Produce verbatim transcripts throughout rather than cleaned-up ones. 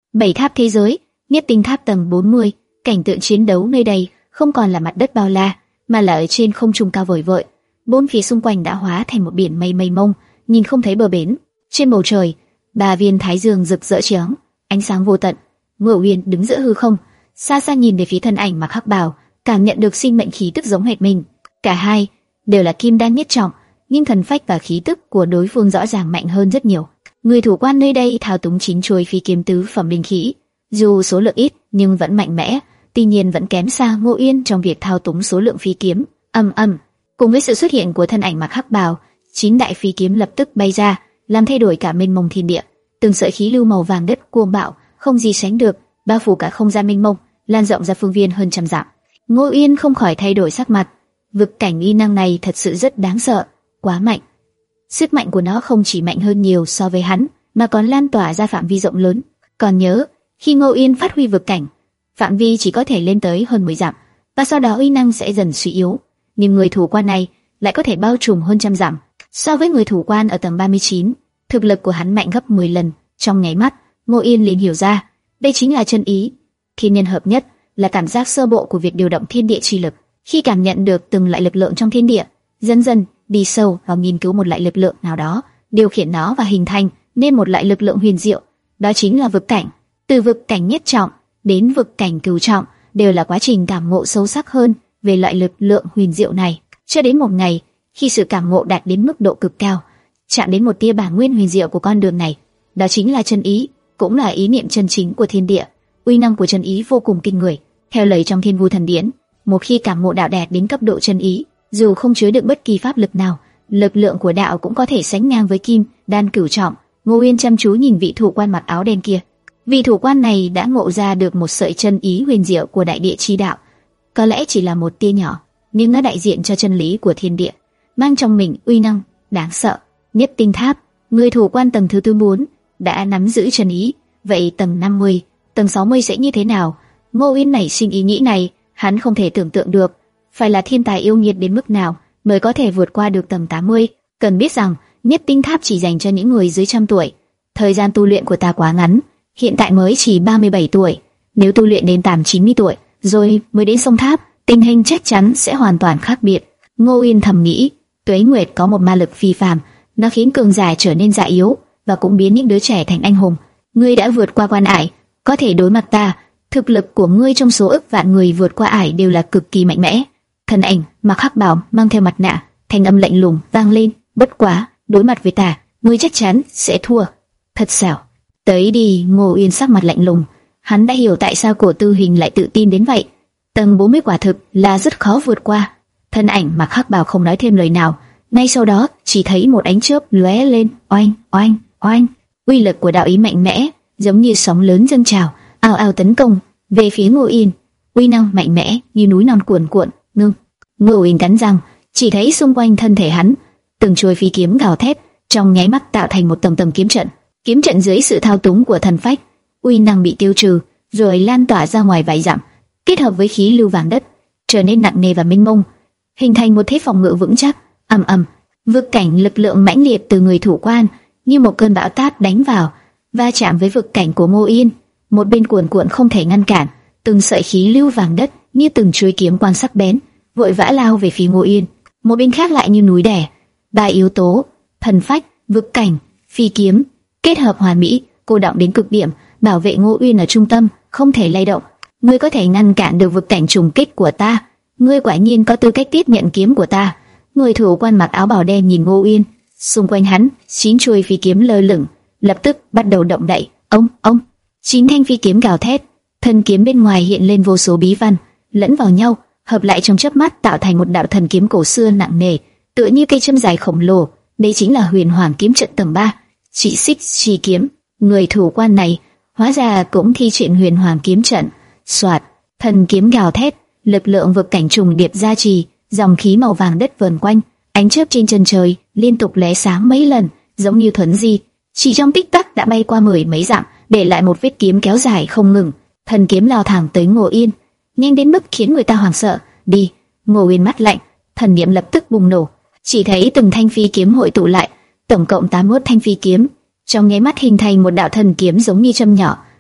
Bảy tháp thế giới, Niết Tinh Tháp tầng bốn mươi, cảnh tượng chiến đấu nơi đây không còn là mặt đất bao la, mà là ở trên không trung cao vời vợi. Bốn phía xung quanh đã hóa thành một biển mây mênh mông, nhìn không thấy bờ bến. Trên bầu trời, ba viên thái dương rực rỡ chói, ánh sáng vô tận. Ngô Uyên đứng giữa hư không, xa xa nhìn về phía thân ảnh mặc hắc bào, cảm nhận được sinh mệnh khí tức giống hệt mình. Cả hai đều là kim đan nhất trọng, nhưng thần phách và khí tức của đối phương rõ ràng mạnh hơn rất nhiều. Người thủ quan nơi đây thao túng chín chuôi phi kiếm tứ phẩm linh khí, dù số lượng ít nhưng vẫn mạnh mẽ. Tuy nhiên vẫn kém xa Ngô Uyên trong việc thao túng số lượng phi kiếm. Ầm ầm, cùng với sự xuất hiện của thân ảnh mặc hắc bào, chín đại phi kiếm lập tức bay ra, làm thay đổi cả mênh mông thiên địa. Từng sợi khí lưu màu vàng đất cuồng bạo, không gì sánh được, bao phủ cả không gian mênh mông, lan rộng ra phương viên hơn trăm dặm. Ngô Uyên không khỏi thay đổi sắc mặt. Vực cảnh uy năng này thật sự rất đáng sợ, quá mạnh. Sức mạnh của nó không chỉ mạnh hơn nhiều so với hắn, mà còn lan tỏa ra phạm vi rộng lớn. Còn nhớ, khi Ngô Uyên phát huy vực cảnh, phạm vi chỉ có thể lên tới hơn mười dặm, và sau đó uy năng sẽ dần suy yếu. Nhưng người thủ quan này lại có thể bao trùm hơn trăm dặm. So với người thủ quan ở tầng ba mươi chín, thực lực của hắn mạnh gấp mười lần. Trong nháy mắt, Ngô Uyên liền hiểu ra, đây chính là chân ý. Thiên nhân hợp nhất là cảm giác sơ bộ của việc điều động thiên địa chi lực. Khi cảm nhận được từng loại lực lượng trong thiên địa, dần dần đi sâu vào nghiên cứu một loại lực lượng nào đó, điều khiển nó và hình thành nên một loại lực lượng huyền diệu. Đó chính là vực cảnh. Từ vực cảnh nhất trọng đến vực cảnh cửu trọng đều là quá trình cảm ngộ sâu sắc hơn về loại lực lượng huyền diệu này. Cho đến một ngày, khi sự cảm ngộ đạt đến mức độ cực cao, chạm đến một tia bản nguyên huyền diệu của con đường này, đó chính là chân ý, cũng là ý niệm chân chính của thiên địa. Uy năng của chân ý vô cùng kinh người. Theo lời trong Thiên Vu Thần Điển, một khi cảm ngộ đạo đạt đến cấp độ chân ý, dù không chứa đựng bất kỳ pháp lực nào, lực lượng của đạo cũng có thể sánh ngang với kim đan cửu trọng. Ngô Uyên chăm chú nhìn vị thủ quan mặc áo đen kia. Vị thủ quan này đã ngộ ra được một sợi chân ý huyền diệu của đại địa chi đạo. Có lẽ chỉ là một tia nhỏ, nhưng nó đại diện cho chân lý của thiên địa, mang trong mình uy năng đáng sợ. Niết Tinh Tháp, người thủ quan tầng thứ tư muốn đã nắm giữ chân ý, vậy tầng năm mươi, tầng sáu mươi sẽ như thế nào? Ngô Uyên nảy sinh ý nghĩ này, hắn không thể tưởng tượng được, phải là thiên tài yêu nghiệt đến mức nào mới có thể vượt qua được tầng tám mươi. Cần biết rằng, Niết Tinh Tháp chỉ dành cho những người dưới trăm tuổi. Thời gian tu luyện của ta quá ngắn, hiện tại mới chỉ ba mươi bảy tuổi. Nếu tu luyện đến tám chín mươi tuổi, rồi mới đến sông tháp, tình hình chắc chắn sẽ hoàn toàn khác biệt. Ngô Uyên thầm nghĩ, Tuế Nguyệt có một ma lực phi phàm, nó khiến cường giả trở nên già yếu và cũng biến những đứa trẻ thành anh hùng. Ngươi đã vượt qua quan ải, có thể đối mặt ta. Thực lực của ngươi trong số ức vạn người vượt qua ải đều là cực kỳ mạnh mẽ. Thân ảnh mặc hắc bào mang theo mặt nạ, thanh âm lạnh lùng vang lên. Bất quá, đối mặt với ta, ngươi chắc chắn sẽ thua. Thật sao? Tới đi. Ngô Uyên sắc mặt lạnh lùng. Hắn đã hiểu tại sao Cổ Tư Hình lại tự tin đến vậy. Tầng bốn mươi quả thực là rất khó vượt qua. Thân ảnh mặc hắc bào không nói thêm lời nào. Ngay sau đó, chỉ thấy một ánh chớp lóe lên, oanh, oanh, oanh. Uy lực của đạo ý mạnh mẽ, giống như sóng lớn dâng trào, ào ào tấn công về phía Ngô Uyên. Uy năng mạnh mẽ như núi non cuồn cuộn. Ngưng. Ngô Uyên cắn răng, chỉ thấy xung quanh thân thể hắn, từng chuôi phi kiếm gào thét, trong nháy mắt tạo thành một tầng tầng kiếm trận. Kiếm trận dưới sự thao túng của thần phách, uy năng bị tiêu trừ, rồi lan tỏa ra ngoài vài dặm, kết hợp với khí lưu vàng đất, trở nên nặng nề và mênh mông, hình thành một thế phòng ngự vững chắc. Ầm ầm, vực cảnh lực lượng mãnh liệt từ người thủ quan như một cơn bão táp đánh vào, va chạm với vực cảnh của Ngô Uyên. Một bên cuồn cuộn không thể ngăn cản, từng sợi khí lưu vàng đất như từng chuôi kiếm quan sắc bén, vội vã lao về phía Ngô Uyên. Một bên khác lại như núi đè, ba yếu tố, thần phách, vực cảnh, phi kiếm, kết hợp hoàn mỹ, cô động đến cực điểm, bảo vệ Ngô Uyên ở trung tâm, không thể lay động. Ngươi có thể ngăn cản được vực cảnh trùng kích của ta, ngươi quả nhiên có tư cách tiếp nhận kiếm của ta. Người thủ quan mặc áo bào đen nhìn Ngô Uyên, xung quanh hắn chín chuôi phi kiếm lơ lửng, lập tức bắt đầu động đậy. Ông, ông, chín thanh phi kiếm gào thét, thân kiếm bên ngoài hiện lên vô số bí văn, lẫn vào nhau, hợp lại trong chớp mắt tạo thành một đạo thần kiếm cổ xưa nặng nề, tựa như cây châm dài khổng lồ. Đây chính là Huyền Hoàng kiếm trận tầng ba, Chỉ Xích Chi kiếm. Người thủ quan này hóa ra cũng thi triển Huyền Hoàng kiếm trận. Soạt, thần kiếm gào thét, lực lượng vực cảnh trùng điệp gia trì, dòng khí màu vàng đất vờn quanh, ánh chớp trên chân trời liên tục lóe sáng mấy lần, giống như thuấn di, chỉ trong tích tắc đã bay qua mười mấy dặm, để lại một vết kiếm kéo dài không ngừng. Thần kiếm lao thẳng tới Ngô Uyên, nhanh đến mức khiến người ta hoảng sợ. Đi. Ngô Uyên mắt lạnh, thần niệm lập tức bùng nổ, chỉ thấy từng thanh phi kiếm hội tụ lại, tổng cộng tám mươi mốt thanh phi kiếm, trong nháy mắt hình thành một đạo thần kiếm giống như châm nhỏ,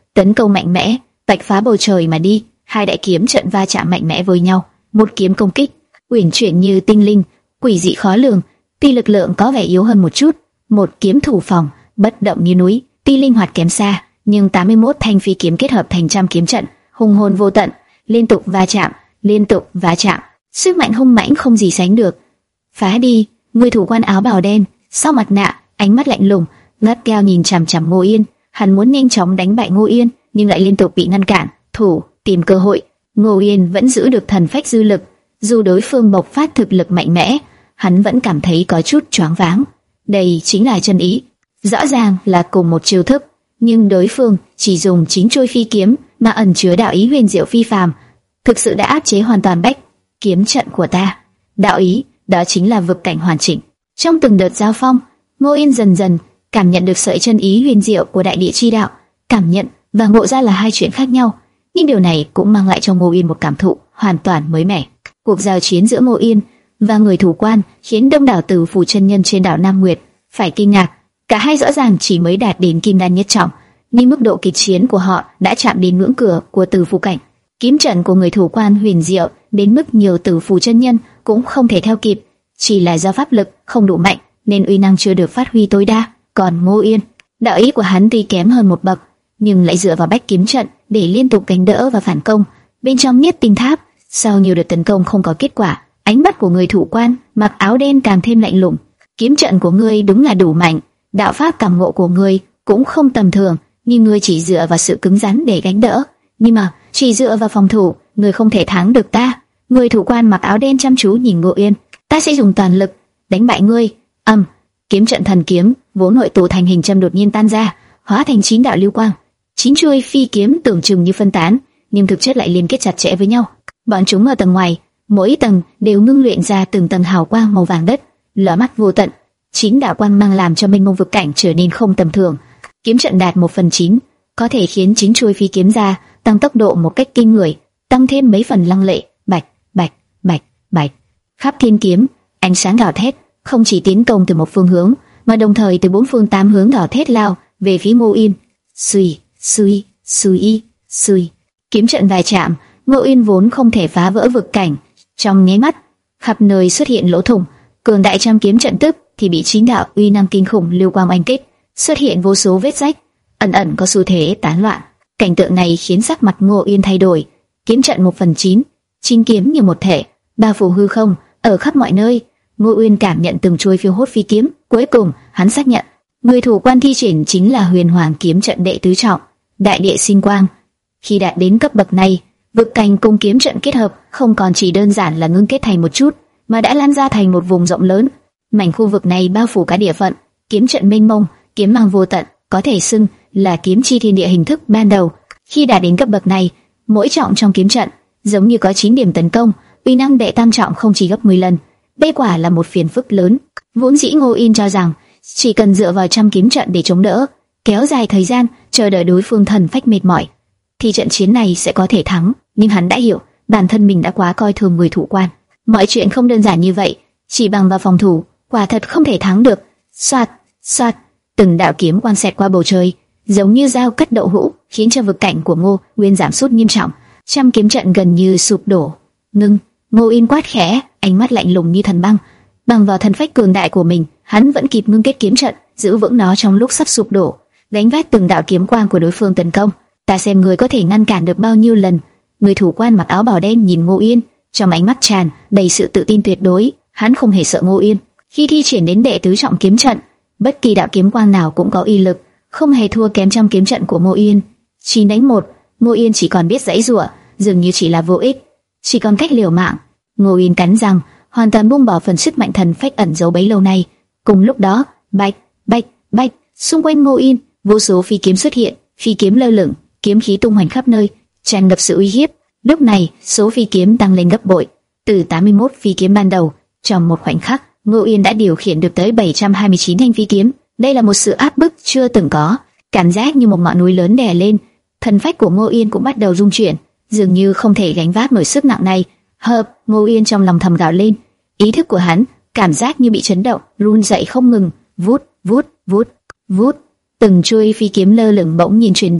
tấn công mạnh mẽ, vạch phá bầu trời mà đi. Hai đại kiếm trận va chạm mạnh mẽ với nhau, một kiếm công kích uyển chuyển như tinh linh, quỷ dị khó lường, tuy lực lượng có vẻ yếu hơn một chút, một kiếm thủ phòng, bất động như núi, tuy linh hoạt kém xa, nhưng tám mươi mốt thanh phi kiếm kết hợp thành trăm kiếm trận, hùng hồn vô tận, liên tục va chạm, liên tục va chạm, sức mạnh hung mãnh không gì sánh được. Phá đi! Người thủ quan áo bào đen, sau mặt nạ, ánh mắt lạnh lùng, gắt gao nhìn chằm chằm Ngô Yên. Hắn muốn nhanh chóng đánh bại Ngô Yên, nhưng lại liên tục bị ngăn cản. Thủ, tìm cơ hội. Ngô Yên vẫn giữ được thần phách dư lực, dù đối phương bộc phát thực lực mạnh mẽ, hắn vẫn cảm thấy có chút choáng váng. Đây chính là chân ý. Rõ ràng là cùng một chiêu thức, nhưng đối phương chỉ dùng chính trôi phi kiếm mà ẩn chứa đạo ý huyền diệu phi phàm, thực sự đã áp chế hoàn toàn bách kiếm trận của ta. Đạo ý, đó chính là vực cảnh hoàn chỉnh. Trong từng đợt giao phong, Ngô Yên dần dần cảm nhận được sợi chân ý huyền diệu của đại địa chi đạo. Cảm nhận và ngộ ra là hai chuyện khác nhau, nhưng điều này cũng mang lại cho Ngô Yên một cảm thụ hoàn toàn mới mẻ. Cuộc giao chiến giữa Ngô Yên và người thủ quan khiến đông đảo tử phù chân nhân trên đảo Nam Nguyệt phải kinh ngạc. Cả hai rõ ràng chỉ mới đạt đến kim đan nhất trọng, nhưng mức độ kịch chiến của họ đã chạm đến ngưỡng cửa của tử phù cảnh. Kiếm trận của người thủ quan huyền diệu đến mức nhiều tử phù chân nhân cũng không thể theo kịp, chỉ là do pháp lực không đủ mạnh nên uy năng chưa được phát huy tối đa. Còn Ngô Yên, đạo ý của hắn tuy kém hơn một bậc, nhưng lại dựa vào bách kiếm trận để liên tục đánh đỡ và phản công. Bên trong Niết Tinh Tháp, sau nhiều đợt tấn công không có kết quả, ánh mắt của người thủ quan mặc áo đen càng thêm lạnh lùng. Kiếm trận của ngươi đúng là đủ mạnh, đạo pháp cảm ngộ của ngươi cũng không tầm thường, nhưng ngươi chỉ dựa vào sự cứng rắn để gánh đỡ, nhưng mà chỉ dựa vào phòng thủ, ngươi không thể thắng được ta. Người thủ quan mặc áo đen chăm chú nhìn Ngô Yên. Ta sẽ dùng toàn lực đánh bại ngươi. Âm, kiếm trận thần kiếm vốn hội tụ thành hình châm đột nhiên tan ra, hóa thành chín đạo lưu quang. Chín chuôi phi kiếm tưởng chừng như phân tán, nhưng thực chất lại liên kết chặt chẽ với nhau. Bọn chúng ở tầng ngoài, mỗi tầng đều ngưng luyện ra từng tầng hào quang màu vàng đất, lóa mắt vô tận. Chín đạo quang mang làm cho mênh mông vực cảnh trở nên không tầm thường. Kiếm trận đạt một phần chín, có thể khiến chín chuôi phi kiếm ra tăng tốc độ một cách kinh người, tăng thêm mấy phần lăng lệ. Bạch, bạch, bạch, bạch. Khắp thiên kiếm, ánh sáng gào thét, không chỉ tiến công từ một phương hướng, mà đồng thời từ bốn phương tám hướng gào thét lao về phía Ngô Yên. Suy, suy, suy, suy. Kiếm trận vài chạm, Ngô Yên vốn không thể phá vỡ vực cảnh, trong nháy mắt, khắp nơi xuất hiện lỗ thủng. Cường đại trăm kiếm trận tức thì bị chín đạo uy năng kinh khủng lưu quang oanh kích, xuất hiện vô số vết rách, ẩn ẩn có xu thế tán loạn. Cảnh tượng này khiến sắc mặt Ngô Yên thay đổi. Kiếm trận một phần chín, chín kiếm như một thể, bao phủ hư không, ở khắp mọi nơi. Ngô Uyên cảm nhận từng chuôi phiêu hốt phi kiếm, cuối cùng hắn xác nhận, người thủ quan thi triển chính là Huyền Hoàng kiếm trận đệ tứ trọng, đại địa sinh quang. Khi đạt đến cấp bậc này, vực cảnh cùng kiếm trận kết hợp không còn chỉ đơn giản là ngưng kết thành một chút, mà đã lan ra thành một vùng rộng lớn. Mảnh khu vực này bao phủ cả địa phận, kiếm trận mênh mông, kiếm mang vô tận, có thể xưng là kiếm chi thiên địa hình thức ban đầu. Khi đạt đến cấp bậc này, mỗi trọng trong kiếm trận giống như có chín điểm tấn công, uy năng đệ tam trọng không chỉ gấp mười lần. Đây quả là một phiền phức lớn. Vốn dĩ Ngô Yên cho rằng chỉ cần dựa vào trăm kiếm trận để chống đỡ, kéo dài thời gian chờ đợi đối phương thần phách mệt mỏi, thì trận chiến này sẽ có thể thắng. Nhưng hắn đã hiểu, bản thân mình đã quá coi thường người thủ quan. Mọi chuyện không đơn giản như vậy, chỉ bằng vào phòng thủ, quả thật không thể thắng được. Soạt, soạt, từng đạo kiếm quang xẹt qua bầu trời, giống như dao cắt đậu hũ, khiến cho vực cảnh của Ngô Uyên giảm sút nghiêm trọng. Trăm kiếm trận gần như sụp đổ. Ngưng, Ngô Yên quát khẽ, ánh mắt lạnh lùng như thần băng. Bằng vào thần phách cường đại của mình, hắn vẫn kịp ngưng kết kiếm trận, giữ vững nó trong lúc sắp sụp đổ, đánh vác từng đạo kiếm quang của đối phương tấn công. Ta xem người có thể ngăn cản được bao nhiêu lần. Người thủ quan mặc áo bào đen nhìn Ngô Yên, trong ánh mắt tràn đầy sự tự tin tuyệt đối. Hắn không hề sợ Ngô Yên. Khi thi triển đến đệ tứ trọng kiếm trận, bất kỳ đạo kiếm quang nào cũng có uy lực, không hề thua kém trong kiếm trận của Ngô Yên. Chín đánh một, Ngô Yên chỉ còn biết giãy giụa, dường như chỉ là vô ích, chỉ còn cách liều mạng. Ngô Yên cắn răng, hoàn toàn buông bỏ phần sức mạnh thần phách ẩn giấu bấy lâu nay. Cùng lúc đó, bạch, bạch, bạch, xung quanh Ngô Yên, vô số phi kiếm xuất hiện, phi kiếm lơ lửng, kiếm khí tung hoành khắp nơi, tràn ngập sự uy hiếp. Lúc này, số phi kiếm tăng lên gấp bội, từ tám mươi mốt phi kiếm ban đầu, trong một khoảnh khắc, Ngô Yên đã điều khiển được tới bảy trăm hai mươi chín thanh phi kiếm. Đây là một sự áp bức chưa từng có, cảm giác như một ngọn núi lớn đè lên. Thần phách của Ngô Yên cũng bắt đầu rung chuyển, dường như không thể gánh vác nổi sức nặng này. Hợp, Ngô Yên trong lòng thầm gào lên. Ý thức của hắn cảm giác như bị chấn động, run dậy không ngừng. Vút, vút, vút, vút. Từng chuôi phi kiếm lơ lửng bỗng nhiên chuyển động,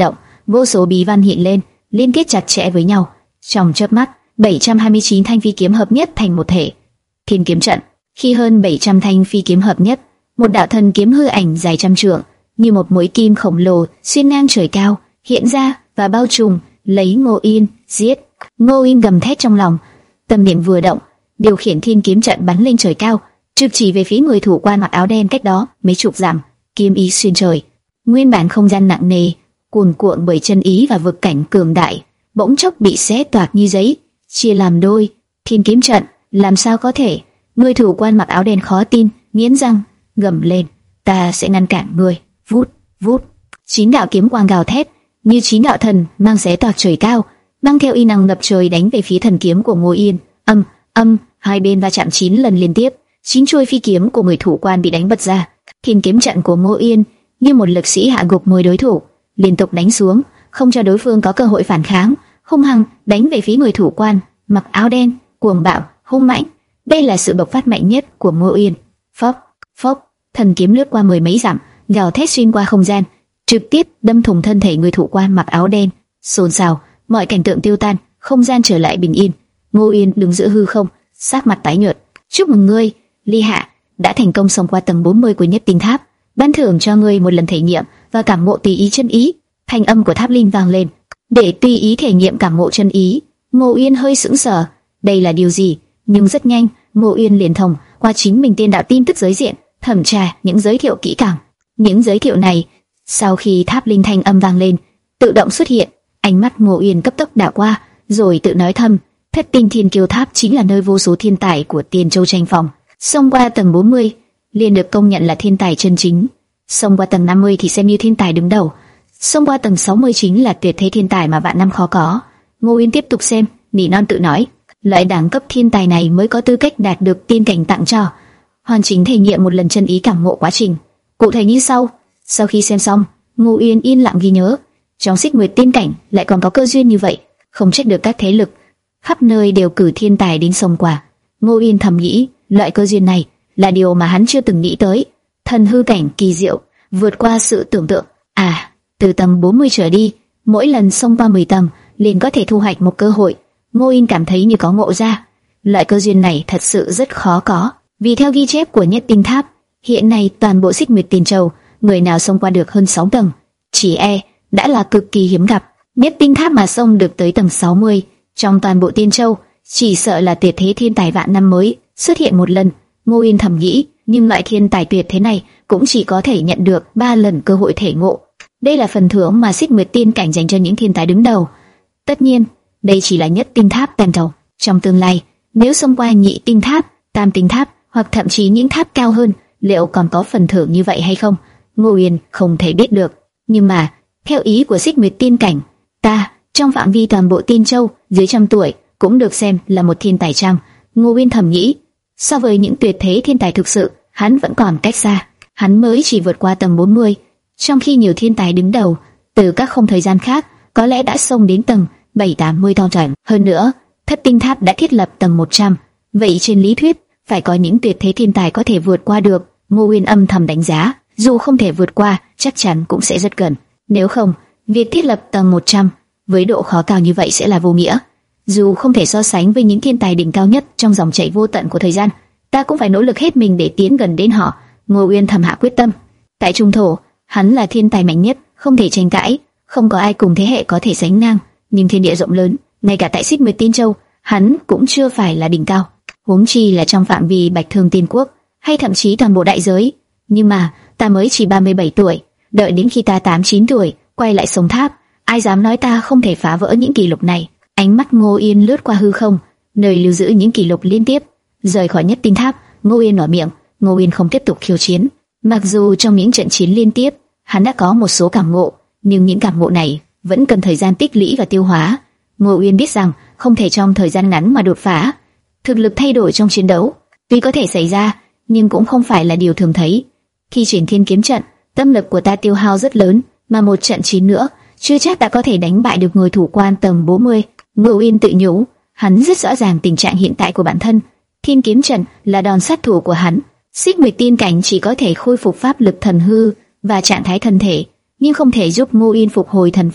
vô số bí văn hiện lên, liên kết chặt chẽ với nhau. Trong chớp mắt, bảy trăm hai mươi chín thanh phi kiếm hợp nhất thành một thể. Thiên kiếm trận. Khi hơn bảy trăm thanh phi kiếm hợp nhất, một đạo thần kiếm hư ảnh dài trăm trượng, như một mũi kim khổng lồ xuyên ngang trời cao, hiện ra và bao trùm lấy Ngô Yên. Giết! Ngô Yên gầm thét trong lòng, tâm niệm vừa động, điều khiển thiên kiếm trận bắn lên trời cao, trực chỉ về phía người thủ quan mặc áo đen cách đó mấy chục dặm. Kiếm ý xuyên trời. Nguyên bản không gian nặng nề, cuồn cuộn bởi chân ý và vực cảnh cường đại, bỗng chốc bị xé toạc như giấy, chia làm đôi. Thiên kiếm trận, làm sao có thể? Người thủ quan mặc áo đen khó tin, nghiến răng, gầm lên, ta sẽ ngăn cản ngươi. Vút, vút, chín đạo kiếm quang gào thét, như chín đạo thần mang xé toạc trời cao, mang theo y năng ngập trời đánh về phía thần kiếm của Ngô Yên. Âm, âm, hai bên va chạm chín lần liên tiếp, chín chuôi phi kiếm của người thủ quan bị đánh bật ra. Thiên kiếm trận của Ngô Yên như một lực sĩ hạ gục mười đối thủ, liên tục đánh xuống, không cho đối phương có cơ hội phản kháng, hung hăng đánh về phía người thủ quan mặc áo đen, cuồng bạo, hung mãnh. Đây là sự bộc phát mạnh nhất của Ngô Yên. Phốc, phốc, thần kiếm lướt qua mười mấy dặm, gào thét xuyên qua không gian, trực tiếp đâm thủng thân thể người thủ quan mặc áo đen. Xôn xao, mọi cảnh tượng tiêu tan, không gian trở lại bình yên. Ngô Yên đứng giữa hư không, sắc mặt tái nhợt. Chúc mừng ngươi, Ly Hạ, đã thành công xông qua tầng bốn mươi của Nhất Tinh Tháp. Ban thưởng cho ngươi một lần thể nghiệm và cảm ngộ tùy ý chân ý. Thanh âm của Tháp Linh vang lên. Để tùy ý thể nghiệm cảm ngộ chân ý, Ngô Yên hơi sững sờ. Đây là điều gì? Nhưng rất nhanh, Ngô Yên liền thông qua chính mình tiên đạo tin tức giới diện, thẩm tra những giới thiệu kỹ càng. Những giới thiệu này, sau khi Tháp Linh thanh âm vang lên, tự động xuất hiện. Ánh mắt Ngô Yên cấp tốc đảo qua, rồi tự nói thầm, Thất Tinh Thiên Kiêu Tháp chính là nơi vô số thiên tài của Tiên Châu tranh phòng. Xông qua tầng bốn mươi, liền được công nhận là thiên tài chân chính. Xông qua tầng năm mươi thì xem như thiên tài đứng đầu. Xông qua tầng sáu mươi chính là tuyệt thế thiên tài mà vạn năm khó có. Ngô Yên tiếp tục xem, nỉ non tự nói, loại đẳng cấp thiên tài này mới có tư cách đạt được tiên cảnh tặng cho. Hoàn chỉnh thể nghiệm một lần chân ý cảm ngộ quá trình. Cụ thể như sau. Sau khi xem xong, Ngô Yên yên lặng ghi nhớ, trong Xích Nguyệt tiên cảnh lại còn có cơ duyên như vậy, không trách được các thế lực khắp nơi đều cử thiên tài đến xông qua. Ngô Yên thầm nghĩ, loại cơ duyên này là điều mà hắn chưa từng nghĩ tới. Thần hư cảnh kỳ diệu, vượt qua sự tưởng tượng. À, từ tầng bốn mươi trở đi, mỗi lần xông qua mười tầng liền có thể thu hoạch một cơ hội. Ngô Yên cảm thấy như có ngộ ra, loại cơ duyên này thật sự rất khó có. Vì theo ghi chép của Nhất Tinh Tháp, hiện nay toàn bộ Xích Nguyệt Tiên Châu, người nào xông qua được hơn sáu tầng, chỉ e đã là cực kỳ hiếm gặp. Nhất Tinh Tháp mà xông được tới tầng sáu mươi, trong toàn bộ Tiên Châu, chỉ sợ là tuyệt thế thiên tài vạn năm mới xuất hiện một lần. Ngô Yên thầm nghĩ, nhưng loại thiên tài tuyệt thế này cũng chỉ có thể nhận được ba lần cơ hội thể ngộ. Đây là phần thưởng mà Xích Nguyệt tiên cảnh dành cho những thiên tài đứng đầu. Tất nhiên, đây chỉ là Nhất Tinh Tháp tầm đầu. Trong tương lai, nếu xông qua Nhị Tinh Tháp, Tam Tinh Tháp hoặc thậm chí những tháp cao hơn, liệu còn có phần thưởng như vậy hay không? Ngô Yên không thể biết được. Nhưng mà, theo ý của Xích Nguyệt tiên cảnh, ta trong phạm vi toàn bộ Tiên Châu dưới trăm tuổi cũng được xem là một thiên tài chăng? Ngô Yên thầm nghĩ, so với những tuyệt thế thiên tài thực sự, hắn vẫn còn cách xa. Hắn mới chỉ vượt qua tầng bốn mươi, trong khi nhiều thiên tài đứng đầu từ các không thời gian khác có lẽ đã xông đến tầng bảy tám mươi to tròn. Hơn nữa, Thất Tinh Tháp đã thiết lập tầng một trăm, vậy trên lý thuyết phải có những tuyệt thế thiên tài có thể vượt qua được. Ngô Yên âm thầm đánh giá, dù không thể vượt qua, chắc chắn cũng sẽ rất gần. Nếu không, việc thiết lập tầng một trăm với độ khó cao như vậy sẽ là vô nghĩa. Dù không thể so sánh với những thiên tài đỉnh cao nhất trong dòng chảy vô tận của thời gian, ta cũng phải nỗ lực hết mình để tiến gần đến họ. Ngô Uyên thầm hạ quyết tâm. Tại Trung Thổ, hắn là thiên tài mạnh nhất, không thể tranh cãi, không có ai cùng thế hệ có thể sánh ngang. Nhưng thiên địa rộng lớn, ngay cả tại Xích Nguyệt Tiên Châu, hắn cũng chưa phải là đỉnh cao. Huống chi là trong phạm vi Bạch Thương Tiên Quốc, hay thậm chí toàn bộ đại giới. Nhưng mà ta mới chỉ ba mươi bảy tuổi, đợi đến khi ta tám chín tuổi quay lại Sông Tháp, ai dám nói ta không thể phá vỡ những kỷ lục này. Ánh mắt Ngô Yên lướt qua hư không, nơi lưu giữ những kỷ lục liên tiếp. Rời khỏi Nhất Tinh Tháp, Ngô Yên mở miệng. Ngô Yên không tiếp tục khiêu chiến. Mặc dù trong những trận chiến liên tiếp, hắn đã có một số cảm ngộ, nhưng những cảm ngộ này vẫn cần thời gian tích lũy và tiêu hóa. Ngô Uyên biết rằng không thể trong thời gian ngắn mà đột phá. Thực lực thay đổi trong chiến đấu tuy có thể xảy ra, nhưng cũng không phải là điều thường thấy. Khi triển thiên kiếm trận, tâm lực của ta tiêu hao rất lớn, mà một trận chiến nữa chưa chắc đã có thể đánh bại được người thủ quan tầng bốn mươi. Ngô Uyên tự nhủ, hắn rất rõ ràng tình trạng hiện tại của bản thân. Thiên kiếm trận là đòn sát thủ của hắn. Xích Nguyệt tiên cảnh chỉ có thể khôi phục pháp lực thần hư và trạng thái thân thể, nhưng không thể giúp Ngô Uyên phục hồi thần phách.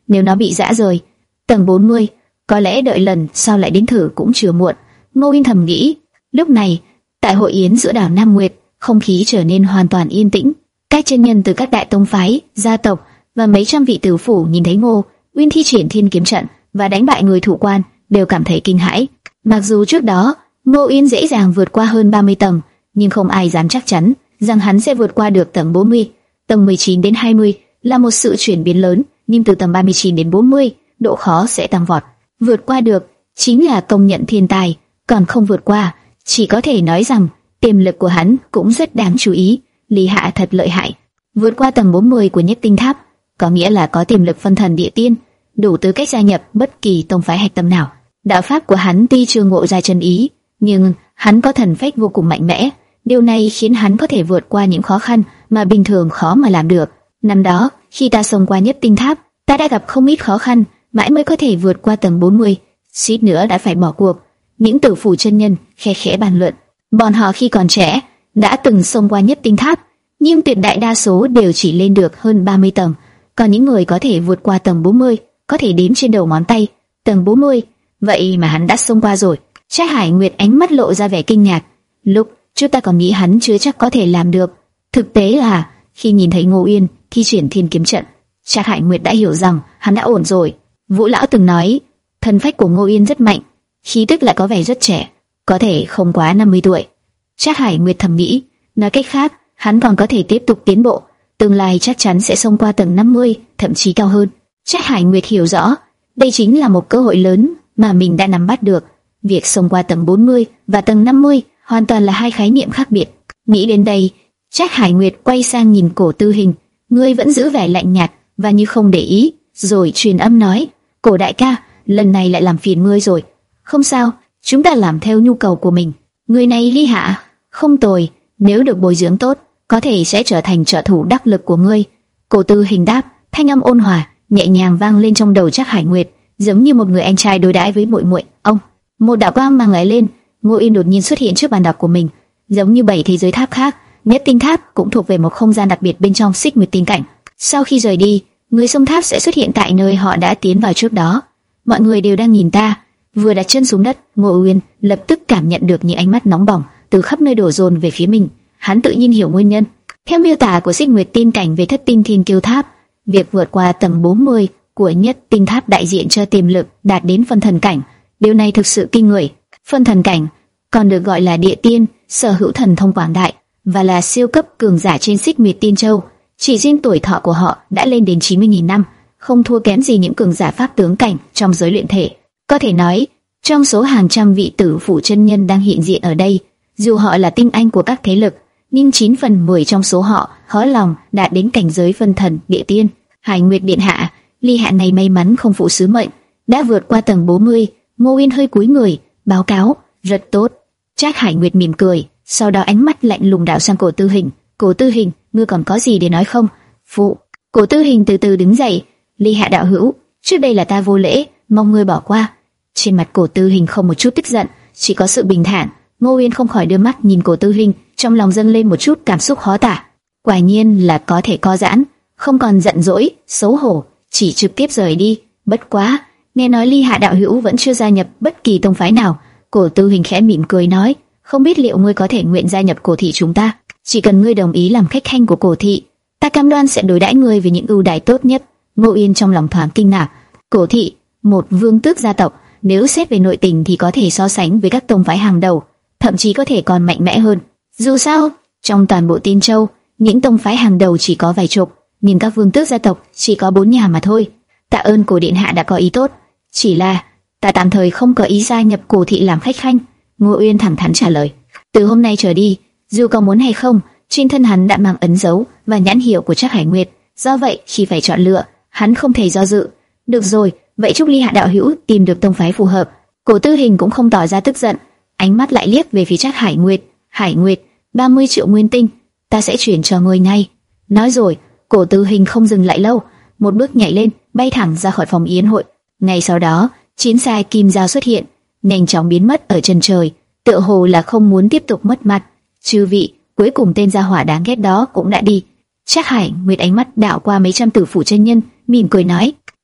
Nếu nó bị giã rời tầng bốn mươi, có lẽ đợi lần sau lại đến thử cũng chưa muộn. Ngô Uyên thầm nghĩ. Lúc này, tại hội yến giữa đảo Nam Nguyệt, không khí trở nên hoàn toàn yên tĩnh. Các chân nhân từ các đại tông phái, gia tộc và mấy trăm vị tử phủ nhìn thấy Ngô Uyên thi triển Thiên Kiếm Trận và đánh bại người thủ quan, đều cảm thấy kinh hãi. Mặc dù trước đó Ngô Uyên dễ dàng vượt qua hơn ba mươi tầng, nhưng không ai dám chắc chắn rằng hắn sẽ vượt qua được tầng bốn mươi. Tầng mười chín đến hai mươi là một sự chuyển biến lớn, nhưng từ tầng ba mươi chín đến bốn mươi, độ khó sẽ tăng vọt. Vượt qua được chính là công nhận thiên tài, còn không vượt qua, chỉ có thể nói rằng tiềm lực của hắn cũng rất đáng chú ý. Lý Hạ thật lợi hại. Vượt qua tầng bốn mươi của Nhất Tinh Tháp có nghĩa là có tiềm lực phân thần địa tiên, đủ tư cách gia nhập bất kỳ tông phái hạch tâm nào. Đạo pháp của hắn tuy chưa ngộ ra chân ý, nhưng hắn có thần phách vô cùng mạnh mẽ. Điều này khiến hắn có thể vượt qua những khó khăn mà bình thường khó mà làm được. Năm đó, khi ta xông qua Nhất Tinh Tháp, ta đã gặp không ít khó khăn, mãi mới có thể vượt qua tầng bốn mươi, suýt nữa đã phải bỏ cuộc. Những tử phủ chân nhân khe khẽ bàn luận. Bọn họ khi còn trẻ đã từng xông qua Nhất Tinh Tháp, nhưng tuyệt đại đa số đều chỉ lên được hơn ba mươi tầng. Còn những người có thể vượt qua tầng bốn mươi, có thể đếm trên đầu ngón tay. Tầng bốn mươi, vậy mà hắn đã xông qua rồi. Trác Hải Nguyệt ánh mắt lộ ra vẻ kinh ngạc. Lúc trước ta còn nghĩ hắn chưa chắc có thể làm được. Thực tế là khi nhìn thấy Ngô Uyên thi triển Thiên Kiếm Trận, Trác Hải Nguyệt đã hiểu rằng hắn đã ổn rồi. Vũ lão từng nói, thân phách của Ngô Uyên rất mạnh, khí tức lại có vẻ rất trẻ, có thể không quá năm mươi tuổi. Trác Hải Nguyệt thầm nghĩ, nói cách khác, hắn còn có thể tiếp tục tiến bộ, tương lai chắc chắn sẽ xông qua tầng năm mươi, thậm chí cao hơn. Trác Hải Nguyệt hiểu rõ, đây chính là một cơ hội lớn mà mình đã nắm bắt được. Việc xông qua tầng bốn mươi và tầng năm mươi hoàn toàn là hai khái niệm khác biệt. Nghĩ đến đây, Trác Hải Nguyệt quay sang nhìn Cổ Tư Hình, người vẫn giữ vẻ lạnh nhạt và như không để ý, rồi truyền âm nói: "Cổ đại ca, lần này lại làm phiền ngươi rồi." "Không sao, chúng ta làm theo nhu cầu của mình." Người này Ly Hạ không tồi, nếu được bồi dưỡng tốt, có thể sẽ trở thành trợ thủ đắc lực của ngươi. Cổ Tư Hình đáp, thanh âm ôn hòa, nhẹ nhàng vang lên trong đầu Trác Hải Nguyệt, giống như một người anh trai đối đãi với muội muội. Ông, một đạo quang mang lóe lên, Ngô Uyên đột nhiên xuất hiện trước bàn đọc của mình, giống như bảy thế giới tháp khác, Nhất Tinh Tháp cũng thuộc về một không gian đặc biệt bên trong Xích Nguyệt Tinh Cảnh. Sau khi rời đi, người xông tháp sẽ xuất hiện tại nơi họ đã tiến vào trước đó. Mọi người đều đang nhìn ta. Vừa đặt chân xuống đất, Ngô Uyên lập tức cảm nhận được những ánh mắt nóng bỏng từ khắp nơi đổ dồn về phía mình. Hắn tự nhiên hiểu nguyên nhân. Theo miêu tả của Xích Nguyệt Tinh Cảnh về Thất Tinh Thiên Kiêu Tháp, việc vượt qua tầng bốn mươi của Nhất Tinh Tháp đại diện cho tiềm lực đạt đến phân thần cảnh. Điều này thực sự kinh người. Phân thần cảnh còn được gọi là địa tiên, sở hữu thần thông quảng đại và là siêu cấp cường giả trên Xích Nguyệt Tiên Châu. Chỉ riêng tuổi thọ của họ đã lên đến chín mươi nghìn năm, không thua kém gì những cường giả pháp tướng cảnh trong giới luyện thể. Có thể nói, trong số hàng trăm vị tử phủ chân nhân đang hiện diện ở đây, dù họ là tinh anh của các thế lực, nhưng chín phần mười trong số họ khó lòng đạt đến cảnh giới phân thần địa tiên. Hải Nguyệt điện hạ, Ly Hạ này may mắn không phụ sứ mệnh, đã vượt qua tầng bốn mươi. Ngô Uyên hơi cúi người, báo cáo, rất tốt. Trác Hải Nguyệt mỉm cười, sau đó ánh mắt lạnh lùng đảo sang Cổ Tư Hình. Cổ Tư Hình, ngươi còn có gì để nói không? Phụ. Cổ Tư Hình từ từ đứng dậy. Ly Hạ đạo hữu, trước đây là ta vô lễ, mong ngươi bỏ qua. Trên mặt Cổ Tư Hình không một chút tức giận, chỉ có sự bình thản. Ngô Uyên không khỏi đưa mắt nhìn Cổ Tư Hình, trong lòng dâng lên một chút cảm xúc khó tả. Quả nhiên là có thể co giãn, không còn giận dỗi, xấu hổ, chỉ trực tiếp rời đi. Bất quá, nghe nói Ly Hạ đạo hữu vẫn chưa gia nhập bất kỳ tông phái nào. Cổ Tư Hình khẽ mỉm cười nói, không biết liệu ngươi có thể nguyện gia nhập Cổ thị chúng ta? Chỉ cần ngươi đồng ý làm khách khanh của Cổ thị, ta cam đoan sẽ đối đãi ngươi với những ưu đãi tốt nhất. Ngô Uyên trong lòng thoáng kinh ngạc. Cổ thị, một vương tước gia tộc, nếu xét về nội tình thì có thể so sánh với các tông phái hàng đầu, thậm chí có thể còn mạnh mẽ hơn. Dù sao, trong toàn bộ Tiên Châu, những tông phái hàng đầu chỉ có vài chục, nhưng các vương tước gia tộc chỉ có bốn nhà mà thôi. Tạ ơn Cổ điện hạ đã có ý tốt, chỉ là ta tạm thời không có ý gia nhập Cổ thị làm khách khanh. Ngô Uyên thẳng thắn trả lời. Từ hôm nay trở đi, dù có muốn hay không, trên thân hắn đã mang ấn dấu và nhãn hiệu của Trác Hải Nguyệt, do vậy khi phải chọn lựa, hắn không thể do dự. Được rồi, vậy chúc Ly Hạ đạo hữu tìm được tông phái phù hợp. Cổ Tư Hình cũng không tỏ ra tức giận, ánh mắt lại liếc về phía Trác Hải Nguyệt. Hải Nguyệt, ba mươi triệu nguyên tinh, ta sẽ chuyển cho ngươi ngay. Nói rồi, Cổ Tư Hình không dừng lại lâu, một bước nhảy lên, bay thẳng ra khỏi phòng yến hội. Ngay sau đó, chiến sai kim dao xuất hiện, nhanh chóng biến mất ở chân trời, tựa hồ là không muốn tiếp tục mất mặt. Chư vị, cuối cùng tên gia hỏa đáng ghét đó cũng đã đi. Trác Hải Nguyệt ánh mắt đảo qua mấy trăm tử phủ chân nhân, mỉm cười nói,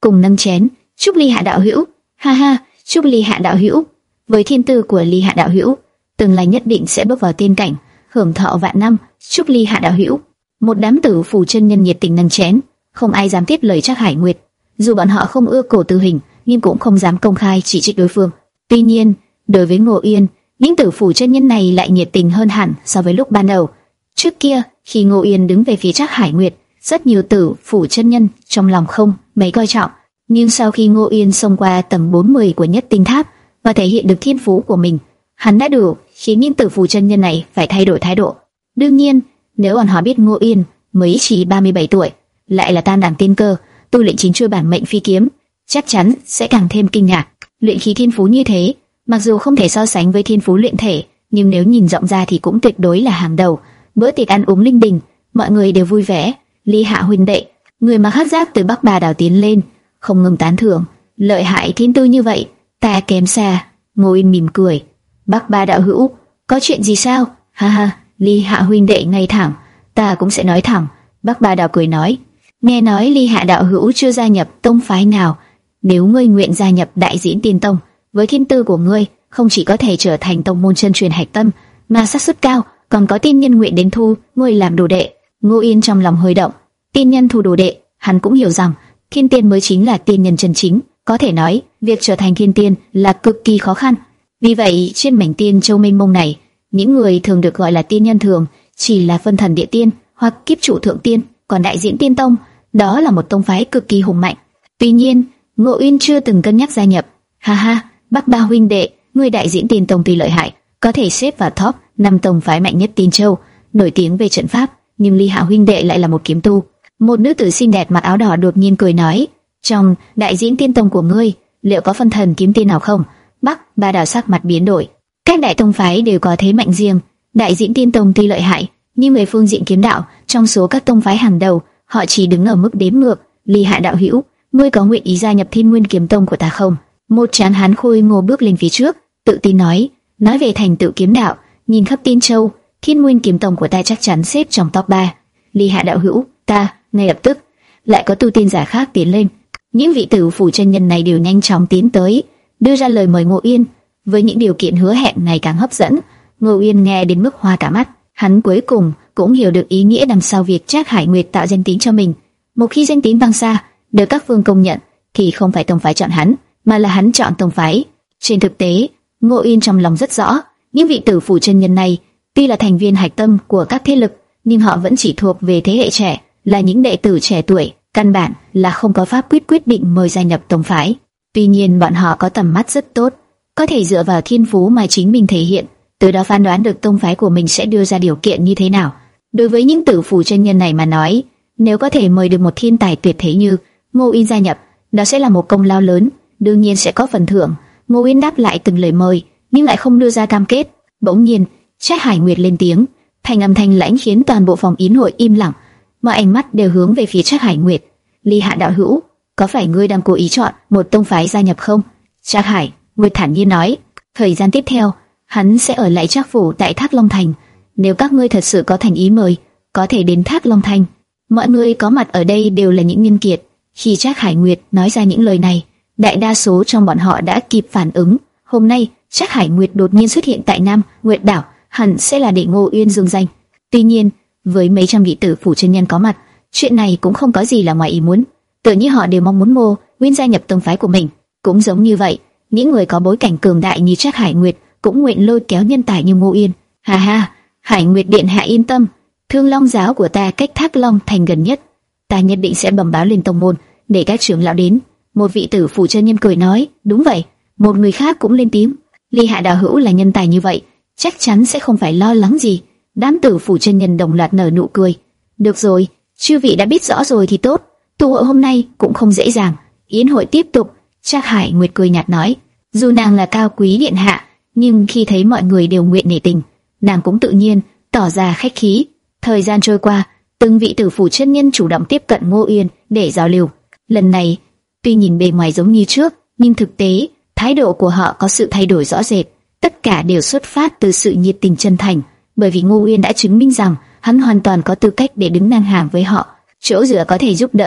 cùng nâng chén. Chúc Ly Hạ đạo hữu, ha ha, chúc Ly Hạ đạo hữu. Với thiên tư của Ly Hạ đạo hữu, tương lai nhất định sẽ bước vào tiên cảnh, hưởng thọ vạn năm. Chúc Ly Hạ đạo hữu. Một đám tử phủ chân nhân nhiệt tình nâng chén, không ai dám tiếp lời Trác Hải Nguyệt. Dù bọn họ không ưa cổ Tử Hình, nhưng cũng không dám công khai chỉ trích đối phương. Tuy nhiên, đối với Ngô Yên, những tử phủ chân nhân này lại nhiệt tình hơn hẳn so với lúc ban đầu. Trước kia, khi Ngô Yên đứng về phía Trác Hải Nguyệt, rất nhiều tử phủ chân nhân trong lòng không mấy coi trọng. Nhưng sau khi Ngô Yên xông qua tầng bốn mươi của Nhất Tinh Tháp và thể hiện được thiên phú của mình, hắn đã đủ khiến những tử phủ chân nhân này phải thay đổi thái độ. Đương nhiên, nếu bọn họ biết Ngô Yên mới chỉ ba mươi bảy tuổi, lại là tam đẳng tiên cơ, tu luyện chính chuôi bản mệnh phi kiếm, chắc chắn sẽ càng thêm kinh ngạc. Luyện khí thiên phú như thế, mặc dù không thể so sánh với thiên phú luyện thể, nhưng nếu nhìn rộng ra thì cũng tuyệt đối là hàng đầu. Bữa tiệc ăn uống linh đình, mọi người đều vui vẻ. Ly Hạ huynh đệ, người mà hắc giác từ Bắc Ba Đảo tiến lên, không ngừng tán thưởng, lợi hại thiên tư như vậy, ta kém xa. Ngô Yên mỉm cười, Bắc Ba đạo hữu, có chuyện gì sao? Ha ha, Ly Hạ huynh đệ ngay thẳng, ta cũng sẽ nói thẳng. Bắc Ba Đạo cười nói, nghe nói Ly Hạ đạo hữu chưa gia nhập tông phái nào, nếu ngươi nguyện gia nhập Đại Diễn Tiên Tông, với thiên tư của ngươi, không chỉ có thể trở thành tông môn chân truyền hạch tâm, mà xác suất cao còn có tiên nhân nguyện đến thu ngươi làm đồ đệ. Ngô Yên trong lòng hơi động, tiên nhân thu đồ đệ, hắn cũng hiểu rằng thiên tiên mới chính là tiên nhân chân chính. Có thể nói, việc trở thành thiên tiên là cực kỳ khó khăn. Vì vậy, trên mảnh tiên châu mênh mông này, những người thường được gọi là tiên nhân thường chỉ là phân thần địa tiên hoặc kiếp trụ thượng tiên, còn Đại Diễn Tiên Tông, đó là một tông phái cực kỳ hùng mạnh. Tuy nhiên, Ngô Yên chưa từng cân nhắc gia nhập. Ha ha, Bắc Ba huynh đệ, người Đại Diễn Tiên Tông tuy lợi hại, có thể xếp vào top năm tông phái mạnh nhất Tiên Châu, nổi tiếng về trận pháp, nhưng Ly Hạ huynh đệ lại là một kiếm tu. Một nữ tử xinh đẹp mặc áo đỏ đột nhiên cười nói, trong Đại Diễn Tiên Tông của ngươi, liệu có phân thần kiếm tiên nào không? Bắc Ba Đảo sắc mặt biến đổi. Các đại tông phái đều có thế mạnh riêng. Đại Diễn Tiên Tông tuy lợi hại, nhưng về phương diện kiếm đạo, trong số các tông phái hàng đầu, họ chỉ đứng ở mức đếm ngược. Ly Hạ đạo hữu, ngươi có nguyện ý gia nhập Thiên Nguyên Kiếm Tông của ta không? Một tráng hán khôi ngô bước lên phía trước, tự tin nói, nói về thành tựu kiếm đạo, nhìn khắp Tiên Châu, Thiên Nguyên Kiếm Tông của ta chắc chắn xếp trong top ba. Ly Hạ đạo hữu, ta, ngay lập tức, lại có tu tiên giả khác tiến lên. Những vị tử phủ chân nhân này đều nhanh chóng tiến tới, đưa ra lời mời Ngô Yên. Với những điều kiện hứa hẹn ngày càng hấp dẫn, Ngô Yên nghe đến mức hoa cả mắt. Hắn cuối cùng cũng hiểu được ý nghĩa đằng sau việc Trác Hải Nguyệt tạo danh tiếng cho mình. Một khi danh tiếng vang xa, được các phương công nhận, thì không phải tông phái chọn hắn, mà là hắn chọn tông phái. Trên thực tế, Ngô Yên trong lòng rất rõ, những vị tử phủ chân nhân này tuy là thành viên hạch tâm của các thế lực, nhưng họ vẫn chỉ thuộc về thế hệ trẻ, là những đệ tử trẻ tuổi, căn bản là không có pháp quyết quyết định mời gia nhập tông phái. Tuy nhiên bọn họ có tầm mắt rất tốt, có thể dựa vào thiên phú mà chính mình thể hiện, từ đó phán đoán được tông phái của mình sẽ đưa ra điều kiện như thế nào. Đối với những tử phủ chân nhân này mà nói, nếu có thể mời được một thiên tài tuyệt thế như Ngô Yên gia nhập, đó sẽ là một công lao lớn, đương nhiên sẽ có phần thưởng. Ngô Yên đáp lại từng lời mời, nhưng lại không đưa ra cam kết. Bỗng nhiên, Trác Hải Nguyệt lên tiếng, thành âm thanh lãnh khiến toàn bộ phòng yến hội im lặng, mọi ánh mắt đều hướng về phía Trác Hải Nguyệt. Ly Hạ đạo hữu, có phải ngươi đang cố ý chọn một tông phái gia nhập không? Trác Hải Nguyệt thản nhiên nói, thời gian tiếp theo, hắn sẽ ở lại Trác phủ tại Thác Long Thành. Nếu các ngươi thật sự có thành ý mời, có thể đến Thác Long Thành. Mọi người có mặt ở đây đều là những nhân kiệt. Khi Trác Hải Nguyệt nói ra những lời này, đại đa số trong bọn họ đã kịp phản ứng. Hôm nay, Trác Hải Nguyệt đột nhiên xuất hiện tại Nam Nguyệt Đảo, hẳn sẽ là để Ngô Yên dương danh. Tuy nhiên, với mấy trăm vị tử phủ chân nhân có mặt, chuyện này cũng không có gì là ngoài ý muốn. Tự nhiên họ đều mong muốn Ngô Yên gia nhập tông phái của mình. Cũng giống như vậy, những người có bối cảnh cường đại như Trác Hải Nguyệt cũng nguyện lôi kéo nhân tài như Ngô Yên. Ha ha, Hải Nguyệt điện hạ yên tâm, Thương Long giáo của ta cách Thác Long Thành gần nhất, ta nhất định sẽ bẩm báo lên tông môn để các trưởng lão đến. Một vị tử phủ chân nhân cười nói, đúng vậy. Một người khác cũng lên tiếng, Ly Hạ đạo hữu là nhân tài như vậy, chắc chắn sẽ không phải lo lắng gì. Đám tử phủ chân nhân đồng loạt nở nụ cười. Được rồi, chư vị đã biết rõ rồi thì tốt. Tụ hội hôm nay cũng không dễ dàng. Yến hội tiếp tục. Trác Hải Nguyệt cười nhạt nói, dù nàng là cao quý điện hạ, nhưng khi thấy mọi người đều nguyện nể tình, nàng cũng tự nhiên tỏ ra khách khí. Thời gian trôi qua, từng vị tử phủ chân nhân chủ động tiếp cận Ngô Yên để giao lưu. Lần này, tuy nhìn bề ngoài giống như trước, nhưng thực tế, thái độ của họ có sự thay đổi rõ rệt. Tất cả đều xuất phát từ sự nhiệt tình chân thành, bởi vì Ngô Yên đã chứng minh rằng hắn hoàn toàn có tư cách để đứng ngang hàng với họ. Chỗ dựa có thể giúp đỡ,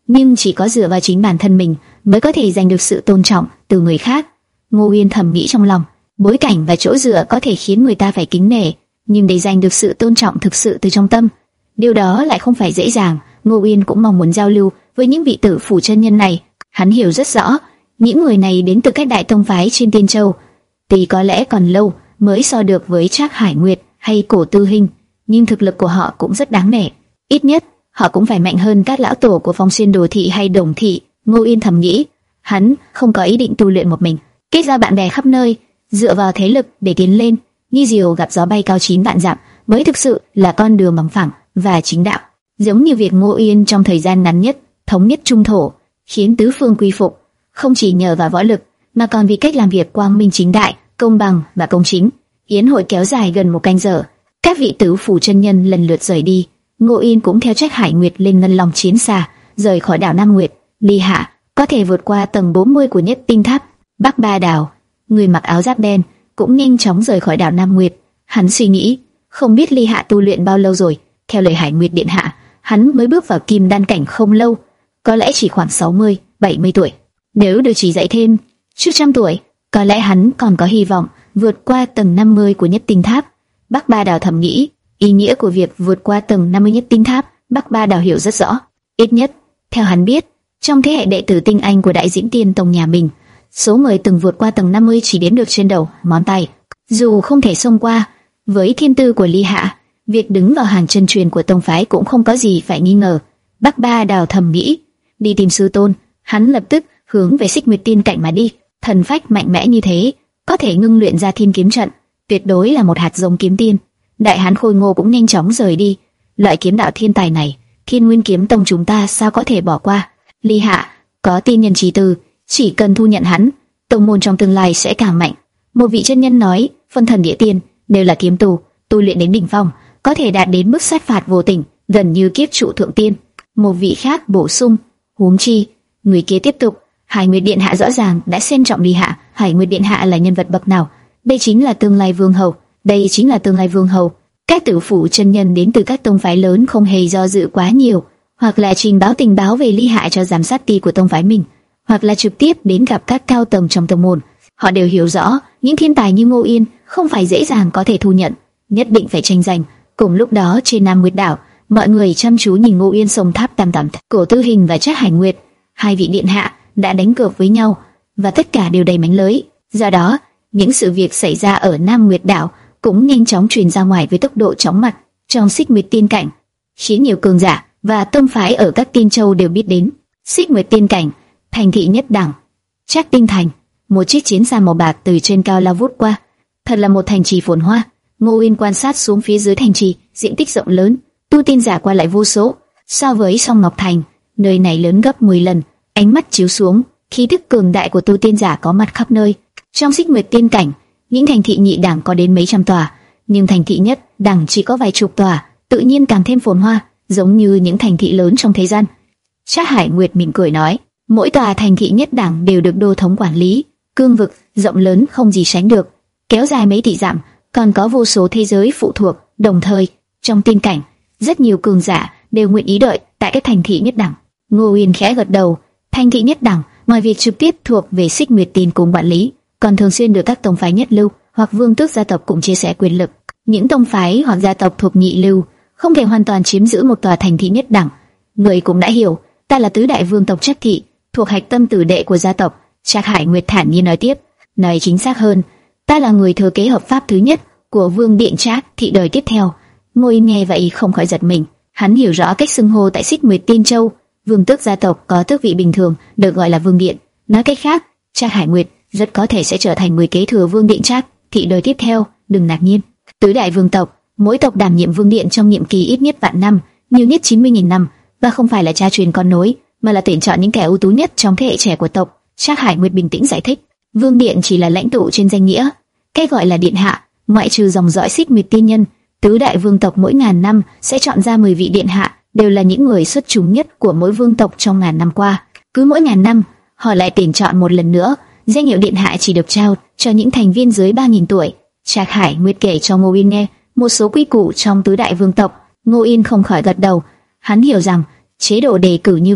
nhưng chỉ có dựa vào chính bản thân mình mới có thể giành được sự tôn trọng từ người khác. Ngô Uyên thầm nghĩ trong lòng, bối cảnh và chỗ dựa có thể khiến người ta phải kính nể, nhưng để giành được sự tôn trọng thực sự từ trong tâm, điều đó lại không phải dễ dàng. Ngô Uyên cũng mong muốn giao lưu với những vị tử phủ chân nhân này. Hắn hiểu rất rõ, những người này đến từ các đại tông phái trên Tiên Châu, tuy có lẽ còn lâu mới so được với Trác Hải Nguyệt hay Cổ Tư Hinh, nhưng thực lực của họ cũng rất đáng nể. Ít nhất họ cũng phải mạnh hơn các lão tổ của Phong Xuyên Đồ Thị hay Đồng Thị. Ngô Uyên thầm nghĩ, hắn không có ý định tu luyện một mình, kết giao bạn bè khắp nơi, dựa vào thế lực để tiến lên, như diều gặp gió bay cao chín vạn dặm mới thực sự là con đường bằng phẳng và chính đạo. Giống như việc Ngô Uyên trong thời gian ngắn nhất thống nhất trung thổ, khiến tứ phương quy phục, không chỉ nhờ vào võ lực mà còn vì cách làm việc quang minh chính đại, công bằng và công chính. Yến hội kéo dài gần một canh giờ, các vị tứ phủ chân nhân lần lượt rời đi. Ngô Uyên cũng theo Trác Hải Nguyệt lên Ngân Long chiến xa, rời khỏi đảo Nam Nguyệt. Ly Hạ có thể vượt qua tầng bốn mươi của Nhất Tinh Tháp. Bắc Ba Đào, người mặc áo giáp đen, cũng nhanh chóng rời khỏi đảo Nam Nguyệt. Hắn suy nghĩ, không biết Ly Hạ tu luyện bao lâu rồi. Theo lời Hải Nguyệt điện hạ, hắn mới bước vào Kim Đan cảnh không lâu, có lẽ chỉ khoảng sáu mươi, bảy mươi tuổi. Nếu được chỉ dạy thêm chút trăm tuổi, có lẽ hắn còn có hy vọng vượt qua tầng năm mươi của Nhất Tinh Tháp. Bắc Ba Đào thầm nghĩ, ý nghĩa của việc vượt qua tầng năm mươi Nhất Tinh Tháp, Bắc Ba Đào hiểu rất rõ. Ít nhất, theo hắn biết, trong thế hệ đệ tử tinh anh của Đại Diễn Tiên Tông nhà mình, số người từng vượt qua tầng năm mươi chỉ đếm được trên đầu ngón tay. Dù không thể xông qua, với thiên tư của Ly Hạ, việc đứng vào hàng chân truyền của tông phái cũng không có gì phải nghi ngờ. Bắc Ba Đào thầm nghĩ, đi tìm sư tôn. Hắn lập tức hướng về Xích Nguyệt Tiên cảnh mà đi. Thần phách mạnh mẽ như thế, có thể ngưng luyện ra Thiên Kiếm trận, tuyệt đối là một hạt giống kiếm tiên. Đại hán khôi ngô cũng nhanh chóng rời đi. Loại kiếm đạo thiên tài này, Thiên Nguyên Kiếm Tông chúng ta sao có thể bỏ qua? Ly Hạ có tiên nhân trí tư, chỉ cần thu nhận hắn, tông môn trong tương lai sẽ càng mạnh. Một vị chân nhân nói, Phân Thần Địa Tiên đều là kiếm tù, tu luyện đến đỉnh phong, có thể đạt đến mức sát phạt vô tình, gần như kiếp trụ thượng tiên. Một vị khác bổ sung, huống chi, người kia tiếp tục, Hải Nguyệt điện hạ rõ ràng đã xem trọng Ly Hạ. Hải Nguyệt điện hạ là nhân vật bậc nào? Đây chính là tương lai vương hầu. Đây chính là tương lai vương hầu. Các tử phủ chân nhân đến từ các tông phái lớn không hề do dự quá nhiều, hoặc là trình báo tình báo về Ly Hạ cho giám sát ty của tông phái mình, hoặc là trực tiếp đến gặp các cao tầng trong tông môn. Họ đều hiểu rõ, những thiên tài như Ngô Uyên không phải dễ dàng có thể thu nhận, nhất định phải tranh giành. Cùng lúc đó trên Nam Nguyệt đảo, mọi người chăm chú nhìn Ngô Uyên sông tháp tam tầm. Cổ Tư Hình và Trác Hải Nguyệt, hai vị điện hạ đã đánh cược với nhau, và tất cả đều đầy mánh lưới. Do đó, những sự việc xảy ra ở Nam Nguyệt đảo cũng nhanh chóng truyền ra ngoài với tốc độ chóng mặt trong Xích Nguyệt Tiên cảnh, khiến nhiều cường giả và tông phái ở các tiên châu đều biết đến. Xích Nguyệt Tiên cảnh, thành thị nhất đẳng, Trác Tinh Thành. Một chiếc chiến xa màu bạc từ trên cao lao vút qua, thật là một thành trì phồn hoa. Ngô Uyên quan sát xuống phía dưới thành trì, diện tích rộng lớn, tu tiên giả qua lại vô số. So với Song Ngọc Thành, nơi này lớn gấp mười lần. Ánh mắt chiếu xuống, khí tức cường đại của tu tiên giả có mặt khắp nơi. Trong Xích Nguyệt Tiên cảnh, những thành thị nhị đẳng có đến mấy trăm tòa, nhưng thành thị nhất đẳng chỉ có vài chục tòa, tự nhiên càng thêm phồn hoa, giống như những thành thị lớn trong thế gian. Trác Hải Nguyệt mỉm cười nói, mỗi tòa thành thị nhất đẳng đều được đô thống quản lý, cương vực rộng lớn không gì sánh được, kéo dài mấy tỷ dặm, còn có vô số thế giới phụ thuộc. Đồng thời, trong tiên cảnh, rất nhiều cường giả đều nguyện ý đợi tại các thành thị nhất đẳng. Ngô Uyên khẽ gật đầu. Thành thị nhất đẳng, ngoài việc trực tiếp thuộc về Xích Nguyệt Tiên cùng quản lý, còn thường xuyên được các tông phái nhất lưu hoặc vương tước gia tộc cùng chia sẻ quyền lực. Những tông phái hoặc gia tộc thuộc nhị lưu không thể hoàn toàn chiếm giữ một tòa thành thị nhất đẳng. Người cũng đã hiểu, ta là tứ đại vương tộc Trác thị, thuộc hạch tâm tử đệ của gia tộc. Trác Hải Nguyệt thản nhiên nói tiếp, nói chính xác hơn, ta là người thừa kế hợp pháp thứ nhất của vương điện Trác thị đời tiếp theo. Ngô Uyên nghe vậy không khỏi giật mình, hắn hiểu rõ cách xưng hô tại Xích Nguyệt Tiên Châu. Vương tước gia tộc có tước vị bình thường được gọi là vương điện, nói cách khác, Trác Hải Nguyệt rất có thể sẽ trở thành người kế thừa vương điện Trác thị đời tiếp theo. Đừng ngạc nhiên, tứ đại vương tộc, mỗi tộc đảm nhiệm vương điện trong nhiệm kỳ ít nhất vạn năm, nhiều nhất chín mươi nghìn năm, và không phải là cha truyền con nối, mà là tuyển chọn những kẻ ưu tú nhất trong thế hệ trẻ của tộc. Trác Hải Nguyệt bình tĩnh giải thích, vương điện chỉ là lãnh tụ trên danh nghĩa, cái gọi là điện hạ, ngoại trừ dòng dõi Xích Nguyệt tiên nhân, tứ đại vương tộc mỗi ngàn năm sẽ chọn ra mười vị điện hạ, đều là những người xuất chúng nhất của mỗi vương tộc trong ngàn năm qua. Cứ mỗi ngàn năm, họ lại tuyển chọn một lần nữa, danh hiệu điện hạ chỉ được trao cho những thành viên dưới ba nghìn tuổi. Trác Hải Nguyệt kể cho Ngô Uyên nghe một số quy củ trong tứ đại vương tộc. Ngô Uyên không khỏi gật đầu, hắn hiểu rằng chế độ đề cử như vậy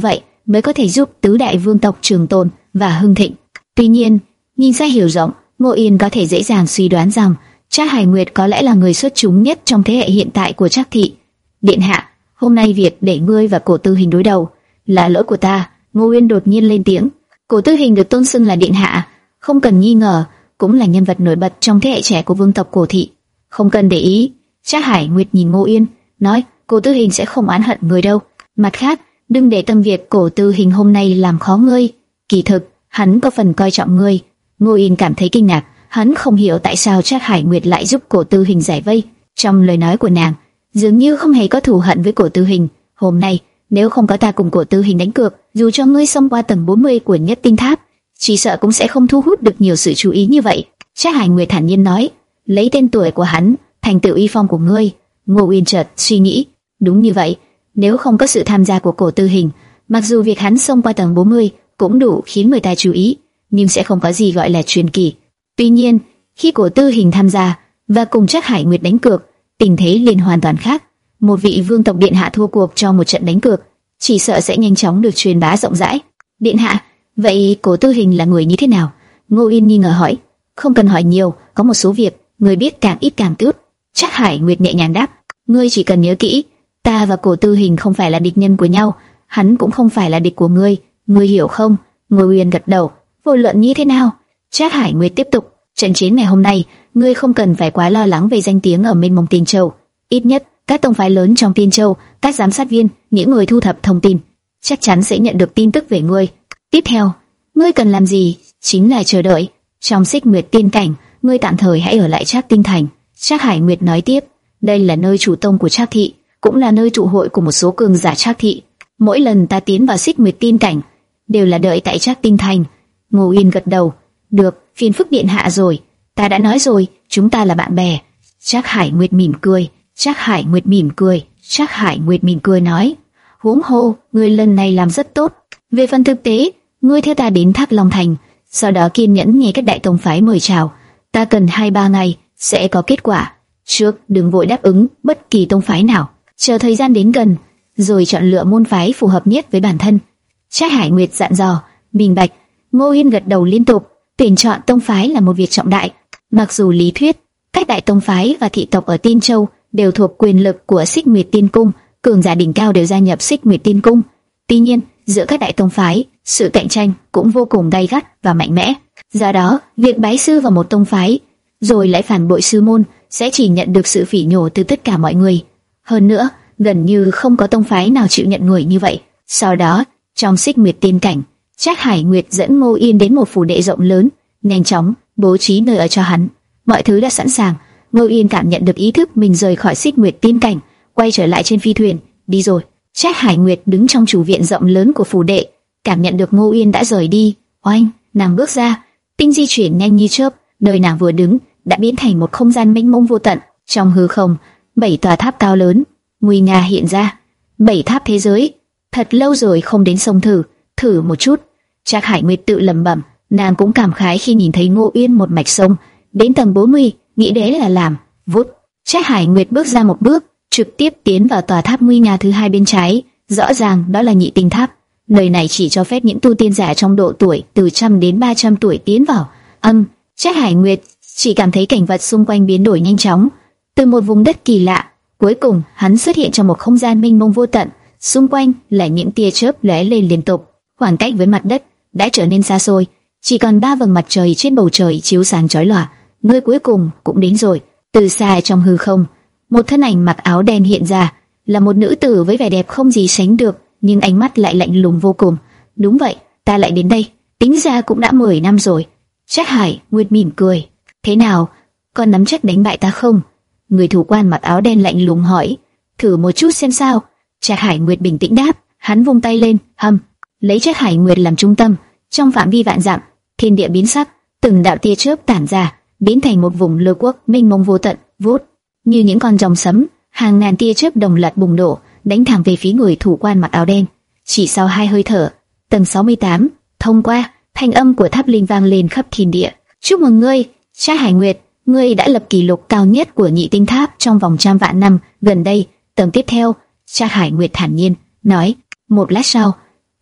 mới có thể giúp tứ đại vương tộc trường tồn và hưng thịnh. Tuy nhiên, nhìn ra hiểu rộng, Ngô Yên có thể dễ dàng suy đoán rằng Trác Hải Nguyệt có lẽ là người xuất chúng nhất trong thế hệ hiện tại của Trác thị. Điện hạ, hôm nay việc để ngươi và Cổ Tư Hình đối đầu là lỗi của ta. Ngô Yên đột nhiên lên tiếng. Cổ Tư Hình được tôn xưng là điện hạ, không cần nghi ngờ, cũng là nhân vật nổi bật trong thế hệ trẻ của vương tộc Cổ thị. Không cần để ý. Trác Hải Nguyệt nhìn Ngô Yên, nói, Cổ Tư Hình sẽ không oán hận người đâu. Mặt khác, đừng để tâm việc Cổ Tư Hình hôm nay làm khó ngươi. Kỳ thực, hắn có phần coi trọng ngươi. Ngô Yên cảm thấy kinh ngạc, hắn không hiểu tại sao Trác Hải Nguyệt lại giúp Cổ Tư Hình giải vây. Trong lời nói của nàng, dường như không hề có thù hận với Cổ Tư Hình. Hôm nay, nếu không có ta cùng Cổ Tư Hình đánh cược, dù cho ngươi xông qua tầng bốn mươi của Nhất Tinh Tháp, chỉ sợ cũng sẽ không thu hút được nhiều sự chú ý như vậy. Trác Hải Nguyệt thản nhiên nói, lấy tên tuổi của hắn, thành tựu uy phong của ngươi. Ngô Uyên chợt suy nghĩ, đúng như vậy, nếu không có sự tham gia của Cổ Tư Hình, mặc dù việc hắn xông qua tầng bốn mươi cũng đủ khiến người ta chú ý, nhưng sẽ không có gì gọi là truyền kỳ. Tuy nhiên, khi Cổ Tư Hình tham gia và cùng Trác Hải Nguyệt đánh cược, tình thế liền hoàn toàn khác. Một vị vương tộc điện hạ thua cuộc trong một trận đánh cược, chỉ sợ sẽ nhanh chóng được truyền bá rộng rãi. Điện hạ, vậy Cổ Tư Hình là người như thế nào? Ngô Yên nghi ngờ hỏi. Không cần hỏi nhiều, có một số việc người biết càng ít càng tốt. Trác Hải Nguyệt nhẹ nhàng đáp. Ngươi chỉ cần nhớ kỹ, ta và Cổ Tư Hình không phải là địch nhân của nhau, hắn cũng không phải là địch của ngươi, ngươi hiểu không? Ngô Uyên gật đầu. Vô luận như thế nào? Trác Hải Nguyệt tiếp tục. Trận chiến ngày hôm nay, ngươi không cần phải quá lo lắng về danh tiếng ở Mênh Mông Tiên Châu. Ít nhất, các tông phái lớn trong Tiên Châu, các giám sát viên, những người thu thập thông tin, chắc chắn sẽ nhận được tin tức về ngươi. Tiếp theo, ngươi cần làm gì? Chính là chờ đợi. Trong Xích Nguyệt Tiên Cảnh, ngươi tạm thời hãy ở lại Trác Tinh Thành. Trác Hải Nguyệt nói tiếp. Đây là nơi chủ tông của Trác thị, cũng là nơi tụ hội của một số cường giả Trác thị. Mỗi lần ta tiến vào Xích Nguyệt Tiên Cảnh, đều là đợi tại Trác Tinh Thành. Ngô Uyên gật đầu. Được, phiền phức điện hạ rồi. Ta đã nói rồi, chúng ta là bạn bè. Trác Hải Nguyệt mỉm cười. Trác Hải Nguyệt mỉm cười. Trác Hải Nguyệt mỉm cười nói. Huống hồ, ngươi lần này làm rất tốt. Về phần thực tế, ngươi theo ta đến Thác Long Thành, sau đó kiên nhẫn nghe các đại tông phái mời chào. Ta cần hai ba ngày sẽ có kết quả. Trước, đừng vội đáp ứng bất kỳ tông phái nào. Chờ thời gian đến gần, rồi chọn lựa môn phái phù hợp nhất với bản thân. Trác Hải Nguyệt dặn dò. Minh bạch. Ngô Yên gật đầu liên tục. Tuyển chọn tông phái là một việc trọng đại. Mặc dù lý thuyết, các đại tông phái và thị tộc ở Tiên Châu đều thuộc quyền lực của Xích Nguyệt Tiên Cung, cường giả đỉnh cao đều gia nhập Xích Nguyệt Tiên Cung. Tuy nhiên, giữa các đại tông phái, sự cạnh tranh cũng vô cùng gay gắt và mạnh mẽ. Do đó, việc bái sư vào một tông phái, rồi lại phản bội sư môn, sẽ chỉ nhận được sự phỉ nhổ từ tất cả mọi người. Hơn nữa, gần như không có tông phái nào chịu nhận người như vậy. Sau đó, trong Xích Nguyệt Tiên Cảnh, Trác Hải Nguyệt dẫn Ngô Yên đến một phủ đệ rộng lớn, nhanh chóng bố trí nơi ở cho hắn. Mọi thứ đã sẵn sàng. Ngô Yên cảm nhận được ý thức mình rời khỏi Xích Nguyệt Tiên Cảnh, quay trở lại trên phi thuyền. Đi rồi. Trác Hải Nguyệt đứng trong chủ viện rộng lớn của phủ đệ, cảm nhận được Ngô Yên đã rời đi. Oanh, nàng bước ra, tinh di chuyển nhanh như chớp, nơi nàng vừa đứng đã biến thành một không gian mênh mông vô tận. Trong hư không, bảy tòa tháp cao lớn nguy nga hiện ra. Bảy tháp thế giới. Thật lâu rồi không đến sông thử, thử một chút. Trác Hải Nguyệt tự lẩm bẩm, nàng cũng cảm khái khi nhìn thấy Ngô Yên một mạch sông đến tầng bốn mươi, nghĩ đấy là làm. Vút. Trác Hải Nguyệt bước ra một bước, trực tiếp tiến vào tòa tháp nguy nga thứ hai bên trái. Rõ ràng đó là Nhị Tinh Tháp. Nơi này chỉ cho phép những tu tiên giả trong độ tuổi từ trăm đến ba trăm tuổi tiến vào. Âm, Trác Hải Nguyệt chỉ cảm thấy cảnh vật xung quanh biến đổi nhanh chóng. Từ một vùng đất kỳ lạ, cuối cùng hắn xuất hiện trong một không gian mênh mông vô tận. Xung quanh là những tia chớp lóe lên liên tục. Khoảng cách với mặt đất đã trở nên xa xôi, chỉ còn ba vầng mặt trời trên bầu trời chiếu sáng chói lòa. Nơi cuối cùng cũng đến rồi. Từ xa trong hư không, một thân ảnh mặc áo đen hiện ra, là một nữ tử với vẻ đẹp không gì sánh được, nhưng ánh mắt lại lạnh lùng vô cùng. Đúng vậy, ta lại đến đây, tính ra cũng đã mười năm rồi. Trác Hải Nguyệt mỉm cười. Thế nào, còn nắm chắc đánh bại ta không? Người thủ quan mặc áo đen lạnh lùng hỏi. Thử một chút xem sao. Trác Hải Nguyệt bình tĩnh đáp. Hắn vung tay lên, hầm, lấy Trác Hải Nguyệt làm trung tâm, trong phạm vi vạn dặm, thiên địa biến sắc, từng đạo tia chớp tản ra, biến thành một vùng lôi quốc mênh mông vô tận. Vút, như những con rồng sấm, hàng ngàn tia chớp đồng loạt bùng nổ, đánh thẳng về phía người thủ quan mặc áo đen. Chỉ sau hai hơi thở, tầng sáu mươi tám thông qua, thanh âm của tháp linh vang lên khắp thiên địa. Chúc mừng ngươi, Trác Hải Nguyệt, ngươi đã lập kỷ lục cao nhất của Nhị Tinh Tháp trong vòng trăm vạn năm gần đây. Tầng tiếp theo, Trác Hải Nguyệt thản nhiên nói. Một lát sau,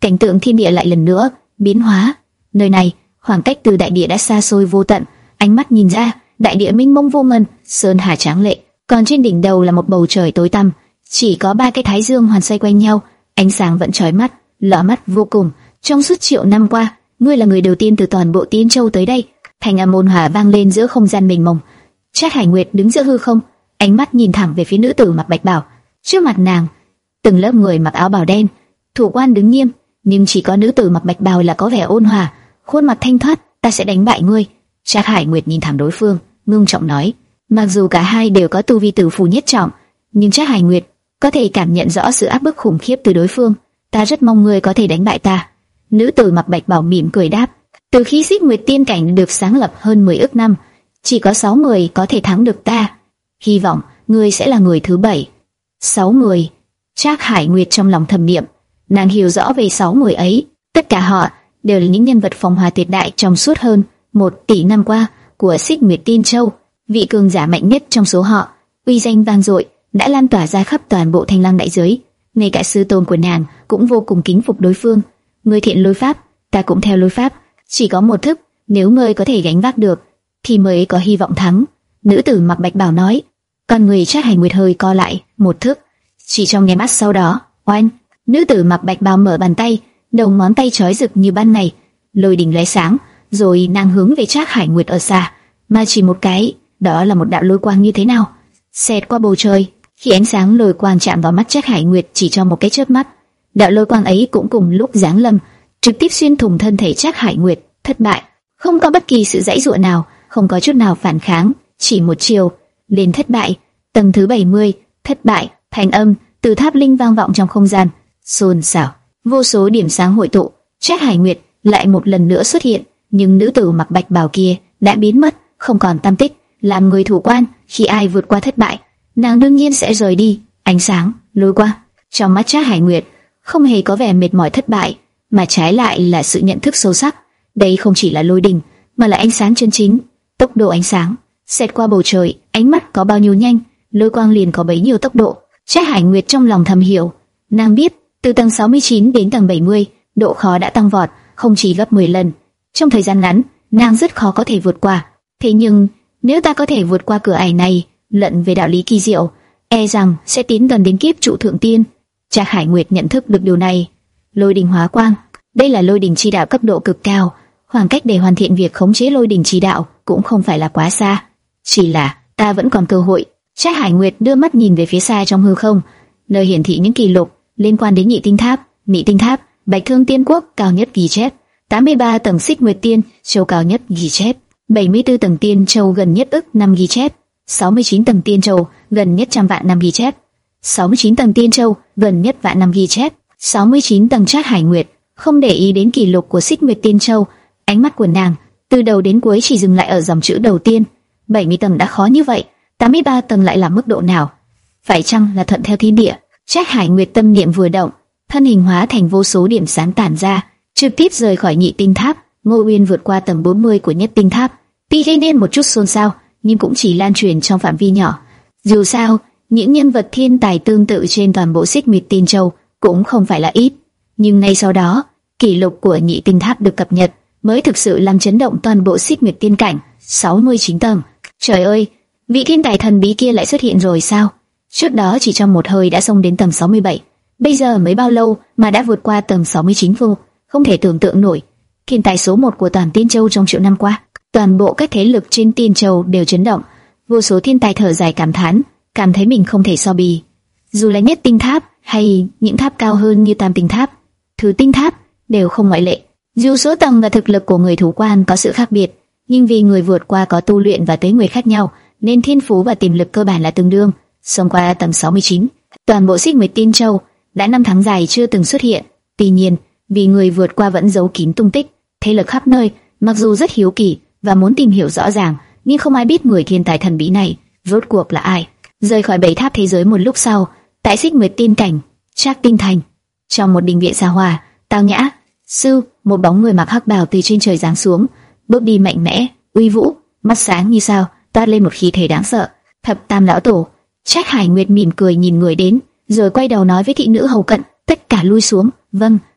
cảnh tượng thiên địa lại lần nữa biến hóa. Nơi này, khoảng cách từ đại địa đã xa xôi vô tận, ánh mắt nhìn ra, đại địa mênh mông vô ngần, sơn hà tráng lệ, còn trên đỉnh đầu là một bầu trời tối tăm, chỉ có ba cái thái dương hoàn xoay quanh nhau, ánh sáng vẫn chói mắt, lóa mắt vô cùng. Trong suốt triệu năm qua, ngươi là người đầu tiên từ toàn bộ Tiên Châu tới đây. Thành âm ôn hòa vang lên giữa không gian mênh mông. Trác Hải Nguyệt đứng giữa hư không, ánh mắt nhìn thẳng về phía nữ tử mặc bạch bào. Trước mặt nàng, từng lớp người mặc áo bào đen, thủ quan đứng nghiêm, nhưng chỉ có nữ tử mặc bạch bào là có vẻ ôn hòa, khuôn mặt thanh thoát. Ta sẽ đánh bại ngươi. Trác Hải Nguyệt nhìn thẳng đối phương, ngưng trọng nói. Mặc dù cả hai đều có tu vi tử phù nhất trọng, nhưng Trác Hải Nguyệt có thể cảm nhận rõ sự áp bức khủng khiếp từ đối phương. Ta rất mong ngươi có thể đánh bại ta. Nữ tử mặc bạch bào mỉm cười đáp. Từ khi Xích Nguyệt Tiên Cảnh được sáng lập hơn mười ức năm, chỉ có sáu người có thể thắng được ta. Hy vọng ngươi sẽ là người thứ bảy. Sáu người. Trác Hải Nguyệt trong lòng thầm niệm. Nàng hiểu rõ về sáu người ấy. Tất cả họ đều là những nhân vật phong hoa tuyệt đại trong suốt hơn một tỷ năm qua của Xích Nguyệt Tiên Châu. Vị cường giả mạnh nhất trong số họ, uy danh vang dội, đã lan tỏa ra khắp toàn bộ Thanh Lăng đại giới. Ngay cả sư tôn của nàng cũng vô cùng kính phục đối phương. Ngươi thiện lối pháp, ta cũng theo lối pháp. Chỉ có một thức, nếu ngươi có thể gánh vác được, thì mới có hy vọng thắng. Nữ tử mặc bạch bào nói. Con người Trác Hải Nguyệt hơi co lại. Một thức. Chỉ trong nháy mắt sau đó, oanh! Nữ tử mặc bạch bào mở bàn tay, đầu ngón tay chói rực như ban ngày, lôi đình lóe sáng, rồi nàng hướng về Trác Hải Nguyệt ở xa, mà chỉ một cái, đó là một đạo lôi quang như thế nào, xẹt qua bầu trời. Khi ánh sáng lôi quang chạm vào mắt Trác Hải Nguyệt chỉ trong một cái chớp mắt, đạo lôi quang ấy cũng cùng lúc giáng lâm, trực tiếp xuyên thủng thân thể Trác Hải Nguyệt. Thất bại, không có bất kỳ sự giãy giụa nào, không có chút nào phản kháng, chỉ một chiều lên thất bại. Tầng thứ bảy mươi, thất bại. Thanh âm từ tháp linh vang vọng trong không gian, xôn xao, vô số điểm sáng hội tụ. Trác Hải Nguyệt lại một lần nữa xuất hiện, nhưng nữ tử mặc bạch bào kia đã biến mất, không còn tăm tích. Làm người thủ quan, khi ai vượt qua thất bại, nàng đương nhiên sẽ rời đi. Ánh sáng lôi qua trong mắt Trác Hải Nguyệt không hề có vẻ mệt mỏi thất bại, mà trái lại là sự nhận thức sâu sắc. Đây không chỉ là lôi đình, mà là ánh sáng chân chính. Tốc độ ánh sáng xẹt qua bầu trời, ánh mắt có bao nhiêu nhanh, lôi quang liền có bấy nhiêu tốc độ. Trác Hải Nguyệt trong lòng thầm hiểu, nàng biết từ tầng sáu mươi chín đến tầng bảy mươi, độ khó đã tăng vọt, không chỉ gấp mười lần. Trong thời gian ngắn, nàng rất khó có thể vượt qua. Thế nhưng nếu ta có thể vượt qua cửa ải này, luận về đạo lý kỳ diệu, e rằng sẽ tiến gần đến kiếp trụ thượng tiên. Trác Hải Nguyệt nhận thức được điều này. Lôi đình hóa quang, đây là lôi đình chi đạo cấp độ cực cao. Khoảng cách để hoàn thiện việc khống chế lôi đình chi đạo cũng không phải là quá xa. Chỉ là ta vẫn còn cơ hội. Trác Hải Nguyệt đưa mắt nhìn về phía xa trong hư không, nơi hiển thị những kỳ lục liên quan đến Nhị Tinh Tháp, Mỹ Tinh Tháp, Bạch Thương Tiên Quốc cao nhất ghi chép, tám mươi ba tầng Xích Nguyệt Tiên Châu cao nhất ghi chép, bảy mươi tư tầng Tiên Châu gần nhất ức năm ghi chép, sáu mươi chín tầng Tiên Châu gần nhất trăm vạn năm ghi chép, sáu mươi chín tầng Tiên Châu gần nhất vạn năm ghi chép, sáu mươi chín tầng. Trác Hải Nguyệt không để ý đến kỷ lục của Xích Nguyệt Tiên Châu, ánh mắt của nàng từ đầu đến cuối chỉ dừng lại ở dòng chữ đầu tiên. bảy mươi tầng đã khó như vậy, tám mươi ba tầng lại là mức độ nào? Phải chăng là thuận theo thiên địa? Trác Hải Nguyệt tâm niệm vừa động, thân hình hóa thành vô số điểm sáng tản ra, trực tiếp rời khỏi Nhị Tinh Tháp. Ngô Uyên vượt qua tầng bốn mươi của Nhất Tinh Tháp, tuy gây nên một chút xôn xao, nhưng cũng chỉ lan truyền trong phạm vi nhỏ. Dù sao, những nhân vật thiên tài tương tự trên toàn bộ Xích Nguyệt Tiên Châu cũng không phải là ít. Nhưng ngay sau đó, kỷ lục của Nhị Tinh Tháp được cập nhật, mới thực sự làm chấn động toàn bộ Xích Nguyệt Tiên Cảnh. sáu mươi chín tầng. Trời ơi, vị thiên tài thần bí kia lại xuất hiện rồi sao? Trước đó chỉ trong một hơi đã xông đến tầng sáu mươi bảy, bây giờ mới bao lâu mà đã vượt qua tầng sáu mươi chín vô, không thể tưởng tượng nổi. Thiên tài số một của toàn Tiên Châu trong triệu năm qua, toàn bộ các thế lực trên Tiên Châu đều chấn động, vô số thiên tài thở dài cảm thán, cảm thấy mình không thể so bì. Dù là Nhất Tinh Tháp hay những tháp cao hơn như Tam Tinh Tháp, Thứ Tinh Tháp đều không ngoại lệ. Dù số tầng và thực lực của người thủ quan có sự khác biệt, nhưng vì người vượt qua có tu luyện và tuế nguyệt khác nhau, nên thiên phú và tiềm lực cơ bản là tương đương. Xông qua tầng sáu mươi chín, toàn bộ Xích Nguyệt Tiên Châu đã năm tháng dài chưa từng xuất hiện. Tuy nhiên, vì người vượt qua vẫn giấu kín tung tích, thế lực khắp nơi, mặc dù rất hiếu kỳ và muốn tìm hiểu rõ ràng, nhưng không ai biết người thiên tài thần bí này rốt cuộc là ai. Rời khỏi bảy tháp thế giới một lúc sau, tại Xích Nguyệt Tiên Cảnh, Trác Tinh Thành, trong một đình viện xa hoa, tao nhã, sư, một bóng người mặc hắc bào từ trên trời giáng xuống, bước đi mạnh mẽ, uy vũ, mắt sáng như sao, toát lên một khí thế đáng sợ. Thập Tam lão tổ. Trác Hải Nguyệt mỉm cười nhìn người đến, rồi quay đầu nói với thị nữ hầu cận, tất cả lui xuống. Vâng.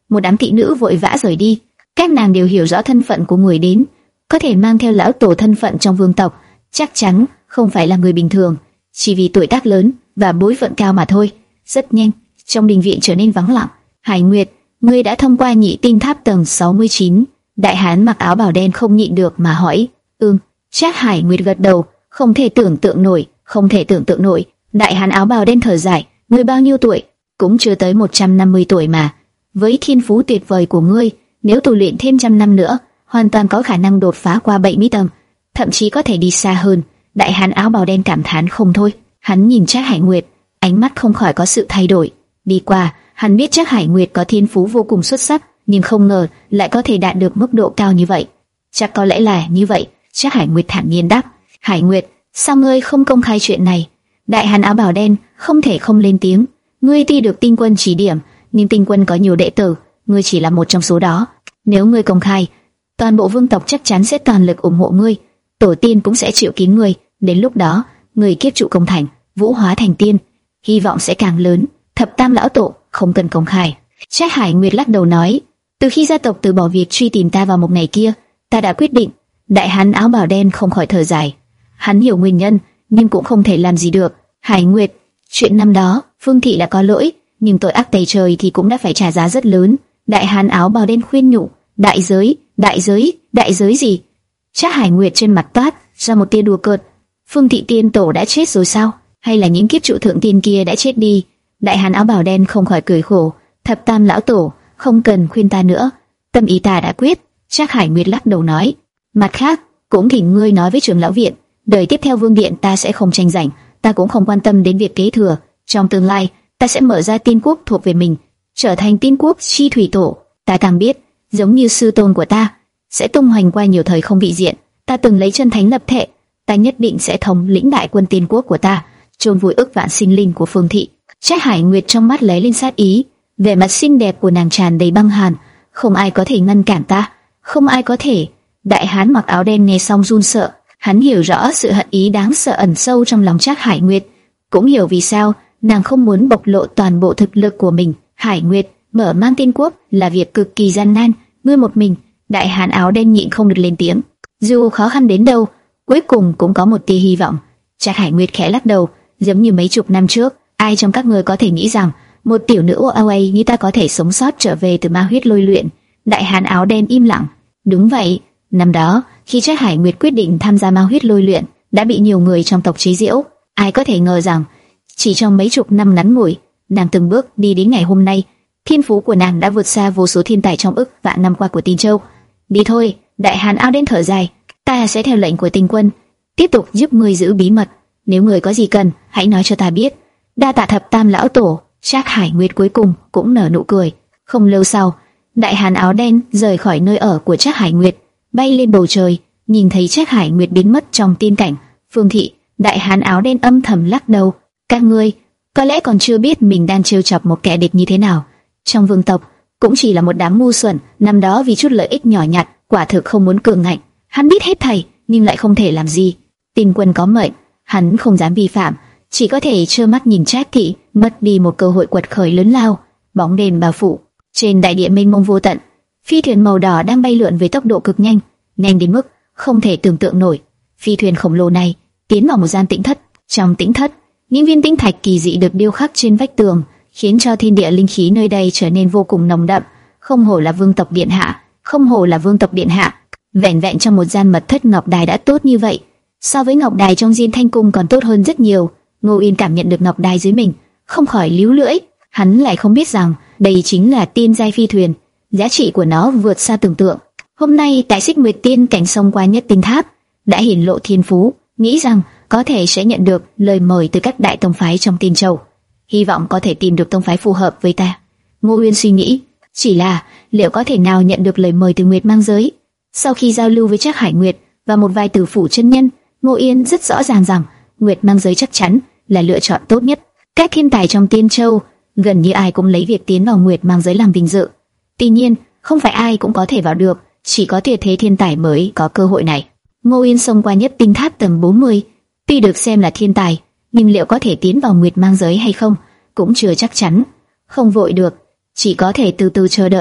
Một đám thị nữ vội vã rời đi. Các nàng đều hiểu rõ thân phận của người đến, có thể mang theo lão tổ thân phận trong vương tộc, chắc chắn không phải là người bình thường, chỉ vì tuổi tác lớn và bối phận cao mà thôi. Rất nhanh, trong đình viện trở nên vắng lặng. Hải Nguyệt, ngươi đã thông qua nhị tinh tháp tầng sáu mươi chín. Đại hán mặc áo bào đen không nhịn được mà hỏi. Ừm. Trác Hải Nguyệt gật đầu. Không thể tưởng tượng nổi, không thể tưởng tượng nổi. Đại hán áo bào đen thở dài. Ngươi bao nhiêu tuổi? Cũng chưa tới một trăm năm mươi tuổi mà. Với thiên phú tuyệt vời của ngươi, nếu tu luyện thêm trăm năm nữa, hoàn toàn có khả năng đột phá qua bảy mươi tầng, thậm chí có thể đi xa hơn. Đại hán áo bào đen cảm thán không thôi. Hắn nhìn Trác Hải Nguyệt, ánh mắt không khỏi có sự thay đổi. Đi qua, hắn biết Trác Hải Nguyệt có thiên phú vô cùng xuất sắc, nhưng không ngờ lại có thể đạt được mức độ cao như vậy. Chắc có lẽ là như vậy. Trác Hải Nguyệt thản nhiên đáp. Hải Nguyệt, sao ngươi không công khai chuyện này? Đại hán áo bào đen không thể không lên tiếng. Ngươi tuy được tinh quân chỉ điểm, nhưng tinh quân có nhiều đệ tử, ngươi chỉ là một trong số đó. Nếu ngươi công khai, toàn bộ vương tộc chắc chắn sẽ toàn lực ủng hộ ngươi, tổ tiên cũng sẽ chịu kín ngươi. Đến lúc đó, ngươi kiếp trụ công thành, vũ hóa thành tiên, hy vọng sẽ càng lớn. Thập tam lão tổ không cần công khai. Trác Hải Nguyệt lắc đầu nói. Từ khi gia tộc từ bỏ việc truy tìm ta vào một ngày kia, ta đã quyết định. Đại hán áo bào đen không khỏi thở dài. Hắn hiểu nguyên nhân, nhưng cũng không thể làm gì được. Hải Nguyệt, chuyện năm đó, Phương thị đã có lỗi, nhưng tội ác tày trời thì cũng đã phải trả giá rất lớn. Đại hán áo bào đen khuyên nhủ. Đại giới, đại giới, đại giới gì? Trác Hải Nguyệt trên mặt toát ra một tia đùa cợt. Phương thị tiên tổ đã chết rồi sao? Hay là những kiếp trụ thượng tiên kia đã chết đi? Đại hán áo bào đen không khỏi cười khổ. Thập tam lão tổ, không cần khuyên ta nữa, tâm ý ta đã quyết. Trác Hải Nguyệt lắc đầu nói. Mặt khác, cũng thỉnh ngươi nói với trưởng lão viện, đời tiếp theo vương điện ta sẽ không tranh giành, ta cũng không quan tâm đến việc kế thừa. Trong tương lai, ta sẽ mở ra tiên quốc thuộc về mình, trở thành tiên quốc chi thủy tổ. Ta càng biết, giống như sư tôn của ta, sẽ tung hoành qua nhiều thời không vị diện. Ta từng lấy chân thánh lập thệ, ta nhất định sẽ thống lĩnh đại quân tiên quốc của ta, chôn vùi ức vạn sinh linh của Phương thị. Trác Hải Nguyệt trong mắt lóe lên sát ý, vẻ mặt xinh đẹp của nàng tràn đầy băng hàn. Không ai có thể ngăn cản ta, không ai có thể. Đại hán mặc áo đen nghe xong run sợ, hắn hiểu rõ sự hận ý đáng sợ ẩn sâu trong lòng Trác Hải Nguyệt, cũng hiểu vì sao nàng không muốn bộc lộ toàn bộ thực lực của mình. Hải Nguyệt, mở mang tiên quốc là việc cực kỳ gian nan, ngươi một mình. Đại hán áo đen nhịn không được lên tiếng. Dù khó khăn đến đâu, cuối cùng cũng có một tia hy vọng. Trác Hải Nguyệt khẽ lắc đầu, giống như mấy chục năm trước, ai trong các ngươi có thể nghĩ rằng một tiểu nữ ô a như ta có thể sống sót trở về từ ma huyết lôi luyện? Đại hán áo đen im lặng. Đúng vậy, năm đó khi Trác Hải Nguyệt quyết định tham gia ma huyết lôi luyện, đã bị nhiều người trong tộc chế giễu. Ai có thể ngờ rằng chỉ trong mấy chục năm ngắn ngủi, nàng từng bước đi đến ngày hôm nay. Thiên phú của nàng đã vượt xa vô số thiên tài trong ức vạn năm qua của Tin Châu. Đi thôi. Đại hán áo đen thở dài. Ta sẽ theo lệnh của Tinh quân, tiếp tục giúp ngươi giữ bí mật. Nếu ngươi có gì cần, hãy nói cho ta biết. Đa tạ thập tam lão tổ. Trác Hải Nguyệt cuối cùng cũng nở nụ cười. Không lâu sau, đại hán áo đen rời khỏi nơi ở của Trác Hải Nguyệt, bay lên bầu trời, nhìn thấy Trác Hải Nguyệt biến mất trong tiên cảnh. Phương thị, đại hán áo đen âm thầm lắc đầu. Các ngươi có lẽ còn chưa biết mình đang trêu chọc một kẻ địch như thế nào. Trong vương tộc cũng chỉ là một đám ngu xuẩn, năm đó vì chút lợi ích nhỏ nhặt, quả thực không muốn cường ngạnh. Hắn biết hết thảy nhưng lại không thể làm gì. Tinh quân có mệnh, hắn không dám vi phạm, chỉ có thể trơ mắt nhìn Trác thị mất đi một cơ hội quật khởi lớn lao. Bóng đêm bao phủ trên đại địa mênh mông vô tận, phi thuyền màu đỏ đang bay lượn với tốc độ cực nhanh, nhanh đến mức không thể tưởng tượng nổi. Phi thuyền khổng lồ này tiến vào một gian tĩnh thất. Trong tĩnh thất, những viên tinh thạch kỳ dị được điêu khắc trên vách tường, khiến cho thiên địa linh khí nơi đây trở nên vô cùng nồng đậm. Không hổ là vương tộc điện hạ, không hổ là vương tộc điện hạ. Vẻn vẹn trong một gian mật thất ngọc đài đã tốt như vậy, so với ngọc đài trong Diên Thanh cung còn tốt hơn rất nhiều. Ngô Yên cảm nhận được ngọc đài dưới mình, không khỏi líu lưỡi. Hắn lại không biết rằng đây chính là tiên giai phi thuyền, giá trị của nó vượt xa tưởng tượng. Hôm nay tại Xích Nguyệt Tiên cảnh xông qua nhất tinh tháp, đã hiển lộ thiên phú, nghĩ rằng có thể sẽ nhận được lời mời từ các đại tông phái trong Tiên Châu, hy vọng có thể tìm được tông phái phù hợp với ta. Ngô Uyên suy nghĩ, chỉ là liệu có thể nào nhận được lời mời từ Nguyệt Mang Giới? Sau khi giao lưu với Trác Hải Nguyệt và một vài tử phủ chân nhân, Ngô Uyên rất rõ ràng rằng Nguyệt Mang Giới chắc chắn là lựa chọn tốt nhất. Các thiên tài trong Tiên Châu gần như ai cũng lấy việc tiến vào Nguyệt Mang Giới làm vinh dự. Tuy nhiên, không phải ai cũng có thể vào được, chỉ có tuyệt thế thiên tài mới có cơ hội này. Ngô Uyên xông qua nhất tinh tháp tầng bốn mươi, tuy được xem là thiên tài, nhưng liệu có thể tiến vào Nguyệt Mang Giới hay không cũng chưa chắc chắn. Không vội được, chỉ có thể từ từ chờ đợi.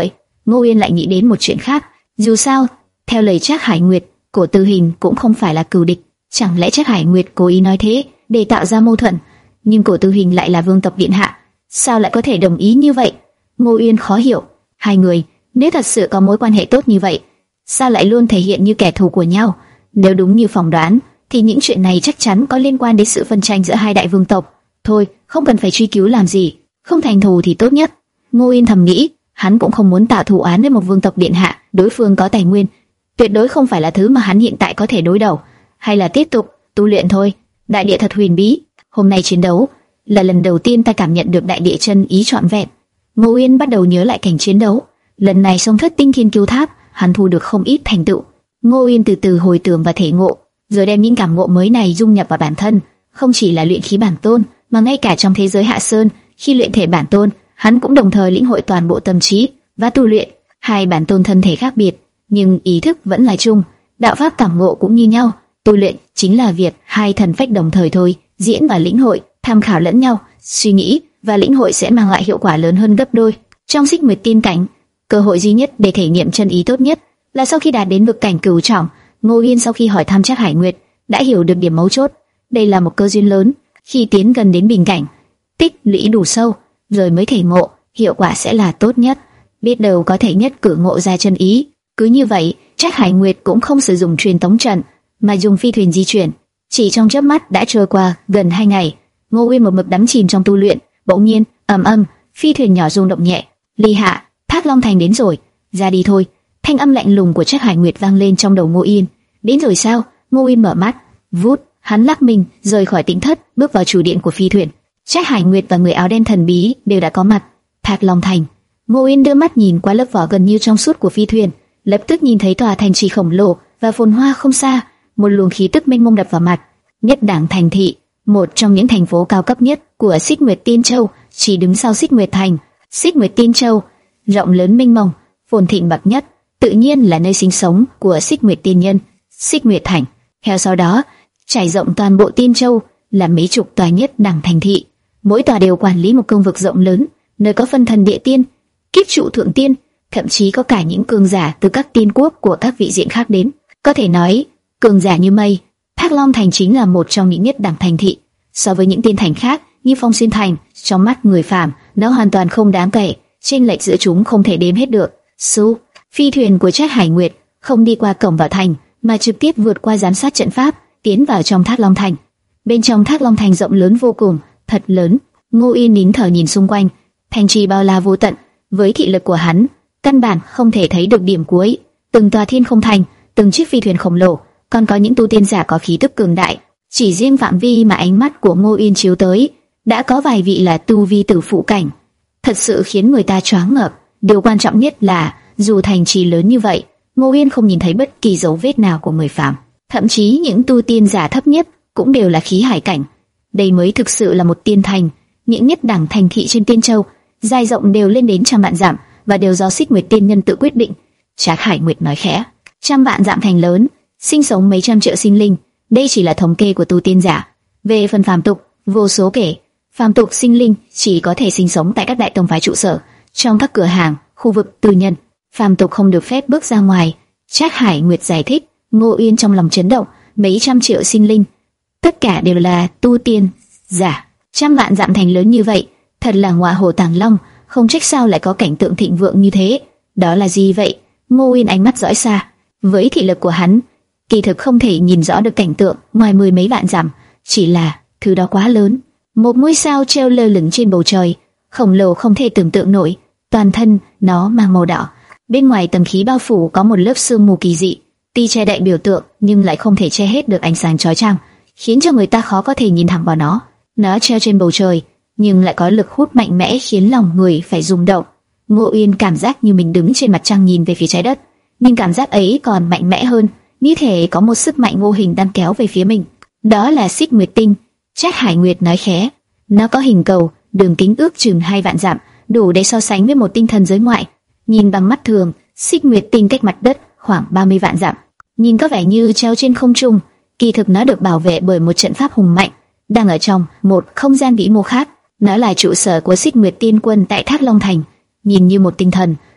Ngô Uyên lại nghĩ đến một chuyện khác. Dù sao, theo lời Trác Hải Nguyệt, Cổ Tư Hình cũng không phải là cừu địch. Chẳng lẽ Trác Hải Nguyệt cố ý nói thế để tạo ra mâu thuẫn? Nhưng Cổ Tư Hình lại là vương tộc điện hạ, sao lại có thể đồng ý như vậy? Ngô Uyên khó hiểu. Hai người nếu thật sự có mối quan hệ tốt như vậy, sao lại luôn thể hiện như kẻ thù của nhau? Nếu đúng như phỏng đoán, thì những chuyện này chắc chắn có liên quan đến sự phân tranh giữa hai đại vương tộc. Thôi, không cần phải truy cứu làm gì, không thành thù thì tốt nhất. Ngô Uyên thầm nghĩ, hắn cũng không muốn tạo thù oán với một vương tộc điện hạ, đối phương có tài nguyên, tuyệt đối không phải là thứ mà hắn hiện tại có thể đối đầu. Hay là tiếp tục tu luyện thôi. Đại địa thật huyền bí, hôm nay chiến đấu là lần đầu tiên ta cảm nhận được đại địa chân ý trọn vẹn. Ngô Uyên bắt đầu nhớ lại cảnh chiến đấu, lần này xông thất tinh thiên kiêu tháp, hắn thu được không ít thành tựu. Ngô Uyên từ từ hồi tưởng và thể ngộ, rồi đem những cảm ngộ mới này dung nhập vào bản thân, không chỉ là luyện khí bản tôn, mà ngay cả trong thế giới hạ sơn, khi luyện thể bản tôn, hắn cũng đồng thời lĩnh hội toàn bộ tâm trí và tu luyện. Hai bản tôn thân thể khác biệt, nhưng ý thức vẫn là chung, đạo pháp cảm ngộ cũng như nhau. Tu luyện chính là việc hai thần phách đồng thời thôi, diễn và lĩnh hội, tham khảo lẫn nhau, suy nghĩ và lĩnh hội sẽ mang lại hiệu quả lớn hơn gấp đôi. Trong Xích Nguyệt Tiên cảnh, cơ hội duy nhất để thể nghiệm chân ý tốt nhất là sau khi đạt đến vực cảnh cửu trọng. Ngô Uyên sau khi hỏi thăm Trác Hải Nguyệt đã hiểu được điểm mấu chốt, đây là một cơ duyên lớn. Khi tiến gần đến bình cảnh, tích lũy đủ sâu, rồi mới thể ngộ, hiệu quả sẽ là tốt nhất. Biết đâu có thể nhất cử ngộ ra chân ý. Cứ như vậy, Trác Hải Nguyệt cũng không sử dụng truyền tống trận, mà dùng phi thuyền di chuyển. Chỉ trong chớp mắt đã trôi qua gần hai ngày. Ngô Uyên một mực đắm chìm trong tu luyện, bỗng nhiên, ầm ầm, phi thuyền nhỏ rung động nhẹ. Ly Hạ, Thác Long Thành đến rồi, ra đi thôi. Thanh âm lạnh lùng của Trác Hải Nguyệt vang lên trong đầu Ngô Uyên. Đến rồi sao? Ngô Uyên mở mắt, vút, hắn lắc mình rời khỏi tỉnh thất, bước vào chủ điện của phi thuyền. Trác Hải Nguyệt và người áo đen thần bí đều đã có mặt. Thác Long Thành. Ngô Uyên đưa mắt nhìn qua lớp vỏ gần như trong suốt của phi thuyền, lập tức nhìn thấy tòa thành trì khổng lồ và phồn hoa không xa. Một luồng khí tức mênh mông đập vào mặt. Nhất Đảng thành thị, một trong những thành phố cao cấp nhất của Xích Nguyệt Tiên Châu, chỉ đứng sau Xích Nguyệt Thành. Xích Nguyệt Tiên Châu, rộng lớn mênh mông, phồn thịnh bậc nhất, tự nhiên là nơi sinh sống của Xích Nguyệt Tiên Nhân. Xích Nguyệt Thành, theo sau đó, trải rộng toàn bộ Tiên Châu là mấy chục tòa Nhất Đảng thành thị, mỗi tòa đều quản lý một cương vực rộng lớn, nơi có phân thần địa tiên, kiếp trụ thượng tiên, thậm chí có cả những cường giả từ các tiên quốc của các vị diện khác đến. Có thể nói, cường giả như mây. Thác Long Thành chính là một trong những Nhất Đảng thành thị. So với những tiên thành khác như Phong Xuyên Thành, trong mắt người phàm, nó hoàn toàn không đáng kể, chênh lệch giữa chúng không thể đếm hết được. Su, phi thuyền của Trác Hải Nguyệt không đi qua cổng vào thành, mà trực tiếp vượt qua giám sát trận pháp, tiến vào trong Thác Long Thành. Bên trong Thác Long Thành rộng lớn vô cùng, thật lớn. Ngô Uyên nín thở nhìn xung quanh, thành trì bao la vô tận, với thị lực của hắn, căn bản không thể thấy được điểm cuối. Từng tòa thiên không thành, từng chiếc phi thuyền khổng lồ, còn có những tu tiên giả có khí tức cường đại. Chỉ riêng phạm vi mà ánh mắt của Ngô Uyên chiếu tới, đã có vài vị là tu vi tử phụ cảnh, thật sự khiến người ta choáng ngợp. Điều quan trọng nhất là, dù thành trì lớn như vậy, Ngô Uyên không nhìn thấy bất kỳ dấu vết nào của người phàm, thậm chí những tu tiên giả thấp nhất cũng đều là khí hải cảnh. Đây mới thực sự là một tiên thành. Những Nhất Đảng thành thị trên Tiên Châu, dài rộng đều lên đến trăm vạn dặm, và đều do Xích Nguyệt Tiên Nhân tự quyết định. Trác Hải Nguyệt nói khẽ, trăm vạn dặm thành lớn, sinh sống mấy trăm triệu sinh linh, đây chỉ là thống kê của tu tiên giả. Về phần phàm tục, vô số kể. Phàm tục sinh linh chỉ có thể sinh sống tại các đại tông phái trụ sở, trong các cửa hàng, khu vực tư nhân. Phàm tục không được phép bước ra ngoài. Trác Hải Nguyệt giải thích. Ngô Uyên trong lòng chấn động, mấy trăm triệu sinh linh, tất cả đều là tu tiên giả, trăm vạn dặm thành lớn như vậy, thật là ngọa hổ tàng long, không trách sao lại có cảnh tượng thịnh vượng như thế. Đó là gì vậy? Ngô Uyên ánh mắt dõi xa, với thị lực của hắn, kỳ thực không thể nhìn rõ được cảnh tượng ngoài mười mấy vạn dặm, chỉ là thứ đó quá lớn. Một ngôi sao treo lơ lửng trên bầu trời, khổng lồ không thể tưởng tượng nổi, toàn thân nó mang màu đỏ, bên ngoài tầng khí bao phủ có một lớp sương mù kỳ dị, tuy che đậy biểu tượng nhưng lại không thể che hết được ánh sáng chói chang, khiến cho người ta khó có thể nhìn thẳng vào nó. Nó treo trên bầu trời, nhưng lại có lực hút mạnh mẽ khiến lòng người phải rung động. Ngô Uyên cảm giác như mình đứng trên mặt trăng nhìn về phía trái đất, nhưng cảm giác ấy còn mạnh mẽ hơn, như thể có một sức mạnh vô hình đang kéo về phía mình. Đó là Xích Nguyệt Tinh. Trác Hải Nguyệt nói khẽ. Nó có hình cầu, đường kính ước chừng hai vạn dặm, đủ để so sánh với một tinh thần giới ngoại. Nhìn bằng mắt thường, Xích Nguyệt Tinh cách mặt đất khoảng ba mươi vạn dặm, nhìn có vẻ như treo trên không trung, kỳ thực nó được bảo vệ bởi một trận pháp hùng mạnh, đang ở trong một không gian vĩ mô khác. Nó là trụ sở của Xích Nguyệt Tiên Quân tại Thác Long Thành, nhìn như một tinh thần,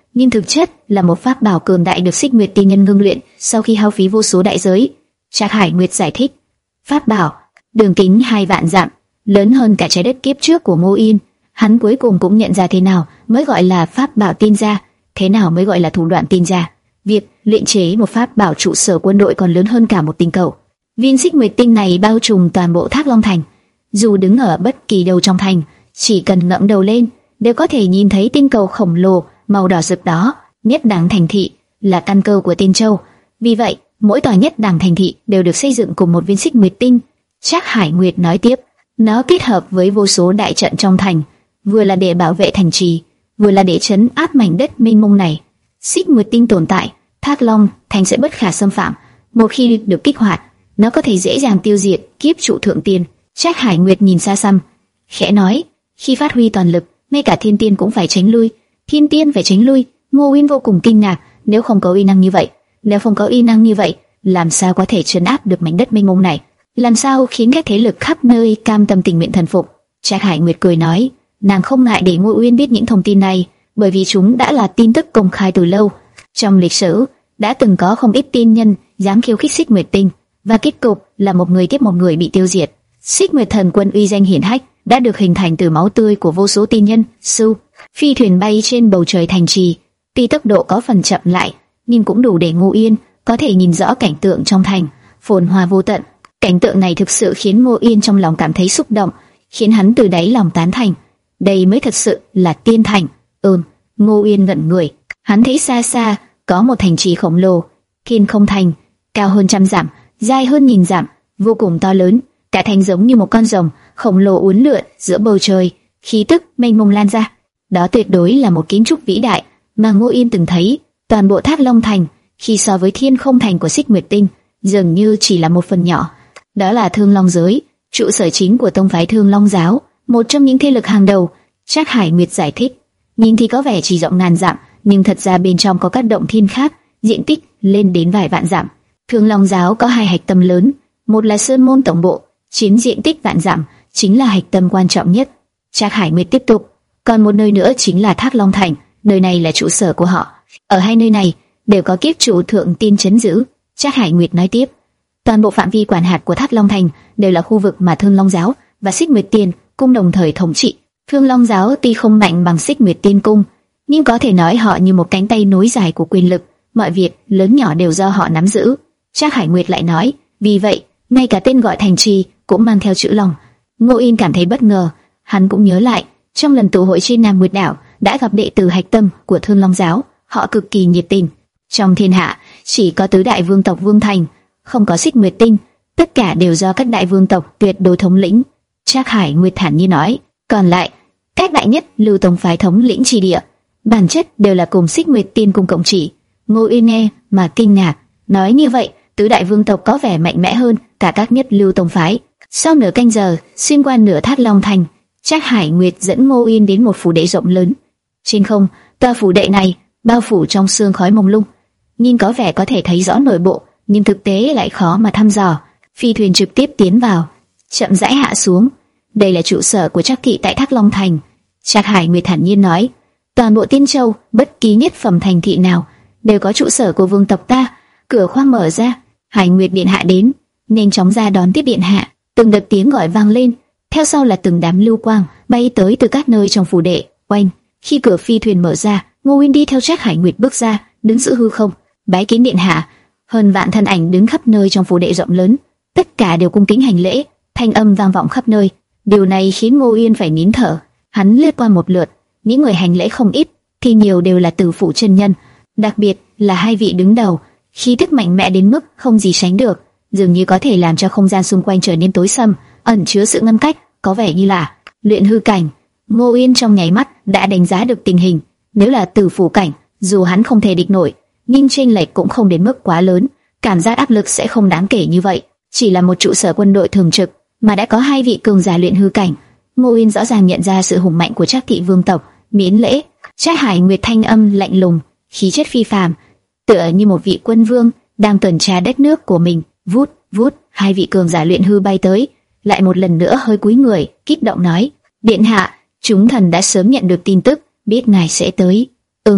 nhưng thực chất là một pháp bảo cường đại được Xích Nguyệt tiên nhân ngưng luyện sau khi hao phí vô số đại giới. Trác Hải Nguyệt giải thích, pháp bảo đường kính hai vạn dặm, lớn hơn cả trái đất kiếp trước của Ngô Yên. Hắn cuối cùng cũng nhận ra thế nào mới gọi là pháp bảo tiên gia, thế nào mới gọi là thủ đoạn tiên gia. Việc luyện chế một pháp bảo trụ sở quân đội còn lớn hơn cả một tinh cầu. Viên Xích Nguyệt tinh này bao trùm toàn bộ Thác Long Thành, dù đứng ở bất kỳ đâu trong thành, chỉ cần ngẩng đầu lên đều có thể nhìn thấy tinh cầu khổng lồ màu đỏ rực đó. Nhất đẳng thành thị là căn cơ của Tiên Châu, vì vậy mỗi tòa nhất đẳng thành thị đều được xây dựng cùng một viên Xích Nguyệt tinh. Trác Hải Nguyệt nói tiếp, nó kết hợp với vô số đại trận trong thành, vừa là để bảo vệ thành trì, vừa là để trấn áp mảnh đất mênh mông này. Xích Nguyệt tinh tồn tại, Thác Long Thành sẽ bất khả xâm phạm. Một khi được kích hoạt, nó có thể dễ dàng tiêu diệt kiếp trụ thượng tiên. Trác Hải Nguyệt nhìn xa xăm, khẽ nói, khi phát huy toàn lực, ngay cả thiên tiên cũng phải tránh lui. Thiên tiên phải tránh lui. Ngô Uyên vô cùng kinh ngạc, nếu không có uy năng như vậy, nếu không có uy năng như vậy, làm sao có thể trấn áp được mảnh đất mênh mông này? Làm sao khiến các thế lực khắp nơi cam tâm tình nguyện thần phục? Trác Hải Nguyệt cười nói, nàng không ngại để Ngô Uyên biết những thông tin này, bởi vì chúng đã là tin tức công khai từ lâu. Trong lịch sử đã từng có không ít tiên nhân dám khiêu khích Xích Nguyệt tinh, và kết cục là một người tiếp một người bị tiêu diệt. Xích Nguyệt thần quân uy danh hiển hách đã được hình thành từ máu tươi của vô số tiên nhân. Sư phi thuyền bay trên bầu trời thành trì, tuy tốc độ có phần chậm lại, nhưng cũng đủ để Ngô Yên có thể nhìn rõ cảnh tượng trong thành, phồn hoa vô tận. Cảnh tượng này thực sự khiến Ngô Yên trong lòng cảm thấy xúc động, khiến hắn từ đáy lòng tán thành. Đây mới thật sự là tiên thành. Ừm, Ngô Yên ngẩn người, hắn thấy xa xa có một thành trì khổng lồ, Thiên Không Thành, cao hơn trăm dặm, dài hơn nghìn dặm, vô cùng to lớn. Cả thành giống như một con rồng khổng lồ uốn lượn giữa bầu trời, khí tức mênh mông lan ra. Đó tuyệt đối là một kiến trúc vĩ đại mà Ngô Yên từng thấy. Toàn bộ Thác Long Thành khi so với Thiên Không Thành của Xích Nguyệt tinh, dường như chỉ là một phần nhỏ. Đó là Thương Long giới, trụ sở chính của tông phái Thương Long giáo, một trong những thế lực hàng đầu. Trác Hải Nguyệt giải thích, nhìn thì có vẻ chỉ rộng ngàn dặm, nhưng thật ra bên trong có các động thiên khác, diện tích lên đến vài vạn dặm. Thương Long giáo có hai hạch tâm lớn, một là Sơn môn tổng bộ, chiếm diện tích vạn dặm, chính là hạch tâm quan trọng nhất. Trác Hải Nguyệt tiếp tục, còn một nơi nữa chính là Thác Long Thành, nơi này là trụ sở của họ. Ở hai nơi này đều có kiếp trụ thượng tiên trấn giữ. Trác Hải Nguyệt nói tiếp, toàn bộ phạm vi quản hạt của Thác Long Thành đều là khu vực mà Thương Long giáo và Xích Nguyệt Tiên cung đồng thời thống trị. Thương Long giáo tuy không mạnh bằng Xích Nguyệt Tiên cung, nhưng có thể nói họ như một cánh tay nối dài của quyền lực, mọi việc lớn nhỏ đều do họ nắm giữ. Trác Hải Nguyệt lại nói, vì vậy ngay cả tên gọi thành trì cũng mang theo chữ Long. Ngô Yên cảm thấy bất ngờ, hắn cũng nhớ lại trong lần tụ hội trên Nam Nguyệt đảo đã gặp đệ tử hạch tâm của Thương Long giáo, họ cực kỳ nhiệt tình. Trong thiên hạ chỉ có tứ đại vương tộc Vương Thành, không có Xích Nguyệt tinh, tất cả đều do các đại vương tộc tuyệt đối thống lĩnh. Trác Hải Nguyệt thản nhiên nói, còn lại các đại nhất lưu tông phái thống lĩnh chi địa, bản chất đều là cùng Xích Nguyệt Tiên cung cộng chỉ. Ngô Yên nghe mà kinh ngạc, nói như vậy tứ đại vương tộc có vẻ mạnh mẽ hơn cả các nhất lưu tông phái. Sau nửa canh giờ xuyên qua nửa Thác Long Thành, Trác Hải Nguyệt dẫn Ngô Yên đến một phủ đệ rộng lớn. Trên không, tòa phủ đệ này bao phủ trong sương khói mông lung, nhìn có vẻ có thể thấy rõ nội bộ, nhưng thực tế lại khó mà thăm dò. Phi thuyền trực tiếp tiến vào, chậm rãi hạ xuống. Đây là trụ sở của Trác thị tại Thác Long Thành. Trác Hải Nguyệt thản nhiên nói, toàn bộ Tiên Châu, bất kỳ nhất phẩm thành thị nào đều có trụ sở của vương tộc ta. Cửa khoang mở ra, Hải Nguyệt điện hạ đến, nên chóng ra đón tiếp điện hạ. Từng đợt tiếng gọi vang lên, theo sau là từng đám lưu quang bay tới từ các nơi trong phủ đệ. Oanh! Khi cửa phi thuyền mở ra, Ngô Uyên đi theo Trác Hải Nguyệt bước ra, đứng giữa hư không, bái kiến điện hạ. Hơn vạn thân ảnh đứng khắp nơi trong phủ đệ rộng lớn, tất cả đều cung kính hành lễ, thanh âm vang vọng khắp nơi. Điều này khiến Ngô Uyên phải nín thở. Hắn lướt qua một lượt, những người hành lễ không ít, thì nhiều đều là Tử Phụ chân nhân, đặc biệt là hai vị đứng đầu, khí tức mạnh mẽ đến mức không gì sánh được, dường như có thể làm cho không gian xung quanh trở nên tối sầm, ẩn chứa sự ngăn cách, có vẻ như là luyện hư cảnh. Ngô Uyên trong nháy mắt đã đánh giá được tình hình. Nếu là Tử Phụ cảnh, dù hắn không thể địch nổi, nhưng chênh lệch cũng không đến mức quá lớn, cảm giác áp lực sẽ không đáng kể như vậy. Chỉ là một trụ sở quân đội thường trực mà đã có hai vị cường giả luyện hư cảnh, Ngô Uyên rõ ràng nhận ra sự hùng mạnh của Trác thị vương tộc. Miễn lễ. Trác Hải Nguyệt thanh âm lạnh lùng, khí chất phi phàm, tựa như một vị quân vương đang tuần tra đất nước của mình. Vút vút, hai vị cường giả luyện hư bay tới, lại một lần nữa hơi cúi người, kích động nói: "Điện hạ, chúng thần đã sớm nhận được tin tức, biết ngài sẽ tới." "Ừm."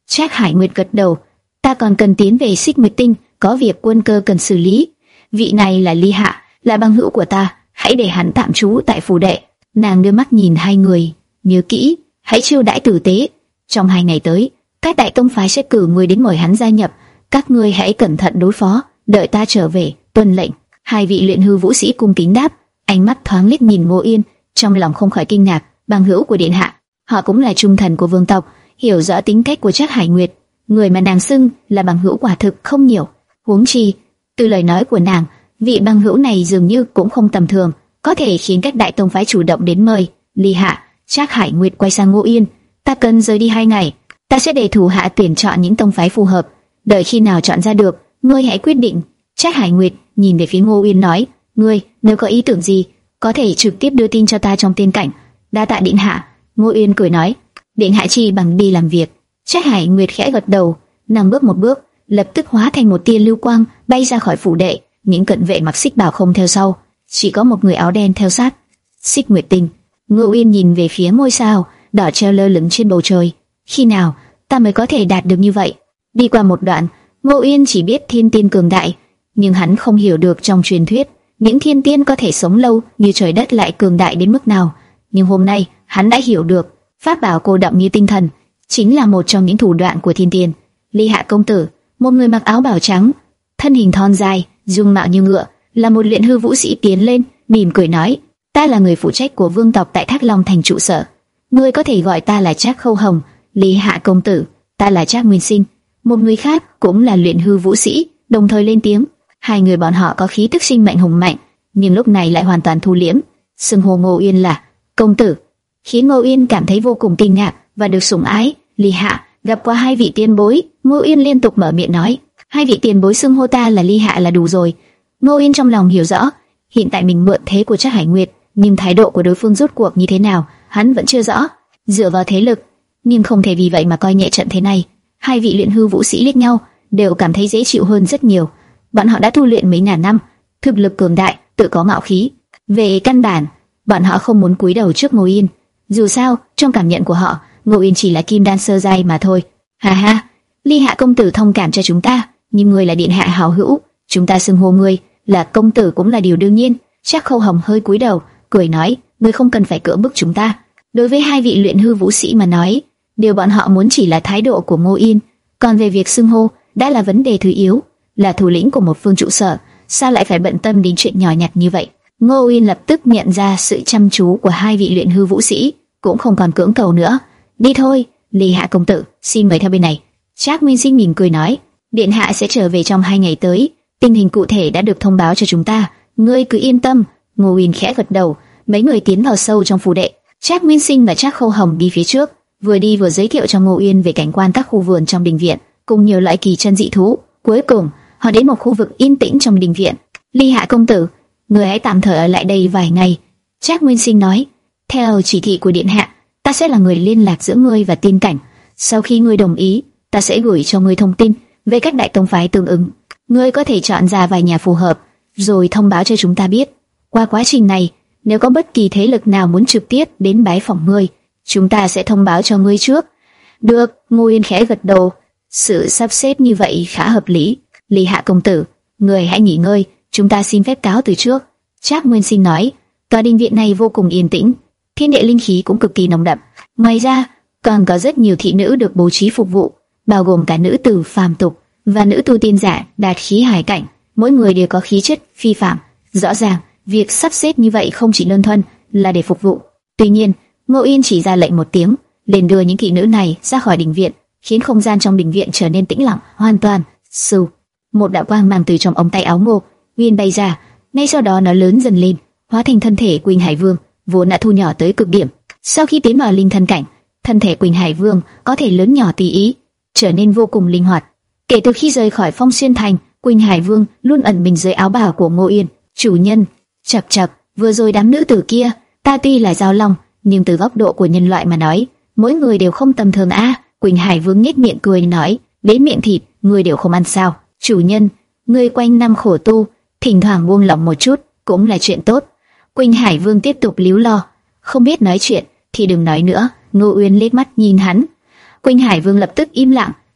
Trác Hải Nguyệt gật đầu. Ta còn cần tiến về Xích Nguyệt Tinh, có việc quân cơ cần xử lý. Vị này là Ly Hạ, là bằng hữu của ta, hãy để hắn tạm trú tại phủ đệ. Nàng đưa mắt nhìn hai người, nhớ kỹ, hãy chiêu đãi tử tế. Trong hai ngày tới, các đại tông phái sẽ cử người đến mời hắn gia nhập. Các ngươi hãy cẩn thận đối phó, đợi ta trở về, tuân lệnh. Hai vị luyện hư vũ sĩ cung kính đáp, ánh mắt thoáng liếc nhìn Ngô Yên, trong lòng không khỏi kinh ngạc. Bằng hữu của điện hạ, họ cũng là trung thần của vương tộc, hiểu rõ tính cách của Trác Hải Nguyệt. Người mà nàng xưng là bằng hữu quả thực không nhiều. Huống chi, từ lời nói của nàng, vị bằng hữu này dường như cũng không tầm thường, có thể khiến các đại tông phái chủ động đến mời. Ly Hạ, Trác Hải Nguyệt quay sang Ngô Yên, ta cần rời đi hai ngày, ta sẽ để thủ hạ tuyển chọn những tông phái phù hợp, đợi khi nào chọn ra được, ngươi hãy quyết định. Trác Hải Nguyệt nhìn về phía Ngô Yên nói, ngươi nếu có ý tưởng gì, có thể trực tiếp đưa tin cho ta trong tiên cảnh. Đa tạ điện hạ. Ngô Yên cười nói, điện hạ chi bằng đi làm việc. Trác Hải Nguyệt khẽ gật đầu, nàng bước một bước, lập tức hóa thành một tia lưu quang bay ra khỏi phủ đệ. Những cận vệ mặc xích bào không theo sau, chỉ có một người áo đen theo sát. Xích Nguyệt Tinh. Ngô Yên nhìn về phía ngôi sao đỏ treo lơ lửng trên bầu trời. Khi nào ta mới có thể đạt được như vậy? Đi qua một đoạn, Ngô Yên chỉ biết thiên tiên cường đại, nhưng hắn không hiểu được trong truyền thuyết những thiên tiên có thể sống lâu như trời đất lại cường đại đến mức nào. Nhưng hôm nay hắn đã hiểu được, pháp bảo cô đậm như tinh thần chính là một trong những thủ đoạn của thiên tiên. Ly Hạ công tử, một người mặc áo bào trắng, thân hình thon dài, dung mạo như ngựa, là một luyện hư vũ sĩ tiến lên, mỉm cười nói, ta là người phụ trách của vương tộc tại Thác Long thành trụ sở, ngươi có thể gọi ta là Trác Khâu Hồng. Ly Hạ công tử, ta là Trác Nguyên Sinh. Một người khác cũng là luyện hư vũ sĩ đồng thời lên tiếng. Hai người bọn họ có khí tức sinh mệnh hùng mạnh, nhưng lúc này lại hoàn toàn thu liễm. Xưng hô Ngô Yên là công tử khiến Ngô Yên cảm thấy vô cùng kinh ngạc và được sủng ái. Ly Hạ, gặp qua hai vị tiên bối. Ngô Yên liên tục mở miệng nói, hai vị tiền bối xưng hô ta là Ly Hạ là đủ rồi. Ngô Yên trong lòng hiểu rõ, hiện tại mình mượn thế của Trác Hải Nguyệt, nhưng thái độ của đối phương rốt cuộc như thế nào, hắn vẫn chưa rõ. Dựa vào thế lực, nhưng không thể vì vậy mà coi nhẹ trận thế này. Hai vị luyện hư vũ sĩ liếc nhau, đều cảm thấy dễ chịu hơn rất nhiều. Bọn họ đã tu luyện mấy ngàn năm, thực lực cường đại, tự có ngạo khí. Về căn bản, bọn họ không muốn cúi đầu trước Ngô Yên. Dù sao, trong cảm nhận của họ, Ngô Yên chỉ là kim đan sơ giai mà thôi. Ha ha, Ly Hạ công tử thông cảm cho chúng ta, nhưng ngươi là điện hạ hảo hữu, chúng ta xưng hô ngươi là công tử cũng là điều đương nhiên. Trác Khâu Hồng hơi cúi đầu, cười nói, ngươi không cần phải cưỡng bức chúng ta. Đối với hai vị luyện hư vũ sĩ mà nói, điều bọn họ muốn chỉ là thái độ của Ngô Yên, còn về việc xưng hô đã là vấn đề thứ yếu. Là thủ lĩnh của một phương trụ sở, sao lại phải bận tâm đến chuyện nhỏ nhặt như vậy? Ngô Yên lập tức nhận ra sự chăm chú của hai vị luyện hư vũ sĩ, cũng không còn cưỡng cầu nữa. Đi thôi, Ly Hạ công tử, xin mời theo bên này. Trác Nguyên Sinh mỉm cười nói, điện hạ sẽ trở về trong hai ngày tới, tình hình cụ thể đã được thông báo cho chúng ta, ngươi cứ yên tâm. Ngô Yên khẽ gật đầu, mấy người tiến vào sâu trong phủ đệ. Trác Nguyên Sinh và Trác Khâu Hồng đi phía trước, vừa đi vừa giới thiệu cho Ngô Yên về cảnh quan các khu vườn trong đình viện, cùng nhiều loại kỳ chân dị thú. Cuối cùng, họ đến một khu vực yên tĩnh trong đình viện. Ly Hạ công tử, người hãy tạm thời ở lại đây vài ngày. Trác Nguyên Sinh nói, theo chỉ thị của điện hạ, ta sẽ là người liên lạc giữa ngươi và tiên cảnh. Sau khi ngươi đồng ý, ta sẽ gửi cho ngươi thông tin về các đại tông phái tương ứng. Ngươi có thể chọn ra vài nhà phù hợp, rồi thông báo cho chúng ta biết. Qua quá trình này, nếu có bất kỳ thế lực nào muốn trực tiếp đến bái phỏng ngươi, chúng ta sẽ thông báo cho ngươi trước. Được. Ngô Yên khẽ gật đầu, sự sắp xếp như vậy khá hợp lý. Ly Hạ công tử, người hãy nghỉ ngơi, chúng ta xin phép cáo từ trước. Trác Nguyên Sinh nói, tòa đình viện này vô cùng yên tĩnh, thiên địa linh khí cũng cực kỳ nồng đậm. Ngoài ra, còn có rất nhiều thị nữ được bố trí phục vụ, bao gồm cả nữ tử phàm tục và nữ tu tiên giả đạt khí hải cảnh, mỗi người đều có khí chất phi phàm. Rõ ràng, việc sắp xếp như vậy không chỉ đơn thuần là để phục vụ. Tuy nhiên, Ngô Yên chỉ ra lệnh một tiếng, liền đưa những thị nữ này ra khỏi đình viện, khiến không gian trong đình viện trở nên tĩnh lặng hoàn toàn. Sưu, một đạo quang mang từ trong ống tay áo Ngô Yên bay ra, ngay sau đó nó lớn dần lên, hóa thành thân thể Quỳnh Hải Vương, vốn đã thu nhỏ tới cực điểm. Sau khi tiến vào linh thân cảnh, thân thể Quỳnh Hải Vương có thể lớn nhỏ tùy ý, trở nên vô cùng linh hoạt. Kể từ khi rời khỏi Phong Xuyên Thành, Quỳnh Hải Vương luôn ẩn mình dưới áo bào của Ngô Yên. Chủ nhân, chậc chậc, vừa rồi đám nữ tử kia, ta tuy là giao long, nhưng từ góc độ của nhân loại mà nói, mỗi người đều không tầm thường a. À, Quỳnh Hải Vương nhếch miệng cười nói, đến miệng thịt, người đều không ăn sao? Chủ nhân, người quanh năm khổ tu, thỉnh thoảng buông lỏng một chút, cũng là chuyện tốt. Quỳnh Hải Vương tiếp tục líu lo, không biết nói chuyện thì đừng nói nữa. Ngô Uyên liếc mắt nhìn hắn. Quỳnh Hải Vương lập tức im lặng,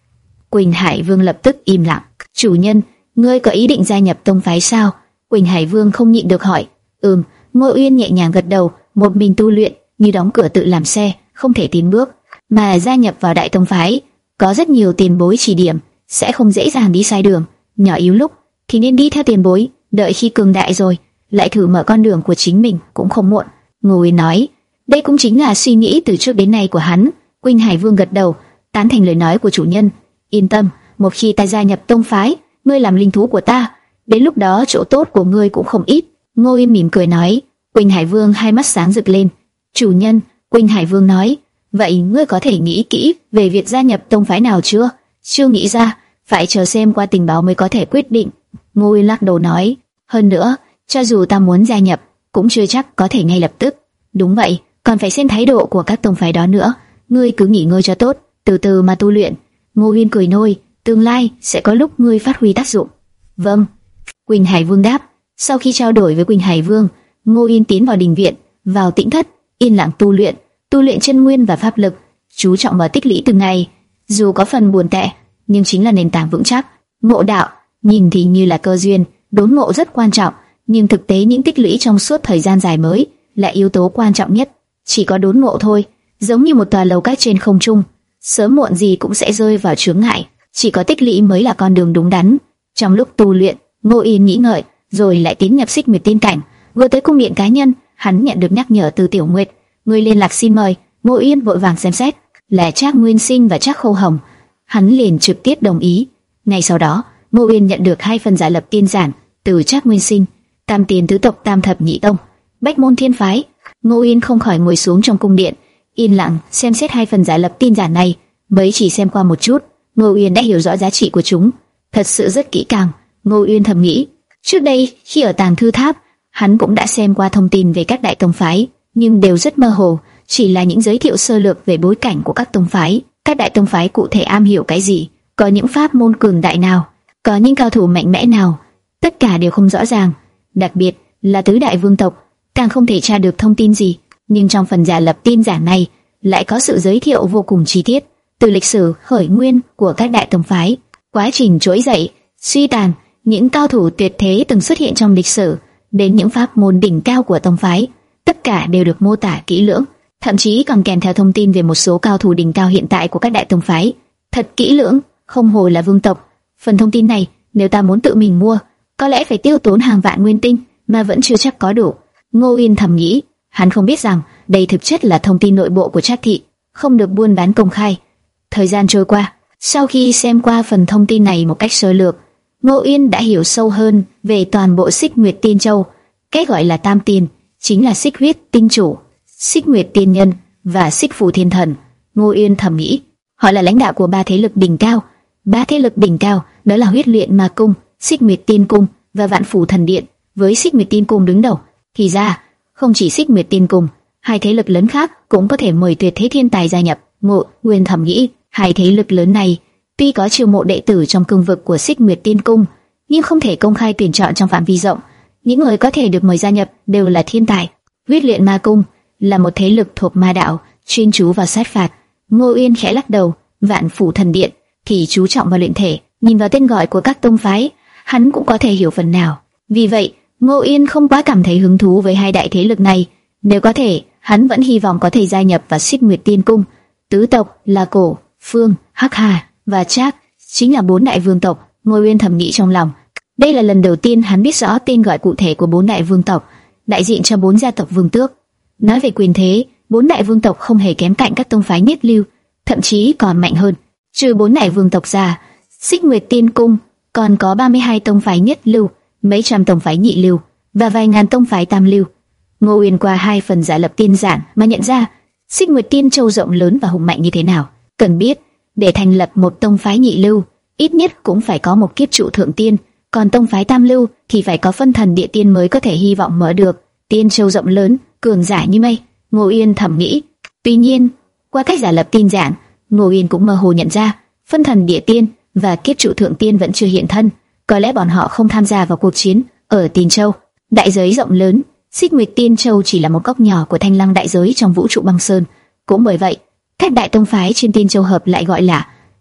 Quỳnh Hải Vương lập tức im lặng. Chủ nhân, ngươi có ý định gia nhập tông phái sao? Quỳnh Hải Vương không nhịn được hỏi. Ừm. Ngô Uyên nhẹ nhàng gật đầu, một mình tu luyện, như đóng cửa tự làm xe, không thể tiến bước. Mà gia nhập vào đại tông phái, có rất nhiều tiền bối chỉ điểm, sẽ không dễ dàng đi sai đường. Nhỏ yếu lúc thì nên đi theo tiền bối, đợi khi cường đại rồi, lại thử mở con đường của chính mình cũng không muộn. Ngô Uyên nói, đây cũng chính là suy nghĩ từ trước đến nay của hắn. Quỳnh Hải Vương gật đầu, tán thành lời nói của chủ nhân. Yên tâm, một khi ta gia nhập tông phái, ngươi làm linh thú của ta, đến lúc đó chỗ tốt của ngươi cũng không ít. Ngô Uyên mỉm cười nói. Quỳnh Hải Vương hai mắt sáng rực lên. Chủ nhân, Quỳnh Hải Vương nói, vậy ngươi có thể nghĩ kỹ về việc gia nhập tông phái nào chưa? Chưa nghĩ ra, phải chờ xem qua tình báo mới có thể quyết định. Ngô Uyên lắc đầu nói, hơn nữa, cho dù ta muốn gia nhập, cũng chưa chắc có thể ngay lập tức. Đúng vậy, còn phải xem thái độ của các tông phái đó nữa. Ngươi cứ nghỉ ngơi cho tốt, từ từ mà tu luyện. Ngô Uyên cười nôi, tương lai sẽ có lúc ngươi phát huy tác dụng. Vâng. Quỳnh Hải Vương đáp. Sau khi trao đổi với Quỳnh Hải Vương, Ngô Uyên tiến vào đình viện, vào tĩnh thất, yên lặng tu luyện, tu luyện chân nguyên và pháp lực, chú trọng vào tích lũy từng ngày. Dù có phần buồn tẻ, nhưng chính là nền tảng vững chắc. Ngộ đạo, nhìn thì như là cơ duyên, đốn ngộ rất quan trọng, nhưng thực tế những tích lũy trong suốt thời gian dài mới là yếu tố quan trọng nhất. Chỉ có đốn ngộ thôi, giống như một tòa lầu các trên không trung, sớm muộn gì cũng sẽ rơi vào chướng ngại. Chỉ có tích lũy mới là con đường đúng đắn. Trong lúc tu luyện, Ngô Uyên nghĩ ngợi, rồi lại tiến nhập Xích Nguyệt Tiên cảnh. Vừa tới cung điện cá nhân, hắn nhận được nhắc nhở từ Tiểu Nguyệt, người liên lạc xin mời. Ngô Uyên vội vàng xem xét, là Trác Nguyên Sinh và Trác Khâu Hồng. Hắn liền trực tiếp đồng ý. Ngay sau đó, Ngô Uyên nhận được hai phần giả lập tiên giản từ Trác Nguyên Sinh. Tam tiền tứ tộc Tam thập nhị tông, Bách môn thiên phái. Ngô Uyên không khỏi ngồi xuống trong cung điện, yên lặng xem xét hai phần giả lập tiên giản này. Mới chỉ xem qua một chút, Ngô Uyên đã hiểu rõ giá trị của chúng, thật sự rất kỹ càng. Ngô Uyên thầm nghĩ, trước đây khi ở Tàng Thư Tháp, hắn cũng đã xem qua thông tin về các đại tông phái, nhưng đều rất mơ hồ, chỉ là những giới thiệu sơ lược về bối cảnh của các tông phái. Các đại tông phái cụ thể am hiểu cái gì, có những pháp môn cường đại nào, có những cao thủ mạnh mẽ nào, tất cả đều không rõ ràng. Đặc biệt là tứ đại vương tộc, càng không thể tra được thông tin gì. Nhưng trong phần giả lập tin giản này lại có sự giới thiệu vô cùng chi tiết, từ lịch sử khởi nguyên của các đại tông phái, quá trình trỗi dậy, suy tàn, những cao thủ tuyệt thế từng xuất hiện trong lịch sử, đến những pháp môn đỉnh cao của tông phái, tất cả đều được mô tả kỹ lưỡng, thậm chí còn kèm theo thông tin về một số cao thủ đỉnh cao hiện tại của các đại tông phái. Thật kỹ lưỡng, không hổ là vương tộc. Phần thông tin này, nếu ta muốn tự mình mua, có lẽ phải tiêu tốn hàng vạn nguyên tinh, mà vẫn chưa chắc có đủ. Ngô Uyên thầm nghĩ, hắn không biết rằng đây thực chất là thông tin nội bộ của Trác thị, không được buôn bán công khai. Thời gian trôi qua, sau khi xem qua phần thông tin này một cách sơ lược, Ngô Uyên đã hiểu sâu hơn về toàn bộ Xích Nguyệt Tiên Châu. Cái gọi là Tam Tiên chính là Xích Huyết Tinh Chủ, Xích Nguyệt Tiên Nhân và Xích Phù Thiên Thần. Ngô Uyên thầm nghĩ, họ là lãnh đạo của ba thế lực đỉnh cao. Ba thế lực đỉnh cao đó là Huyết Luyện Ma Cung, Xích Nguyệt Tiên Cung và Vạn Phủ Thần Điện, với Xích Nguyệt Tiên Cung đứng đầu. Thì ra, không chỉ Xích Nguyệt Tiên Cung, hai thế lực lớn khác cũng có thể mời tuyệt thế thiên tài gia nhập. Ngô Uyên thầm nghĩ, hai thế lực lớn này tuy có chiêu mộ đệ tử trong cương vực của Xích Nguyệt Tiên Cung, nhưng không thể công khai tuyển chọn trong phạm vi rộng. Những người có thể được mời gia nhập đều là thiên tài. Huyết Luyện Ma Cung là một thế lực thuộc ma đạo, chuyên chú vào sát phạt. Ngô Uyên khẽ lắc đầu. Vạn Phủ Thần Điện thì chú trọng vào luyện thể. Nhìn vào tên gọi của các tông phái, hắn cũng có thể hiểu phần nào. Vì vậy, Ngô Uyên không quá cảm thấy hứng thú với hai đại thế lực này. Nếu có thể, hắn vẫn hy vọng có thể gia nhập vào Xích Nguyệt Tiên Cung. Tứ tộc là Cổ, Phương, Hắc Hà và Trác, chính là bốn đại vương tộc. Ngô Uyên thầm nghĩ trong lòng, đây là lần đầu tiên hắn biết rõ tên gọi cụ thể của bốn đại vương tộc, đại diện cho bốn gia tộc vương tước. Nói về quyền thế, bốn đại vương tộc không hề kém cạnh các tông phái nhất lưu, thậm chí còn mạnh hơn. Trừ bốn đại vương tộc ra, Xích Nguyệt Tiên Cung còn có ba mươi hai tông phái nhất lưu, mấy trăm tông phái nhị lưu và vài ngàn tông phái tam lưu. Ngô Uyên qua hai phần giả lập tiên giản mà nhận ra Xích Nguyệt Tiên Châu rộng lớn và hùng mạnh như thế nào. Cần biết, để thành lập một tông phái nhị lưu, ít nhất cũng phải có một kiếp trụ thượng tiên, còn tông phái tam lưu thì phải có phân thần địa tiên mới có thể hy vọng mở được. Tiên Châu rộng lớn, cường giả như mây, Ngô Uyên thầm nghĩ. Tuy nhiên, qua cách giả lập tiên giản, Ngô Uyên cũng mơ hồ nhận ra, phân thần địa tiên và kiếp trụ thượng tiên vẫn chưa hiện thân, có lẽ bọn họ không tham gia vào cuộc chiến ở Tiên Châu. Đại giới rộng lớn, Xích Nguyệt Tiên Châu chỉ là một góc nhỏ của thanh lăng đại giới trong vũ trụ băng sơn. Cũng bởi vậy, các đại tông phái trên Tiên Châu hợp lại gọi là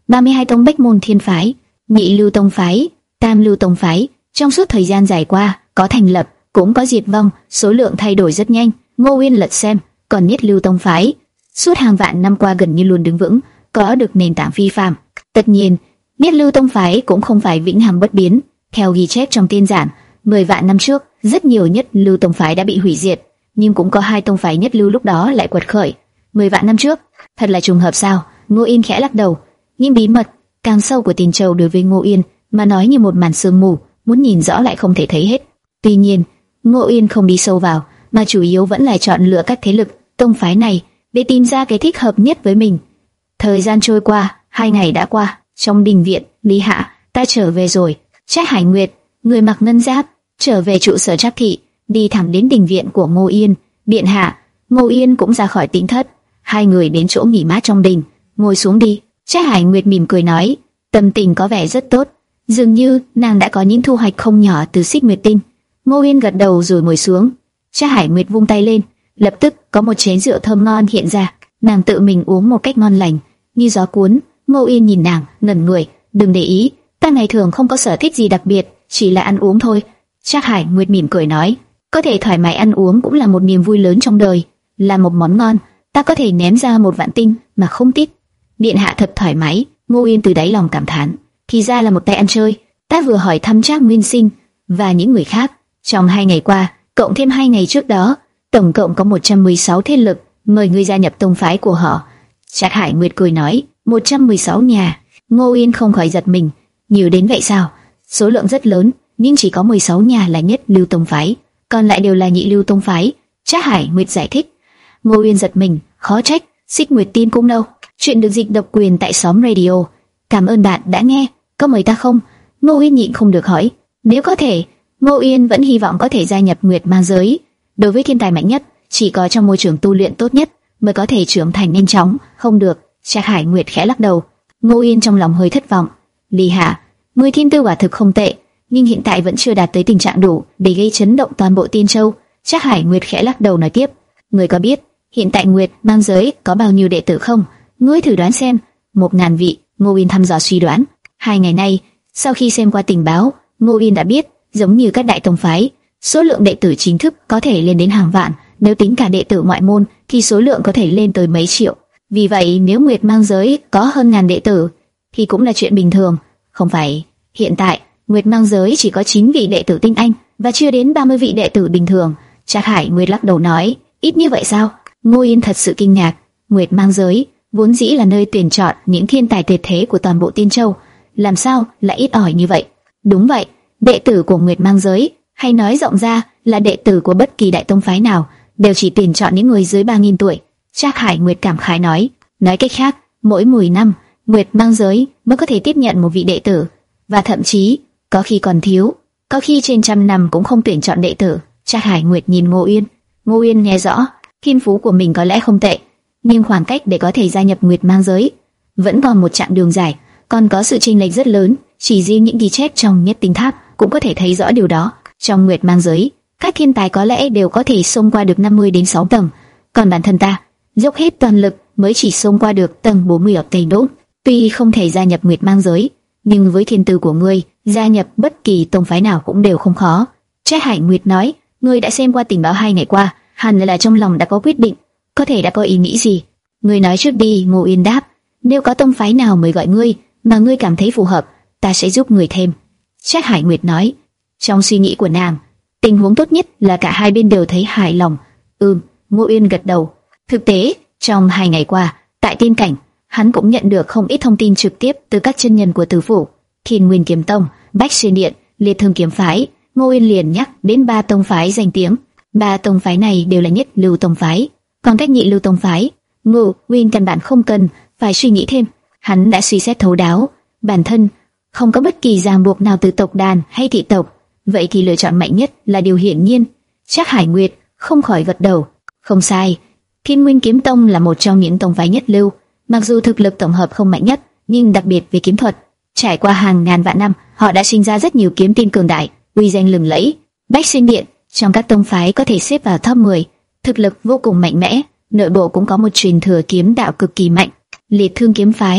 ba mươi hai tông Bách Môn Thiên phái, Nhị Lưu Tông phái, Tam Lưu Tông phái. Trong suốt thời gian dài qua, có thành lập, cũng có diệt vong, số lượng thay đổi rất nhanh. Ngô Uyên lật xem, còn Nhất Lưu Tông phái, suốt hàng vạn năm qua gần như luôn đứng vững, có được nền tảng phi phàm. Tất nhiên, Nhất Lưu Tông phái cũng không phải vĩnh hằng bất biến. Theo ghi chép trong tiên giản, mười vạn năm trước, rất nhiều Nhất Lưu Tông phái đã bị hủy diệt, nhưng cũng có hai tông phái nhất lưu lúc đó lại quật khởi. Mười vạn năm trước, thật là trùng hợp sao? Ngô Yên khẽ lắc đầu. Những bí mật càng sâu của Tiền Châu đối với Ngô Yên mà nói như một màn sương mù, muốn nhìn rõ lại không thể thấy hết. Tuy nhiên, Ngô Yên không đi sâu vào, mà chủ yếu vẫn là chọn lựa các thế lực, tông phái này để tìm ra cái thích hợp nhất với mình. Thời gian trôi qua, hai ngày đã qua. Trong đình viện, Lý Hạ, ta trở về rồi. Trác Hải Nguyệt, người mặc ngân giáp, trở về trụ sở Trác thị, đi thẳng đến đình viện của Ngô Yên. Điện hạ. Ngô Yên cũng ra khỏi tĩnh thất. Hai người đến chỗ nghỉ mát trong đình, ngồi xuống đi. Trác Hải Nguyệt mỉm cười nói, tâm tình có vẻ rất tốt, dường như nàng đã có những thu hoạch không nhỏ từ Xích Nguyệt Tinh. Ngô Yên gật đầu rồi ngồi xuống. Trác Hải Nguyệt vung tay lên, lập tức có một chén rượu thơm ngon hiện ra. Nàng tự mình uống một cách ngon lành, như gió cuốn. Ngô Yên nhìn nàng, ngẩn người. Đừng để ý, ta ngày thường không có sở thích gì đặc biệt, chỉ là ăn uống thôi. Trác Hải Nguyệt mỉm cười nói, có thể thoải mái ăn uống cũng là một niềm vui lớn trong đời. Là một món ngon, ta có thể ném ra một vạn tinh mà không tiếc. Điện hạ thật thoải mái. Ngô Yên từ đáy lòng cảm thán, thì ra là một tay ăn chơi. Ta vừa hỏi thăm Trác Nguyên Sinh và những người khác, trong hai ngày qua, cộng thêm hai ngày trước đó, tổng cộng có một trăm mười sáu thế lực mời ngươi gia nhập tông phái của họ. Trác Hải Nguyệt cười nói, một trăm mười sáu nhà. Ngô Yên không khỏi giật mình, nhiều đến vậy sao? Số lượng rất lớn, nhưng chỉ có mười sáu nhà là Nhất Lưu Tông phái, còn lại đều là Nhị Lưu Tông phái. Trác Hải Nguyệt giải thích. Ngô Yên giật mình, khó trách, Xích Nguyệt tin cũng đâu. Chuyện được dịch độc quyền tại xóm radio. Cảm ơn bạn đã nghe, có mời ta không? Ngô Yên nhịn không được hỏi. Nếu có thể, Ngô Yên vẫn hy vọng có thể gia nhập Nguyệt Mang giới. Đối với thiên tài mạnh nhất, chỉ có trong môi trường tu luyện tốt nhất mới có thể trưởng thành nhanh chóng. Không được. Trác Hải Nguyệt khẽ lắc đầu. Ngô Yên trong lòng hơi thất vọng. Lý Hạ, người thiên tư quả thực không tệ, nhưng hiện tại vẫn chưa đạt tới tình trạng đủ để gây chấn động toàn bộ Tiên Châu. Trác Hải Nguyệt khẽ lắc đầu nói tiếp. Người có biết hiện tại Nguyệt Mang giới có bao nhiêu đệ tử không? Ngươi thử đoán xem. Một ngàn vị. Ngô Yên thăm dò suy đoán. Hai ngày nay, sau khi xem qua tình báo, Ngô Yên đã biết, giống như các đại tông phái, số lượng đệ tử chính thức có thể lên đến hàng vạn. Nếu tính cả đệ tử ngoại môn, thì số lượng có thể lên tới mấy triệu. Vì vậy, nếu Nguyệt Mang giới có hơn ngàn đệ tử, thì cũng là chuyện bình thường. Không phải, hiện tại Nguyệt Mang giới chỉ có chín vị đệ tử tinh anh và chưa đến ba mươi vị đệ tử bình thường. Trác Hải Nguyệt lắc đầu nói, ít như vậy sao? Ngô Yên thật sự kinh ngạc. Nguyệt Mang giới vốn dĩ là nơi tuyển chọn những thiên tài tuyệt thế của toàn bộ Tiên Châu, làm sao lại ít ỏi như vậy? Đúng vậy, đệ tử của Nguyệt Mang giới, hay nói rộng ra là đệ tử của bất kỳ đại tông phái nào, đều chỉ tuyển chọn những người dưới ba nghìn tuổi. Trác Hải Nguyệt cảm khái nói. Nói cách khác, mỗi mười năm, Nguyệt Mang giới mới có thể tiếp nhận một vị đệ tử, và thậm chí có khi còn thiếu, có khi trên trăm năm cũng không tuyển chọn đệ tử. Trác Hải Nguyệt nhìn Ngô Yên. Ngô Yên nghe rõ, thiên phú của mình có lẽ không tệ, nhưng khoảng cách để có thể gia nhập Nguyệt Mang giới vẫn còn một chặng đường dài, còn có sự chênh lệch rất lớn. Chỉ riêng những ghi chép trong Nhất Tinh Tháp cũng có thể thấy rõ điều đó. Trong Nguyệt Mang giới, các thiên tài có lẽ đều có thể xông qua được năm mươi đến sáu tầng, còn bản thân ta dốc hết toàn lực mới chỉ xông qua được tầng bốn mươi ở Tây Đỗ. Tuy không thể gia nhập Nguyệt Mang giới, nhưng với thiên tư của ngươi, gia nhập bất kỳ tông phái nào cũng đều không khó. Trác Hải Nguyệt nói, ngươi đã xem qua tình báo hai ngày qua, hẳn là trong lòng đã có quyết định, có thể đã có ý nghĩ gì? Ngươi nói trước đi. Ngô Yên đáp. Nếu có tông phái nào mới gọi ngươi mà ngươi cảm thấy phù hợp, ta sẽ giúp người thêm. Trác Hải Nguyệt nói. Trong suy nghĩ của nàng, tình huống tốt nhất là cả hai bên đều thấy hài lòng. Ừm. Ngô Yên gật đầu. Thực tế, trong hai ngày qua, tại Tiên Cảnh, hắn cũng nhận được không ít thông tin trực tiếp từ các chân nhân của Tử Phủ, Thiên Nguyên Kiếm Tông, Bách Xuyên Điện, Liệt Thương Kiếm Phái. Ngô Yên liền nhắc đến ba tông phái danh tiếng. Ba tông phái này đều là Nhất Lưu Tông phái, còn các Nhị Lưu Tông phái, Ngô Uyên căn bản không cần phải suy nghĩ thêm. Hắn đã suy xét thấu đáo, bản thân không có bất kỳ ràng buộc nào từ tộc đàn hay thị tộc, vậy thì lựa chọn mạnh nhất là điều hiển nhiên. Trác Hải Nguyệt không khỏi gật đầu. Không sai, Thiên Nguyên Kiếm Tông là một trong những tông phái nhất lưu, mặc dù thực lực tổng hợp không mạnh nhất, nhưng đặc biệt về kiếm thuật, trải qua hàng ngàn vạn năm, họ đã sinh ra rất nhiều kiếm tiên cường đại, uy danh lừng lẫy. Bách Xuyên Điện trong các tông phái có thể xếp vào top mười, thực lực vô cùng mạnh mẽ, nội bộ cũng có một truyền thừa kiếm đạo cực kỳ mạnh. Liệt Thương Kiếm Phái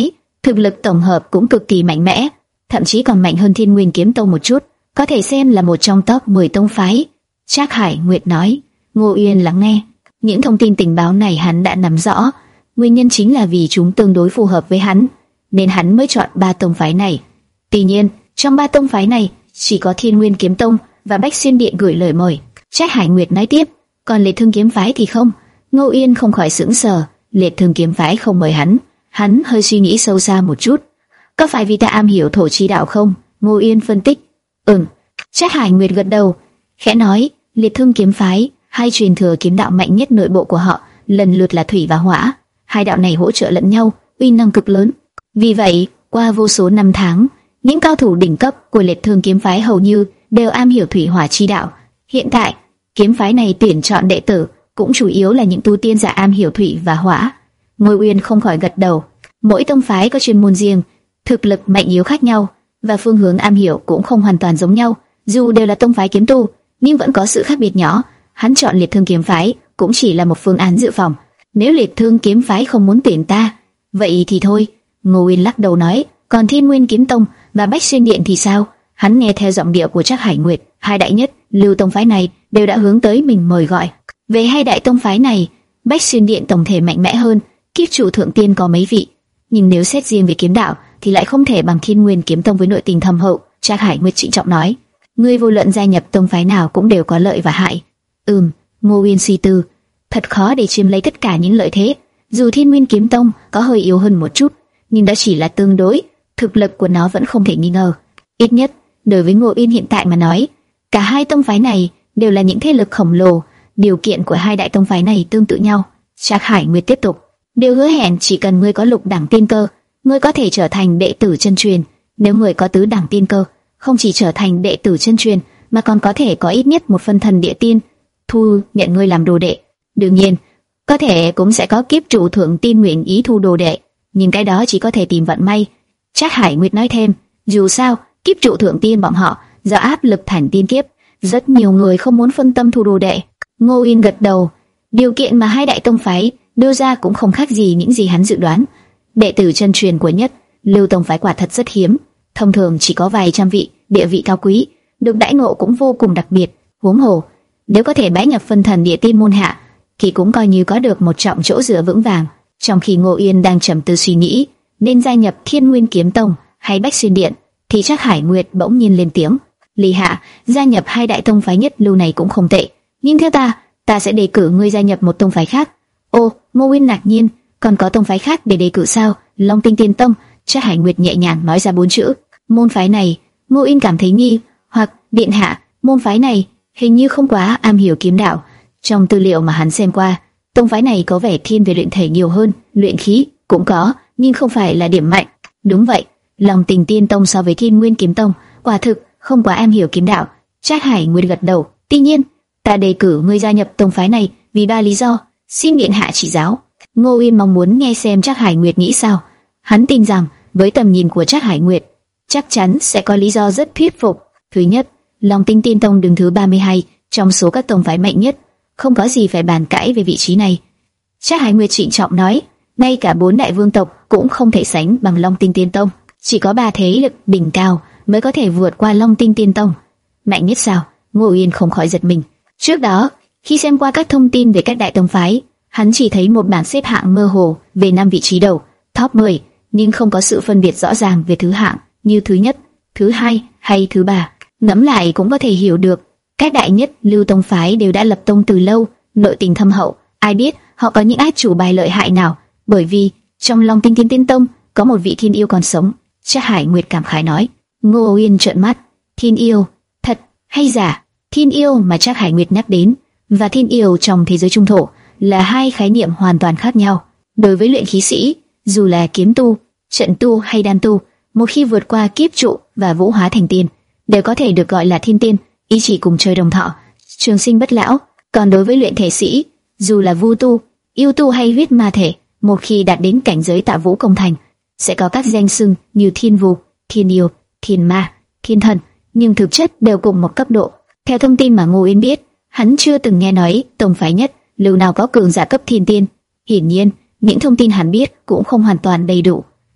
thực lực tổng hợp cũng cực kỳ mạnh mẽ, thậm chí còn mạnh hơn Thiên Nguyên Kiếm Tông một chút, có thể xem là một trong top mười tông phái. Trác Hải Nguyệt nói. Ngô Uyên lắng nghe, những thông tin tình báo này hắn đã nắm rõ, nguyên nhân chính là vì chúng tương đối phù hợp với hắn, nên hắn mới chọn ba tông phái này. Tuy nhiên, trong ba tông phái này, chỉ có Thiên Nguyên Kiếm Tông và Bách Xuyên Điện gửi lời mời. Trác Hải Nguyệt nói tiếp, còn Liệt Thương Kiếm phái thì không. Ngô Uyên không khỏi sững sờ, Liệt Thương Kiếm phái không mời hắn. Hắn hơi suy nghĩ sâu xa một chút, có phải vì ta am hiểu thổ chi đạo không? Ngô Uyên phân tích. Ừm. Trác Hải Nguyệt gật đầu, khẽ nói, Liệt Thương Kiếm phái, hai truyền thừa kiếm đạo mạnh nhất nội bộ của họ, lần lượt là thủy và hỏa. Hai đạo này hỗ trợ lẫn nhau, uy năng cực lớn. Vì vậy, qua vô số năm tháng, những cao thủ đỉnh cấp của Liệt Thương Kiếm phái hầu như đều am hiểu thủy hỏa chi đạo. Hiện tại, kiếm phái này tuyển chọn đệ tử cũng chủ yếu là những tu tiên giả am hiểu thủy và hỏa. Ngô Uyên không khỏi gật đầu. Mỗi tông phái có chuyên môn riêng, thực lực mạnh yếu khác nhau và phương hướng am hiểu cũng không hoàn toàn giống nhau. Dù đều là tông phái kiếm tu, nhưng vẫn có sự khác biệt nhỏ. Hắn chọn Liệt Thương Kiếm phái cũng chỉ là một phương án dự phòng. Nếu Liệt Thương Kiếm phái không muốn tuyển ta, vậy thì thôi. Ngô Uyên lắc đầu nói. Còn Thiên Nguyên Kiếm Tông và Bách Xuyên Điện thì sao? Hắn nghe theo giọng điệu của Trác Hải Nguyệt, hai đại nhất lưu tông phái này đều đã hướng tới mình mời gọi. Về hai đại tông phái này, Bách Xuyên Điện tổng thể mạnh mẽ hơn, kiếp chủ thượng tiên có mấy vị, nhưng nếu xét riêng về kiếm đạo thì lại không thể bằng Thiên Nguyên Kiếm Tông với nội tình thâm hậu. Trác Hải Nguyệt trịnh trọng nói, ngươi vô luận gia nhập tông phái nào cũng đều có lợi và hại. Ừm. Ngô Uyên suy tư, thật khó để chiếm lấy tất cả những lợi thế. Dù Thiên Nguyên Kiếm Tông có hơi yếu hơn một chút, nhưng đó chỉ là tương đối, thực lực của nó vẫn không thể nghi ngờ. Ít nhất đối với Ngô Uyên hiện tại mà nói, cả hai tông phái này đều là những thế lực khổng lồ. Điều kiện của hai đại tông phái này tương tự nhau. Trác Hải Nguyệt tiếp tục, đều hứa hẹn chỉ cần ngươi có lục đẳng tiên cơ, ngươi có thể trở thành đệ tử chân truyền. Nếu ngươi có tứ đẳng tiên cơ, không chỉ trở thành đệ tử chân truyền, mà còn có thể có ít nhất một phân thần địa tiên, thu nhận ngươi làm đồ đệ. Đương nhiên, có thể cũng sẽ có kiếp chủ thượng tiên nguyện ý thu đồ đệ, nhưng cái đó chỉ có thể tìm vận may. Trác Hải Nguyệt nói thêm, dù sao, kiếp trụ thượng tiên bọn họ do áp lực thành tiên kiếp, rất nhiều người không muốn phân tâm thu đồ đệ. Ngô Uyên gật đầu, điều kiện mà hai đại tông phái đưa ra cũng không khác gì những gì hắn dự đoán. Đệ tử chân truyền của nhất lưu tông phái quả thật rất hiếm, thông thường chỉ có vài trăm vị, địa vị cao quý, được đãi ngộ cũng vô cùng đặc biệt. Huống hồ, nếu có thể bái nhập phân thần địa tiên môn hạ, thì cũng coi như có được một trọng chỗ dựa vững vàng. Trong khi Ngô Uyên đang trầm tư suy nghĩ nên gia nhập Thiên Nguyên Kiếm Tông hay Bách Xuyên Điện, thì Trác Hải Nguyệt bỗng nhiên lên tiếng, Lý Hạ, gia nhập hai đại tông phái nhất lưu này cũng không tệ, nhưng theo ta, ta sẽ đề cử ngươi gia nhập một tông phái khác. Ô, Ngô Uyên ngạc nhiên, còn có tông phái khác để đề cử sao? Long Tinh Tiên Tông. Trác Hải Nguyệt nhẹ nhàng nói ra bốn chữ. Môn phái này, Ngô Uyên cảm thấy nghi hoặc, điện hạ, môn phái này hình như không quá am hiểu kiếm đạo. Trong tư liệu mà hắn xem qua, tông phái này có vẻ thiên về luyện thể nhiều hơn, luyện khí cũng có, nhưng không phải là điểm mạnh. Đúng vậy, Long Tinh Tiên Tông so với Thiên Nguyên Kiếm Tông, quả thực không quá am hiểu kiếm đạo. Trác Hải Nguyệt gật đầu. Tuy nhiên, ta đề cử ngươi gia nhập tông phái này vì ba lý do, xin điện hạ chỉ giáo. Ngô Uyên mong muốn nghe xem Trác Hải Nguyệt nghĩ sao. Hắn tin rằng với tầm nhìn của Trác Hải Nguyệt, chắc chắn sẽ có lý do rất thuyết phục. Thứ nhất, Long Tinh Tiên Tông đứng thứ ba mươi hai trong số các tông phái mạnh nhất, không có gì phải bàn cãi về vị trí này. Trác Hải Nguyệt trịnh trọng nói, ngay cả bốn đại vương tộc cũng không thể sánh bằng Long Tinh Tiên Tông, chỉ có ba thế lực đỉnh cao mới có thể vượt qua Long Tinh Tiên Tông. Mạnh nhất sao? Ngô Uyên không khỏi giật mình. Trước đó, khi xem qua các thông tin về các đại tông phái, hắn chỉ thấy một bảng xếp hạng mơ hồ về năm vị trí đầu, top mười, nhưng không có sự phân biệt rõ ràng về thứ hạng như thứ nhất, thứ hai hay thứ ba. Ngẫm lại cũng có thể hiểu được, các đại nhất lưu tông phái đều đã lập tông từ lâu, nội tình thâm hậu, ai biết họ có những át chủ bài lợi hại nào, bởi vì trong Long Tinh Tiên Tiên Tông có một vị thiên yêu còn sống. Trác Hải Nguyệt cảm khái nói. Ngô Uyên trợn mắt, thiên yêu, thật hay giả? Thiên yêu mà Trác Hải Nguyệt nhắc đến và thiên yêu trong thế giới trung thổ là hai khái niệm hoàn toàn khác nhau. Đối với luyện khí sĩ, dù là kiếm tu, trận tu hay đan tu, một khi vượt qua kiếp trụ và vũ hóa thành tiên, đều có thể được gọi là thiên tiên, ý chỉ cùng chơi đồng thọ, trường sinh bất lão. Còn đối với luyện thể sĩ, dù là vu tu, yêu tu hay huyết ma thể, một khi đạt đến cảnh giới tạ vũ công thành, sẽ có các danh xưng như thiên vu, thiên yêu, thiên ma, thiên thần, nhưng thực chất đều cùng một cấp độ. Theo thông tin mà Ngô Uyên biết, hắn chưa từng nghe nói tông phái nhất lưu nào có cường giả cấp thiên tiên. Hiển nhiên, những thông tin hắn biết cũng không hoàn toàn đầy đủ.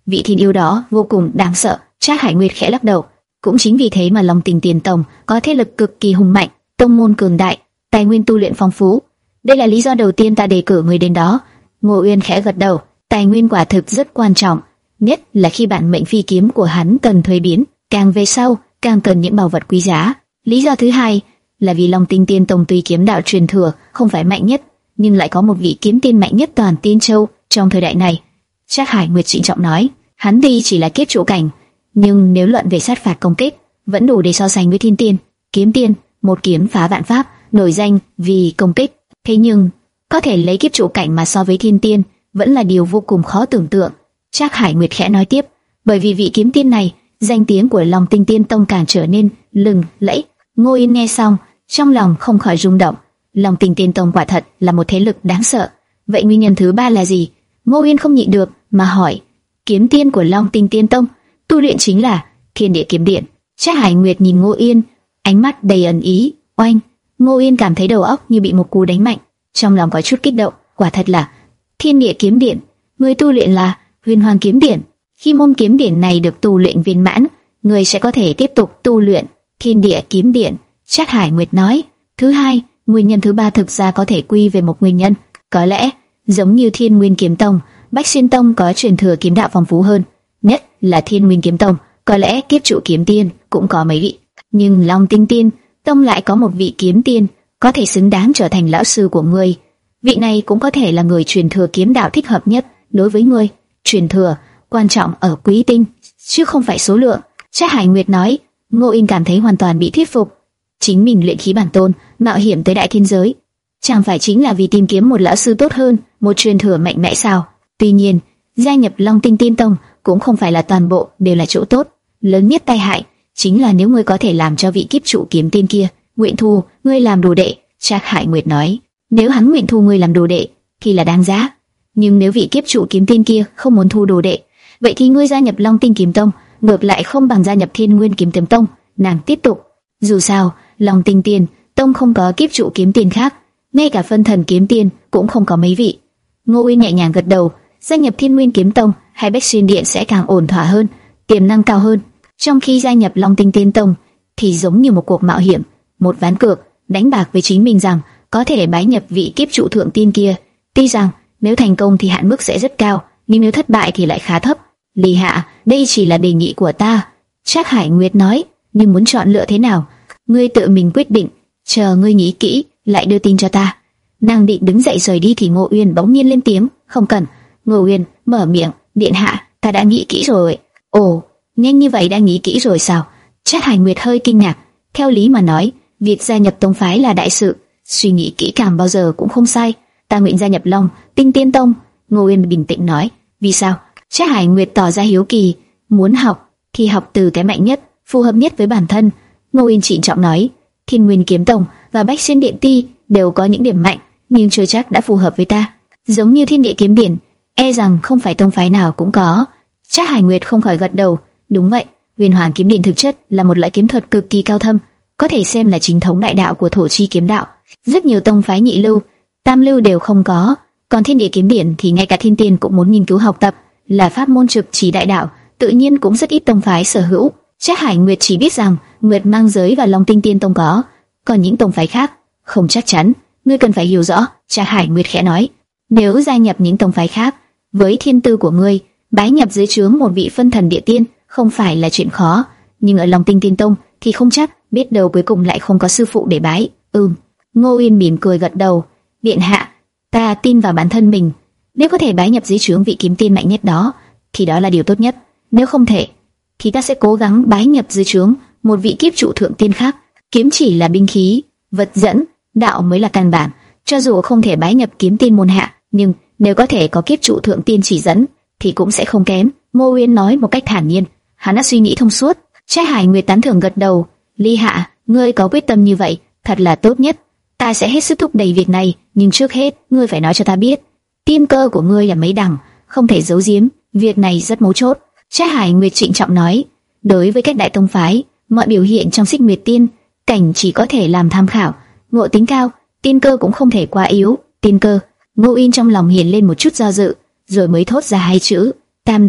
vị thiên yêu đó vô cùng đáng sợ. Trác Hải Nguyệt khẽ lắc đầu. Cũng chính vì thế mà Long Tinh Tiên Tông có thế lực cực kỳ hùng mạnh, tông môn cường đại, tài nguyên tu luyện phong phú. Đây là lý do đầu tiên ta đề cử người đến đó. Ngô Uyên khẽ gật đầu. Tài nguyên quả thực rất quan trọng, nhất là khi bản mệnh phi kiếm của hắn cần thuế biến, càng về sau càng cần những bảo vật quý giá. Lý do thứ hai là vì Long Tinh Tiên Tông tuy kiếm đạo truyền thừa không phải mạnh nhất, nhưng lại có một vị kiếm tiên mạnh nhất toàn Tiên Châu trong thời đại này. Trác Hải Nguyệt trịnh trọng nói, hắn tuy chỉ là kết trụ cảnh, nhưng nếu luận về sát phạt công kích, vẫn đủ để so sánh với Thiên Tiên, Kiếm Tiên, một kiếm phá vạn pháp, nổi danh vì công kích. Thế nhưng có thể lấy kiếp trụ cảnh mà so với Thiên Tiên vẫn là điều vô cùng khó tưởng tượng. Trác Hải Nguyệt khẽ nói tiếp, bởi vì vị kiếm tiên này, danh tiếng của Long Tinh Tiên Tông càng trở nên lừng lẫy. Ngô Yên nghe xong, trong lòng không khỏi rung động. Long Tinh Tiên Tông quả thật là một thế lực đáng sợ. Vậy nguyên nhân thứ ba là gì? Ngô Yên không nhịn được mà hỏi. Kiếm tiên của Long Tinh Tiên Tông tu luyện chính là Thiên Địa Kiếm Điện. Trác Hải Nguyệt nhìn Ngô Yên, ánh mắt đầy ẩn ý. Oanh! Ngô Yên cảm thấy đầu óc như bị một cú đánh mạnh, trong lòng có chút kích động. Quả thật là Thiên Địa Kiếm Điện. Người tu luyện là Huyền Hoàng Kiếm Điện. Khi môn kiếm điện này được tu luyện viên mãn, người sẽ có thể tiếp tục tu luyện Thiên Địa Kiếm Điện. Trác Hải Nguyệt nói. Thứ hai, nguyên nhân thứ ba thực ra có thể quy về một nguyên nhân. Có lẽ giống như Thiên Nguyên Kiếm Tông, Bách Xuyên Tông có truyền thừa kiếm đạo phong phú hơn, nhất là Thiên Nguyên Kiếm Tông, có lẽ kiếp trụ kiếm tiên cũng có mấy vị, nhưng Long Tinh Tiên Tông lại có một vị kiếm tiên có thể xứng đáng trở thành lão sư của ngươi. Vị này cũng có thể là người truyền thừa kiếm đạo thích hợp nhất đối với ngươi. Truyền thừa quan trọng ở quý tinh, chứ không phải số lượng. Trác Hải Nguyệt nói. Ngô Yên cảm thấy hoàn toàn bị thuyết phục. Chính mình luyện khí bản tôn, mạo hiểm tới đại thiên giới, chẳng phải chính là vì tìm kiếm một lão sư tốt hơn, một truyền thừa mạnh mẽ sao? Tuy nhiên, gia nhập Long Tinh Tiên Tông cũng không phải là toàn bộ đều là chỗ tốt. Lớn nhất tai hại chính là nếu ngươi có thể làm cho vị kiếp trụ kiếm tiên kia nguyện thu ngươi làm đồ đệ. Trác Hải Nguyệt nói. Nếu hắn nguyện thu ngươi làm đồ đệ thì là đáng giá, nhưng nếu vị kiếp trụ kiếm tiên kia không muốn thu đồ đệ, vậy thì ngươi gia nhập Long Tinh Kiếm Tông ngược lại không bằng gia nhập Thiên Nguyên Kiếm Tiềm Tông. Nàng tiếp tục. Dù sao, Long Tinh Tiên Tông không có kiếp trụ kiếm tiên khác, ngay cả phân thần kiếm tiên cũng không có mấy vị. Ngô Uyên nhẹ nhàng gật đầu. Gia nhập Thiên Nguyên Kiếm Tông hay Bách Xuyên Điện sẽ càng ổn thỏa hơn, tiềm năng cao hơn. Trong khi gia nhập Long Tinh Tiên Tông thì giống như một cuộc mạo hiểm, một ván cược, đánh bạc với chính mình rằng có thể bái nhập vị kiếp trụ thượng tiên kia. Tuy rằng nếu thành công thì hạn mức sẽ rất cao, nhưng nếu thất bại thì lại khá thấp. Lý Hạ, đây chỉ là đề nghị của ta. Trác Hải Nguyệt nói. Nhưng muốn chọn lựa thế nào, ngươi tự mình quyết định. Chờ ngươi nghĩ kỹ lại đưa tin cho ta. Nàng định đứng dậy rời đi thì Ngô Uyên bỗng nhiên lên tiếng. Không cần. Ngô Uyên mở miệng. Điện hạ, ta đã nghĩ kỹ rồi. Ồ, nhanh như vậy đã nghĩ kỹ rồi sao? Trác Hải Nguyệt hơi kinh ngạc. Theo lý mà nói, việc gia nhập tông phái là đại sự, suy nghĩ kỹ càng bao giờ cũng không sai. Ta nguyện gia nhập Long Tinh Tiên Tông. Ngô Uyên bình tĩnh nói. Vì sao? Trác Hải Nguyệt tỏ ra hiếu kỳ. Muốn học thì học từ cái mạnh nhất, phù hợp nhất với bản thân. Ngô Uyên trịnh trọng nói. Thiên Nguyên Kiếm Tông và Bách Xuyên Điện Ti đều có những điểm mạnh, nhưng chưa chắc đã phù hợp với ta. Giống như Thiên Địa Kiếm Điện, e rằng không phải tông phái nào cũng có. Trác Hải Nguyệt không khỏi gật đầu. Đúng vậy, Huyền Hoàng Kiếm Điện thực chất là một loại kiếm thuật cực kỳ cao thâm, có thể xem là chính thống đại đạo của thổ chi kiếm đạo. Rất nhiều tông phái nhị lưu, tam lưu đều không có. Còn Thiên Địa Kiếm Điện thì ngay cả thiên tiên cũng muốn nghiên cứu học tập, là pháp môn trực chỉ đại đạo, tự nhiên cũng rất ít tông phái sở hữu. Trác Hải Nguyệt chỉ biết rằng Nguyệt Mang Giới và Long Tinh Tiên Tông có, còn những tông phái khác không chắc chắn. Ngươi cần phải hiểu rõ. Trác Hải Nguyệt khẽ nói. Nếu gia nhập những tông phái khác, với thiên tư của ngươi, bái nhập dưới trướng một vị phân thần địa tiên không phải là chuyện khó, nhưng ở Long Tinh Tiên Tông thì không chắc, biết đâu cuối cùng lại không có sư phụ để bái. Ừm. Ngô Uyên mỉm cười gật đầu. Điện hạ, ta tin vào bản thân mình. Nếu có thể bái nhập dưới trướng vị kiếm tiên mạnh nhất đó, thì đó là điều tốt nhất. Nếu không thể, thì ta sẽ cố gắng bái nhập dưới trướng một vị kiếp trụ thượng tiên khác. Kiếm chỉ là binh khí, vật dẫn, đạo mới là căn bản. Cho dù không thể bái nhập kiếm tiên môn hạ, nhưng nếu có thể có kiếp trụ thượng tiên chỉ dẫn, thì cũng sẽ không kém. Ngô Uyên nói một cách thản nhiên. Hắn đã suy nghĩ thông suốt. Trác Hải Nguyệt tán thưởng gật đầu. Ly Hạ, ngươi có quyết tâm như vậy, thật là tốt nhất. Ta sẽ hết sức thúc đẩy việc này, nhưng trước hết, ngươi phải nói cho ta biết, tiên cơ của ngươi là mấy đẳng, không thể giấu giếm. Việc này rất mấu chốt. Trác Hải Nguyệt trịnh trọng nói. Đối với các đại tông phái, mọi biểu hiện trong Xích Nguyệt Tiên cảnh chỉ có thể làm tham khảo. Ngộ tính cao, tiên cơ cũng không thể quá yếu. Tiên cơ. Ngô Uyên trong lòng hiện lên một chút do dự, rồi mới thốt ra hai chữ tam đẳng.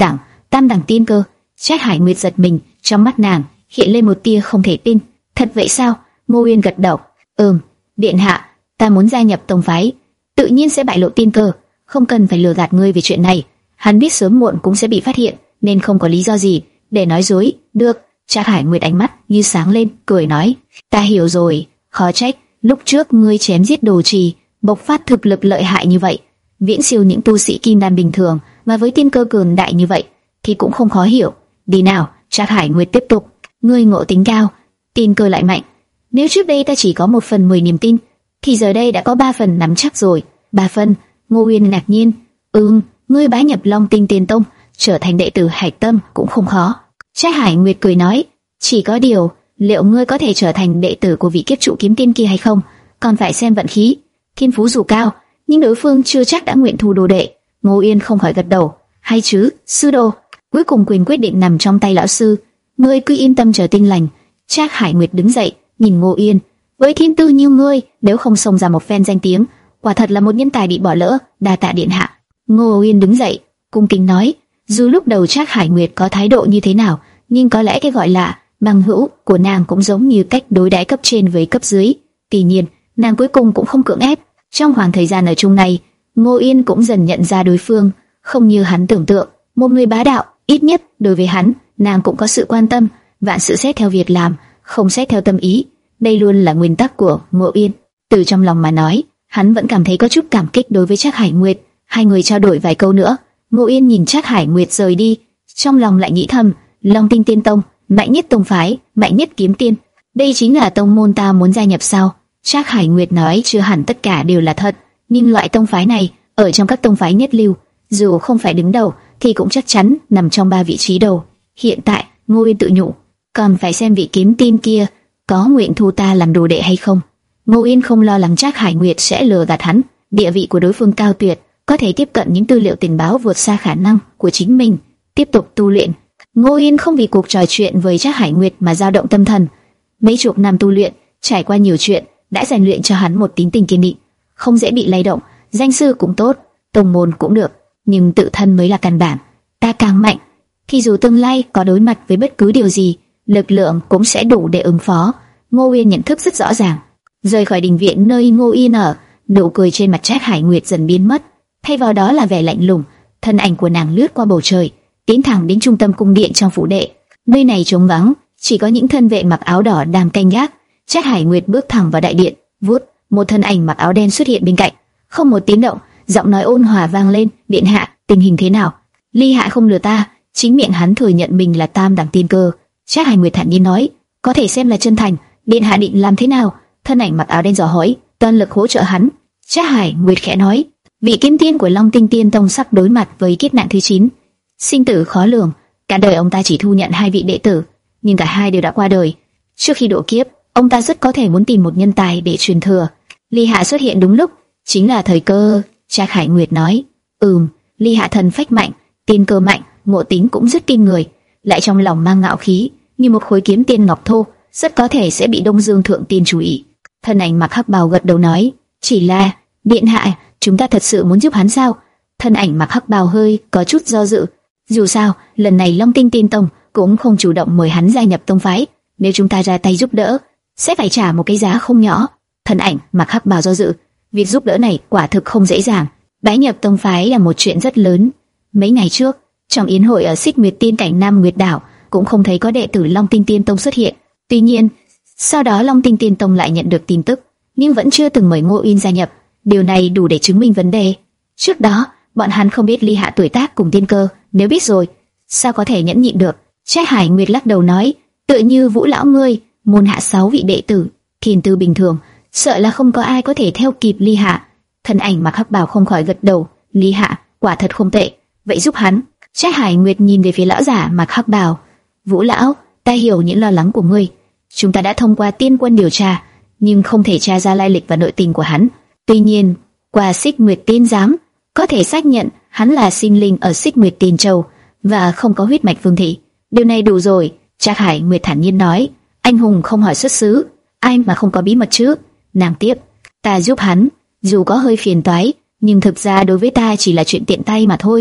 Tam đẳng tiên cơ. Trác Hải Nguyệt giật mình, trong mắt nàng hiện lên một tia không thể tin. Thật vậy sao? Ngô Uyên gật đầu. Ừm, điện hạ, ta muốn gia nhập tông phái, tự nhiên sẽ bại lộ tiên cơ, không cần phải lừa gạt ngươi về chuyện này. Hắn biết sớm muộn cũng sẽ bị phát hiện, nên không có lý do gì để nói dối. Được. Trác Hải Nguyệt ánh mắt như sáng lên, cười nói, ta hiểu rồi. Khó trách lúc trước ngươi chém giết đồ trì, bộc phát thực lực lợi hại như vậy, viễn siêu những tu sĩ kim đan bình thường, mà với tiên cơ cường đại như vậy thì cũng không khó hiểu. Đi nào. Trác Hải Nguyệt tiếp tục, ngươi ngộ tính cao, tiên cơ lại mạnh. Nếu trước đây ta chỉ có một phần mười niềm tin, thì giờ đây đã có ba phần nắm chắc rồi. Ba phần? Ngô Uyên ngạc nhiên. Ừm, ngươi bái nhập Long Tinh Tiên Tông, trở thành đệ tử Hạch Tâm cũng không khó. Trác Hải Nguyệt cười nói, chỉ có điều, liệu ngươi có thể trở thành đệ tử của vị kiếp trụ kiếm tiên kia hay không, còn phải xem vận khí. Thiên phú dù cao, nhưng đối phương chưa chắc đã nguyện thu đồ đệ. Ngô Uyên không khỏi gật đầu, hay chứ, sư đồ. Cuối cùng quyền quyết định nằm trong tay lão sư, ngươi cứ yên tâm chờ tin lành. Trác Hải Nguyệt đứng dậy, nhìn Ngô Uyên, với thiên tư như ngươi, nếu không xông ra một phen danh tiếng, quả thật là một nhân tài bị bỏ lỡ. Đa tạ điện hạ. Ngô Uyên đứng dậy, cung kính nói, dù lúc đầu Trác Hải Nguyệt có thái độ như thế nào, nhưng có lẽ cái gọi là bằng hữu của nàng cũng giống như cách đối đãi cấp trên với cấp dưới. Tuy nhiên, nàng cuối cùng cũng không cưỡng ép. Trong khoảng thời gian ở chung này, Ngô Uyên cũng dần nhận ra đối phương không như hắn tưởng tượng, một người bá đạo. Ít nhất đối với hắn, nàng cũng có sự quan tâm, vạn sự xét theo việc làm, không xét theo tâm ý. Đây luôn là nguyên tắc của Ngô Uyên. Từ trong lòng mà nói, hắn vẫn cảm thấy có chút cảm kích đối với Trác Hải Nguyệt. Hai người trao đổi vài câu nữa, Ngô Uyên nhìn Trác Hải Nguyệt rời đi, trong lòng lại nghĩ thầm, Long Tinh Tiên Tông, mạnh nhất tông phái, mạnh nhất kiếm tiên, đây chính là tông môn ta muốn gia nhập sao? Trác Hải Nguyệt nói chưa hẳn tất cả đều là thật, nhưng loại tông phái này ở trong các tông phái nhất lưu, dù không phải đứng đầu thì cũng chắc chắn nằm trong ba vị trí đầu. Hiện tại, Ngô Uyên tự nhủ, còn phải xem vị kiếm tiên kia có nguyện thu ta làm đồ đệ hay không. Ngô Uyên không lo lắng Trác Hải Nguyệt sẽ lừa gạt hắn, địa vị của đối phương cao tuyệt, có thể tiếp cận những tư liệu tình báo vượt xa khả năng của chính mình. Tiếp tục tu luyện. Ngô Uyên không vì cuộc trò chuyện với Trác Hải Nguyệt mà dao động tâm thần. Mấy chục năm tu luyện, trải qua nhiều chuyện, đã rèn luyện cho hắn một tính tình kiên định, không dễ bị lay động. Danh sư cũng tốt, tông môn cũng được, nhưng tự thân mới là căn bản. Ta càng mạnh, thì dù tương lai có đối mặt với bất cứ điều gì, lực lượng cũng sẽ đủ để ứng phó. Ngô Uyên nhận thức rất rõ ràng. Rời khỏi đình viện nơi Ngô Uyên ở, nụ cười trên mặt Trác Hải Nguyệt dần biến mất, thay vào đó là vẻ lạnh lùng. Thân ảnh của nàng lướt qua bầu trời, tiến thẳng đến trung tâm cung điện trong phủ đệ. Nơi này trống vắng, chỉ có những thân vệ mặc áo đỏ đang canh gác. Trác Hải Nguyệt bước thẳng vào đại điện, vút, một thân ảnh mặc áo đen xuất hiện bên cạnh. Không một tiếng động, giọng nói ôn hòa vang lên, "Điện hạ, tình hình thế nào?" Ly Hạ không lừa ta, chính miệng hắn thừa nhận mình là tam đẳng tiên cơ. Trác Hải Nguyệt thản nhiên nói, có thể xem là chân thành. Điện hạ định làm thế nào? Thân ảnh mặc áo đen dò hỏi, toàn lực hỗ trợ hắn. Trác Hải Nguyệt khẽ nói, vị kiếm tiên của Long Tinh Tiên Tông sắp đối mặt với kiếp nạn thứ chín, sinh tử khó lường. Cả đời ông ta chỉ thu nhận hai vị đệ tử, nhưng cả hai đều đã qua đời. Trước khi độ kiếp, ông ta rất có thể muốn tìm một nhân tài để truyền thừa. Ly Hạ xuất hiện đúng lúc, chính là thời cơ. Trác Hải Nguyệt nói, ừm, Ly Hạ thần phách mạnh, tiên cơ mạnh, ngộ tính cũng rất kinh người, lại trong lòng mang ngạo khí, như một khối kiếm tiên ngọc thô, rất có thể sẽ bị Đông Dương thượng tiên chú ý. Thân ảnh mặc hắc bào gật đầu nói, chỉ là, điện hạ, chúng ta thật sự muốn giúp hắn sao? Thân ảnh mặc hắc bào hơi có chút do dự. Dù sao, lần này Long Tinh Tiên Tông cũng không chủ động mời hắn gia nhập tông phái, nếu chúng ta ra tay giúp đỡ, sẽ phải trả một cái giá không nhỏ. Thân ảnh mặc hắc bào do dự, việc giúp đỡ này quả thực không dễ dàng. Bái nhập tông phái là một chuyện rất lớn. Mấy ngày trước, trong yến hội ở Xích Nguyệt Tiên cảnh Nam Nguyệt Đảo, cũng không thấy có đệ tử Long Tinh Tiên Tông xuất hiện. Tuy nhiên, sau đó Long Tinh Tiên Tông lại nhận được tin tức, nhưng vẫn chưa từng mời Ngô Uyên gia nhập. Điều này đủ để chứng minh vấn đề. Trước đó, bọn hắn không biết Ly Hạ tuổi tác cùng tiên cơ, nếu biết rồi, sao có thể nhẫn nhịn được? Trác Hải Nguyệt lắc đầu nói, tựa như Vũ lão ngươi, môn hạ sáu vị đệ tử, thiên tư bình thường, sợ là không có ai có thể theo kịp Ly Hạ. Thân ảnh mặc hắc bào không khỏi gật đầu, Ly Hạ quả thật không tệ, vậy giúp hắn. Trác Hải Nguyệt nhìn về phía lão giả mặc hắc bào, Vũ lão, ta hiểu những lo lắng của ngươi. Chúng ta đã thông qua tiên quân điều tra, nhưng không thể tra ra lai lịch và nội tình của hắn. Tuy nhiên, qua Xích Nguyệt Tiên giám, có thể xác nhận hắn là sinh linh ở Xích Nguyệt Tiên Châu và không có huyết mạch phương thị. Điều này đủ rồi. Trác Hải Nguyệt thản nhiên nói, anh hùng không hỏi xuất xứ, ai mà không có bí mật chứ? Nàng tiếp, ta giúp hắn, dù có hơi phiền toái, nhưng thực ra đối với ta chỉ là chuyện tiện tay mà thôi.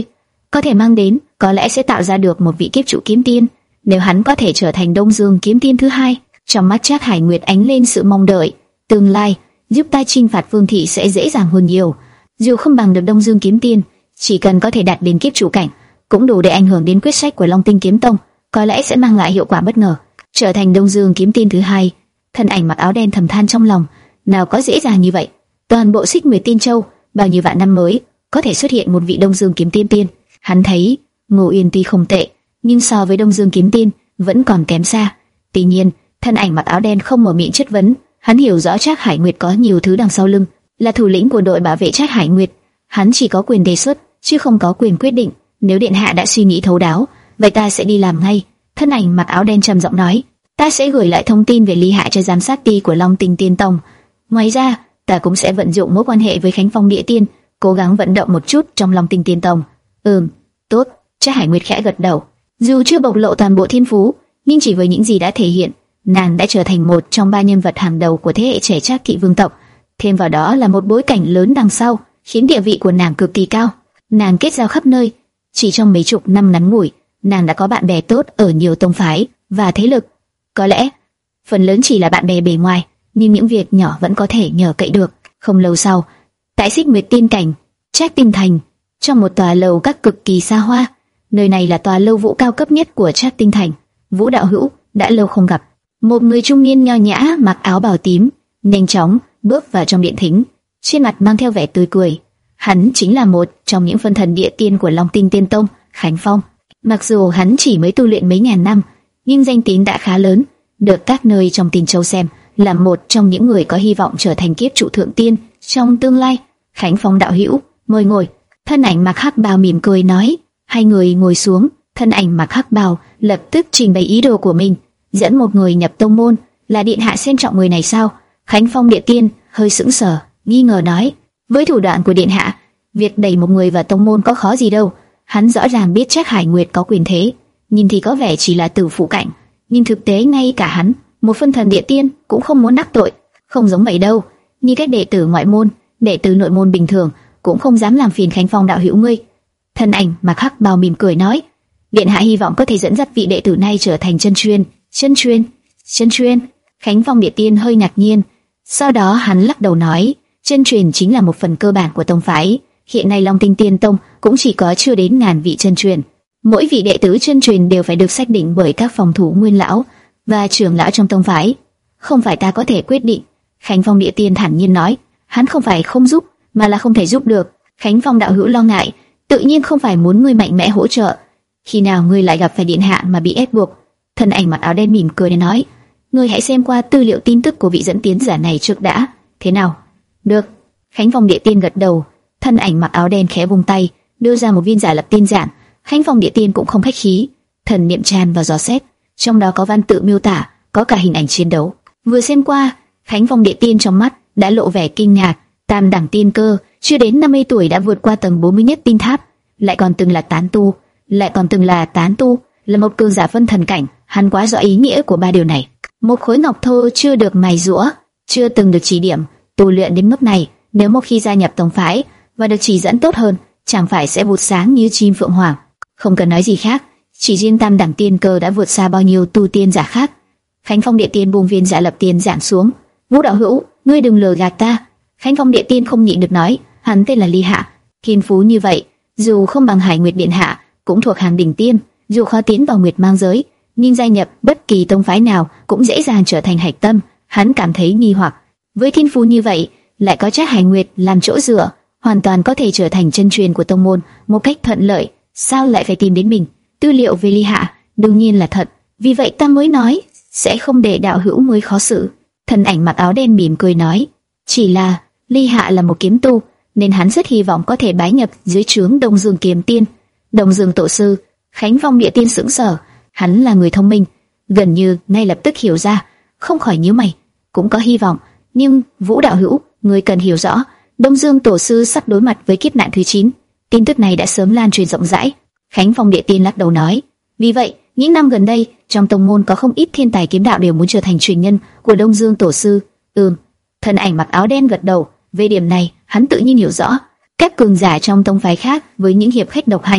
có thể mang đến, có lẽ sẽ tạo ra được một vị kiếp trụ kiếm tiên. Nếu hắn có thể trở thành Đông Dương kiếm tiên thứ hai, trong mắt Trác Hải Nguyệt ánh lên sự mong đợi. Tương lai giúp ta chinh phạt Vương thị sẽ dễ dàng hơn nhiều. Dù không bằng được Đông Dương kiếm tiên, chỉ cần có thể đạt đến kiếp trụ cảnh, cũng đủ để ảnh hưởng đến quyết sách của Long Tinh kiếm tông, có lẽ sẽ mang lại hiệu quả bất ngờ. Trở thành Đông Dương kiếm tiên thứ hai, thân ảnh mặc áo đen thầm than trong lòng, nào có dễ dàng như vậy. Toàn bộ Xích Nguyệt Tiên Châu, bao nhiêu vạn năm mới có thể xuất hiện một vị Đông Dương kiếm tiên tiên. Hắn thấy Ngô Uyên tuy không tệ, nhưng so với Đông Dương kiếm tiên vẫn còn kém xa. Tuy nhiên, thân ảnh mặc áo đen không mở miệng chất vấn. Hắn hiểu rõ Trác Hải Nguyệt có nhiều thứ đằng sau lưng, là thủ lĩnh của đội bảo vệ Trác Hải Nguyệt. Hắn chỉ có quyền đề xuất, chứ không có quyền quyết định. Nếu điện hạ đã suy nghĩ thấu đáo, vậy ta sẽ đi làm ngay. Thân ảnh mặc áo đen trầm giọng nói, ta sẽ gửi lại thông tin về Ly Hạ cho giám sát ty của Long Tinh Tiên Tông. Ngoài ra, ta cũng sẽ vận dụng mối quan hệ với Khánh Phong Địa Tiên, cố gắng vận động một chút trong Long Tinh Tiên Tông. Ừm, tốt. Trác Hải Nguyệt khẽ gật đầu. Dù chưa bộc lộ toàn bộ thiên phú, nhưng chỉ với những gì đã thể hiện, nàng đã trở thành một trong ba nhân vật hàng đầu của thế hệ trẻ Trác Kỵ vương tộc. Thêm vào đó là một bối cảnh lớn đằng sau, khiến địa vị của nàng cực kỳ cao. Nàng kết giao khắp nơi, chỉ trong mấy chục năm ngắn ngủi, nàng đã có bạn bè tốt ở nhiều tông phái và thế lực. Có lẽ phần lớn chỉ là bạn bè bề ngoài, nhưng những việc nhỏ vẫn có thể nhờ cậy được. Không lâu sau, tại Xích Nguyệt Tiên Cảnh, Trác Tinh Thành, trong một tòa lầu các cực kỳ xa hoa, nơi này là tòa lâu vũ cao cấp nhất của Trác Tinh Thành. Vũ đạo hữu, đã lâu không gặp. Một người trung niên nho nhã mặc áo bào tím, nhanh chóng bước vào trong điện thính, trên mặt mang theo vẻ tươi cười. Hắn chính là một trong những phân thần địa tiên của Long Tinh Tiên Tông, Khánh Phong. Mặc dù hắn chỉ mới tu luyện mấy ngàn năm, nhưng danh tín đã khá lớn, được các nơi trong Tinh Châu xem là một trong những người có hy vọng trở thành kiếp trụ thượng tiên trong tương lai. Khánh Phong đạo hữu, mời ngồi. Thân ảnh mặc hắc bào mỉm cười nói. Hai người ngồi xuống. Thân ảnh mặc hắc bào lập tức trình bày ý đồ của mình, dẫn một người nhập tông môn. Là điện hạ xem trọng người này sao? Khánh Phong địa tiên hơi sững sờ, nghi ngờ nói. Với thủ đoạn của điện hạ, việc đẩy một người vào tông môn có khó gì đâu. Hắn rõ ràng biết Trác Hải Nguyệt có quyền thế, nhìn thì có vẻ chỉ là tử phụ cảnh, nhưng thực tế ngay cả hắn, một phân thần địa tiên, cũng không muốn đắc tội. Không giống vậy đâu, như các đệ tử ngoại môn, đệ tử nội môn bình thường cũng không dám làm phiền Khánh Phong đạo hữu ngươi. Thân ảnh mặc hắc bào mỉm cười nói, điện hạ hy vọng có thể dẫn dắt vị đệ tử này trở thành chân truyền. Chân truyền? Chân truyền? Khánh Phong địa tiên hơi ngạc nhiên, sau đó hắn lắc đầu nói, chân truyền chính là một phần cơ bản của tông phái. Hiện nay Long Tinh Tiên Tông cũng chỉ có chưa đến ngàn vị chân truyền. Mỗi vị đệ tử chân truyền đều phải được xác định bởi các phòng thủ nguyên lão và trưởng lão trong tông phái. Không phải ta có thể quyết định. Khánh Phong địa tiên thản nhiên nói, hắn không phải không giúp, mà là không thể giúp được. Khánh Phong đạo hữu lo ngại, tự nhiên không phải muốn ngươi mạnh mẽ hỗ trợ. Khi nào ngươi lại gặp phải điện hạ mà bị ép buộc? Thân ảnh mặc áo đen mỉm cười để nói, ngươi hãy xem qua tư liệu tin tức của vị dẫn tiến giả này trước đã. Thế nào? Được. Khánh Phong địa tiên gật đầu. Thân ảnh mặc áo đen khẽ vung tay, đưa ra một viên giả lập tin giản. Khánh Phong địa tiên cũng không khách khí, thần niệm tràn vào dò xét, trong đó có văn tự miêu tả, có cả hình ảnh chiến đấu. Vừa xem qua, Khánh Phong địa tiên trong mắt đã lộ vẻ kinh ngạc. Tam đẳng tiên cơ, chưa đến năm mươi tuổi đã vượt qua tầng bốn mươi nhất tinh tháp, lại còn từng là tán tu, lại còn từng là tán tu, là một cường giả phân thần cảnh. Hắn quá rõ ý nghĩa của ba điều này. Một khối ngọc thô chưa được mài giũa, chưa từng được chỉ điểm, tu luyện đến mức này, nếu một khi gia nhập tông phái và được chỉ dẫn tốt hơn, chẳng phải sẽ vụt sáng như chim phượng hoàng. Không cần nói gì khác, chỉ riêng tam đẳng tiên cơ đã vượt xa bao nhiêu tu tiên giả khác. Khánh Phong địa tiên buông viên giả lập tiên giản xuống. Vũ đạo hữu, ngươi đừng lừa gạt ta. Khánh Phong địa tiên không nhịn được nói, hắn tên là Ly Hạ, thiên phú như vậy, dù không bằng Hải Nguyệt điện hạ, cũng thuộc hàng đỉnh tiên. Dù khó tiến vào Nguyệt Mang giới, nhưng gia nhập bất kỳ tông phái nào cũng dễ dàng trở thành hạch tâm. Hắn cảm thấy nghi hoặc, với thiên phú như vậy, lại có Trác Hải Nguyệt làm chỗ dựa, hoàn toàn có thể trở thành chân truyền của tông môn một cách thuận lợi. Sao lại phải tìm đến mình? Tư liệu về Ly Hạ đương nhiên là thật, vì vậy ta mới nói sẽ không để đạo hữu mới khó xử. Thân ảnh mặc áo đen mỉm cười nói, chỉ là Ly Hạ là một kiếm tu, nên hắn rất hy vọng có thể bái nhập dưới trướng Đông Dương kiếm tiên. Đông Dương tổ sư. Khánh Phong địa tiên sững sờ, hắn là người thông minh, gần như ngay lập tức hiểu ra, không khỏi nhíu mày. Cũng có hy vọng, nhưng Vũ đạo hữu, ngươi cần hiểu rõ, Đông Dương tổ sư sắp đối mặt với kiếp nạn thứ chín. Tin tức này đã sớm lan truyền rộng rãi. Khánh Phong địa tiên lắc đầu nói, vì vậy những năm gần đây trong tông môn có không ít thiên tài kiếm đạo đều muốn trở thành truyền nhân của Đông Dương tổ sư. Ừm. Thân ảnh mặc áo đen gật đầu. Về điểm này hắn tự nhiên hiểu rõ. Các cường giả trong tông phái khác với những hiệp khách độc hành,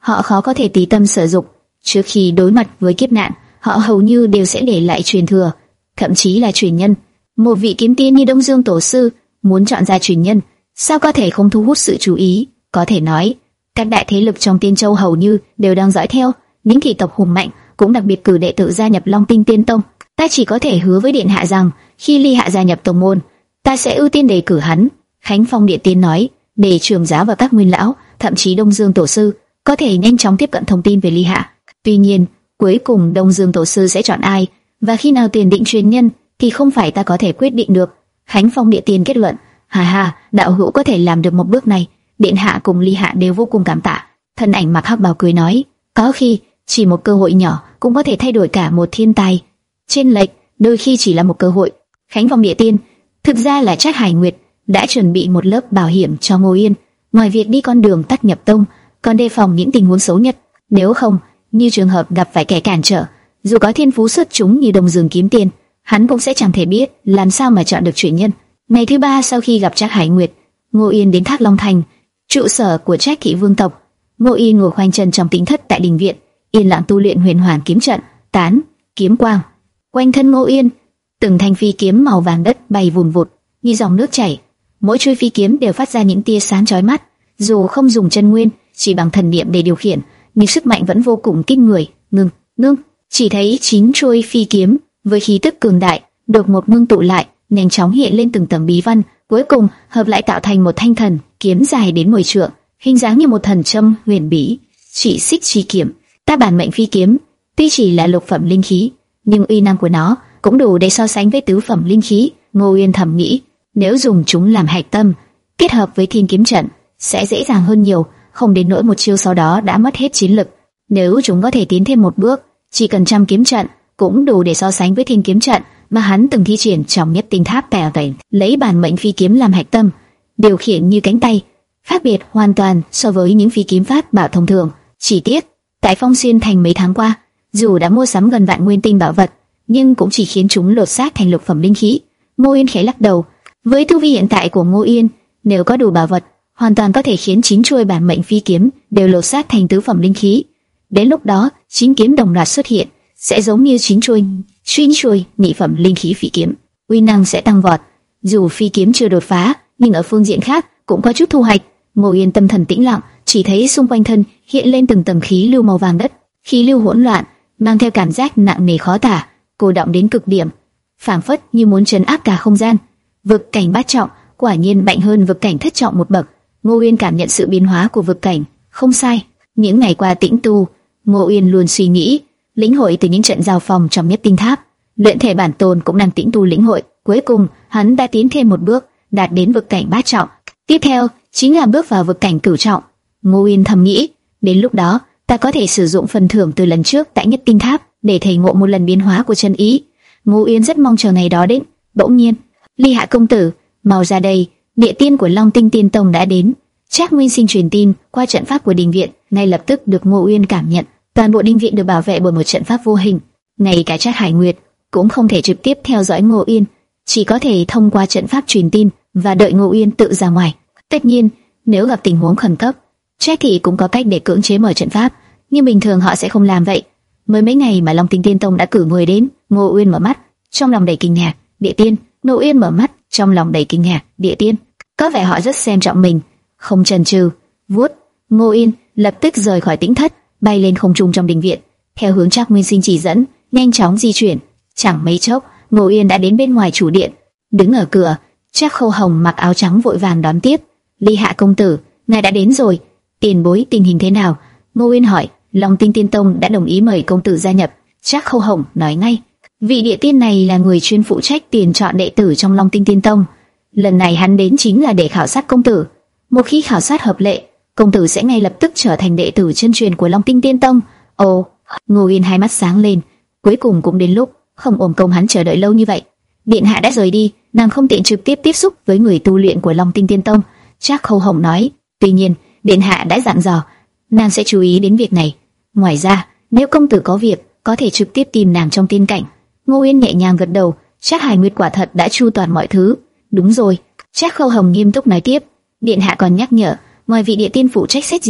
họ khó có thể tùy tâm sử dụng. Trước khi đối mặt với kiếp nạn, họ hầu như đều sẽ để lại truyền thừa, thậm chí là truyền nhân. Một vị kiếm tiên như Đông Dương tổ sư muốn chọn ra truyền nhân, sao có thể không thu hút sự chú ý? Có thể nói, các đại thế lực trong Tiên Châu hầu như đều đang dõi theo. Những thị tộc hùng mạnh cũng đặc biệt cử đệ tử gia nhập Long Tinh Tiên Tông. Ta chỉ có thể hứa với điện hạ rằng, khi Ly Hạ gia nhập tông môn, ta sẽ ưu tiên đề cử hắn. Khánh Phong Điện Tiên nói, để Trường Giáo và các nguyên lão, thậm chí Đông Dương tổ sư có thể nhanh chóng tiếp cận thông tin về Ly Hạ. Tuy nhiên, cuối cùng Đông Dương tổ sư sẽ chọn ai và khi nào tiền định truyền nhân thì không phải ta có thể quyết định được. Khánh Phong Điện Tiên kết luận, hà hà, đạo hữu có thể làm được một bước này, điện hạ cùng Ly Hạ đều vô cùng cảm tạ. Thân ảnh mặc hắc bào cười nói, có khi chỉ một cơ hội nhỏ cũng có thể thay đổi cả một thiên tài. Trên lệch đôi khi chỉ là một cơ hội. Khánh Phong Điện Tiên thực ra là Trác Hải Nguyệt đã chuẩn bị một lớp bảo hiểm cho Ngô Yên, ngoài việc đi con đường tắt nhập tông, còn đề phòng những tình huống xấu nhất. Nếu không, như trường hợp gặp phải kẻ cản trở, dù có thiên phú xuất chúng như Đông Dương kiếm tiên, hắn cũng sẽ chẳng thể biết làm sao mà chọn được truyền nhân. Ngày thứ ba sau khi gặp Trác Hải Nguyệt, Ngô Yên đến Thác Long Thành, trụ sở của Trác Kỵ Vương tộc. Ngô Yên ngồi khoanh chân trong tĩnh thất tại đình viện, yên lặng tu luyện Huyền Hoàn kiếm trận, tán kiếm quang. Quanh thân Ngô Yên, từng thanh phi kiếm màu vàng đất bay vùn vụt như dòng nước chảy, mỗi chuôi phi kiếm đều phát ra những tia sáng chói mắt. Dù không dùng chân nguyên, chỉ bằng thần niệm để điều khiển, nhưng sức mạnh vẫn vô cùng kinh người. Ngưng, ngưng, chỉ thấy chín chuôi phi kiếm với khí tức cường đại đột ngột ngưng tụ lại, nhanh chóng hiện lên từng tầng bí văn, cuối cùng hợp lại tạo thành một thanh thần kiếm dài đến mười trượng, hình dáng như một thần châm huyền bí. Chỉ xích chi kiếm, ta bản mệnh phi kiếm, tuy chỉ là lục phẩm linh khí, nhưng uy năng của nó cũng đủ để so sánh với tứ phẩm linh khí. Ngô Yên thầm nghĩ, nếu dùng chúng làm hạch tâm, kết hợp với thiên kiếm trận, sẽ dễ dàng hơn nhiều, không đến nỗi một chiêu sau đó đã mất hết chiến lực. Nếu chúng có thể tiến thêm một bước, chỉ cần trăm kiếm trận cũng đủ để so sánh với thiên kiếm trận mà hắn từng thi triển trong Nhất Tinh Tháp Tèo Tèn. Lấy bản mệnh phi kiếm làm hạch tâm, điều khiển như cánh tay, khác biệt hoàn toàn so với những phi kiếm pháp bảo thông thường. Chỉ tiếc, tại Phong Xuyên Thành mấy tháng qua, dù đã mua sắm gần vạn nguyên tinh bảo vật, nhưng cũng chỉ khiến chúng lột xác thành lục phẩm linh khí. Ngô Yên khẽ lắc đầu, với tu vi hiện tại của Ngô Yên, nếu có đủ bảo vật, hoàn toàn có thể khiến chín chuôi bản mệnh phi kiếm đều lột xác thành tứ phẩm linh khí. Đến lúc đó, chín kiếm đồng loạt xuất hiện, sẽ giống như chín chuôi, chín chuôi nhị phẩm linh khí phi kiếm, uy năng sẽ tăng vọt. Dù phi kiếm chưa đột phá, nhưng ở phương diện khác cũng có chút thu hoạch. Ngô Yên tâm thần tĩnh lặng, chỉ thấy xung quanh thân hiện lên từng tầng khí lưu màu vàng đất, khí lưu hỗn loạn, mang theo cảm giác nặng nề khó tả, cô động đến cực điểm, phảng phất như muốn trấn áp cả không gian. Vực cảnh bát trọng quả nhiên mạnh hơn vực cảnh thất trọng một bậc. Ngô Uyên cảm nhận sự biến hóa của vực cảnh, không sai. Những ngày qua tĩnh tu, Ngô Uyên luôn suy nghĩ, lĩnh hội từ những trận giao phong trong Nhất Tinh Tháp. Luyện thể bản tôn cũng đang tĩnh tu lĩnh hội. Cuối cùng, hắn đã tiến thêm một bước, đạt đến vực cảnh bát trọng. Tiếp theo chính là bước vào vực cảnh cửu trọng. Ngô Uyên thầm nghĩ, đến lúc đó ta có thể sử dụng phần thưởng từ lần trước tại Nhất Tinh Tháp để thể ngộ một lần biến hóa của chân ý. Ngô Uyên rất mong chờ ngày đó đến. Bỗng nhiên, Ly Hạ công tử, mau ra đây, địa tiên của Long Tinh Tiên Tông đã đến. Trác Nguyên Sinh truyền tin qua trận pháp của đình viện, ngay lập tức được Ngô Uyên cảm nhận. Toàn bộ đình viện được bảo vệ bởi một trận pháp vô hình, ngay cả Trác Hải Nguyệt cũng không thể trực tiếp theo dõi Ngô Uyên, chỉ có thể thông qua trận pháp truyền tin và đợi Ngô Uyên tự ra ngoài. Tất nhiên, nếu gặp tình huống khẩn cấp, Trác thị cũng có cách để cưỡng chế mở trận pháp, nhưng bình thường họ sẽ không làm vậy. Mới mấy ngày mà Long Tinh Tiên Tông đã cử người đến. Ngô Uyên mở mắt, trong lòng đầy kinh ngạc. Địa tiên. Ngô Uyên mở mắt, trong lòng đầy kinh ngạc. Địa tiên. Có vẻ họ rất xem trọng mình. Không chần chừ, vuốt, Ngô Uyên lập tức rời khỏi tĩnh thất, bay lên không trung trong đình viện, theo hướng Trác Nguyên Sinh chỉ dẫn, nhanh chóng di chuyển. Chẳng mấy chốc, Ngô Uyên đã đến bên ngoài chủ điện. Đứng ở cửa, Trác Khâu Hồng mặc áo trắng vội vàng đón tiếp. Ly Hạ công tử, ngài đã đến rồi. Tiền bối tình hình thế nào? Ngô Uyên hỏi. Long Tinh Tiên Tông đã đồng ý mời công tử gia nhập. Trác Khâu Hồng nói ngay. Vị địa tiên này là người chuyên phụ trách tiền chọn đệ tử trong Long Tinh Tiên Tông. Lần này hắn đến chính là để khảo sát công tử. Một khi khảo sát hợp lệ, công tử sẽ ngay lập tức trở thành đệ tử chân truyền của Long Tinh Tiên Tông. Ồ, Ngô Uyên hai mắt sáng lên. Cuối cùng cũng đến lúc, không ôm công hắn chờ đợi lâu như vậy. Điện hạ đã rời đi, nàng không tiện trực tiếp tiếp xúc với người tu luyện của Long Tinh Tiên Tông. Trác Khâu Hồng nói. Tuy nhiên, điện hạ đã dặn dò, nàng sẽ chú ý đến việc này. Ngoài ra, nếu công tử có việc, có thể trực tiếp tìm nàng trong tiên cảnh. Ngô Uyên nhẹ nhàng gật đầu. Trác Hải Nguyệt quả thật đã chu toàn mọi thứ. Đúng rồi. Trác Khâu Hồng nghiêm túc nói tiếp. Điện hạ còn nhắc nhở, ngoài vị địa tiên phụ trách xét duyệt,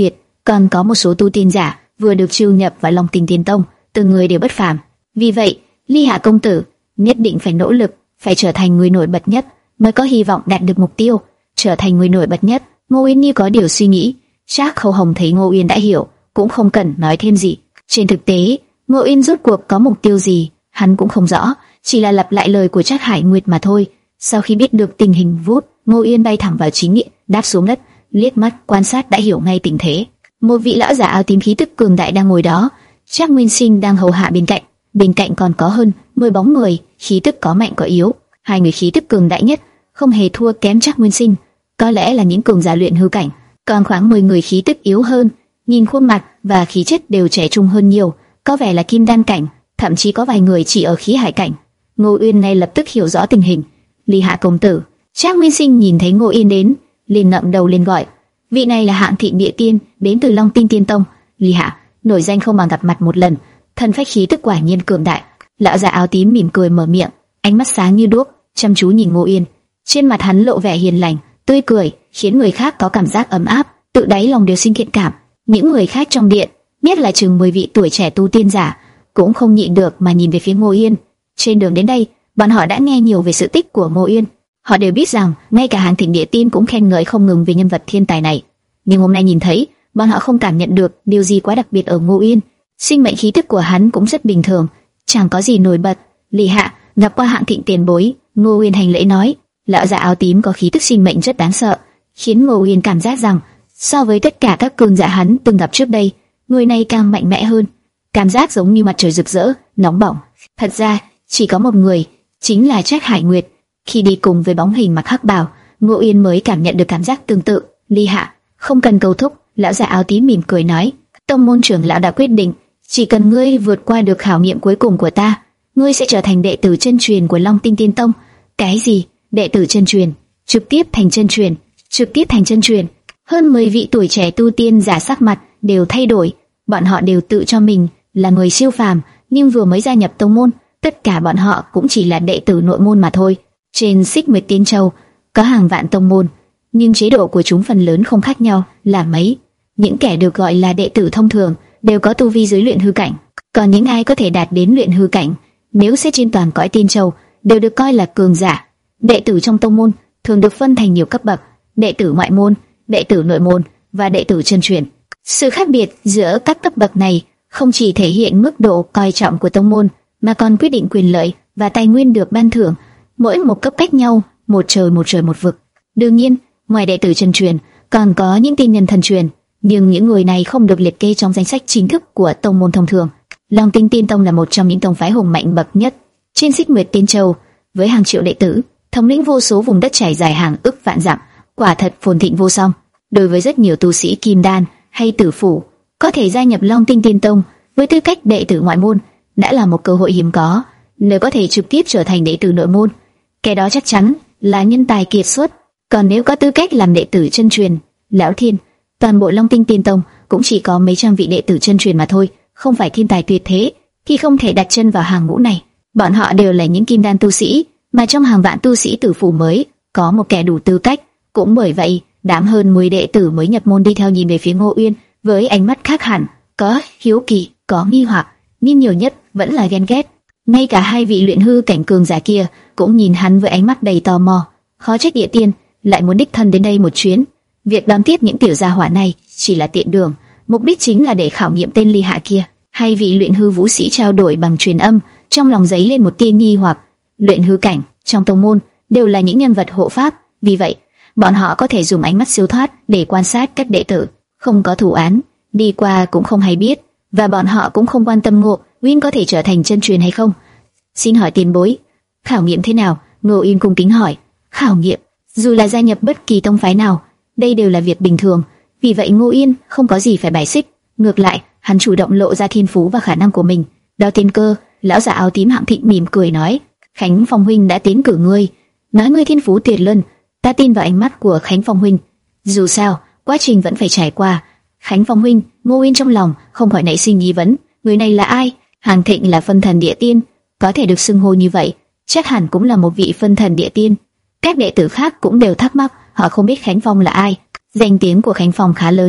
còn có một số tu tiên giả vừa được chiêu nhập vào Long Tinh Tiên Tông, từng người đều bất phàm. Vì vậy, Ly Hạ công tử nhất định phải nỗ lực, phải trở thành người nổi bật nhất mới có hy vọng đạt được mục tiêu. Trở thành người nổi bật nhất. Ngô Uyên như có điều suy nghĩ. Trác Khâu Hồng thấy Ngô Uyên đã hiểu, cũng không cần nói thêm gì. Trên thực tế, Ngô Uyên rốt cuộc có mục tiêu gì, hắn cũng không rõ, chỉ là lặp lại lời của Trác Hải Nguyệt mà thôi. Sau khi biết được tình hình vút, Ngô Uyên bay thẳng vào chính nghĩa, đáp xuống đất, liếc mắt quan sát đã hiểu ngay tình thế. Một vị lão giả áo tím khí tức cường đại đang ngồi đó, Trác Nguyên Sinh đang hầu hạ bên cạnh, bên cạnh còn có hơn mười bóng người, khí tức có mạnh có yếu. Hai người khí tức cường đại nhất không hề thua kém Trác Nguyên Sinh, có lẽ là những cường giả luyện hư cảnh, còn khoảng mười người khí tức yếu hơn, nhìn khuôn mặt và khí chất đều trẻ trung hơn nhiều, có vẻ là kim đan cảnh, thậm chí có vài người chỉ ở khí hải cảnh. Ngô Uyên ngay lập tức hiểu rõ tình hình. Ly Hạ công tử. Trác Nguyên Sinh nhìn thấy Ngô Uyên đến, liền ngậm đầu lên gọi. Vị này là Hạng Thị Địa Tiên, đến từ Long Tinh Tiên Tông. Ly Hạ, nổi danh không bằng gặp mặt một lần, thân phách khí tức quả nhiên cường đại. Lão già áo tím mỉm cười mở miệng, ánh mắt sáng như đuốc, chăm chú nhìn Ngô Uyên. Trên mặt hắn lộ vẻ hiền lành, tươi cười, khiến người khác có cảm giác ấm áp, tự đáy lòng đều sinh thiện cảm. Những người khác trong điện, nhất là chừng mười vị tuổi trẻ tu tiên giả, cũng không nhịn được mà nhìn về phía Ngô Uyên. Trên đường đến đây, bọn họ đã nghe nhiều về sự tích của Ngô Uyên. Họ đều biết rằng ngay cả Hạng Thị Địa Tiên cũng khen ngợi không ngừng về nhân vật thiên tài này. Nhưng hôm nay nhìn thấy, bọn họ không cảm nhận được điều gì quá đặc biệt ở Ngô Uyên. Sinh mệnh khí tức của hắn cũng rất bình thường, chẳng có gì nổi bật. Ly Hạ, gặp qua Hạng Thị tiền bối. Ngô Uyên hành lễ nói. Lão già áo tím có khí tức sinh mệnh rất đáng sợ, khiến Ngô Uyên cảm giác rằng so với tất cả các cường giả hắn từng gặp trước đây, người này càng mạnh mẽ hơn. Cảm giác giống như mặt trời rực rỡ, nóng bỏng. Thật ra, chỉ có một người, chính là Trác Hải Nguyệt. Khi đi cùng với bóng hình mặc hắc bào, Ngô Uyên mới cảm nhận được cảm giác tương tự. Ly Hạ, không cần cầu thúc. Lão già áo tím mỉm cười nói. Tông môn trưởng lão đã quyết định, chỉ cần ngươi vượt qua được khảo nghiệm cuối cùng của ta, ngươi sẽ trở thành đệ tử chân truyền của Long Tinh Tiên Tông. Cái gì? Đệ tử chân truyền? Trực tiếp thành chân truyền? Trực tiếp thành chân truyền? Hơn mười vị tuổi trẻ tu tiên giả sắc mặt đều thay đổi. Bọn họ đều tự cho mình là người siêu phàm, nhưng vừa mới gia nhập tông môn, tất cả bọn họ cũng chỉ là đệ tử nội môn mà thôi. Trên Xích Nguyệt Tiên Châu có hàng vạn tông môn, nhưng chế độ của chúng phần lớn không khác nhau là mấy. Những kẻ được gọi là đệ tử thông thường đều có tu vi dưới luyện hư cảnh, còn những ai có thể đạt đến luyện hư cảnh, nếu xét trên toàn cõi Tiên Châu, đều được coi là cường giả. Đệ tử trong tông môn thường được phân thành nhiều cấp bậc: đệ tử ngoại môn, đệ tử nội môn và đệ tử chân truyền. Sự khác biệt giữa các cấp bậc này không chỉ thể hiện mức độ coi trọng của tông môn, mà còn quyết định quyền lợi và tài nguyên được ban thưởng. Mỗi một cấp cách nhau, một trời một trời một vực. Đương nhiên, ngoài đệ tử chân truyền, còn có những tiên nhân thần truyền, nhưng những người này không được liệt kê trong danh sách chính thức của tông môn thông thường. Long Tinh Tiên Tông là một trong những tông phái hùng mạnh bậc nhất trên Xích Nguyệt Tiên Châu, với hàng triệu đệ tử, thống lĩnh vô số vùng đất trải dài hàng ức vạn dặm, quả thật phồn thịnh vô song. Đối với rất nhiều tu sĩ kim đan hay tử phủ, có thể gia nhập Long Tinh Tiên Tông với tư cách đệ tử ngoại môn đã là một cơ hội hiếm có. Nếu có thể trực tiếp trở thành đệ tử nội môn, cái đó chắc chắn là nhân tài kiệt xuất. Còn nếu có tư cách làm đệ tử chân truyền, lão thiên, toàn bộ Long Tinh Tiên Tông cũng chỉ có mấy trăm vị đệ tử chân truyền mà thôi, không phải thiên tài tuyệt thế thì không thể đặt chân vào hàng ngũ này. Bọn họ đều là những kim đan tu sĩ, mà trong hàng vạn tu sĩ tử phủ mới có một kẻ đủ tư cách. Cũng bởi vậy, đám hơn mười đệ tử mới nhập môn đi theo nhìn về phía Ngô Uyên với ánh mắt khác hẳn, có hiếu kỳ, có nghi hoặc, nhưng nhiều nhất vẫn là ghen ghét. Ngay cả hai vị luyện hư cảnh cường giả kia cũng nhìn hắn với ánh mắt đầy tò mò. Khó trách Địa Tiên lại muốn đích thân đến đây một chuyến. Việc đón tiếp những tiểu gia hỏa này chỉ là tiện đường, mục đích chính là để khảo nghiệm tên Ly Hạ kia. Hai vị luyện hư vũ sĩ trao đổi bằng truyền âm, trong lòng dấy lên một tia nghi hoặc. Luyện hư cảnh trong tông môn đều là những nhân vật hộ pháp, vì vậy bọn họ có thể dùng ánh mắt siêu thoát để quan sát các đệ tử, không có thủ án, đi qua cũng không hay biết, và bọn họ cũng không quan tâm Ngô Uyên có thể trở thành chân truyền hay không. Xin hỏi tiền bối, khảo nghiệm thế nào? Ngô Uyên cung kính hỏi. Khảo nghiệm, dù là gia nhập bất kỳ tông phái nào, đây đều là việc bình thường, vì vậy Ngô Uyên không có gì phải bài xích. Ngược lại, hắn chủ động lộ ra thiên phú và khả năng của mình. Đó tiên cơ. Lão già áo tím Hạng Thịnh mỉm cười nói, Khánh Phong huynh đã tiến cử ngươi, nói ngươi thiên phú tuyệt luân, ta tin vào ánh mắt của Khánh Phong huynh. Dù sao, quá trình vẫn phải trải qua. Khánh Phong huynh, Ngô Uyên trong lòng không khỏi nảy sinh nghi vấn, người này là ai? Hạng Thịnh là phân thần địa tiên, có thể được xưng hô như vậy, chắc hẳn cũng là một vị phân thần địa tiên. Các đệ tử khác cũng đều thắc mắc, họ không biết Khánh Phong là ai. Danh tiếng của Khánh Phong khá lớn,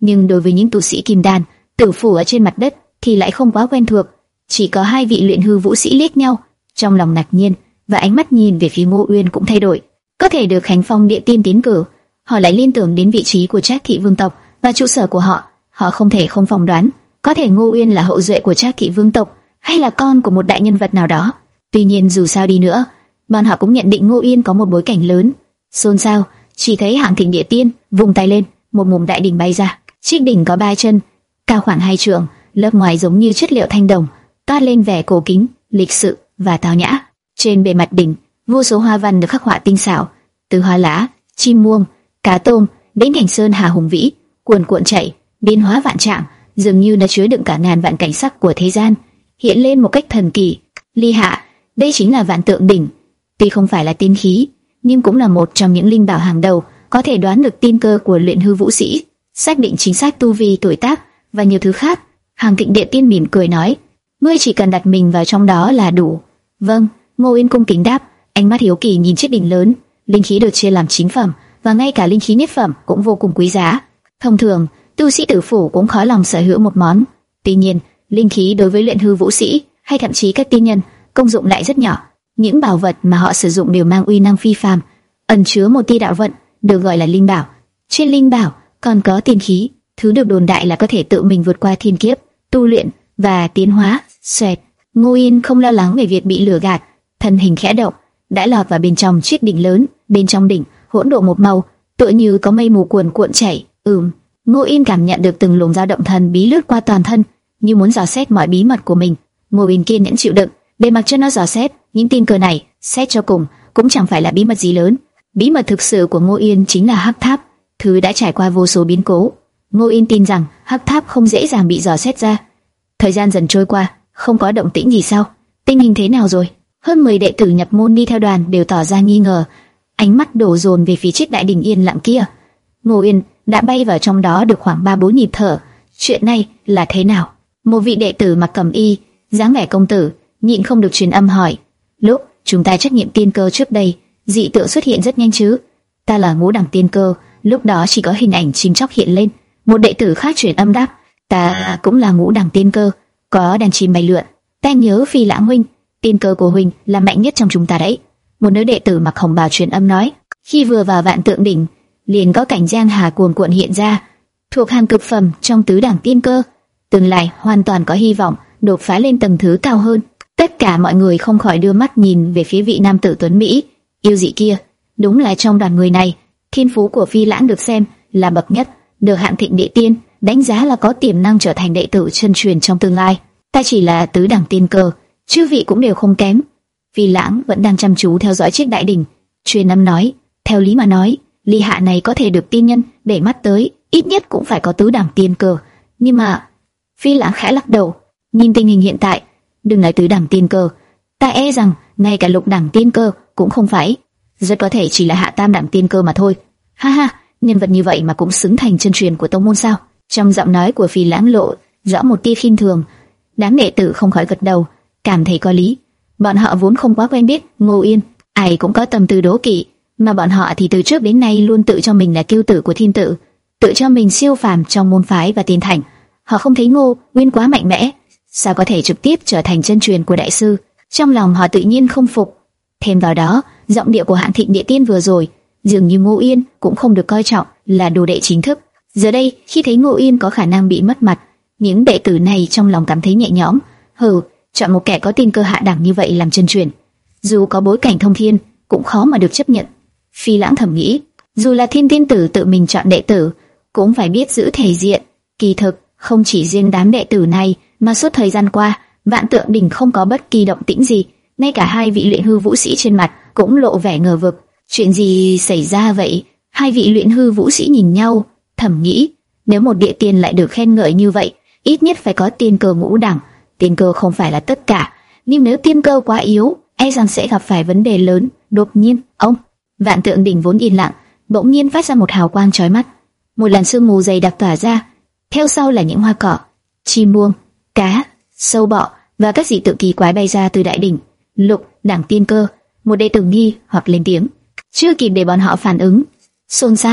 nhưng đối với những tu sĩ kim đan, tử phủ ở trên mặt đất thì lại không quá quen thuộc. Chỉ có hai vị luyện hư vũ sĩ liếc nhau, trong lòng ngạc nhiên, và ánh mắt nhìn về phía Ngô Uyên cũng thay đổi. Có thể được Khánh Phong Địa Tiên tiến cử, họ lại liên tưởng đến vị trí của Trác Thị Vương tộc và trụ sở của họ. Họ không thể không phỏng đoán, có thể Ngô Uyên là hậu duệ của Trác Thị Vương tộc, hay là con của một đại nhân vật nào đó. Tuy nhiên dù sao đi nữa, bọn họ cũng nhận định Ngô Uyên có một bối cảnh lớn. Xôn xao, chỉ thấy Hạng Thịnh Địa Tiên vùng tay lên, một mồm đại đỉnh bay ra. Chiếc đỉnh có ba chân, cao khoảng hai trượng, lớp ngoài giống như chất liệu thanh đồng, toát lên vẻ cổ kính, lịch sự và tao nhã. Trên bề mặt đỉnh, vô số hoa văn được khắc họa tinh xảo, từ hoa lá, chim muông, cá tôm đến cảnh sơn hà hùng vĩ, cuồn cuộn chảy, biến hóa vạn trạng, dường như đã chứa đựng cả ngàn vạn cảnh sắc của thế gian, hiện lên một cách thần kỳ. Ly Hạ, đây chính là Vạn Tượng đỉnh. Tuy không phải là tiên khí, nhưng cũng là một trong những linh bảo hàng đầu, có thể đoán được tiên cơ của luyện hư vũ sĩ, xác định chính xác tu vi, tuổi tác và nhiều thứ khác. Hạng Thịnh Địa Tiên mỉm cười nói, ngươi chỉ cần đặt mình vào trong đó là đủ. Vâng, Ngô Uyên cung kính đáp, ánh mắt hiếu kỳ nhìn chiếc đỉnh lớn. Linh khí được chia làm chín phẩm, và ngay cả linh khí nhất phẩm cũng vô cùng quý giá. Thông thường, tu sĩ tử phủ cũng khó lòng sở hữu một món. Tuy nhiên, linh khí đối với luyện hư vũ sĩ hay thậm chí các tiên nhân, công dụng lại rất nhỏ. Những bảo vật mà họ sử dụng đều mang uy năng phi phàm, ẩn chứa một tia đạo vận, được gọi là linh bảo. Trên linh bảo còn có tiên khí, thứ được đồn đại là có thể tự mình vượt qua thiên kiếp, tu luyện và tiến hóa. Xoẹt, Ngô Uyên không lo lắng về việc bị lừa gạt, thân hình khẽ động, đã lọt vào bên trong chiếc đỉnh lớn. Bên trong đỉnh hỗn độn một màu, tựa như có mây mù cuồn cuộn chảy. Ừm, Ngô Uyên cảm nhận được từng luồng dao động thần bí lướt qua toàn thân, như muốn dò xét mọi bí mật của mình. Ngô Uyên kiên nhẫn chịu đựng, để mặc cho nó dò xét. Những tin cơ này, xét cho cùng, cũng chẳng phải là bí mật gì lớn. Bí mật thực sự của Ngô Uyên chính là Hắc Tháp, thứ đã trải qua vô số biến cố. Ngô Uyên tin rằng Hắc Tháp không dễ dàng bị dò xét ra. Thời gian dần trôi qua, không có động tĩnh gì sao? Tình hình thế nào rồi? Hơn mười đệ tử nhập môn đi theo đoàn đều tỏ ra nghi ngờ, ánh mắt đổ dồn về phía chiếc đại đỉnh yên lặng kia. Ngô Uyên đã bay vào trong đó được khoảng ba bốn nhịp thở. Chuyện này là thế nào? Một vị đệ tử mặc cẩm y, dáng vẻ công tử, nhịn không được truyền âm hỏi. Lúc chúng ta trách nhiệm tiên cơ trước đây, dị tượng xuất hiện rất nhanh chứ? Ta là ngũ đẳng tiên cơ, lúc đó chỉ có hình ảnh chim chóc hiện lên. Một đệ tử khác truyền âm đáp, ta cũng là ngũ đẳng tiên cơ, có đàn chim bay lượn. Ta nhớ Phi Lãng huynh, tiên cơ của huynh là mạnh nhất trong chúng ta đấy. Một nữ đệ tử mặc hồng bào truyền âm nói, khi vừa vào Vạn Tượng đỉnh, liền có cảnh giang hà cuồn cuộn hiện ra, thuộc hàng cực phẩm trong tứ đẳng tiên cơ, tương lai hoàn toàn có hy vọng đột phá lên tầng thứ cao hơn. Tất cả mọi người không khỏi đưa mắt nhìn về phía vị nam tử tuấn mỹ yêu dị kia. Đúng là trong đoàn người này, thiên phú của Phi Lãng được xem là bậc nhất, được Hạng Thịnh Địa Tiên đánh giá là có tiềm năng trở thành đệ tử chân truyền trong tương lai. Ta chỉ là tứ đẳng tiên cơ, chư vị cũng đều không kém. Phi Lãng vẫn đang chăm chú theo dõi chiếc đại đỉnh, truyền âm nói, theo lý mà nói, Ly Hạ này có thể được tiên nhân để mắt tới, ít nhất cũng phải có tứ đẳng tiên cơ. Nhưng mà Phi Lãng khẽ lắc đầu, nhìn tình hình hiện tại, đừng nói tứ đẳng tiên cơ, ta e rằng ngay cả lục đẳng tiên cơ cũng không phải, rất có thể chỉ là hạ tam đẳng tiên cơ mà thôi. Ha ha, nhân vật như vậy mà cũng xứng thành chân truyền của tông môn sao? Trong giọng nói của Phi Lãng lộ rõ một tia khinh thường. Đám đệ tử không khỏi gật đầu, cảm thấy có lý. Bọn họ vốn không quá quen biết Ngô Uyên, ai cũng có tâm tư đố kỵ, mà bọn họ thì từ trước đến nay luôn tự cho mình là kiêu tử của thiên tử, tự cho mình siêu phàm trong môn phái và tiên thành. Họ không thấy Ngô Uyên quá mạnh mẽ, sao có thể trực tiếp trở thành chân truyền của đại sư? Trong lòng họ tự nhiên không phục. Thêm vào đó, giọng điệu của Hạng Thịnh Địa Tiên vừa rồi, dường như Ngô Uyên cũng không được coi trọng là đồ đệ chính thức. Giờ đây, khi thấy Ngô Uyên có khả năng bị mất mặt, những đệ tử này trong lòng cảm thấy nhẹ nhõm. Hừ, chọn một kẻ có tiên cơ hạ đẳng như vậy làm chân truyền, dù có bối cảnh thông thiên, cũng khó mà được chấp nhận. Phi Lãng thầm nghĩ, dù là Thiên Tiên tử tự mình chọn đệ tử, cũng phải biết giữ thể diện. Kỳ thực, không chỉ riêng đám đệ tử này, mà suốt thời gian qua, Vạn Tượng đỉnh không có bất kỳ động tĩnh gì, ngay cả hai vị luyện hư vũ sĩ trên mặt cũng lộ vẻ ngờ vực. Chuyện gì xảy ra vậy? Hai vị luyện hư vũ sĩ nhìn nhau, thầm nghĩ, nếu một địa tiên lại được khen ngợi như vậy, ít nhất phải có tiên cơ ngũ đẳng. Tiên cơ không phải là tất cả, nhưng nếu tiên cơ quá yếu, e rằng sẽ gặp phải vấn đề lớn. Đột nhiên, ông Vạn Tượng đỉnh vốn yên lặng, bỗng nhiên phát ra một hào quang chói mắt. Một làn sương mù dày đặc tỏa ra, theo sau là những hoa cỏ, chim muông, cá, sâu bọ và các dị tượng kỳ quái bay ra từ đại đỉnh. Lục đẳng tiên cơ, một đệ tử nghi hoặc lên tiếng. Chưa kịp để bọn họ phản ứng, xôn xao,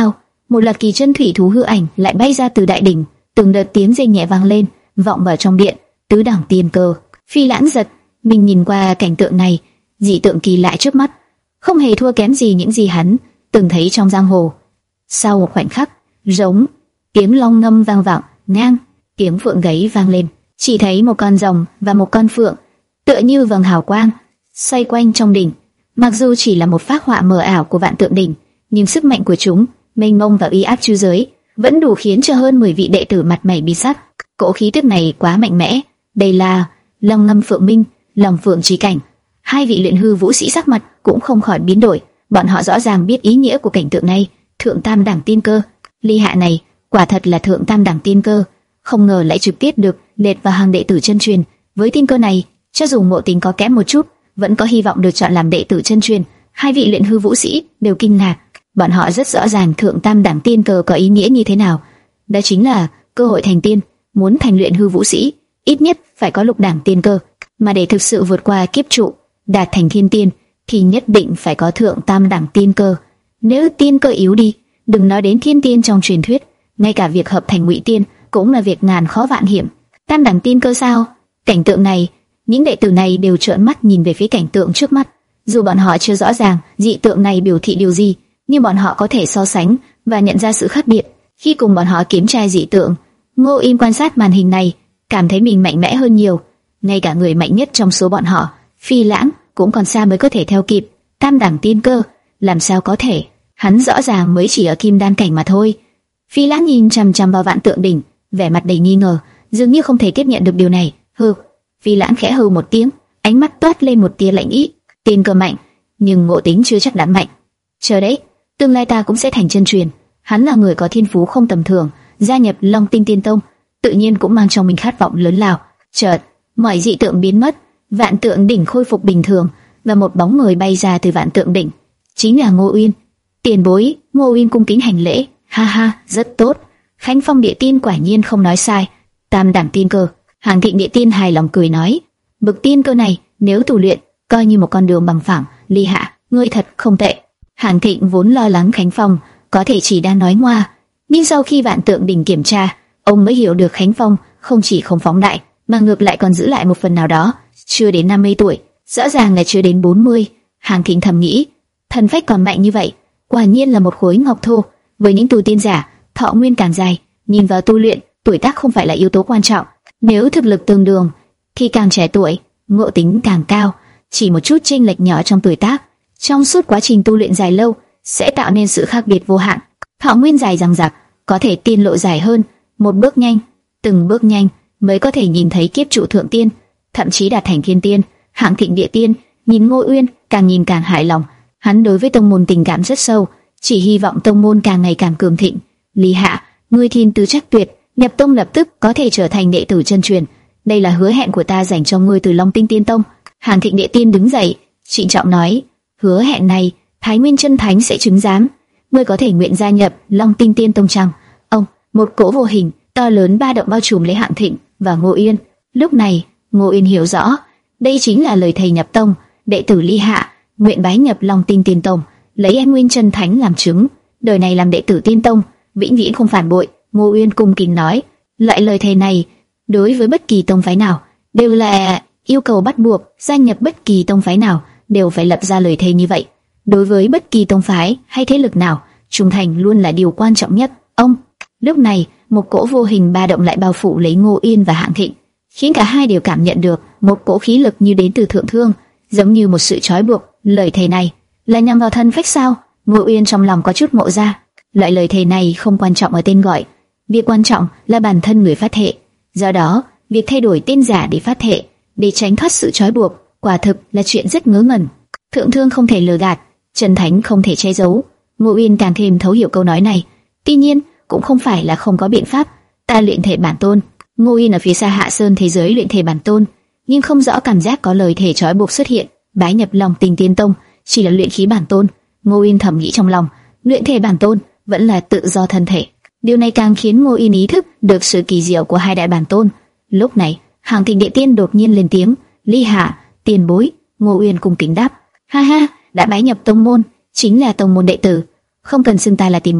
một loạt kỳ chân thủy thú hư ảnh lại bay ra từ đại đỉnh, từng đợt tiếng rên nhẹ vang lên, vọng vào trong điện. Tứ đẳng tiên cơ. Phi Lãng giật mình nhìn qua cảnh tượng này, dị tượng kỳ lạ trước mắt, không hề thua kém gì những gì hắn từng thấy trong giang hồ. Sau một khoảnh khắc, giống tiếng long ngâm vang vọng, ngang tiếng phượng gáy vang lên, chỉ thấy một con rồng và một con phượng tựa như vầng hào quang xoay quanh trong đỉnh. Mặc dù chỉ là một phác họa mờ ảo của vạn tượng đỉnh, nhưng sức mạnh của chúng mênh mông và uy áp chư giới vẫn đủ khiến cho hơn mười vị đệ tử mặt mày biến sắc. Cỗ khí tức này quá mạnh mẽ. Đây là Long Ngâm Phượng Minh, Long Phượng Chí Cảnh. Hai vị luyện hư vũ sĩ sắc mặt cũng không khỏi biến đổi. Bọn họ rõ ràng biết ý nghĩa của cảnh tượng này. Thượng tam đẳng tiên cơ. Ly Hạ này quả thật là thượng tam đẳng tiên cơ, không ngờ lại trực tiếp được liệt vào hàng đệ tử chân truyền. Với tiên cơ này, cho dù Ngộ Tính có kém một chút, vẫn có hy vọng được chọn làm đệ tử chân truyền. Hai vị luyện hư vũ sĩ đều kinh ngạc. Bọn họ rất rõ ràng thượng tam đẳng tiên cơ có ý nghĩa như thế nào. Đó chính là cơ hội thành tiên. Muốn thành luyện hư vũ sĩ, ít nhất phải có lục đẳng tiên cơ, mà để thực sự vượt qua kiếp trụ, đạt thành thiên tiên, thì nhất định phải có thượng tam đẳng tiên cơ. Nếu tiên cơ yếu đi, đừng nói đến thiên tiên trong truyền thuyết, ngay cả việc hợp thành ngụy tiên cũng là việc ngàn khó vạn hiểm. Tam đẳng tiên cơ sao? Cảnh tượng này, những đệ tử này đều trợn mắt nhìn về phía cảnh tượng trước mắt. Dù bọn họ chưa rõ ràng dị tượng này biểu thị điều gì, nhưng bọn họ có thể so sánh và nhận ra sự khác biệt. Khi cùng bọn họ kiểm tra dị tượng, Ngô Yên quan sát màn hình này, cảm thấy mình mạnh mẽ hơn nhiều. Ngay cả người mạnh nhất trong số bọn họ, Phi Lãng, cũng còn xa mới có thể theo kịp. Tam đẳng tiên cơ, làm sao có thể? Hắn rõ ràng mới chỉ ở kim đan cảnh mà thôi. Phi Lãng nhìn chằm chằm vào vạn tượng đỉnh, vẻ mặt đầy nghi ngờ, dường như không thể tiếp nhận được điều này. Hừ. Phi Lãng khẽ hừ một tiếng, ánh mắt toát lên một tia lạnh ý. Tiên cơ mạnh, nhưng Ngộ Tính chưa chắc đã mạnh. Chờ đấy, tương lai ta cũng sẽ thành chân truyền. Hắn là người có thiên phú không tầm thường, gia nhập Long Tinh Tiên Tông, tự nhiên cũng mang trong mình khát vọng lớn lao. Chợt, mọi dị tượng biến mất, vạn tượng đỉnh khôi phục bình thường, và một bóng người bay ra từ vạn tượng đỉnh, chính là Ngô Uyên. Tiền bối. Ngô Uyên cung kính hành lễ. Ha ha, rất tốt. Khánh Phong Địa Tiên quả nhiên không nói sai. Tam đẳng tiên cơ. Hàng Thịnh Địa Tiên hài lòng cười nói, bực tiên cơ này nếu tu luyện, coi như một con đường bằng phẳng. Ly Hạ, ngươi thật không tệ. Hàng Thịnh vốn lo lắng Khánh Phong có thể chỉ đang nói ngoa, nhưng sau khi vạn tượng đỉnh kiểm tra, ông mới hiểu được Khánh Phong không chỉ không phóng đại, mà ngược lại còn giữ lại một phần nào đó. Chưa đến năm mươi tuổi, rõ ràng là chưa đến bốn mươi. Hàng Thịnh thầm nghĩ, thần phách còn mạnh như vậy, quả nhiên là một khối ngọc thô. Với những tu tiên giả, thọ nguyên càng dài, nhìn vào tu luyện, tuổi tác không phải là yếu tố quan trọng. Nếu thực lực tương đương, thì càng trẻ tuổi, ngộ tính càng cao. Chỉ một chút chênh lệch nhỏ trong tuổi tác, trong suốt quá trình tu luyện dài lâu, sẽ tạo nên sự khác biệt vô hạn. Thọ nguyên dài dằng dặc, có thể tiên lộ dài hơn, một bước nhanh, từng bước nhanh mới có thể nhìn thấy kiếp trụ thượng tiên, thậm chí đạt thành thiên tiên. Hạng Thịnh Địa Tiên nhìn Ngô Uyên, càng nhìn càng hài lòng. Hắn đối với tông môn tình cảm rất sâu, chỉ hy vọng tông môn càng ngày càng cường thịnh. Lý Hạ, ngươi thiên tư chắc tuyệt, nhập tông lập tức có thể trở thành đệ tử chân truyền. Đây là hứa hẹn của ta dành cho ngươi từ Long Tinh Tiên Tông. Hạng Thịnh Địa Tiên đứng dậy, trịnh trọng nói, hứa hẹn này, Thái Nguyên Chân Thánh sẽ chứng giám. Ngươi có thể nguyện gia nhập Long Tinh Tiên Tông chăng? Ông, một cỗ vô hình to lớn ba động bao trùm lấy Hạng Thịnh và Ngô Uyên. Lúc này, Ngô Uyên hiểu rõ, đây chính là lời thầy nhập tông. Đệ tử Ly Hạ nguyện bái nhập Long Tinh Tiên Tông, lấy Thái Nguyên Chân Thánh làm chứng, đời này làm đệ tử Tiên Tông, vĩnh viễn không phản bội. Ngô Uyên cung kính nói, loại lời thầy này đối với bất kỳ tông phái nào đều là yêu cầu bắt buộc, gia nhập bất kỳ tông phái nào đều phải lập ra lời thề như vậy. Đối với bất kỳ tông phái hay thế lực nào, trung thành luôn là điều quan trọng nhất. Ông, lúc này, một cỗ vô hình ba động lại bao phủ lấy Ngô Uyên và Hạng Thịnh, khiến cả hai đều cảm nhận được một cỗ khí lực như đến từ thượng thương, giống như một sự trói buộc. Lời thề này là nhằm vào thân phách sao? Ngô Uyên trong lòng có chút ngộ ra. Loại lời thề này không quan trọng ở tên gọi, việc quan trọng là bản thân người phát thệ. Do đó, việc thay đổi tên giả để phát thệ, để tránh thoát sự trói buộc, quả thực là chuyện rất ngớ ngẩn. Thượng thương không thể lừa gạt, chân thánh không thể che giấu. Ngô Uyên càng thêm thấu hiểu câu nói này. Tuy nhiên, cũng không phải là không có biện pháp. Ta luyện thể bản tôn. Ngô Uyên ở phía xa Hạ Sơn thế giới luyện thể bản tôn, nhưng không rõ cảm giác có lời thể trói buộc xuất hiện. Bái nhập Long Tinh Tiên Tông chỉ là luyện khí bản tôn. Ngô Uyên thầm nghĩ trong lòng, luyện thể bản tôn vẫn là tự do thân thể. Điều này càng khiến Ngô Uyên ý thức được sự kỳ diệu của hai đại bản tôn. Lúc này, Hạng Thịnh Địa Tiên đột nhiên lên tiếng, Ly Hạ, tiền bối. Ngô Uyên cung kính đáp, ha ha, đã bái nhập tông môn, chính là tông môn đệ tử, không cần xưng ta là tiền bối.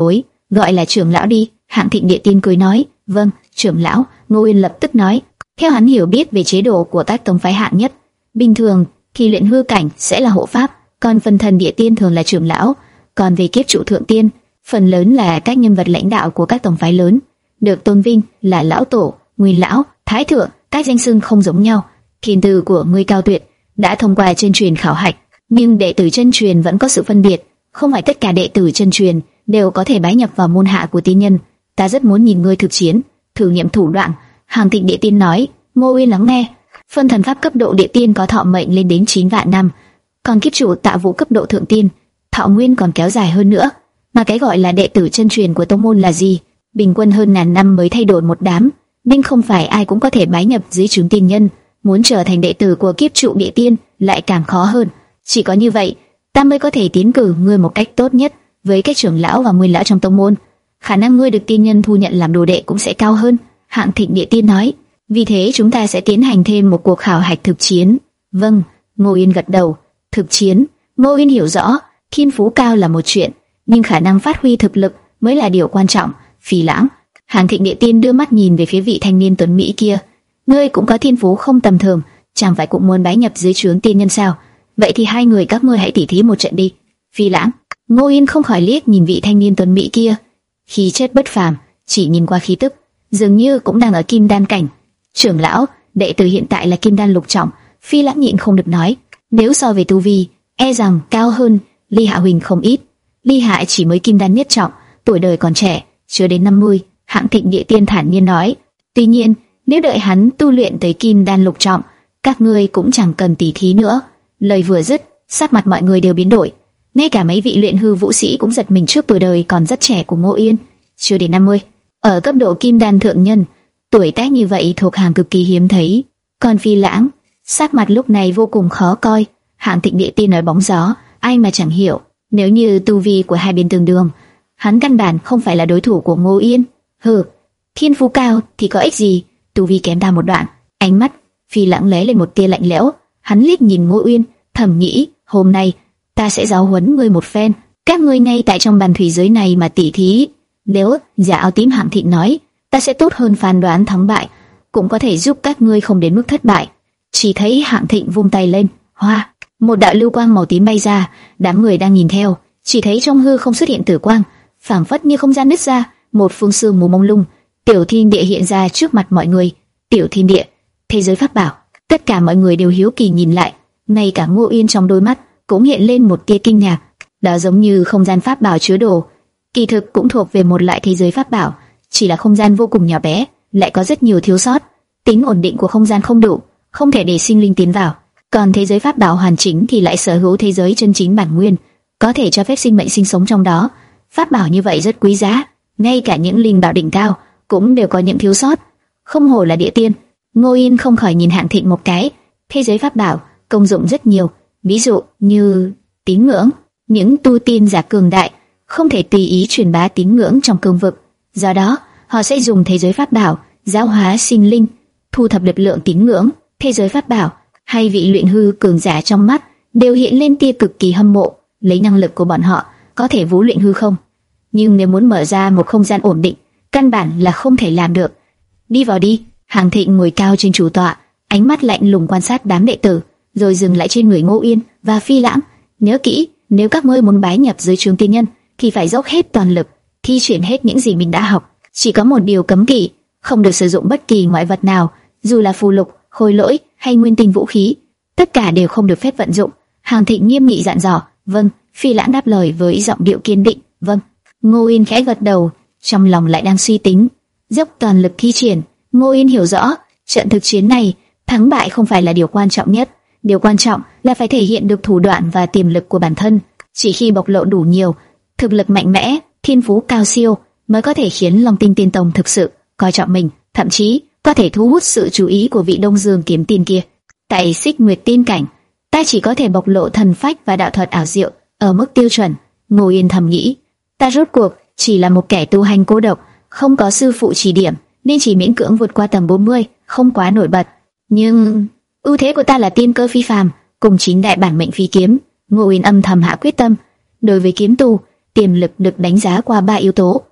Gọi là trưởng lão đi. Hạng Thịnh Địa Tiên cười nói. Vâng, trưởng lão. Ngô Uyên lập tức nói. Theo hắn hiểu biết về chế độ của các tông phái hạng nhất, bình thường thì luyện hư cảnh sẽ là hộ pháp, còn phần thần địa tiên thường là trưởng lão, còn về kiếp trụ thượng tiên, phần lớn là các nhân vật lãnh đạo của các tông phái lớn, được tôn vinh là lão tổ, nguyên lão, thái thượng, các danh xưng không giống nhau. Thiên tư của ngươi cao tuyệt, đã thông qua chân truyền khảo hạch, nhưng đệ tử chân truyền vẫn có sự phân biệt, không phải tất cả đệ tử chân truyền đều có thể bái nhập vào môn hạ của tiên nhân. Ta rất muốn nhìn ngươi thực chiến, thử nghiệm thủ đoạn. Hạng Thịnh Địa Tiên nói. Ngô Uyên lắng nghe. Phân thần pháp cấp độ địa tiên có thọ mệnh lên đến chín vạn năm, còn kiếp trụ tạ vũ cấp độ thượng tiên, thọ nguyên còn kéo dài hơn nữa. Mà cái gọi là đệ tử chân truyền của tông môn là gì? Bình quân hơn ngàn năm mới thay đổi một đám, nên không phải ai cũng có thể bái nhập dưới trướng tiên nhân. Muốn trở thành đệ tử của kiếp trụ địa tiên lại càng khó hơn. Chỉ có như vậy, ta mới có thể tiến cử ngươi một cách tốt nhất với các trưởng lão và nguyên lão trong tông môn. Khả năng ngươi được tiên nhân thu nhận làm đồ đệ cũng sẽ cao hơn. Hạng Thịnh Địa Tiên nói. Vì thế chúng ta sẽ tiến hành thêm một cuộc khảo hạch thực chiến. Vâng, Ngô Uyên gật đầu. Thực chiến. Ngô Uyên hiểu rõ, thiên phú cao là một chuyện, nhưng khả năng phát huy thực lực mới là điều quan trọng. Phi Lãng. Hạng Thịnh Địa Tiên đưa mắt nhìn về phía vị thanh niên tuấn mỹ kia. Ngươi cũng có thiên phú không tầm thường, chẳng phải cũng muốn bái nhập dưới trướng tiên nhân sao? Vậy thì hai người các ngươi hãy tỉ thí một trận đi. Phi Lãng. Ngô Uyên không khỏi liếc nhìn vị thanh niên tuấn mỹ kia, khí chất bất phàm, chỉ nhìn qua khí tức, dường như cũng đang ở kim đan cảnh. Trưởng lão, đệ tử hiện tại là kim đan lục trọng. Phi Lãng nhịn không được nói. Nếu so về tu vi, e rằng cao hơn Ly Hạ Huỳnh không ít. Ly Hạ chỉ mới kim đan nhất trọng, tuổi đời còn trẻ, chưa đến năm mươi. Hạng Thịnh Địa Tiên thản nhiên nói. Tuy nhiên, nếu đợi hắn tu luyện tới kim đan lục trọng, các ngươi cũng chẳng cần tỉ thí nữa. Lời vừa dứt, sắc mặt mọi người đều biến đổi. Ngay cả mấy vị luyện hư vũ sĩ cũng giật mình trước tuổi đời còn rất trẻ của Ngô Uyên, chưa đến năm mươi. Ở cấp độ kim đan thượng nhân, tuổi tác như vậy thuộc hàng cực kỳ hiếm thấy. Còn Phi Lãng, sắc mặt lúc này vô cùng khó coi. Hạng Thịnh Địa Tiên nói bóng gió, ai mà chẳng hiểu. Nếu như tu vi của hai bên tương đương, hắn căn bản không phải là đối thủ của Ngô Uyên. Hừ, thiên phú cao thì có ích gì, tu vi kém ta một đoạn. Ánh mắt Phi Lãng lóe lên một tia lạnh lẽo. Hắn liếc nhìn Ngô Uyên, thầm nghĩ, hôm nay ta sẽ giáo huấn ngươi một phen. Các ngươi ngay tại trong bàn thủy giới này mà tỉ thí. Nếu giả áo tím Hạng Thịnh nói, ta sẽ tốt hơn phán đoán thắng bại, cũng có thể giúp các ngươi không đến mức thất bại. Chỉ thấy Hạng Thịnh vung tay lên, hoa, một đạo lưu quang màu tím bay ra. Đám người đang nhìn theo, chỉ thấy trong hư không xuất hiện tử quang, phảng phất như không gian nứt ra, một phương sương mù mông lung, tiểu thiên địa hiện ra trước mặt mọi người. Tiểu thiên địa, thế giới pháp bảo. Tất cả mọi người đều hiếu kỳ nhìn lại, ngay cả Ngô Uyên trong đôi mắt cũng hiện lên một tia kinh ngạc. Đó giống như không gian pháp bảo chứa đồ, kỳ thực cũng thuộc về một loại thế giới pháp bảo, chỉ là không gian vô cùng nhỏ bé, lại có rất nhiều thiếu sót. Tính ổn định của không gian không đủ, không thể để sinh linh tiến vào. Còn thế giới pháp bảo hoàn chỉnh thì lại sở hữu thế giới chân chính bản nguyên, có thể cho phép sinh mệnh sinh sống trong đó. Pháp bảo như vậy rất quý giá, ngay cả những linh bảo đỉnh cao cũng đều có những thiếu sót. Không hổ là địa tiên. Ngô Yên không khỏi nhìn Hạng Thịnh một cái. Thế giới pháp bảo công dụng rất nhiều, ví dụ như tín ngưỡng. Những tu tiên giả cường đại không thể tùy ý truyền bá tín ngưỡng trong cương vực, do đó họ sẽ dùng thế giới pháp bảo giáo hóa sinh linh, thu thập lực lượng tín ngưỡng. Thế giới pháp bảo hay vị luyện hư cường giả trong mắt đều hiện lên tia cực kỳ hâm mộ. Lấy năng lực của bọn họ có thể vũ luyện hư không, nhưng nếu muốn mở ra một không gian ổn định, căn bản là không thể làm được. Đi vào đi. Hạng Thịnh ngồi cao trên chủ tọa, ánh mắt lạnh lùng quan sát đám đệ tử, rồi dừng lại trên người Ngô Uyên và Phi Lãng. Nhớ kỹ, nếu các ngươi muốn bái nhập dưới trướng tiên nhân, thì phải dốc hết toàn lực, thi triển hết những gì mình đã học. Chỉ có một điều cấm kỵ, không được sử dụng bất kỳ ngoại vật nào, dù là phù lục, khôi lỗi hay nguyên tinh vũ khí, tất cả đều không được phép vận dụng. Hạng Thịnh nghiêm nghị dặn dò. Vâng. Phi Lãng đáp lời với giọng điệu kiên định. Vâng. Ngô Uyên khẽ gật đầu, trong lòng lại đang suy tính, dốc toàn lực thi triển. Ngô Uyên hiểu rõ, trận thực chiến này, thắng bại không phải là điều quan trọng nhất, điều quan trọng là phải thể hiện được thủ đoạn và tiềm lực của bản thân. Chỉ khi bộc lộ đủ nhiều thực lực mạnh mẽ, thiên phú cao siêu, mới có thể khiến Long Tinh Tiên Tông thực sự coi trọng mình, thậm chí có thể thu hút sự chú ý của vị Đông Dương kiếm tiên kia. Tại Xích Nguyệt Tiên cảnh, ta chỉ có thể bộc lộ thần phách và đạo thuật ảo diệu ở mức tiêu chuẩn. Ngô Yên thầm nghĩ, ta rốt cuộc chỉ là một kẻ tu hành cô độc, không có sư phụ chỉ điểm, nên chỉ miễn cưỡng vượt qua tầng bốn mươi, không quá nổi bật. Nhưng ưu thế của ta là tiên cơ phi phàm, cùng chính đại bản mệnh phi kiếm. Ngô Uyên âm thầm hạ quyết tâm. Đối với kiếm tu, tiềm lực được đánh giá qua ba yếu tố: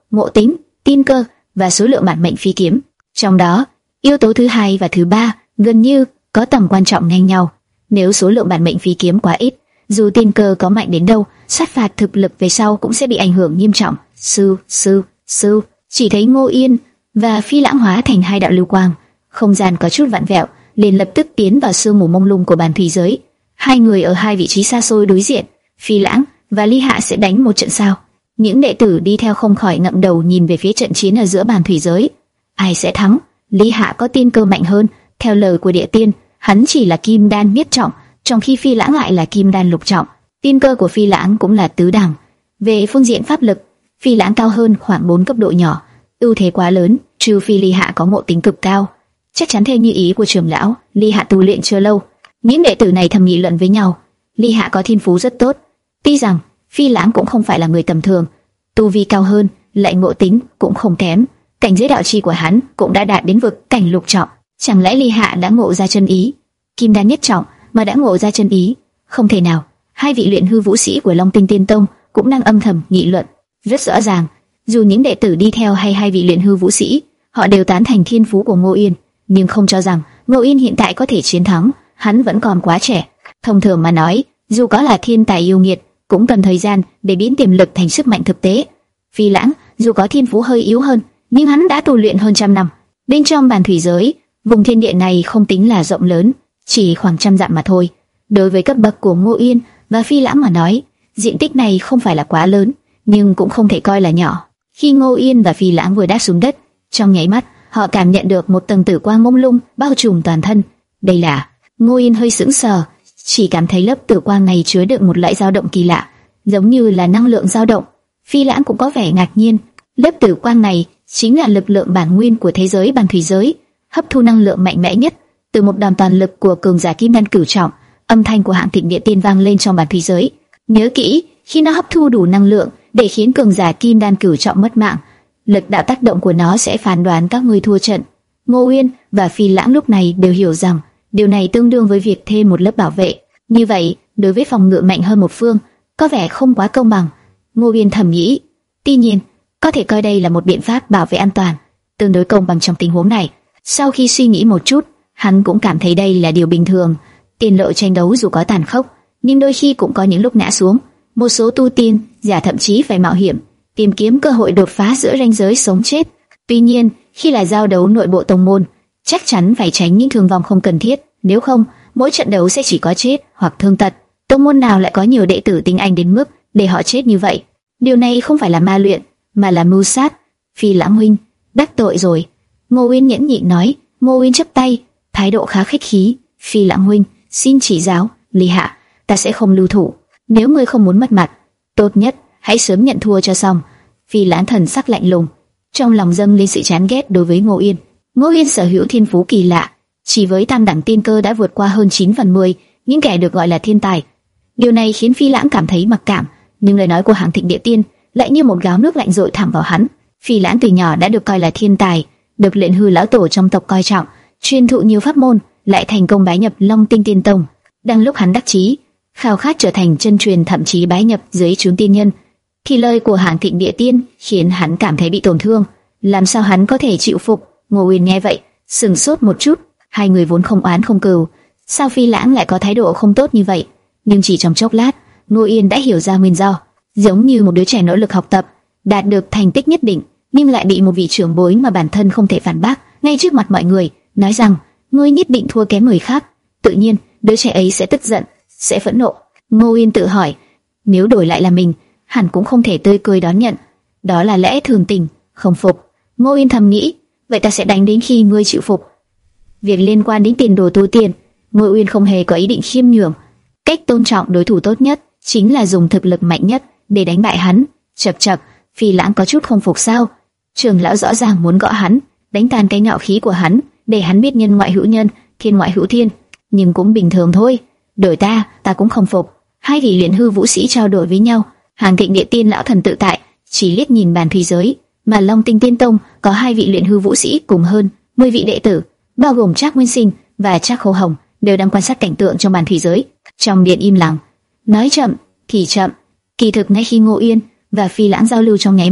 ngộ tính, tin cơ và số lượng bản mệnh phi kiếm. Trong đó, yếu tố thứ hai và thứ ba gần như có tầm quan trọng ngang nhau. Nếu số lượng bản mệnh phi kiếm quá ít, dù tiên cơ có mạnh đến đâu, sát phạt thực lực về sau cũng sẽ bị ảnh hưởng nghiêm trọng. Sư, sư, sư, chỉ thấy Ngô Yên và Phi Lãng hóa thành hai đạo lưu quang, không gian có chút vặn vẹo, liền lập tức tiến vào sương mù mông lung của bàn thủy giới. Hai người ở hai vị trí xa xôi đối diện, Phi Lãng và Ly Hạ sẽ đánh một trận sao? Những đệ tử đi theo không khỏi ngậm đầu nhìn về phía trận chiến ở giữa bàn thủy giới. Ai sẽ thắng? Ly Hạ có tiên cơ mạnh hơn, theo lời của địa tiên, hắn chỉ là kim đan miết trọng, trong khi Phi Lãng lại là kim đan lục trọng. Tiên cơ của Phi Lãng cũng là tứ đẳng. Về phương diện pháp lực, Phi Lãng cao hơn khoảng bốn cấp độ nhỏ, ưu thế quá lớn, trừ phi Ly Hạ có ngộ tính cực cao. Chắc chắn theo như ý của trưởng lão, Ly Hạ tu luyện chưa lâu. Những đệ tử này thầm nghị luận với nhau. Ly Hạ có thiên phú rất tốt, tuy rằng Phi Lãng cũng không phải là người tầm thường, tu vi cao hơn, lại ngộ tính cũng không kém. Cảnh giới đạo chi của hắn cũng đã đạt đến vực cảnh lục trọng. Chẳng lẽ Ly Hạ đã ngộ ra chân ý? Kim đan nhất trọng mà đã ngộ ra chân ý, không thể nào. Hai vị luyện hư vũ sĩ của Long Tinh Tiên Tông cũng đang âm thầm nghị luận. Rất rõ ràng, dù những đệ tử đi theo hay hai vị luyện hư vũ sĩ, họ đều tán thành thiên phú của Ngô Yên, nhưng không cho rằng Ngô Yên hiện tại có thể chiến thắng. Hắn vẫn còn quá trẻ. Thông thường mà nói, dù có là thiên tài yêu nghiệt, cũng cần thời gian để biến tiềm lực thành sức mạnh thực tế. Phi Lãng dù có thiên phú hơi yếu hơn, nhưng hắn đã tu luyện hơn trăm năm. Bên trong bàn thủy giới, vùng thiên địa này không tính là rộng lớn, chỉ khoảng trăm dặm mà thôi. Đối với cấp bậc của Ngô Yên và Phi Lãng mà nói, diện tích này không phải là quá lớn, nhưng cũng không thể coi là nhỏ. Khi Ngô Yên và Phi Lãng vừa đáp xuống đất, trong nháy mắt, họ cảm nhận được một tầng tử quang mông lung bao trùm toàn thân. Đây là... Ngô Yên hơi sững sờ, chỉ cảm thấy lớp tử quang này chứa đựng một loại dao động kỳ lạ, giống như là năng lượng dao động. Phi Lãng cũng có vẻ ngạc nhiên, lớp tử quang này chính là lực lượng bản nguyên của thế giới bàn thủy giới, hấp thu năng lượng mạnh mẽ nhất từ một đòn toàn lực của cường giả kim đan cửu trọng. Âm thanh của Hạng Thịnh Địa Tiên vang lên trong bàn thủy giới. Nhớ kỹ, khi nó hấp thu đủ năng lượng để khiến cường giả kim đan cửu trọng mất mạng, lực đạo tác động của nó sẽ phán đoán các ngươi thua trận. Ngô Yên và Phi Lãng lúc này đều hiểu rằng điều này tương đương với việc thêm một lớp bảo vệ. Như vậy, đối với phòng ngự mạnh hơn một phương, có vẻ không quá công bằng. Ngô Yên thầm nghĩ. Tuy nhiên, có thể coi đây là một biện pháp bảo vệ an toàn, tương đối công bằng trong tình huống này. Sau khi suy nghĩ một chút, hắn cũng cảm thấy đây là điều bình thường. Tiền lộ tranh đấu dù có tàn khốc, nhưng đôi khi cũng có những lúc ngã xuống. Một số tu tiên giả thậm chí phải mạo hiểm tìm kiếm cơ hội đột phá giữa ranh giới sống chết. Tuy nhiên, khi là giao đấu nội bộ tông môn, chắc chắn phải tránh những thương vong không cần thiết, nếu không, mỗi trận đấu sẽ chỉ có chết hoặc thương tật. Tông môn nào lại có nhiều đệ tử tinh anh đến mức để họ chết như vậy? Điều này không phải là ma luyện, mà là mưu sát. Phi Lãng huynh, đắc tội rồi. Ngô Uyên nhẫn nhịn nói. Ngô Uyên chắp tay, thái độ khá khách khí. Phi Lãng huynh, xin chỉ giáo. Ly Hạ, ta sẽ không lưu thủ. Nếu ngươi không muốn mất mặt, tốt nhất hãy sớm nhận thua cho xong. Phi Lãng thần sắc lạnh lùng, trong lòng dâng lên sự chán ghét đối với Ngô Yên. Ngô Yên sở hữu thiên phú kỳ lạ, chỉ với tam đẳng tiên cơ đã vượt qua hơn chín phần mười những kẻ được gọi là thiên tài. Điều này khiến Phi Lãng cảm thấy mặc cảm, nhưng lời nói của Hạng Thịnh Địa Tiên lại như một gáo nước lạnh dội thẳng vào hắn. Phi Lãng từ nhỏ đã được coi là thiên tài, được luyện hư lão tổ trong tộc coi trọng, truyền thụ nhiều pháp môn, lại thành công bái nhập Long Tinh Tiên Tông. Đang lúc hắn đắc chí, khao khát trở thành chân truyền, thậm chí bái nhập dưới trướng tiên nhân, thì lời của Hạng Thịnh Địa Tiên khiến hắn cảm thấy bị tổn thương. Làm sao hắn có thể chịu phục? Ngô Uyên nghe vậy, sừng sốt một chút. Hai người vốn không oán không cừu, sao Phi Lãng lại có thái độ không tốt như vậy? Nhưng chỉ trong chốc lát, Ngô Uyên đã hiểu ra nguyên do. Giống như một đứa trẻ nỗ lực học tập, đạt được thành tích nhất định, nhưng lại bị một vị trưởng bối mà bản thân không thể phản bác ngay trước mặt mọi người nói rằng ngươi nhất định thua kém người khác. Tự nhiên, đứa trẻ ấy sẽ tức giận, sẽ phẫn nộ. Ngô Uyên tự hỏi, nếu đổi lại là mình, hẳn cũng không thể tươi cười đón nhận. Đó là lẽ thường tình. Không phục. Ngô Uyên thầm nghĩ, vậy ta sẽ đánh đến khi ngươi chịu phục. Việc liên quan đến tiền đồ tu tiên, Ngô Uyên không hề có ý định khiêm nhường. Cách tôn trọng đối thủ tốt nhất chính là dùng thực lực mạnh nhất để đánh bại hắn. Chậc chậc, Phi Lãng có chút không phục sao? Trường lão rõ ràng muốn gõ hắn, đánh tan cái ngạo khí của hắn, để hắn biết nhân ngoại hữu nhân, thiên ngoại hữu thiên. Nhưng cũng bình thường thôi. Đổi ta, ta cũng không phục. Hai vị luyện hư vũ sĩ trao đổi với nhau. Hạng Thịnh Địa Tiên lão thần tự tại, chỉ liếc nhìn bàn thủy giới, mà Long Tinh Tiên Tông có hai vị luyện hư vũ sĩ cùng hơn mười vị đệ tử, bao gồm Trác Nguyên Sinh và Trác Khâu Hồng, đều đang quan sát cảnh tượng trong bàn thủy giới. Trong điện im lặng, nói chậm thì chậm. Kỳ thực ngay khi Ngô Uyên và Phi Lãng giao lưu trong nháy mắt,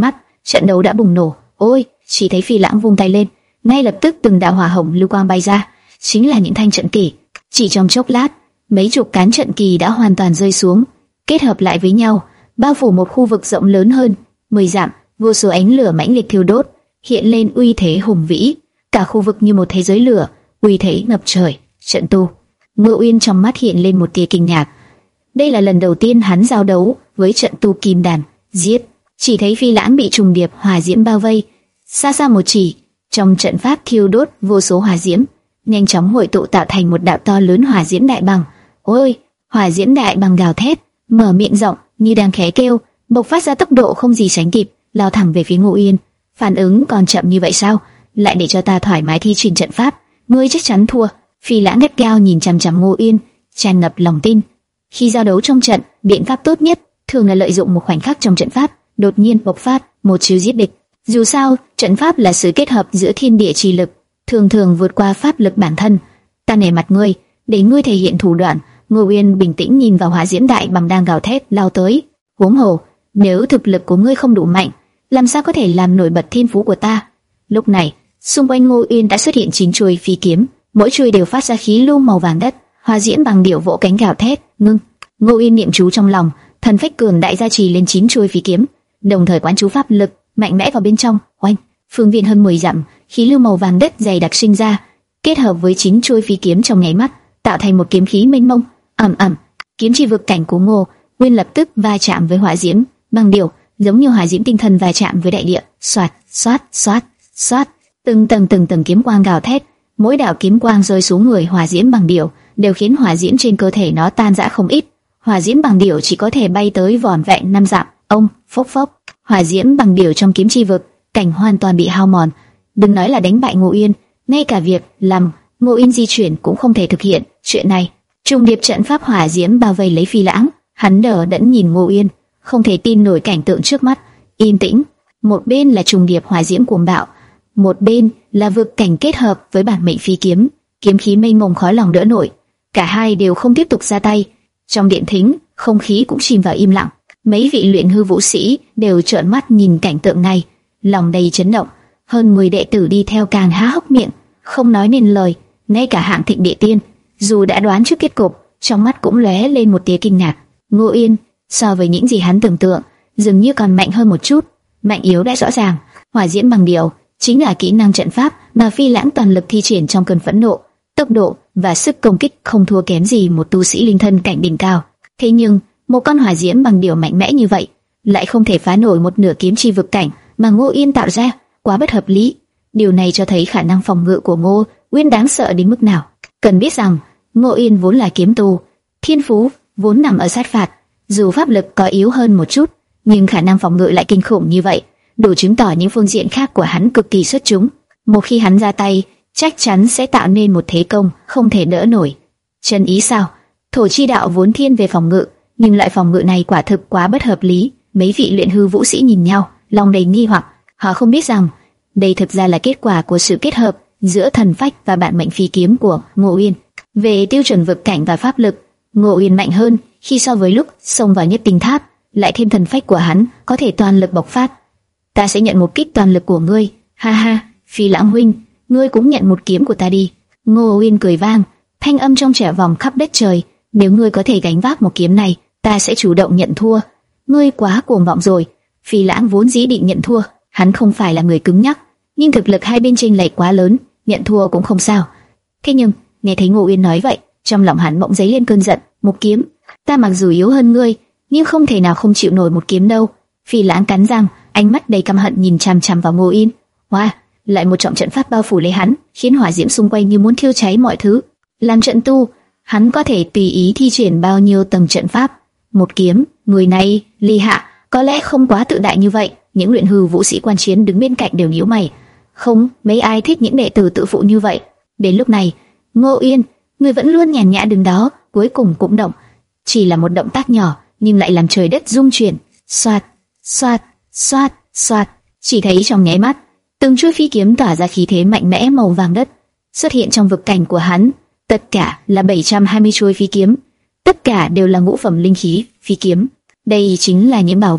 trận đấu đã bùng nổ. Ôi, chỉ thấy Phi Lãng vung tay lên, ngay lập tức từng đạo hỏa hồng lưu quang bay ra, chính là những thanh trận kỳ. Chỉ trong chốc lát, mấy chục cán trận kỳ đã hoàn toàn rơi xuống, kết hợp lại với nhau, bao phủ một khu vực rộng lớn hơn mười dặm. Vô số ánh lửa mãnh liệt thiêu đốt, hiện lên uy thế hùng vĩ, cả khu vực như một thế giới lửa, uy thế ngập trời. Trận tu. Ngô Uyên trong mắt hiện lên một tia kinh ngạc. Đây là lần đầu tiên hắn giao đấu với trận tu kim đàn. Giết! Chỉ thấy Phi Lãng bị trùng điệp hỏa diễm bao vây, xa xa một chỉ, trong trận pháp thiêu đốt vô số hỏa diễm, nhanh chóng hội tụ tạo thành một đạo to lớn hỏa diễm đại bằng. Ôi! Hỏa diễm đại bằng gào thét, mở miệng rộng như đang khẽ kêu, bộc phát ra tốc độ không gì sánh kịp, lao thẳng về phía Ngô Uyên. Phản ứng còn chậm như vậy sao? Lại để cho ta thoải mái thi triển trận pháp, ngươi chắc chắn thua. Phi Lãng gắt gao nhìn chằm chằm Ngô Uyên, tràn ngập lòng tin. Khi giao đấu trong trận, biện pháp tốt nhất thường là lợi dụng một khoảnh khắc trong trận pháp, đột nhiên bộc phát, một chiêu giết địch. Dù sao, trận pháp là sự kết hợp giữa thiên địa chi lực, thường thường vượt qua pháp lực bản thân. Ta nể mặt ngươi, để ngươi thể hiện thủ đoạn. Ngô Uyên bình tĩnh nhìn vào hỏa diễm đại bằng đang gào thét lao tới. Huống hồ, nếu thực lực của ngươi không đủ mạnh, làm sao có thể làm nổi bật thiên phú của ta? Lúc này, xung quanh Ngô Uyên đã xuất hiện chín chuôi phi kiếm, mỗi chuôi đều phát ra khí lưu màu vàng đất. Hỏa diễm bằng điệu vỗ cánh gào thét, ngưng. Ngô Uyên niệm chú trong lòng, thần phách cường đại gia trì lên chín chuôi phi kiếm, đồng thời quán chú pháp lực mạnh mẽ vào bên trong. Oanh! Phương viên hơn mười dặm, khí lưu màu vàng đất dày đặc sinh ra, kết hợp với chín chuôi phi kiếm trong nháy mắt, tạo thành một kiếm khí mênh mông. Ầm ầm! Kiếm chi vực cảnh của Ngô Uyên lập tức va chạm với hỏa diễm bằng điệu, giống như hỏa diễm tinh thần va chạm với đại địa. Xoạt, xoát, xoát, xoát, từng tầng từng tầng kiếm quang gào thét, mỗi đạo kiếm quang rơi xuống người hỏa diễm bằng điệu đều khiến hỏa diễm trên cơ thể nó tan rã không ít. Hỏa diễm bằng điệu chỉ có thể bay tới vỏn vẹn năm dặm. Ông, phốc phốc, hỏa diễm bằng điệu trong kiếm chi vực cảnh hoàn toàn bị hao mòn. Đừng nói là đánh bại Ngô Uyên, ngay cả việc làm Ngô Uyên di chuyển cũng không thể thực hiện. Chuyện này, trùng điệp trận pháp hỏa diễm bao vây lấy Phi Lãng, hắn đờ đẫn nhìn Ngô Uyên, không thể tin nổi cảnh tượng trước mắt. Yên tĩnh, một bên là trùng điệp hỏa diễm cuồng bạo, một bên là vực cảnh kết hợp với bản mệnh phi kiếm, kiếm khí mênh mông khó lòng đỡ nổi. Cả hai đều không tiếp tục ra tay. Trong điện thính, không khí cũng chìm vào im lặng. Mấy vị luyện hư vũ sĩ đều trợn mắt nhìn cảnh tượng này, lòng đầy chấn động. Hơn mười đệ tử đi theo càng há hốc miệng, không nói nên lời. Ngay cả Hạng Thịnh Địa Tiên, dù đã đoán trước kết cục, trong mắt cũng lóe lên một tia kinh ngạc. Ngô Uyên, so với những gì hắn tưởng tượng, dường như còn mạnh hơn một chút. Mạnh yếu đã rõ ràng. Hỏa diễm bằng điệu chính là kỹ năng trận pháp mà Phi Lãng toàn lực thi triển trong cơn phẫn nộ, tốc độ và sức công kích không thua kém gì một tu sĩ linh thân cảnh đỉnh cao. Thế nhưng, một con hỏa diễm bằng điệu mạnh mẽ như vậy lại không thể phá nổi một nửa kiếm chi vực cảnh mà Ngô Uyên tạo ra, quá bất hợp lý. Điều này cho thấy khả năng phòng ngự của Ngô Uyên đáng sợ đến mức nào. Cần biết rằng, Ngô Uyên vốn là kiếm tu, thiên phú vốn nằm ở sát phạt, dù pháp lực có yếu hơn một chút, nhưng khả năng phòng ngự lại kinh khủng như vậy, đủ chứng tỏ những phương diện khác của hắn cực kỳ xuất chúng. Một khi hắn ra tay, chắc chắn sẽ tạo nên một thế công không thể đỡ nổi. Chân ý sao? Thổ chi đạo vốn thiên về phòng ngự, nhưng loại phòng ngự này quả thực quá bất hợp lý. Mấy vị luyện hư vũ sĩ nhìn nhau, lòng đầy nghi hoặc. Họ không biết rằng đây thực ra là kết quả của sự kết hợp giữa thần phách và bản mệnh phi kiếm của Ngô Uyên. Về tiêu chuẩn vực cảnh và pháp lực, Ngô Uyên mạnh hơn khi so với lúc xông vào Nhất Tinh Tháp, lại thêm thần phách của hắn có thể toàn lực bộc phát. Ta sẽ nhận một kích toàn lực của ngươi. Ha ha, Phi Lãng huynh, ngươi cũng nhận một kiếm của ta đi. Ngô Uyên cười vang, thanh âm trong trẻo vòng khắp đất trời. Nếu ngươi có thể gánh vác một kiếm này, ta sẽ chủ động nhận thua. Ngươi quá cuồng vọng rồi. Phi Lãng vốn dĩ định nhận thua, hắn không phải là người cứng nhắc, nhưng thực lực hai bên chênh lệch quá lớn, nhận thua cũng không sao. Thế nhưng nghe thấy Ngô Uyên nói vậy, trong lòng hắn bỗng dấy lên cơn giận. Một kiếm, ta mặc dù yếu hơn ngươi, nhưng không thể nào không chịu nổi một kiếm đâu. Phi Lãng cắn răng, ánh mắt đầy căm hận nhìn chằm chằm vào Ngô Uyên. Wow, lại một trọng trận pháp bao phủ lấy hắn, khiến hỏa diễm xung quanh như muốn thiêu cháy mọi thứ. Làm trận tu, hắn có thể tùy ý thi triển bao nhiêu tầng trận pháp. Một kiếm, người này, Ly Hạ, có lẽ không quá tự đại như vậy. Những luyện hư vũ sĩ quan chiến đứng bên cạnh đều nhíu mày. Không, mấy ai thích những đệ tử tự phụ như vậy. Đến lúc này, Ngô Uyên, người vẫn luôn nhàn nhã đứng đó, cuối cùng cũng động. Chỉ là một động tác nhỏ, nhưng lại làm trời đất rung chuyển. Xoạt, xoạt, xoạt, xoạt. Chỉ thấy trong nháy mắt, từng chuôi phi kiếm tỏa ra khí thế mạnh mẽ màu vàng đất, xuất hiện trong vực cảnh của hắn. Tất cả là bảy trăm hai mươi chuôi phi kiếm, tất cả đều là ngũ phẩm linh khí phi kiếm. Đây chính là những bảo vật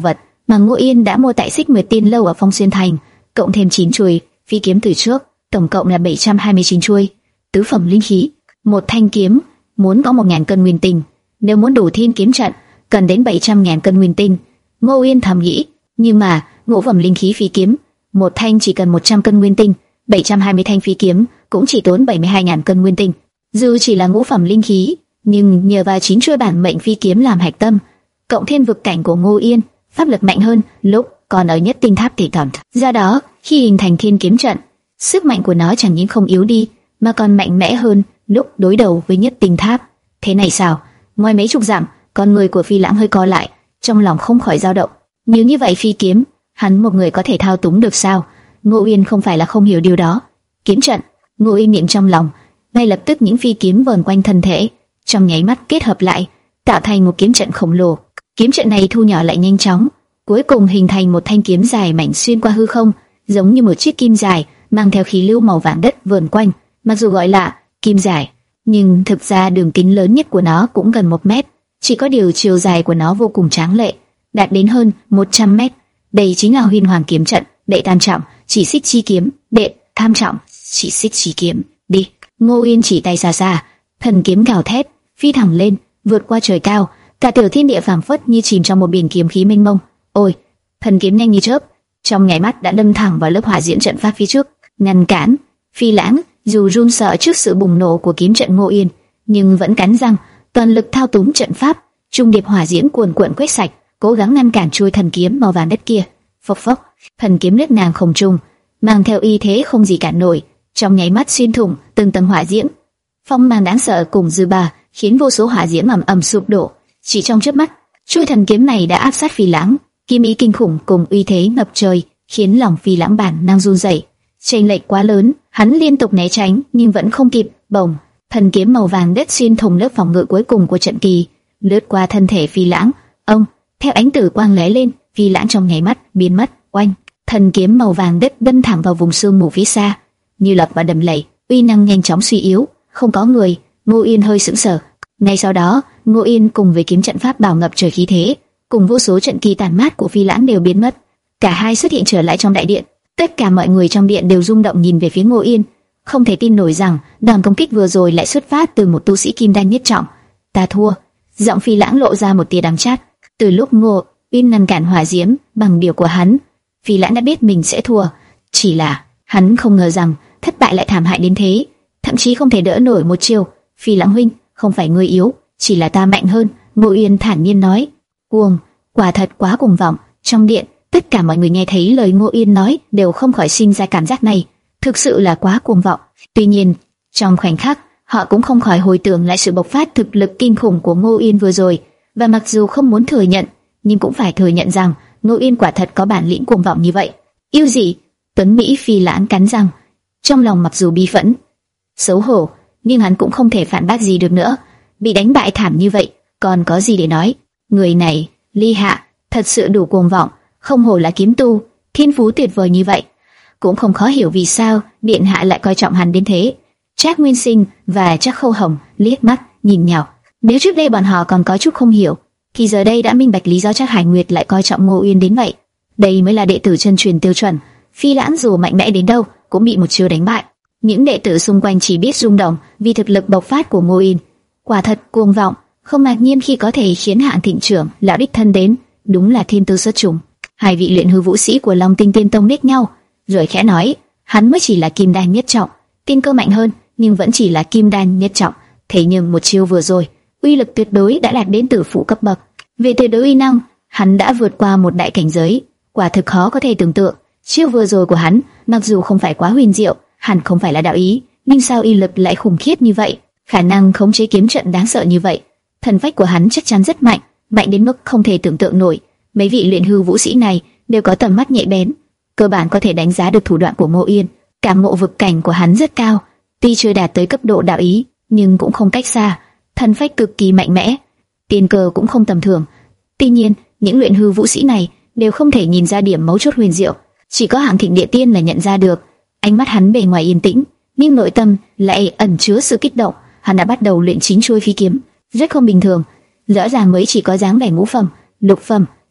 mà Ngô Yên đã mua tại Xích Nguyệt Tiên lâu ở Phong Xuyên Thành, cộng thêm chín chuôi phi kiếm từ trước, tổng cộng là bảy trăm hai mươi chín chuôi. Tứ phẩm linh khí, một thanh kiếm muốn có một nghìn cân nguyên tinh, nếu muốn đủ thiên kiếm trận cần đến bảy trăm nghìn cân nguyên tinh. Ngô Yên thầm nghĩ, nhưng mà ngũ phẩm linh khí phi kiếm, một thanh chỉ cần một trăm cân nguyên tinh, bảy trăm hai mươi thanh phi kiếm cũng chỉ tốn bảy mươi hai nghìn cân nguyên tinh. Dù chỉ là ngũ phẩm linh khí, nhưng nhờ vào chín chuôi bản mệnh phi kiếm làm hạch tâm, cộng thêm vực cảnh của Ngô Yên, pháp lực mạnh hơn lúc còn ở nhất tinh tháp tỷ thẩm. Do đó, khi hình thành thiên kiếm trận, sức mạnh của nó chẳng những không yếu đi, mà còn mạnh mẽ hơn lúc đối đầu với nhất tinh tháp. Thế này sao? Ngoài mấy chục dặm, con người của Phi Lãng hơi co lại, trong lòng không khỏi dao động. Nếu như vậy phi kiếm, hắn một người có thể thao túng được sao? Ngô Yên không phải là không hiểu điều đó. Kiếm trận, Ngô Yên niệm trong lòng, ngay lập tức những phi kiếm vờn quanh thân thể, trong nháy mắt kết hợp lại, tạo thành một kiếm trận khổng lồ. Kiếm trận này thu nhỏ lại nhanh chóng, cuối cùng hình thành một thanh kiếm dài mảnh xuyên qua hư không, giống như một chiếc kim dài mang theo khí lưu màu vàng đất vờn quanh. Mặc dù gọi là kim dài, nhưng thực ra đường kính lớn nhất của nó cũng gần một mét. Chỉ có điều chiều dài của nó vô cùng tráng lệ, đạt đến hơn một trăm mét. Đây chính là Huyền Hoàng kiếm trận, đệ tam trọng, chỉ xích chi kiếm, đệ tam trọng, chỉ xích chi kiếm. Đi! Ngô Yên chỉ tay xa xa, thần kiếm gào thét, phi thẳng lên, vượt qua trời cao, cả tiểu thiên địa phảng phất như chìm trong một biển kiếm khí mênh mông. Ôi! Thần kiếm nhanh như chớp, trong nháy mắt đã đâm thẳng vào lớp hỏa diễm trận pháp phía trước, ngăn cản. Phi Lãng dù run sợ trước sự bùng nổ của kiếm trận Ngô Yên, nhưng vẫn cắn răng, toàn lực thao túng trận pháp, trung điệp hỏa diễm cuồn cuộn quét sạch, cố gắng ngăn cản chuôi thần kiếm màu vàng đất kia. Phốc phốc, thần kiếm lướt ngang không trung, mang theo uy thế không gì cản nổi, trong nháy mắt xuyên thủng từng tầng hỏa diễm. Phong mang đáng sợ cùng dư ba khiến vô số hỏa diễm ầm ầm sụp đổ. Chỉ trong chớp mắt, chuôi thần kiếm này đã áp sát Phi Lãng, kiếm ý kinh khủng cùng uy thế ngập trời khiến lòng Phi Lãng bản năng run rẩy. Chênh lệch quá lớn, hắn liên tục né tránh nhưng vẫn không kịp. Bồng, thần kiếm màu vàng đất xuyên thủng lớp phòng ngự cuối cùng của trận kỳ, lướt qua thân thể Phi Lãng. Ông, theo ánh tử quang lóe lên, Phi Lãng trong nháy mắt biến mất. Oanh, thần kiếm màu vàng đất đâm thẳng vào vùng sương mù phía xa, như lập vào đầm lầy, uy năng nhanh chóng suy yếu, không có người. Ngô Yên hơi sững sờ. Ngay sau đó, Ngô Yên cùng với kiếm trận pháp bảo ngập trời khí thế, cùng vô số trận kỳ tàn mát của Phi Lãng đều biến mất. Cả hai xuất hiện trở lại trong đại điện. Tất cả mọi người trong điện đều rung động nhìn về phía Ngô Yên, không thể tin nổi rằng đòn công kích vừa rồi lại xuất phát từ một tu sĩ kim đan nhất trọng. Ta thua. Giọng Phi Lãng lộ ra một tia đắng chát. Từ lúc Ngô Yên ngăn cản hỏa diễm bằng điều của hắn, Phi Lãng đã biết mình sẽ thua. Chỉ là hắn không ngờ rằng thất bại lại thảm hại đến thế, thậm chí không thể đỡ nổi một chiêu. Phi Lãng huynh, không phải ngươi yếu, chỉ là ta mạnh hơn. Ngô Yên thản nhiên nói. Cuồng, quả thật quá cuồng vọng. Trong điện, tất cả mọi người nghe thấy lời Ngô Yên nói đều không khỏi sinh ra cảm giác này, thực sự là quá cuồng vọng. Tuy nhiên, trong khoảnh khắc, họ cũng không khỏi hồi tưởng lại sự bộc phát thực lực kinh khủng của Ngô Yên vừa rồi, và mặc dù không muốn thừa nhận, nhưng cũng phải thừa nhận rằng Ngô Yên quả thật có bản lĩnh cuồng vọng như vậy. Yêu gì? Tuấn Mỹ Phi Lãng cắn răng, trong lòng mặc dù bi phẫn, xấu hổ, nhưng hắn cũng không thể phản bác gì được nữa. Bị đánh bại thảm như vậy, còn có gì để nói? Người này, Ly Hạ, thật sự đủ cuồng vọng, không hổ là kiếm tu, thiên phú tuyệt vời như vậy. Cũng không khó hiểu vì sao điện hạ lại coi trọng hắn đến thế. Trác Nguyên Sinh và Trác Khâu Hồng liếc mắt nhìn nhau. Nếu trước đây bọn họ còn có chút không hiểu, thì giờ đây đã minh bạch lý do Trác Hải Nguyệt lại coi trọng Ngô Uyên đến vậy. Đây mới là đệ tử chân truyền tiêu chuẩn. Phi Lãng dù mạnh mẽ đến đâu cũng bị một chiêu đánh bại. Những đệ tử xung quanh chỉ biết rung động vì thực lực bộc phát của Ngô Uyên. Quả thật cuồng vọng, không ngạc nhiên khi có thể khiến Hạng Thịnh trưởng lão đích thân đến, đúng là thiên tư xuất chúng. Hai vị luyện hư vũ sĩ của Long Tinh Tiên Tông liếc nhau, rồi khẽ nói, hắn mới chỉ là kim đan nhất trọng, tiên cơ mạnh hơn, nhưng vẫn chỉ là kim đan nhất trọng. Thế nhưng một chiêu vừa rồi, uy lực tuyệt đối đã đạt đến tử phụ cấp bậc. Về tuyệt đối uy năng, hắn đã vượt qua một đại cảnh giới, quả thực khó có thể tưởng tượng. Chiêu vừa rồi của hắn, mặc dù không phải quá huyền diệu, hẳn không phải là đạo ý, nhưng sao uy lực lại khủng khiếp như vậy? Khả năng khống chế kiếm trận đáng sợ như vậy, thần phách của hắn chắc chắn rất mạnh, mạnh đến mức không thể tưởng tượng nổi. Mấy vị luyện hư vũ sĩ này đều có tầm mắt nhạy bén, cơ bản có thể đánh giá được thủ đoạn của Ngô Yên. Cảm ngộ vực cảnh của hắn rất cao, tuy chưa đạt tới cấp độ đạo ý, nhưng cũng không cách xa. Thần phách cực kỳ mạnh mẽ, tiên cơ cũng không tầm thường. Tuy nhiên, những luyện hư vũ sĩ này đều không thể nhìn ra điểm mấu chốt huyền diệu, chỉ có Hạng Thịnh Địa Tiên là nhận ra được. Ánh mắt hắn bề ngoài yên tĩnh, nhưng nội tâm lại ẩn chứa sự kích động. Hắn đã bắt đầu luyện chín chuôi phi kiếm, rất không bình thường. Rõ ràng mới chỉ có dáng vẻ ngũ phẩm, lục phẩm,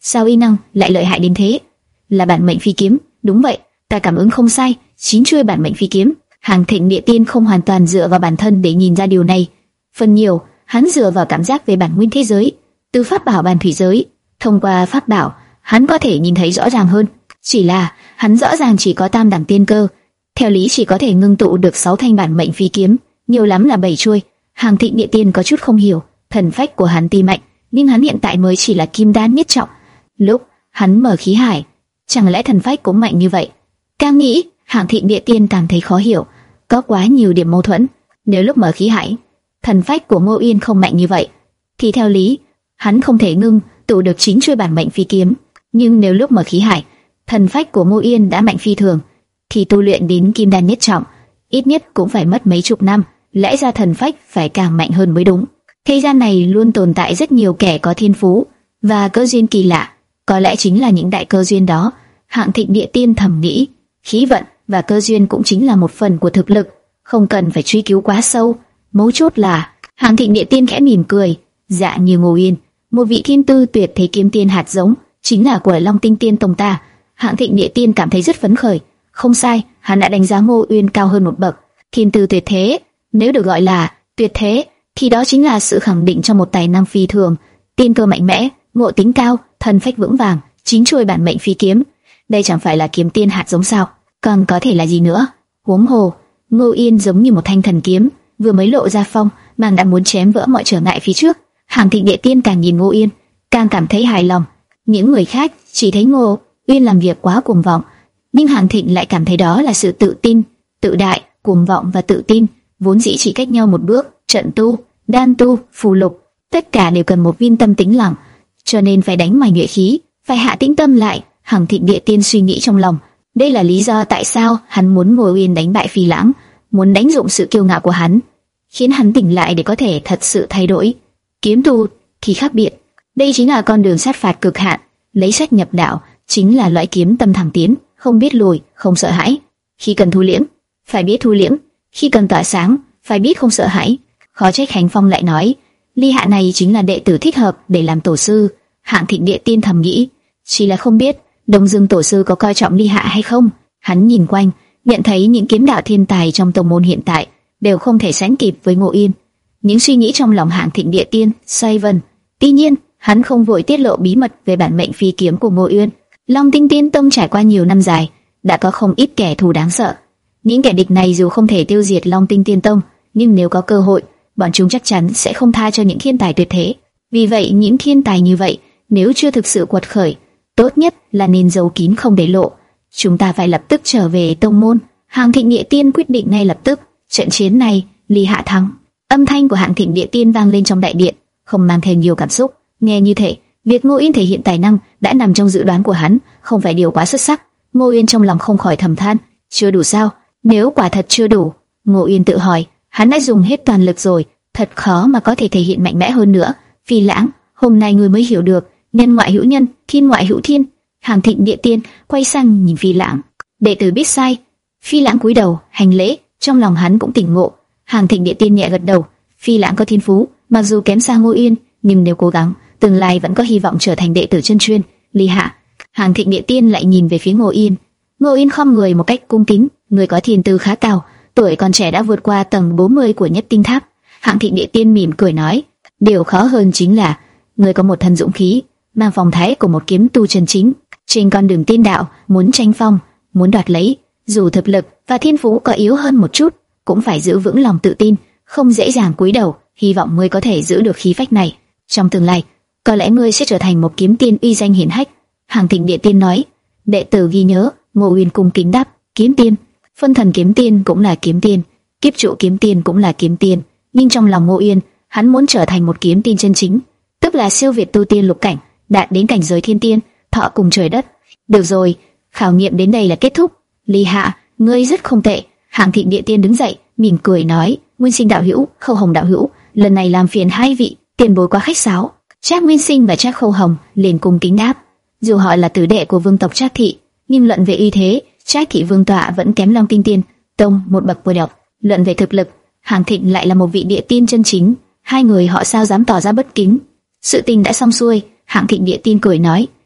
sao y năng lại lợi hại đến thế? Là bản mệnh phi kiếm, đúng vậy, ta cảm ứng không sai, chín chuôi bản mệnh phi kiếm. Hàng Thịnh Địa Tiên không hoàn toàn dựa vào bản thân để nhìn ra điều này, phần nhiều hắn dựa vào cảm giác về bản nguyên thế giới, từ pháp bảo bàn thủy giới. Thông qua pháp bảo, hắn có thể nhìn thấy rõ ràng hơn. Chỉ là hắn rõ ràng chỉ có tam đẳng tiên cơ, theo lý chỉ có thể ngưng tụ được sáu thanh bản mệnh phi kiếm, nhiều lắm là bảy chuôi. Hàng Thịnh Địa Tiên có chút không hiểu, thần phách của hắn tuy mạnh, nhưng hắn hiện tại mới chỉ là kim đan nhất trọng. Lúc hắn mở khí hải, chẳng lẽ thần phách cũng mạnh như vậy? Càng nghĩ, Hàng Thịnh Địa Tiên càng thấy khó hiểu, có quá nhiều điểm mâu thuẫn. Nếu lúc mở khí hải, thần phách của Ngô Uyên không mạnh như vậy, thì theo lý hắn không thể ngưng tụ được chín chuôi bản mệnh phi kiếm. Nhưng nếu lúc mở khí hải, thần phách của Ngô Uyên đã mạnh phi thường, thì tu luyện đến kim đan nhất trọng, ít nhất cũng phải mất mấy chục năm. Lẽ ra thần phách phải càng mạnh hơn mới đúng. Thế gian này luôn tồn tại rất nhiều kẻ có thiên phú và cơ duyên kỳ lạ, có lẽ chính là những đại cơ duyên đó. Hạng Thịnh Địa Tiên thầm nghĩ, khí vận và cơ duyên cũng chính là một phần của thực lực, không cần phải truy cứu quá sâu. Mấu chốt là, Hạng Thịnh Địa Tiên khẽ mỉm cười, dạ như Ngô Uyên, một vị thiên tư tuyệt thế kiếm tiên hạt giống, chính là của Long Tinh Tiên tông ta. Hạng Thịnh Địa Tiên cảm thấy rất phấn khởi. Không sai, hắn đã đánh giá Ngô Uyên cao hơn một bậc. Thiên tư tuyệt thế, nếu được gọi là tuyệt thế, thì đó chính là sự khẳng định cho một tài năng phi thường. Tiên cơ mạnh mẽ, ngộ tính cao, thân phách vững vàng, chín chuôi bản mệnh phi kiếm. Đây chẳng phải là kiếm tiên hạt giống sao? Còn có thể là gì nữa? Huống hồ, Ngô Uyên giống như một thanh thần kiếm, vừa mới lộ ra phong, mang đã muốn chém vỡ mọi trở ngại phía trước. Hạng Thịnh Địa Tiên càng nhìn Ngô Uyên, càng cảm thấy hài lòng. Những người khác chỉ thấy Ngô Uyên làm việc quá cuồng vọng, nhưng Hạng Thịnh lại cảm thấy đó là sự tự tin, tự đại. Cuồng vọng và tự tin vốn dĩ chỉ cách nhau một bước. Trận tu, đan tu, phù lục, tất cả đều cần một viên tâm tĩnh lặng, cho nên phải đánh mài nhuệ khí, phải hạ tĩnh tâm lại. Hạng Thịnh Địa Tiên suy nghĩ trong lòng, đây là lý do tại sao hắn muốn Ngô Uyên đánh bại Phi Lãng, muốn đánh dụng sự kiêu ngạo của hắn, khiến hắn tỉnh lại để có thể thật sự thay đổi. Kiếm tu thì khác biệt, đây chính là con đường sát phạt cực hạn, lấy sách nhập đạo, chính là loại kiếm tâm thẳng tiến, không biết lùi, không sợ hãi. Khi cần thu liễm, phải biết thu liễm; khi cần tỏa sáng, phải biết không sợ hãi. Khó trách Khánh Phong lại nói, Ly Hạ này chính là đệ tử thích hợp để làm tổ sư. Hạng Thịnh Địa Tiên thầm nghĩ, chỉ là không biết Đông Dương tổ sư có coi trọng Ly Hạ hay không. Hắn nhìn quanh, nhận thấy những kiếm đạo thiên tài trong tông môn hiện tại đều không thể sánh kịp với Ngô Uyên. Những suy nghĩ trong lòng Hạng Thịnh Địa Tiên xoay vần. Tuy nhiên, hắn không vội tiết lộ bí mật về bản mệnh phi kiếm của Ngô Uyên. Long Tinh Tiên Tông trải qua nhiều năm dài, đã có không ít kẻ thù đáng sợ. Những kẻ địch này dù không thể tiêu diệt Long Tinh Tiên Tông, nhưng nếu có cơ hội, bọn chúng chắc chắn sẽ không tha cho những thiên tài tuyệt thế. Vì vậy, những thiên tài như vậy, nếu chưa thực sự quật khởi, tốt nhất là nên giấu kín không để lộ. Chúng ta phải lập tức trở về tông môn. Hạng Thịnh Địa Tiên quyết định ngay lập tức. Trận chiến này, Ly Hạ thắng. Âm thanh của Hạng Thịnh Địa Tiên vang lên trong đại điện, không mang theo nhiều cảm xúc. Nghe như thể việc Ngô Uyên thể hiện tài năng đã nằm trong dự đoán của hắn, không phải điều quá xuất sắc. Ngô Uyên trong lòng không khỏi thầm than, chưa đủ sao? Nếu quả thật chưa đủ, Ngô Uyên tự hỏi, hắn đã dùng hết toàn lực rồi, thật khó mà có thể thể hiện mạnh mẽ hơn nữa. Phi Lãng, hôm nay ngươi mới hiểu được, nhân ngoại hữu nhân, thiên ngoại hữu thiên. Hạng Thịnh Địa Tiên quay sang nhìn Phi Lãng, đệ tử biết sai. Phi Lãng cúi đầu hành lễ, trong lòng hắn cũng tỉnh ngộ. Hạng Thịnh Địa Tiên nhẹ gật đầu, Phi Lãng có thiên phú, mặc dù kém xa Ngô Uyên, nhưng nếu cố gắng, tương lai vẫn có hy vọng trở thành đệ tử chân truyền. Ly Hạ. Hạng Thịnh Địa Tiên lại nhìn về phía Ngô Uyên. Ngô Uyên khom người một cách cung kính, người có thiên tư khá cao, tuổi còn trẻ đã vượt qua tầng bốn mươi của Nhất Tinh Tháp. Hạng Thịnh Địa Tiên mỉm cười nói, điều khó hơn chính là người có một thân dũng khí, mang phong thái của một kiếm tu chân chính. Trên con đường tiên đạo, muốn tranh phong, muốn đoạt lấy, dù thực lực và thiên phú có yếu hơn một chút, cũng phải giữ vững lòng tự tin, không dễ dàng cúi đầu. Hy vọng ngươi có thể giữ được khí phách này. Trong tương lai, có lẽ ngươi sẽ trở thành một kiếm tiên uy danh hiển hách. Hạng Thịnh Địa Tiên nói. Đệ tử ghi nhớ. Ngô Uyên cung kính đáp. Kiếm tiên, phân thần kiếm tiên cũng là kiếm tiên, kiếp trụ kiếm tiên cũng là kiếm tiên, nhưng trong lòng Ngô Uyên, hắn muốn trở thành một kiếm tiên chân chính, tức là siêu việt tu tiên lục cảnh, đạt đến cảnh giới thiên tiên, thọ cùng trời đất. Được rồi, khảo nghiệm đến đây là kết thúc. Ly Hạ, ngươi rất không tệ. Hạng Thịnh Địa Tiên đứng dậy, mỉm cười nói, Nguyên Sinh đạo hữu, Khâu Hồng đạo hữu, lần này làm phiền hai vị, tiền bối quá khách sáo. Trác Nguyên Sinh và Trác Khâu Hồng liền cung kính đáp. Dù họ là tử đệ của vương tộc Trác thị, nhưng luận về uy thế, Trác thị vương tọa vẫn kém Long Tinh Tiên Tông một bậc vừa độc. Luận về thực lực, Hạng Thịnh lại là một vị địa tiên chân chính, hai người họ sao dám tỏ ra bất kính. Sự tình đã xong xuôi, Hạng Thịnh Địa Tiên cười nói,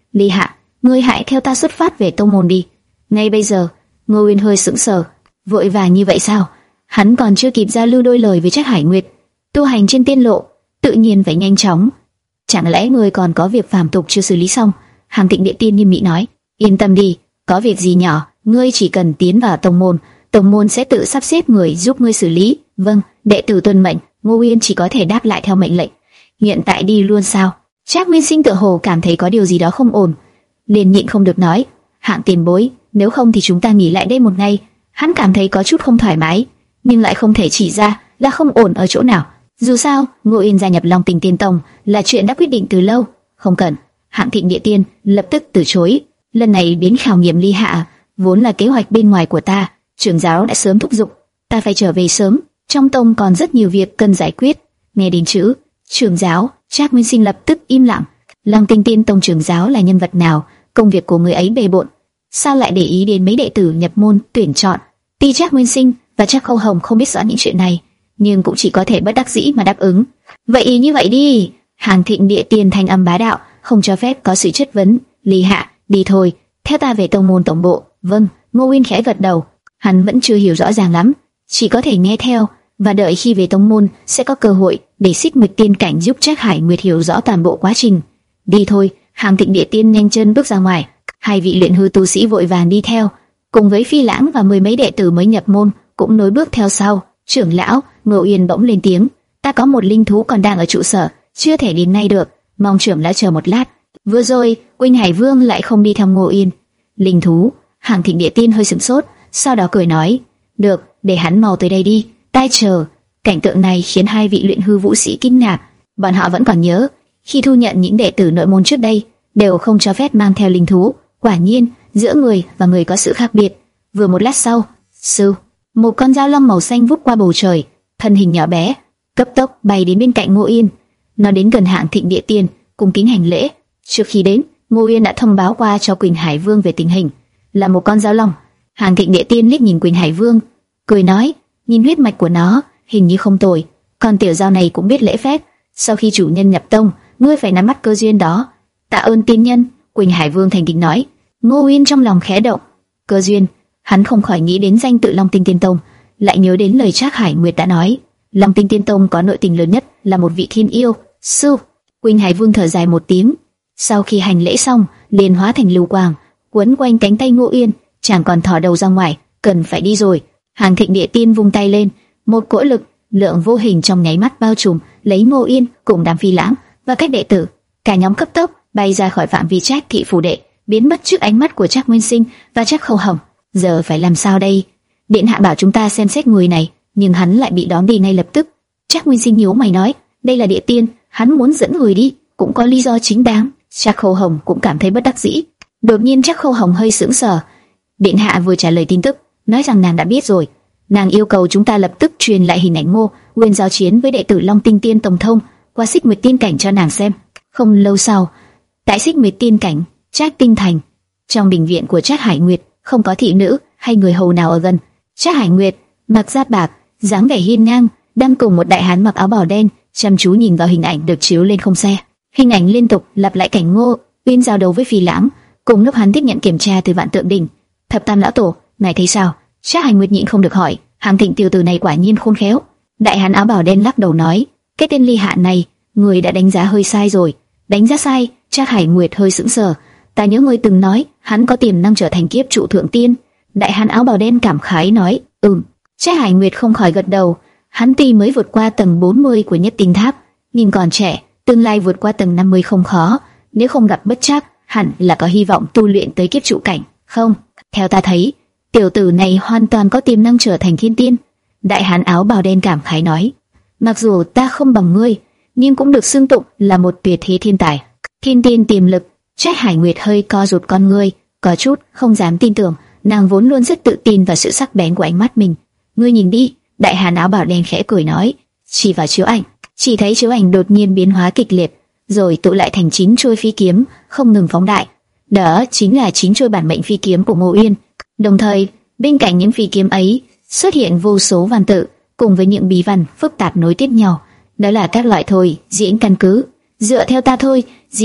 Ly Hạ, ngươi hãy theo ta xuất phát về tông môn đi. Ngay bây giờ. Ngô Uyên hơi sững sờ. Vội vàng như vậy sao? Hắn còn chưa kịp giao lưu đôi lời với Trác Hải Nguyệt. Tu hành trên tiên lộ, tự nhiên phải nhanh chóng. Chẳng lẽ ngươi còn có việc phàm tục chưa xử lý xong? Hàm Tịnh Địa Tiên nghiêm nghị nói. Yên tâm đi, có việc gì nhỏ, ngươi chỉ cần tiến vào tông môn, tông môn sẽ tự sắp xếp người giúp ngươi xử lý. Vâng, đệ tử tuân mệnh. Ngô Uyên chỉ có thể đáp lại theo mệnh lệnh. Hiện tại đi luôn sao? Trác Nguyên Sinh tựa hồ cảm thấy có điều gì đó không ổn, liền nhịn không được nói. Hạng tiền bối, nếu không thì chúng ta nghỉ lại đây một ngày. Hắn cảm thấy có chút không thoải mái, nhưng lại không thể chỉ ra là không ổn ở chỗ nào. Dù sao, Ngô Uyên gia nhập Long Tinh Tiên Tông là chuyện đã quyết định từ lâu. Không cần. Hạng Thịnh Địa Tiên lập tức từ chối. Lần này đến khảo nghiệm Ly Hạ vốn là kế hoạch bên ngoài của ta, trưởng giáo đã sớm thúc giục ta phải trở về sớm. Trong tông còn rất nhiều việc cần giải quyết. Nghe đến chữ trưởng giáo, Trác Nguyên Sinh lập tức im lặng. Long Tinh Tiên Tông trưởng giáo là nhân vật nào? Công việc của người ấy bề bộn, sao lại để ý đến mấy đệ tử nhập môn tuyển chọn? Tuy Trác Nguyên Sinh và Trác Khâu Hồng không biết rõ những chuyện này, nhưng cũng chỉ có thể bất đắc dĩ mà đáp ứng. Vậy như vậy đi. Hàn Thịnh Địa Tiên thanh âm bá đạo, không cho phép có sự chất vấn. Ly Hạ, đi thôi, theo ta về tông môn tổng bộ. Vâng. Ngô Uyên khẽ gật đầu. Hắn vẫn chưa hiểu rõ ràng lắm, chỉ có thể nghe theo và đợi khi về tông môn sẽ có cơ hội để Xích Nguyệt Tiên Cảnh giúp Trác Hải Nguyệt hiểu rõ toàn bộ quá trình. Đi thôi. Hàn Thịnh Địa Tiên nhanh chân bước ra ngoài. Hai vị luyện hư tu sĩ vội vàng đi theo, cùng với Phi Lãng và mười mấy đệ tử mới nhập môn cũng nối bước theo sau. Trưởng lão, Ngô Uyên bỗng lên tiếng, ta có một linh thú còn đang ở trụ sở, chưa thể đến ngay được, mong trưởng lão chờ một lát. Vừa rồi, Quỳnh Hải Vương lại không đi theo Ngô Uyên. Linh thú? Hàn Thịnh Địa Tiên hơi sửng sốt, sau đó cười nói, được, để hắn mau tới đây đi, ta chờ. Cảnh tượng này khiến hai vị luyện hư vũ sĩ kinh ngạc, bọn họ vẫn còn nhớ khi thu nhận những đệ tử nội môn trước đây đều không cho phép mang theo linh thú. Quả nhiên, giữa người và người có sự khác biệt. Vừa một lát sau, sư, một con dao long màu xanh vút qua bầu trời, thân hình nhỏ bé, cấp tốc bay đến bên cạnh Ngô Uyên. Nó đến gần Hạng Thịnh Địa Tiên, cung kính hành lễ. Trước khi đến, Ngô Uyên đã thông báo qua cho Quỳnh Hải Vương về tình hình, là một con dao long. Hạng Thịnh Địa Tiên liếc nhìn Quỳnh Hải Vương, cười nói, nhìn huyết mạch của nó, hình như không tồi. Con tiểu dao này cũng biết lễ phép. Sau khi chủ nhân nhập tông, ngươi phải nắm bắt cơ duyên đó. Tạ ơn tiên nhân. Quỳnh Hải Vương thành kính nói. Ngô Uyên trong lòng khẽ động. Cơ duyên, hắn không khỏi nghĩ đến danh tự Long Tinh Tiên Tông, lại nhớ đến lời Trác Hải Nguyệt đã nói, Long Tinh Tiên Tông có nội tình lớn nhất là một vị thiên yêu. Sư. Quỳnh Hải Vương thở dài một tiếng, sau khi hành lễ xong, liền hóa thành lưu quang, quấn quanh cánh tay Ngô Uyên, chẳng còn thò đầu ra ngoài, cần phải đi rồi. Hàn Thịnh Địa Tiên vung tay lên, một cỗ lực lượng vô hình trong nháy mắt bao trùm lấy Ngô Uyên cùng đám Phi Lãng và các đệ tử, cả nhóm cấp tốc bay ra khỏi phạm vi Trác thị phủ đệ, biến mất trước ánh mắt của Trác Nguyên Sinh và Trác Khâu Hồng. Giờ phải làm sao đây? Điện hạ bảo chúng ta xem xét người này, nhưng hắn lại bị đón đi ngay lập tức. Trác Nguyên Sinh nhíu mày nói, đây là địa tiên, hắn muốn dẫn người đi, cũng có lý do chính đáng. Trác Khâu Hồng cũng cảm thấy bất đắc dĩ. Đột nhiên Trác Khâu Hồng hơi sững sờ. Điện hạ vừa trả lời tin tức, nói rằng nàng đã biết rồi. Nàng yêu cầu chúng ta lập tức truyền lại hình ảnh Ngô Uyên giao chiến với đệ tử Long Tinh Tiên Tông thông qua Xích Nguyệt Tiên Cảnh cho nàng xem. Không lâu sau, tại Xích Nguyệt Tiên Cảnh, Trác Tinh Thành, trong đình viện của Trác Hải Nguyệt, không có thị nữ hay người hầu nào ở gần. Trác Hải Nguyệt mặc giáp bạc, dáng vẻ hiên ngang, đang cùng một đại hán mặc áo bào đen chăm chú nhìn vào hình ảnh được chiếu lên không xe. Hình ảnh liên tục lặp lại cảnh Ngô Uyên giao đấu với Phi Lãng, cùng lúc hắn tiếp nhận kiểm tra từ Vạn Tượng Đỉnh. Thập Tam lão tổ, ngài thấy sao? Trác Hải Nguyệt nhịn không được hỏi. Hàn Thịnh tiểu tử này quả nhiên khôn khéo. Đại hán áo bào đen lắc đầu nói, cái tên Ly Hạ này, người đã đánh giá hơi sai rồi. Đánh giá sai? Trác Hải Nguyệt hơi sững sờ. Ta nhớ ngươi từng nói hắn có tiềm năng trở thành kiếp trụ thượng tiên. Đại hán áo bào đen cảm khái nói, ừm. Trác Hải Nguyệt không khỏi gật đầu. Hắn tuy mới vượt qua tầng bốn mươi của Nhất Tinh Tháp, nhưng còn trẻ, tương lai vượt qua tầng năm mươi không khó. Nếu không gặp bất trắc, hẳn là có hy vọng tu luyện tới kiếp trụ cảnh. Không, theo ta thấy, tiểu tử này hoàn toàn có tiềm năng trở thành thiên tiên. Đại hán áo bào đen cảm khái nói, mặc dù ta không bằng ngươi, nhưng cũng được xưng tụng là một tuyệt thế thiên tài. Thiên tiên tiềm lực. Trác Hải Nguyệt hơi co rụt con ngươi, có chút không dám tin tưởng. Nàng vốn luôn rất tự tin vào sự sắc bén của ánh mắt mình. Ngươi nhìn đi. Đại hán áo bào đen khẽ cười nói, chỉ vào chiếu ảnh. Chỉ thấy chiếu ảnh đột nhiên biến hóa kịch liệt, rồi tụ lại thành chín trôi phi kiếm, không ngừng phóng đại. Đó chính là chín trôi bản mệnh phi kiếm của Ngô Uyên. Đồng thời, bên cạnh những phi kiếm ấy xuất hiện vô số văn tự, cùng với những bí văn phức tạp nối tiếp nhau. Đó là các loại thôi diễn căn cứ. Dựa theo ta thôi diễn,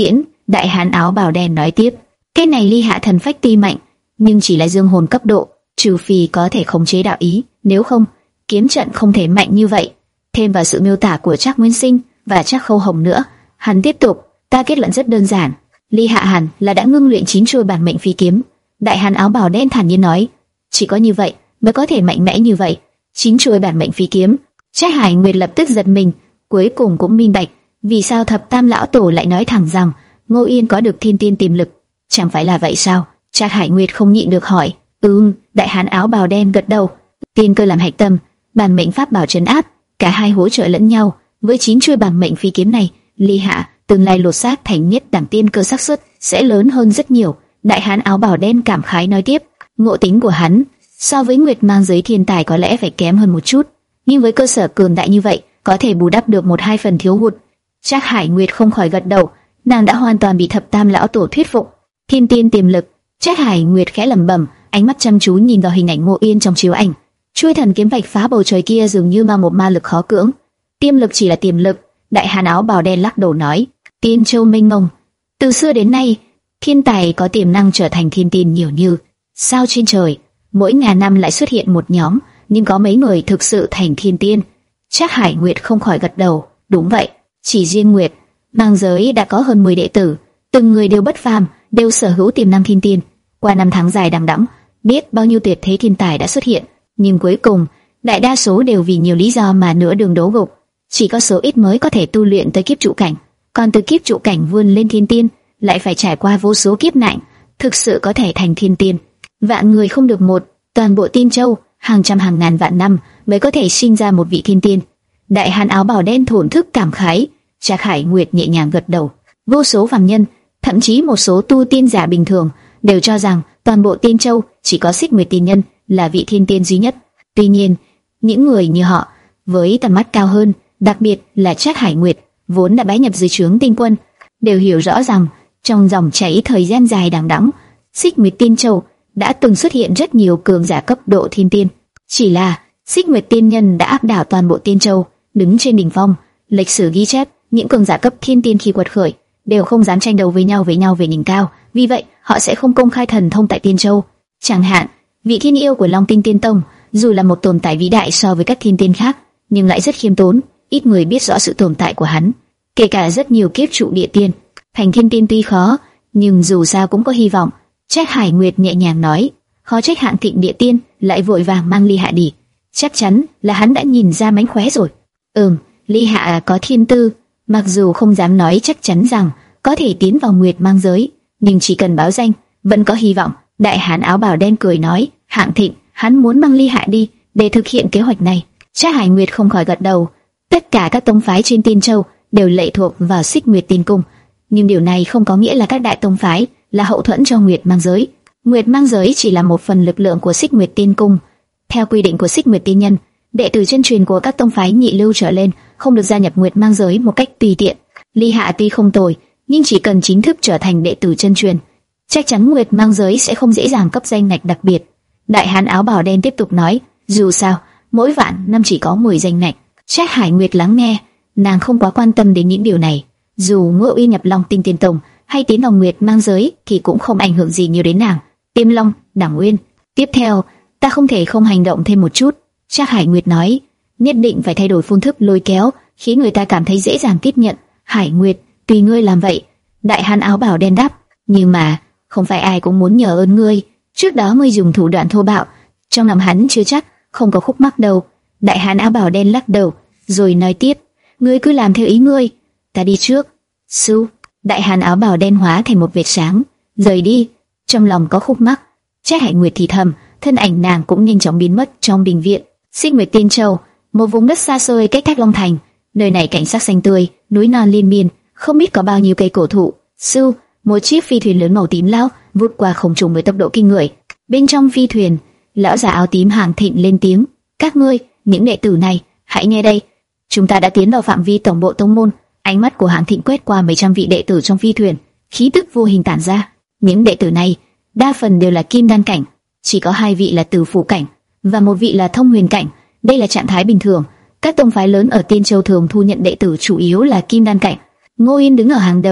Đại hán áo bào đen nói tiếp, cái này ly hạ thần phách tuy mạnh, nhưng chỉ là dương hồn cấp độ, trừ phi có thể khống chế đạo ý, nếu không, kiếm trận không thể mạnh như vậy. Thêm vào sự miêu tả của Trác Nguyên Sinh và Trác Khâu Hồng nữa, hắn tiếp tục, ta kết luận rất đơn giản, ly hạ hẳn là đã ngưng luyện chín chuôi bản mệnh phi kiếm. Đại hán áo bào đen thản nhiên nói, chỉ có như vậy mới có thể mạnh mẽ như vậy. Chín chuôi bản mệnh phi kiếm. Trác Hải Nguyệt lập tức giật mình, cuối cùng cũng minh bạch vì sao Thập Tam lão tổ lại nói thẳng rằng Ngô Yên có được thiên tiên tiềm lực. Chẳng phải là vậy sao? Trác Hải Nguyệt không nhịn được hỏi. Ừm, đại hán áo bào đen gật đầu. Tiên cơ làm hạch tâm, bản mệnh pháp bảo trấn áp, cả hai hỗ trợ lẫn nhau. Với chín chuôi bản mệnh phi kiếm này, ly hạ tương lai lột xác thành nhất đẳng tiên cơ xác suất sẽ lớn hơn rất nhiều. Đại hán áo bào đen cảm khái nói tiếp, ngộ tính của hắn so với Nguyệt Mang giới thiên tài có lẽ phải kém hơn một chút, nhưng với cơ sở cường đại như vậy, có thể bù đắp được một hai phần thiếu hụt. Trác Hải Nguyệt không khỏi gật đầu, nàng đã hoàn toàn bị Thập Tam lão tổ thuyết phục. Thiên tiên tiềm lực. Trác Hải Nguyệt khẽ lẩm bẩm, ánh mắt chăm chú nhìn vào hình ảnh Ngô Yên trong chiếu ảnh. Chuôi thần kiếm vạch phá bầu trời kia dường như mang một ma lực khó cưỡng. Tiềm lực chỉ là tiềm lực. Đại hán áo bào đen lắc đầu nói, Tiên Châu mênh mông, từ xưa đến nay, thiên tài có tiềm năng trở thành thiên tiên nhiều như sao trên trời. Mỗi ngàn năm lại xuất hiện một nhóm, nhưng có mấy người thực sự thành thiên tiên. Trác Hải Nguyệt không khỏi gật đầu, đúng vậy, chỉ riêng Nguyệt Mang giới đã có hơn mười đệ tử, từng người đều bất phàm, đều sở hữu tiềm năng thiên tiên. Qua năm tháng dài đằng đẵng, biết bao nhiêu tuyệt thế thiên tài đã xuất hiện, nhưng cuối cùng, đại đa số đều vì nhiều lý do mà nửa đường đố gục. Chỉ có số ít mới có thể tu luyện tới kiếp trụ cảnh, còn từ kiếp trụ cảnh vươn lên thiên tiên, lại phải trải qua vô số kiếp nạn, thực sự có thể thành thiên tiên. Vạn người không được một, toàn bộ Tiên Châu, hàng trăm hàng ngàn vạn năm mới có thể sinh ra một vị thiên tiên. Đại hán áo bào đen thổn thức cảm khái. Trác Hải Nguyệt nhẹ nhàng gật đầu. Vô số phàm nhân, thậm chí một số tu tiên giả bình thường đều cho rằng toàn bộ Tiên Châu chỉ có Xích Nguyệt tiên nhân là vị thiên tiên duy nhất. Tuy nhiên, những người như họ với tầm mắt cao hơn, đặc biệt là Trác Hải Nguyệt, vốn đã bái nhập dưới trướng Tinh Quân, đều hiểu rõ rằng trong dòng chảy thời gian dài đằng đẵng, Xích Nguyệt Tiên Châu đã từng xuất hiện rất nhiều cường giả cấp độ thiên tiên. Chỉ là Xích Nguyệt tiên nhân đã áp đảo toàn bộ Tiên Châu, đứng trên đỉnh phong. Lịch sử ghi chép, những cường giả cấp thiên tiên khi quật khởi đều không dám tranh đấu với nhau với nhau về đỉnh cao, vì vậy họ sẽ không công khai thần thông tại Tiên Châu. Chẳng hạn, vị thiên yêu của Long Tinh Tiên Tông, dù là một tồn tại vĩ đại so với các thiên tiên khác, nhưng lại rất khiêm tốn, ít người biết rõ sự tồn tại của hắn. Kể cả rất nhiều kiếp trụ địa tiên, thành thiên tiên tuy khó, nhưng dù sao cũng có hy vọng. Trác Hải Nguyệt nhẹ nhàng nói, khó trách Hạng Thịnh địa tiên lại vội vàng mang ly hạ đi, chắc chắn là hắn đã nhìn ra mánh khóe rồi. Ừm, ly hạ có thiên tư, mặc dù không dám nói chắc chắn rằng có thể tiến vào Nguyệt Mang giới, nhưng chỉ cần báo danh, vẫn có hy vọng. Đại hán áo bào đen cười nói, Hạng Thịnh, hắn muốn mang ly hạ đi để thực hiện kế hoạch này. Trác Hải Nguyệt không khỏi gật đầu. Tất cả các tông phái trên Tiên Châu đều lệ thuộc vào Xích Nguyệt Tiên Cung, nhưng điều này không có nghĩa là các đại tông phái là hậu thuẫn cho Nguyệt Mang giới. Nguyệt Mang giới chỉ là một phần lực lượng của Xích Nguyệt Tiên Cung. Theo quy định của Xích Nguyệt Tiên nhân, đệ tử chân truyền của các tông phái nhị lưu trở lên không được gia nhập Nguyệt Mang giới một cách tùy tiện. Ly Hạ tuy không tồi, nhưng chỉ cần chính thức trở thành đệ tử chân truyền, chắc chắn Nguyệt Mang giới sẽ không dễ dàng cấp danh ngạch đặc biệt. Đại hán áo bào đen tiếp tục nói, dù sao, mỗi vạn năm chỉ có mười danh ngạch. Trác Hải Nguyệt lắng nghe, nàng không quá quan tâm đến những điều này. Dù Ngô Uy nhập Long Tinh Tiên Tông hay tiến vào Nguyệt Mang giới thì cũng không ảnh hưởng gì nhiều đến nàng. Tiêm Long, Đẳng Uyên, tiếp theo, ta không thể không hành động thêm một chút. Trác Hải Nguyệt nói, nhất định phải thay đổi phương thức lôi kéo, khiến người ta cảm thấy dễ dàng tiếp nhận. Hải Nguyệt, tùy ngươi làm vậy. Đại hán áo bào đen đáp, nhưng mà không phải ai cũng muốn nhờ ơn ngươi. Trước đó ngươi dùng thủ đoạn thô bạo, trong lòng hắn chưa chắc không có khúc mắc đâu. Đại hán áo bào đen lắc đầu, rồi nói tiếp, ngươi cứ làm theo ý ngươi, ta đi trước. Su. Đại hán áo bào đen hóa thành một vệt sáng, rời đi. Trong lòng có khúc mắc. Trác Hải Nguyệt thì thầm, thân ảnh nàng cũng nhanh chóng biến mất trong đình viện. Xích Nguyệt Tiên Châu, một vùng đất xa xôi cách Thác Long Thành. Nơi này cảnh sắc xanh tươi, núi non liên miên, không biết có bao nhiêu cây cổ thụ. Su. Một chiếc phi thuyền lớn màu tím lao vút qua không trung với tốc độ kinh người. Bên trong phi thuyền, lão già áo tím Hạng Thịnh lên tiếng, các ngươi, những đệ tử này, hãy nghe đây. Chúng ta đã tiến vào phạm vi tổng bộ tông môn. Ánh mắt của Hạng Thịnh quét qua mấy trăm vị đệ tử trong phi thuyền, khí tức vô hình tản ra. Những đệ tử này, đa phần đều là kim đan cảnh, chỉ có hai vị là tử phủ cảnh và một vị là thông huyền cảnh. Đây là trạng thái bình thường. Các tông phái lớn ở Tiên Châu thường thu nhận đệ tử chủ yếu là kim đan cảnh. Ngô Yên đứng ở hàng đầu,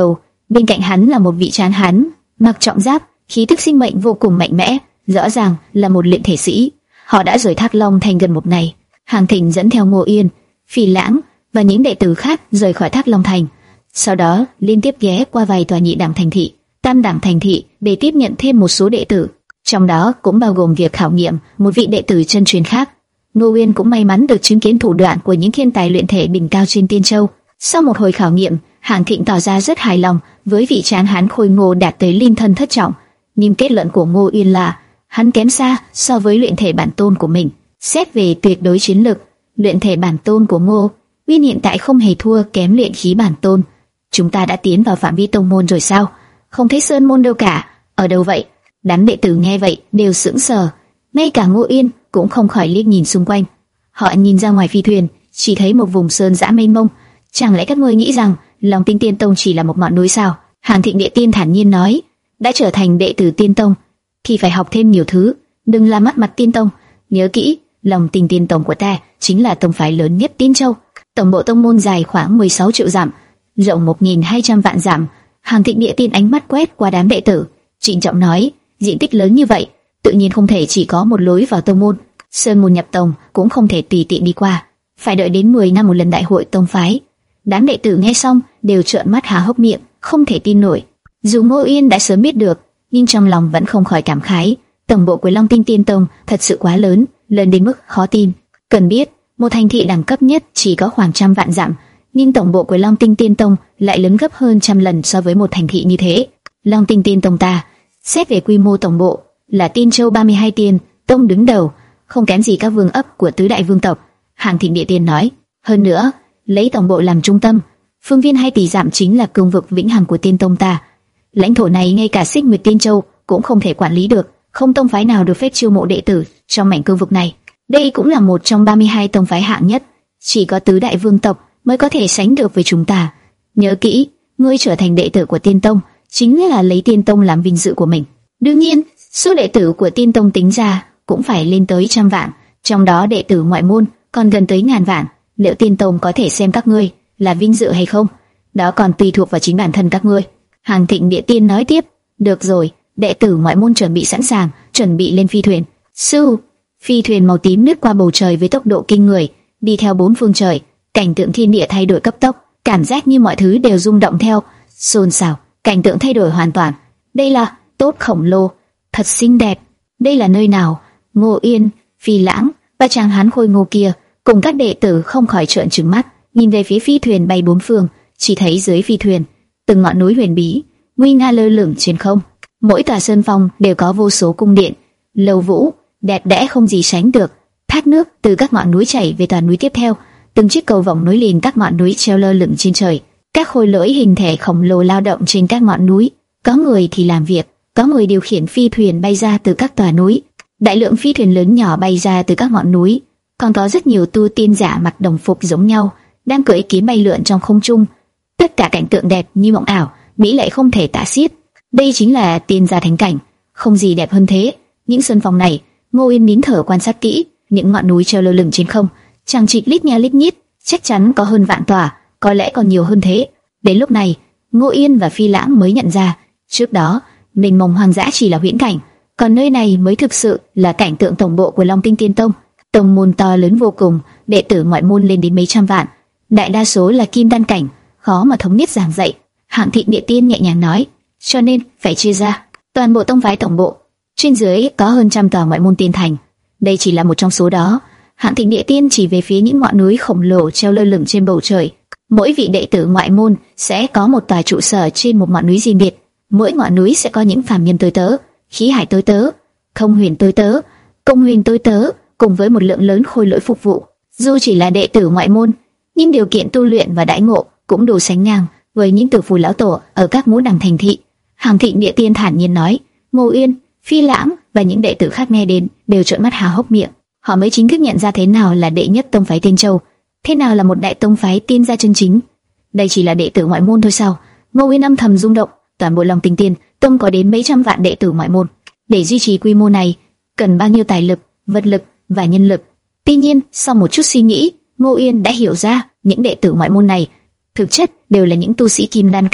Bên cạnh hắn là một vị tráng hán, mặc trọng giáp, khí tức sinh mệnh vô cùng mạnh mẽ, rõ ràng là một luyện thể sĩ. Họ đã rời Thác Long Thành gần một ngày. Hàng Thịnh dẫn theo Ngô Yên, Phi Lãng và những đệ tử khác rời khỏi Thác Long Thành. Sau đó liên tiếp ghé qua vài tòa nhị đẳng thành thị, tam đẳng thành thị để tiếp nhận thêm một số đệ tử, trong đó cũng bao gồm việc khảo nghiệm một vị đệ tử chân truyền khác. Ngô Yên cũng may mắn được chứng kiến thủ đoạn của những thiên tài luyện thể đỉnh cao trên Tiên Châu. Sau một hồi khảo nghiệm, Hàng Thịnh tỏ ra rất hài lòng với vị tráng hán khôi ngô đạt tới linh thân thất trọng, nhưng kết luận của Ngô Yên là hắn kém xa so với luyện thể bản tôn của mình. Xét về tuyệt đối chiến lực, luyện thể bản tôn của Ngô Uyên hiện tại không hề thua kém luyện khí bản tôn. Chúng ta đã tiến vào phạm vi tông môn rồi sao? Không thấy sơn môn đâu cả. Ở đâu vậy? Đám đệ tử nghe vậy đều sững sờ, ngay cả Ngô Uyên cũng không khỏi liếc nhìn xung quanh. Họ nhìn ra ngoài phi thuyền, chỉ thấy một vùng sơn dã mênh mông. Chẳng lẽ các ngươi nghĩ rằng Long Tinh Tiên Tông chỉ là một ngọn núi sao? Hàn Thịnh Địa Tiên thản nhiên nói, đã trở thành đệ tử Tiên Tông thì phải học thêm nhiều thứ, đừng làm mất mặt Tiên Tông. Nhớ kỹ, Long Tinh Tiên Tông của ta chính là tông phái lớn nhất Tiên Châu. Tổng bộ tông môn dài khoảng mười sáu triệu dặm, rộng một nghìn hai trăm vạn dặm. Hàn Thịnh Địa Tiên ánh mắt quét qua đám đệ tử, trịnh trọng nói, diện tích lớn như vậy, tự nhiên không thể chỉ có một lối vào tông môn. Sơn môn nhập tông cũng không thể tùy tiện đi qua, phải đợi đến mười năm một lần đại hội tông phái. Đám đệ tử nghe xong đều trợn mắt há hốc miệng, không thể tin nổi. Dù Ngô Uyên đã sớm biết được, nhưng trong lòng vẫn không khỏi cảm khái, tổng bộ của Long Tinh Tiên Tông thật sự quá lớn, lớn đến mức khó tin. Cần biết, một thành thị đẳng cấp nhất chỉ có khoảng trăm vạn dặm, nhưng tổng bộ của Long Tinh Tiên Tông lại lớn gấp hơn trăm lần so với một thành thị như thế. Long Tinh Tiên Tông ta, xét về quy mô tổng bộ, là Tiên Châu ba mươi hai tiên tông đứng đầu, không kém gì các vương ấp của tứ đại vương tộc. Hàn Thịnh Địa Tiên nói, hơn nữa, lấy tổng bộ làm trung tâm, phương viên hai tỷ dặm chính là cương vực vĩnh hằng của Tiên Tông ta. Lãnh thổ này ngay cả Xích Nguyệt Tiên Châu cũng không thể quản lý được, không tông phái nào được phép chiêu mộ đệ tử trong mảnh cương vực này. Đây cũng là một trong ba mươi hai tông phái hạng nhất, chỉ có tứ đại vương tộc mới có thể sánh được với chúng ta. Nhớ kỹ, ngươi trở thành đệ tử của Tiên Tông chính là lấy Tiên Tông làm vinh dự của mình. Đương nhiên, số đệ tử của Tiên Tông tính ra cũng phải lên tới trăm vạn, trong đó đệ tử ngoại môn còn gần tới ngàn vạn. Liệu Tiên Tông có thể xem các ngươi là vinh dự hay không, đó còn tùy thuộc vào chính bản thân các ngươi. Hàn Thịnh Địa Tiên nói tiếp, được rồi, đệ tử ngoại môn chuẩn bị sẵn sàng, chuẩn bị lên phi thuyền. Sư, phi thuyền màu tím lướt qua bầu trời với tốc độ kinh người, đi theo bốn phương trời, cảnh tượng thiên địa thay đổi cấp tốc, cảm giác như mọi thứ đều rung động theo, xôn xao, cảnh tượng thay đổi hoàn toàn. Đây là tốt khổng lồ, thật xinh đẹp. Đây là nơi nào? Ngô Yên, Phi Lãng và chàng hán khôi ngô kia cùng các đệ tử không khỏi trợn trừng mắt, nhìn về phía phi thuyền bay bốn phương, chỉ thấy dưới phi thuyền từng ngọn núi huyền bí nguy nga lơ lửng trên không. Mỗi tòa sơn phong đều có vô số cung điện, lầu vũ đẹp đẽ không gì sánh được. Thác nước từ các ngọn núi chảy về tòa núi tiếp theo, từng chiếc cầu vồng nối liền các ngọn núi treo lơ lửng trên trời. Các khối lỗi hình thể khổng lồ lao động trên các ngọn núi, có người thì làm việc, có người điều khiển phi thuyền bay ra từ các tòa núi. Đại lượng phi thuyền lớn nhỏ bay ra từ các ngọn núi, còn có rất nhiều tu tiên giả mặc đồng phục giống nhau đang cưỡi kiếm bay lượn trong không trung. Tất cả cảnh tượng đẹp như mộng ảo, mỹ lệ không thể tả xiết. Đây chính là tiên gia thánh cảnh, không gì đẹp hơn thế. Những sân phòng này, Ngô Yên nín thở quan sát kỹ, những ngọn núi treo lơ lửng trên không, chằng chịt lít nha lít nhít, chắc chắn có hơn vạn tòa, có lẽ còn nhiều hơn thế. Đến lúc này, Ngô Yên và Phi Lãng mới nhận ra, trước đó mênh mông hoang dã chỉ là huyễn cảnh, còn nơi này mới thực sự là cảnh tượng tổng bộ của Long Tinh Tiên Tông. Tông môn to lớn vô cùng, đệ tử ngoại môn lên đến mấy trăm vạn, đại đa số là kim đan cảnh, khó mà thống nhất giảng dạy. Hạng Thịnh Địa Tiên nhẹ nhàng nói, cho nên phải chia ra. Toàn bộ tông phái tổng bộ, trên dưới có hơn trăm tòa ngoại môn tiên thành. Đây chỉ là một trong số đó. Hạng Thịnh Địa Tiên chỉ về phía những ngọn núi khổng lồ treo lơ lửng trên bầu trời. Mỗi vị đệ tử ngoại môn sẽ có một tòa trụ sở trên một ngọn núi riêng biệt. Mỗi ngọn núi sẽ có những phàm nhân tôi tớ, khí hải tôi tớ, không huyền tôi tớ, công huyền tôi tớ, cùng với một lượng lớn khôi lỗi phục vụ. Dù chỉ là đệ tử ngoại môn, nhưng điều kiện tu luyện và đãi ngộ cũng đủ sánh ngang với những tử phù lão tổ ở các ngũ đẳng thành thị. Hàn Thịnh Địa Tiên thản nhiên nói. Ngô Uyên, Phi Lãng và những đệ tử khác nghe đến đều trợn mắt há hốc miệng. Họ mới chính thức nhận ra thế nào là đệ nhất tông phái Tiên Châu, thế nào là một đại tông phái tiên gia chân chính. Đây chỉ là đệ tử ngoại môn thôi sao? Ngô Uyên âm thầm rung động. Toàn bộ Long Tinh Tiên Tông có đến mấy trăm vạn đệ tử ngoại môn, để duy trì quy mô này cần bao nhiêu tài lực, vật lực và nhân lực. Tuy nhiên, sau một chút suy nghĩ, Ngô Uyên đã hiểu ra những đệ tử ngoại môn này thực chất đều là những tu sĩ kim đan cảnh,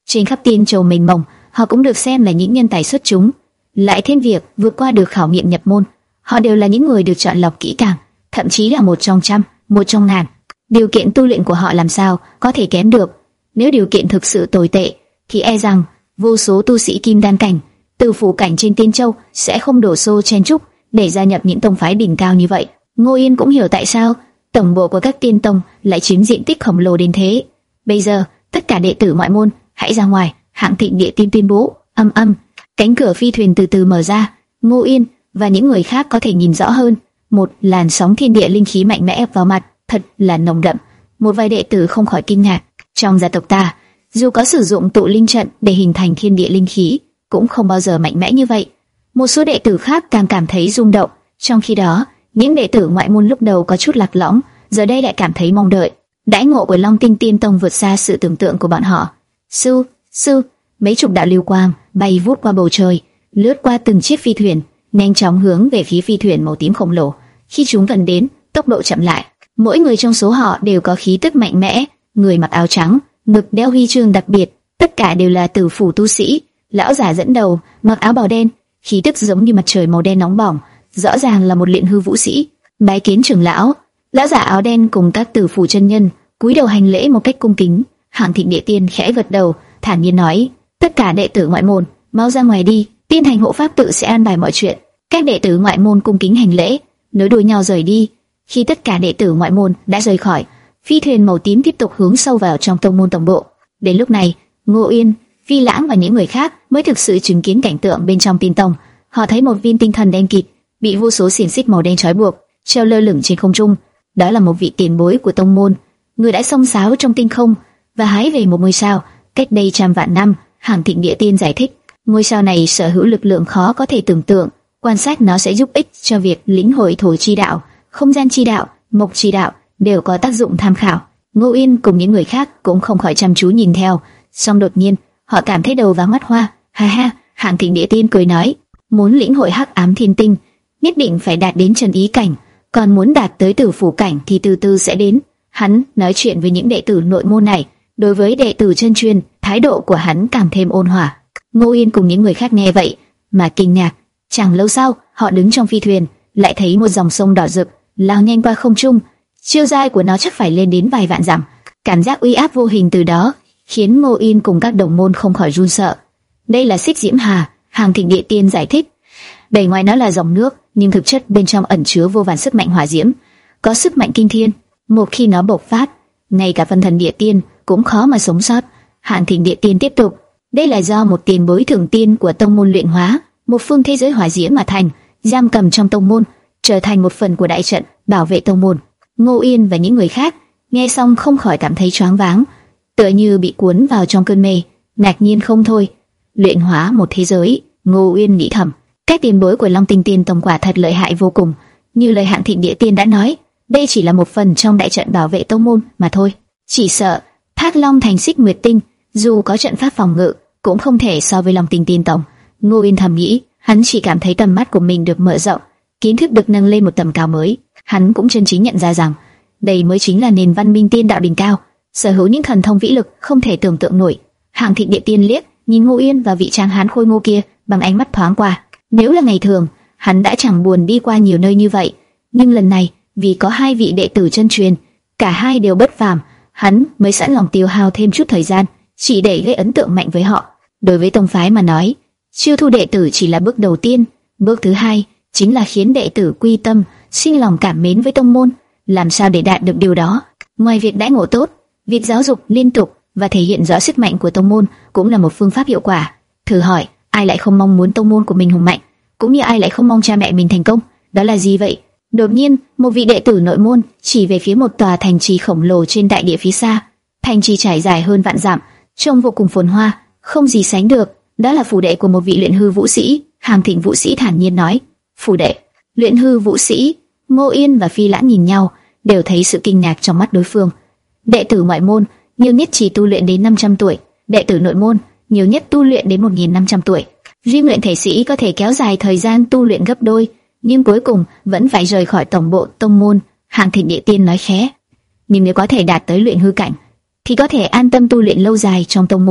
Trên khắp Tiên Châu mênh mông, họ cũng được xem là những nhân tài xuất chúng. Lại thêm việc vượt qua được khảo nghiệm nhập môn, họ đều là những người được chọn lọc kỹ càng, thậm chí là một trong trăm, một trong ngàn. Điều kiện tu luyện của họ làm sao có thể kém được? Nếu điều kiện thực sự tồi tệ, thì e rằng vô số tu sĩ kim đan cảnh, từ phủ cảnh trên Tiên Châu sẽ không đổ xô chen chúc để gia nhập những tông phái đỉnh cao như vậy. Ngô Yên cũng hiểu tại sao tổng bộ của các tiên tông lại chiếm diện tích khổng lồ đến thế. Bây giờ, tất cả đệ tử ngoại môn hãy ra ngoài, Hạng Thịnh Địa Tiên tuyên bố. Âm âm, cánh cửa phi thuyền từ từ mở ra. Ngô Yên và những người khác có thể nhìn rõ hơn. Một làn sóng thiên địa linh khí mạnh mẽ ập vào mặt, thật là nồng đậm. Một vài đệ tử không khỏi kinh ngạc. Trong gia tộc ta, dù có sử dụng tụ linh trận để hình thành thiên địa linh khí, cũng không bao giờ mạnh mẽ như vậy. Một số đệ tử khác càng cảm thấy rung động. Trong khi đó, những đệ tử ngoại môn lúc đầu có chút lạc lõng, giờ đây lại cảm thấy mong đợi. Đãi ngộ của Long Tinh Tiên Tông vượt xa sự tưởng tượng của bọn họ. Sư, sư, mấy chục đạo lưu quang bay vút qua bầu trời, lướt qua từng chiếc phi thuyền, nhanh chóng hướng về phía phi thuyền màu tím khổng lồ. Khi chúng gần đến, tốc độ chậm lại. Mỗi người trong số họ đều có khí tức mạnh mẽ. Người mặc áo trắng, ngực đeo huy chương đặc biệt, tất cả đều là tử phủ tu sĩ. Lão giả dẫn đầu, mặc áo bào đen, khí tức giống như mặt trời màu đen nóng bỏng, rõ ràng là một luyện hư vũ sĩ. Bái kiến trưởng lão. Lão giả áo đen cùng các tử phủ chân nhân cúi đầu hành lễ một cách cung kính. Hạng Thịnh Địa Tiên khẽ gật đầu, thản nhiên nói: tất cả đệ tử ngoại môn mau ra ngoài đi, Tiên Thành hộ pháp tự sẽ an bài mọi chuyện. Các đệ tử ngoại môn cung kính hành lễ, nối đuôi nhau rời đi. Khi tất cả đệ tử ngoại môn đã rời khỏi, phi thuyền màu tím tiếp tục hướng sâu vào trong tông môn tổng bộ. Đến lúc này, Ngô Yên, Phi Lãng và những người khác mới thực sự chứng kiến cảnh tượng bên trong Tiên Tông. Họ thấy một viên tinh thần đen kịt bị vô số xiềng xích màu đen trói buộc, treo lơ lửng trên không trung. Đó là một vị tiền bối của tông môn, người đã xông xáo trong tinh không và hái về một ngôi sao cách đây trăm vạn năm. Hạng Thịnh Địa Tiên giải thích, ngôi sao này sở hữu lực lượng khó có thể tưởng tượng, quan sát nó sẽ giúp ích cho việc lĩnh hội thổ chi đạo, không gian chi đạo, mộc chi đạo đều có tác dụng tham khảo. Ngô Yên cùng những người khác cũng không khỏi chăm chú nhìn theo, song đột nhiên họ cảm thấy đầu váng mắt hoa. Ha ha, Hạng Thịnh Địa Tiên cười nói, muốn lĩnh hội hắc ám thiên tinh, nhất định phải đạt đến trần ý cảnh, còn muốn đạt tới tử phủ cảnh thì từ từ sẽ đến. Hắn nói chuyện với những đệ tử nội môn này, đối với đệ tử chân truyền, thái độ của hắn càng thêm ôn hòa. Ngô Yên cùng những người khác nghe vậy mà kinh ngạc. Chẳng lâu sau, họ đứng trong phi thuyền, lại thấy một dòng sông đỏ rực lao nhanh qua không trung, chiều dài của nó chắc phải lên đến vài vạn dặm. Cảm giác uy áp vô hình từ đó khiến Ngô Yên cùng các đồng môn không khỏi run sợ. Đây là Xích Diễm Hà, Hạng Thịnh Địa Tiên giải thích. Bề ngoài nó là dòng nước, nhưng thực chất bên trong ẩn chứa vô vàn sức mạnh hỏa diễm, có sức mạnh kinh thiên. Một khi nó bộc phát, ngay cả phân thần địa tiên cũng khó mà sống sót. Hạng Thịnh Địa Tiên tiếp tục, đây là do một tiền bối thượng tiên của tông môn luyện hóa một phương thế giới hỏa diễm mà thành, giam cầm trong tông môn, trở thành một phần của đại trận bảo vệ tông môn. Ngô Yên và những người khác nghe xong không khỏi cảm thấy choáng váng, tựa như bị cuốn vào trong cơn mê, ngạc nhiên không thôi. Luyện hóa một thế giới, Ngô Yên nghĩ thầm, các tiền bối của Long Tinh Tiên Tông quả thật lợi hại vô cùng. Như lời Hạng Thịnh Địa Tiên đã nói, đây chỉ là một phần trong đại trận bảo vệ tông môn mà thôi. Chỉ sợ Thác Long Thành Xích Nguyệt Tinh dù có trận pháp phòng ngự cũng không thể so với Long Tinh Tiên Tông. Ngô Yên thầm nghĩ, hắn chỉ cảm thấy tầm mắt của mình được mở rộng, kiến thức được nâng lên một tầm cao mới. Hắn cũng chân chính nhận ra rằng đây mới chính là nền văn minh tiên đạo đỉnh cao, sở hữu những thần thông vĩ lực không thể tưởng tượng nổi. Hạng Thịnh Địa Tiên liếc nhìn Ngô Yên và vị tráng hán khôi ngô kia bằng ánh mắt thoáng qua. Nếu là ngày thường, hắn đã chẳng buồn đi qua nhiều nơi như vậy, nhưng lần này vì có hai vị đệ tử chân truyền, cả hai đều bất phàm, hắn mới sẵn lòng tiêu hao thêm chút thời gian, chỉ để gây ấn tượng mạnh với họ. Đối với tông phái mà nói, chiêu thu đệ tử chỉ là bước đầu tiên, bước thứ hai chính là khiến đệ tử quy tâm, sinh lòng cảm mến với tông môn. Làm sao để đạt được điều đó? Ngoài việc đãi ngộ tốt, việc giáo dục liên tục và thể hiện rõ sức mạnh của tông môn cũng là một phương pháp hiệu quả. Thử hỏi, ai lại không mong muốn tông môn của mình hùng mạnh, cũng như ai lại không mong cha mẹ mình thành công? Đó là gì vậy? Đột nhiên, một vị đệ tử nội môn chỉ về phía một tòa thành trì khổng lồ trên đại địa phía xa. Thành trì trải dài hơn vạn dặm, trông vô cùng phồn hoa, không gì sánh được. Đó là phủ đệ của một vị luyện hư vũ sĩ. Hàm Thịnh Vũ Sĩ thản nhiên nói. Phủ đệ, luyện hư vũ sĩ. Ngô Yên và Phi Lãng nhìn nhau, đều thấy sự kinh ngạc trong mắt đối phương. Đệ tử ngoại môn nhiều nhất chỉ tu luyện đến năm trăm tuổi, đệ tử nội môn nhiều nhất tu luyện đến một nghìn năm trăm tuổi. Riêng luyện thể sĩ có thể kéo dài thời gian tu luyện gấp đôi, nhưng cuối cùng vẫn phải rời khỏi tổng bộ tông môn. Hạng Thịnh Địa Tiên nói khẽ. Nhưng nếu có thể đạt tới luyện hư cảnh, thì có thể an tâm tu luyện lâu dài trong tông môn.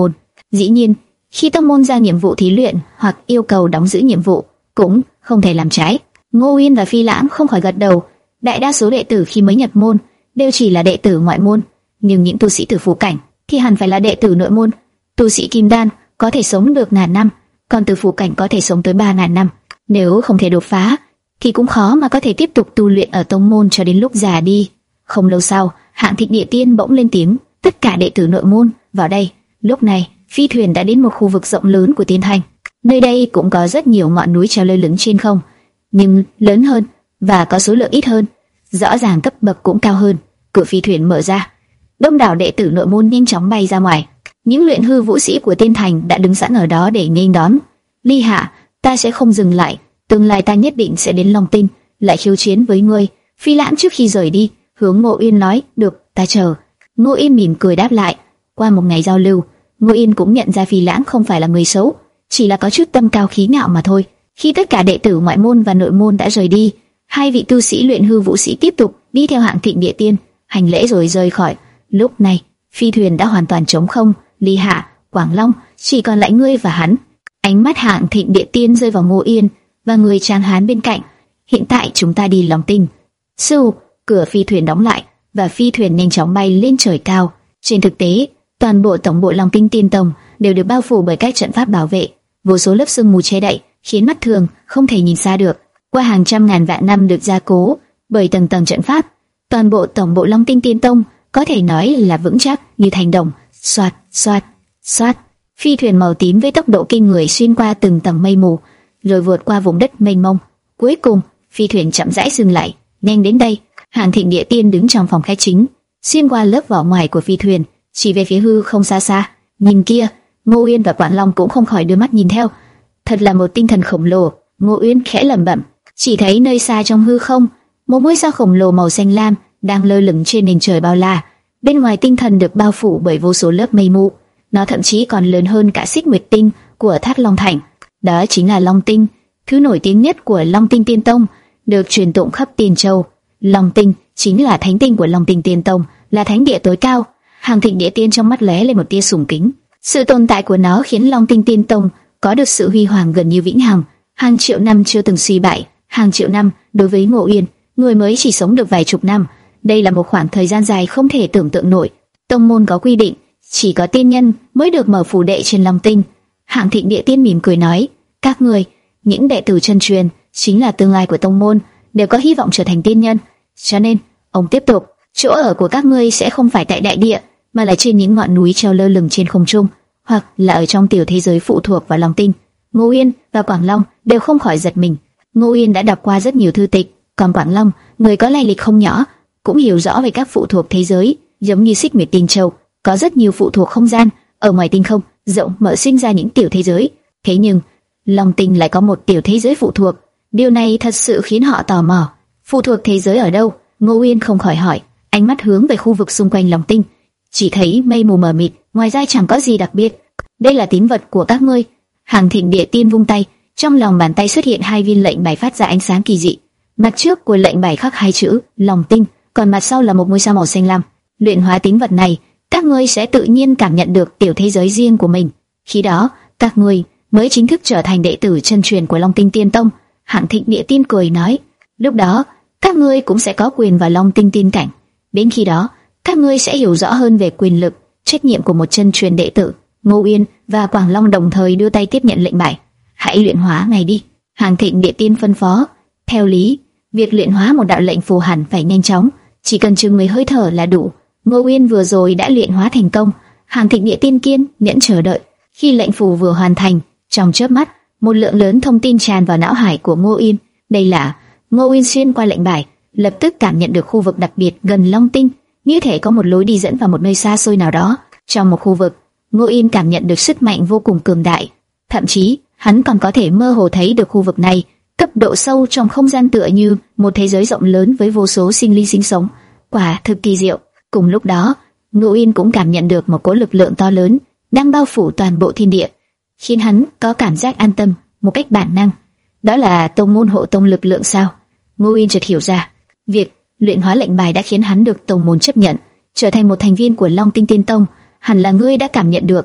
Dĩ nhiên, khi tông môn ra nhiệm vụ thí luyện hoặc yêu cầu đóng giữ nhiệm vụ, cũng không thể làm trái. Ngô Uyên và Phi Lãng không khỏi gật đầu. Đại đa số đệ tử khi mới nhập môn đều chỉ là đệ tử ngoại môn, nhưng những tu sĩ tử phù cảnh thì hẳn phải là đệ tử nội môn. Tu sĩ kim đan có thể sống được ngàn năm, còn tử phù cảnh có thể sống tới ba ngàn năm. Nếu không thể đột phá, thì cũng khó mà có thể tiếp tục tu luyện ở tông môn cho đến lúc già đi. Không lâu sau, Hạng Thịnh Địa Tiên bỗng lên tiếng, tất cả đệ tử nội môn vào đây. Lúc này, phi thuyền đã đến một khu vực rộng lớn của Tiên Thành. Nơi đây cũng có rất nhiều ngọn núi treo lơ lửng trên không, nhưng lớn hơn và có số lượng ít hơn, rõ ràng cấp bậc cũng cao hơn. Cửa phi thuyền mở ra, đông đảo đệ tử nội môn nhanh chóng bay ra ngoài. Những luyện hư vũ sĩ của Tiên Thành đã đứng sẵn ở đó để nghênh đón. Ly Hạ, ta sẽ không dừng lại, tương lai ta nhất định sẽ đến Long Tinh, lại khiêu chiến với ngươi. Phi Lãng trước khi rời đi, hướng Ngô Uyên nói, được, ta chờ. Ngô Uyên mỉm cười đáp lại. Qua một ngày giao lưu, Ngô Uyên cũng nhận ra Phi Lãng không phải là người xấu, chỉ là có chút tâm cao khí ngạo mà thôi. Khi tất cả đệ tử ngoại môn và nội môn đã rời đi, hai vị tu sĩ luyện hư vũ sĩ tiếp tục đi theo Hạng Thịnh Địa Tiên, hành lễ rồi rời khỏi. Lúc này, phi thuyền đã hoàn toàn trống không. Ly Hạ, Quảng Long, chỉ còn lại ngươi và hắn. Ánh mắt Hạng Thịnh Địa Tiên rơi vào Ngô Uyên và người Tráng Hán bên cạnh. Hiện tại chúng ta đi Long Tinh. Sư, cửa phi thuyền đóng lại và phi thuyền nhanh chóng bay lên trời cao. Trên thực tế, toàn bộ tổng bộ Long Tinh Tiên Tông đều được bao phủ bởi các trận pháp bảo vệ, vô số lớp sương mù che đậy, khiến mắt thường không thể nhìn xa được. Qua hàng trăm ngàn vạn năm được gia cố bởi tầng tầng trận pháp, toàn bộ tổng bộ Long Tinh Tiên Tông có thể nói là vững chắc như thành đồng. Xoạt, xoạt, xoạt, phi thuyền màu tím với tốc độ kinh người xuyên qua từng tầng mây mù, rồi vượt qua vùng đất mênh mông. Cuối cùng, phi thuyền chậm rãi dừng lại. Nhanh đến đây, Hạng Thịnh Địa Tiên đứng trong phòng khách chính, xuyên qua lớp vỏ ngoài của phi thuyền, chỉ về phía hư không xa xa. Nhìn kia, Ngô Uyên và Quảng Long cũng không khỏi đưa mắt nhìn theo. Thật là một tinh thần khổng lồ. Ngô Uyên khẽ lẩm bẩm. Chỉ thấy nơi xa trong hư không, một ngôi sao khổng lồ màu xanh lam đang lơ lửng trên nền trời bao la. Bên ngoài tinh thần được bao phủ bởi vô số lớp mây mù, nó thậm chí còn lớn hơn cả Xích Nguyệt Tinh của Thác Long Thành. Đó chính là Long Tinh, thứ nổi tiếng nhất của Long Tinh Tiên Tông, được truyền tụng khắp Tiên Châu. Long Tinh chính là thánh tinh của Long Tinh Tiên Tông, là thánh địa tối cao. Hạng Thịnh Địa Tiên trong mắt lóe lên một tia sùng kính. Sự tồn tại của nó khiến Long Tinh Tiên Tông có được sự huy hoàng gần như vĩnh hằng, hàng triệu năm chưa từng suy bại. Hàng triệu năm đối với Ngô Uyên, người mới chỉ sống được vài chục năm, đây là một khoảng thời gian dài không thể tưởng tượng nổi. Tông môn có quy định, chỉ có tiên nhân mới được mở phủ đệ trên Long Tinh. Hạng Thịnh Địa Tiên mỉm cười nói, các người, những đệ tử chân truyền, chính là tương lai của tông môn, đều có hy vọng trở thành tiên nhân. Cho nên, ông tiếp tục, chỗ ở của các ngươi sẽ không phải tại đại địa, mà là trên những ngọn núi treo lơ lửng trên không trung, hoặc là ở trong tiểu thế giới phụ thuộc vào Long Tinh. Ngô Uyên và Quảng Long đều không khỏi giật mình. Ngô Uyên đã đọc qua rất nhiều thư tịch, còn Quảng Long, người có lai lịch không nhỏ, cũng hiểu rõ về các phụ thuộc thế giới, giống như Xích Nguyệt Tinh Châu, có rất nhiều phụ thuộc không gian ở ngoài tinh không, rộng mở sinh ra những tiểu thế giới. Thế nhưng, Long Tinh lại có một tiểu thế giới phụ thuộc, điều này thật sự khiến họ tò mò. Phụ thuộc thế giới ở đâu? Ngô Uyên không khỏi hỏi, ánh mắt hướng về khu vực xung quanh Long Tinh, chỉ thấy mây mù mờ mịt, ngoài ra chẳng có gì đặc biệt. Đây là tín vật của các ngươi. Hạng Thịnh Địa Tiên vung tay, trong lòng bàn tay xuất hiện hai viên lệnh bài phát ra ánh sáng kỳ dị. Mặt trước của lệnh bài khắc hai chữ Long Tinh, còn mặt sau là một ngôi sao màu xanh lam. Luyện hóa tín vật này, các ngươi sẽ tự nhiên cảm nhận được tiểu thế giới riêng của mình. Khi đó, các ngươi mới chính thức trở thành đệ tử chân truyền của Long Tinh Tiên Tông. Hạng Thịnh Địa Tiên cười nói, lúc đó các ngươi cũng sẽ có quyền vào Long Tinh Tiên cảnh. Đến khi đó, các ngươi sẽ hiểu rõ hơn về quyền lực, trách nhiệm của một chân truyền đệ tử. Ngô Uyên và Quảng Long đồng thời đưa tay tiếp nhận lệnh bài. Hãy luyện hóa ngay đi. Hạng Thịnh Địa Tiên phân phó. Theo lý, việc luyện hóa một đạo lệnh phù hẳn phải nhanh chóng, chỉ cần chừng mười hơi thở là đủ. Ngô Uyên vừa rồi đã luyện hóa thành công. Hạng Thịnh Địa Tiên kiên nhẫn chờ đợi. Khi lệnh phù vừa hoàn thành, trong chớp mắt, một lượng lớn thông tin tràn vào não hải của Ngô Uyên. Đây là Ngô Uyên xuyên qua lệnh bài, lập tức cảm nhận được khu vực đặc biệt gần Long Tinh, như thể có một lối đi dẫn vào một nơi xa xôi nào đó. Trong một khu vực, Ngô Uyên cảm nhận được sức mạnh vô cùng cường đại, thậm chí hắn còn có thể mơ hồ thấy được khu vực này cấp độ sâu trong không gian, tựa như một thế giới rộng lớn với vô số sinh linh sinh sống. Quả thực kỳ diệu. Cùng lúc đó, Ngô Uyên cũng cảm nhận được một cỗ lực lượng to lớn đang bao phủ toàn bộ thiên địa, khiến hắn có cảm giác an tâm một cách bản năng. Đó là tông môn hộ tông lực lượng sao? Ngô Uyên chợt hiểu ra, việc luyện hóa lệnh bài đã khiến hắn được tông môn chấp nhận, trở thành một thành viên của Long Tinh Tiên Tông. Hẳn là ngươi đã cảm nhận được.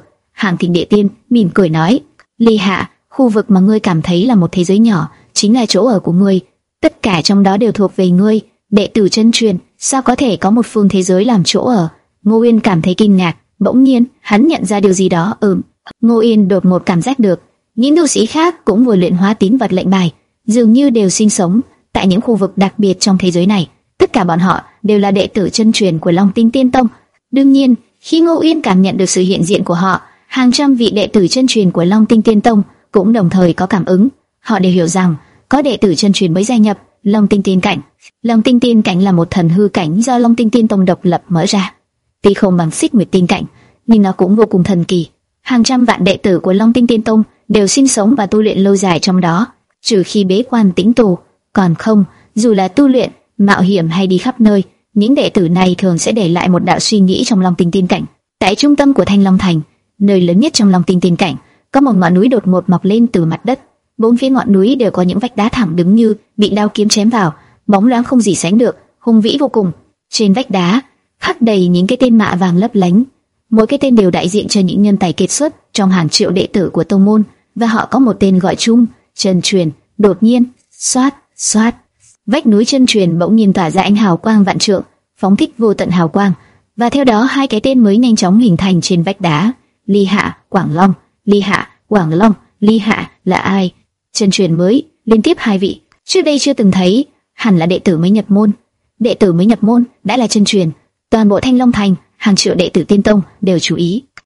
Hàng Thịnh Địa Tiên mỉm cười nói: Ly Hạ, khu vực mà ngươi cảm thấy là một thế giới nhỏ, chính là chỗ ở của ngươi. Tất cả trong đó đều thuộc về ngươi. Đệ tử chân truyền, sao có thể có một phương thế giới làm chỗ ở? Ngô Uyên cảm thấy kinh ngạc. Bỗng nhiên, hắn nhận ra điều gì đó. Ừm. Ngô Uyên đột ngột cảm giác được, những tu sĩ khác cũng vừa luyện hóa tín vật lệnh bài, dường như đều sinh sống tại những khu vực đặc biệt trong thế giới này. Tất cả bọn họ đều là đệ tử chân truyền của Long Tinh Tiên Tông. Đương nhiên, khi Ngô Uyên cảm nhận được sự hiện diện của họ, hàng trăm vị đệ tử chân truyền của Long Tinh Tiên Tông cũng đồng thời có cảm ứng. Họ đều hiểu rằng có đệ tử chân truyền mới gia nhập Long Tinh Tiên Cảnh. Long Tinh Tiên Cảnh là một thần hư cảnh do Long Tinh Tiên Tông độc lập mở ra. Tuy không bằng Xích Nguyệt Tiên Cảnh, nhưng nó cũng vô cùng thần kỳ. Hàng trăm vạn đệ tử của Long Tinh Tiên Tông đều sinh sống và tu luyện lâu dài trong đó, trừ khi bế quan tĩnh tu, còn không, dù là tu luyện, mạo hiểm hay đi khắp nơi, những đệ tử này thường sẽ để lại một đạo suy nghĩ trong Long Tinh Tiên Cảnh. Tại trung tâm của Thanh Long Thành, nơi lớn nhất trong Long Tinh Tiên Cảnh, có một ngọn núi đột ngột mọc lên từ mặt đất. Bốn phía ngọn núi đều có những vách đá thẳng đứng như bị đao kiếm chém vào, bóng loáng không gì sánh được, hùng vĩ vô cùng. Trên vách đá khắc đầy những cái tên mạ vàng lấp lánh, mỗi cái tên đều đại diện cho những nhân tài kiệt xuất trong hàng triệu đệ tử của tông môn, và họ có một tên gọi chung: chân truyền. Đột nhiên, xoát, xoát, vách núi chân truyền bỗng nhiên tỏa ra ánh hào quang vạn trượng, phóng thích vô tận hào quang, và theo đó hai cái tên mới nhanh chóng hình thành trên vách đá: Ly Hạ, Quảng Long. Ly Hạ, Quảng Long. Ly Hạ là ai? Chân truyền mới, liên tiếp hai vị, trước đây chưa từng thấy, hẳn là đệ tử mới nhập môn. Đệ tử mới nhập môn đã là chân truyền. Toàn bộ Thanh Long Thành, hàng triệu đệ tử Tiên Tông đều chú ý.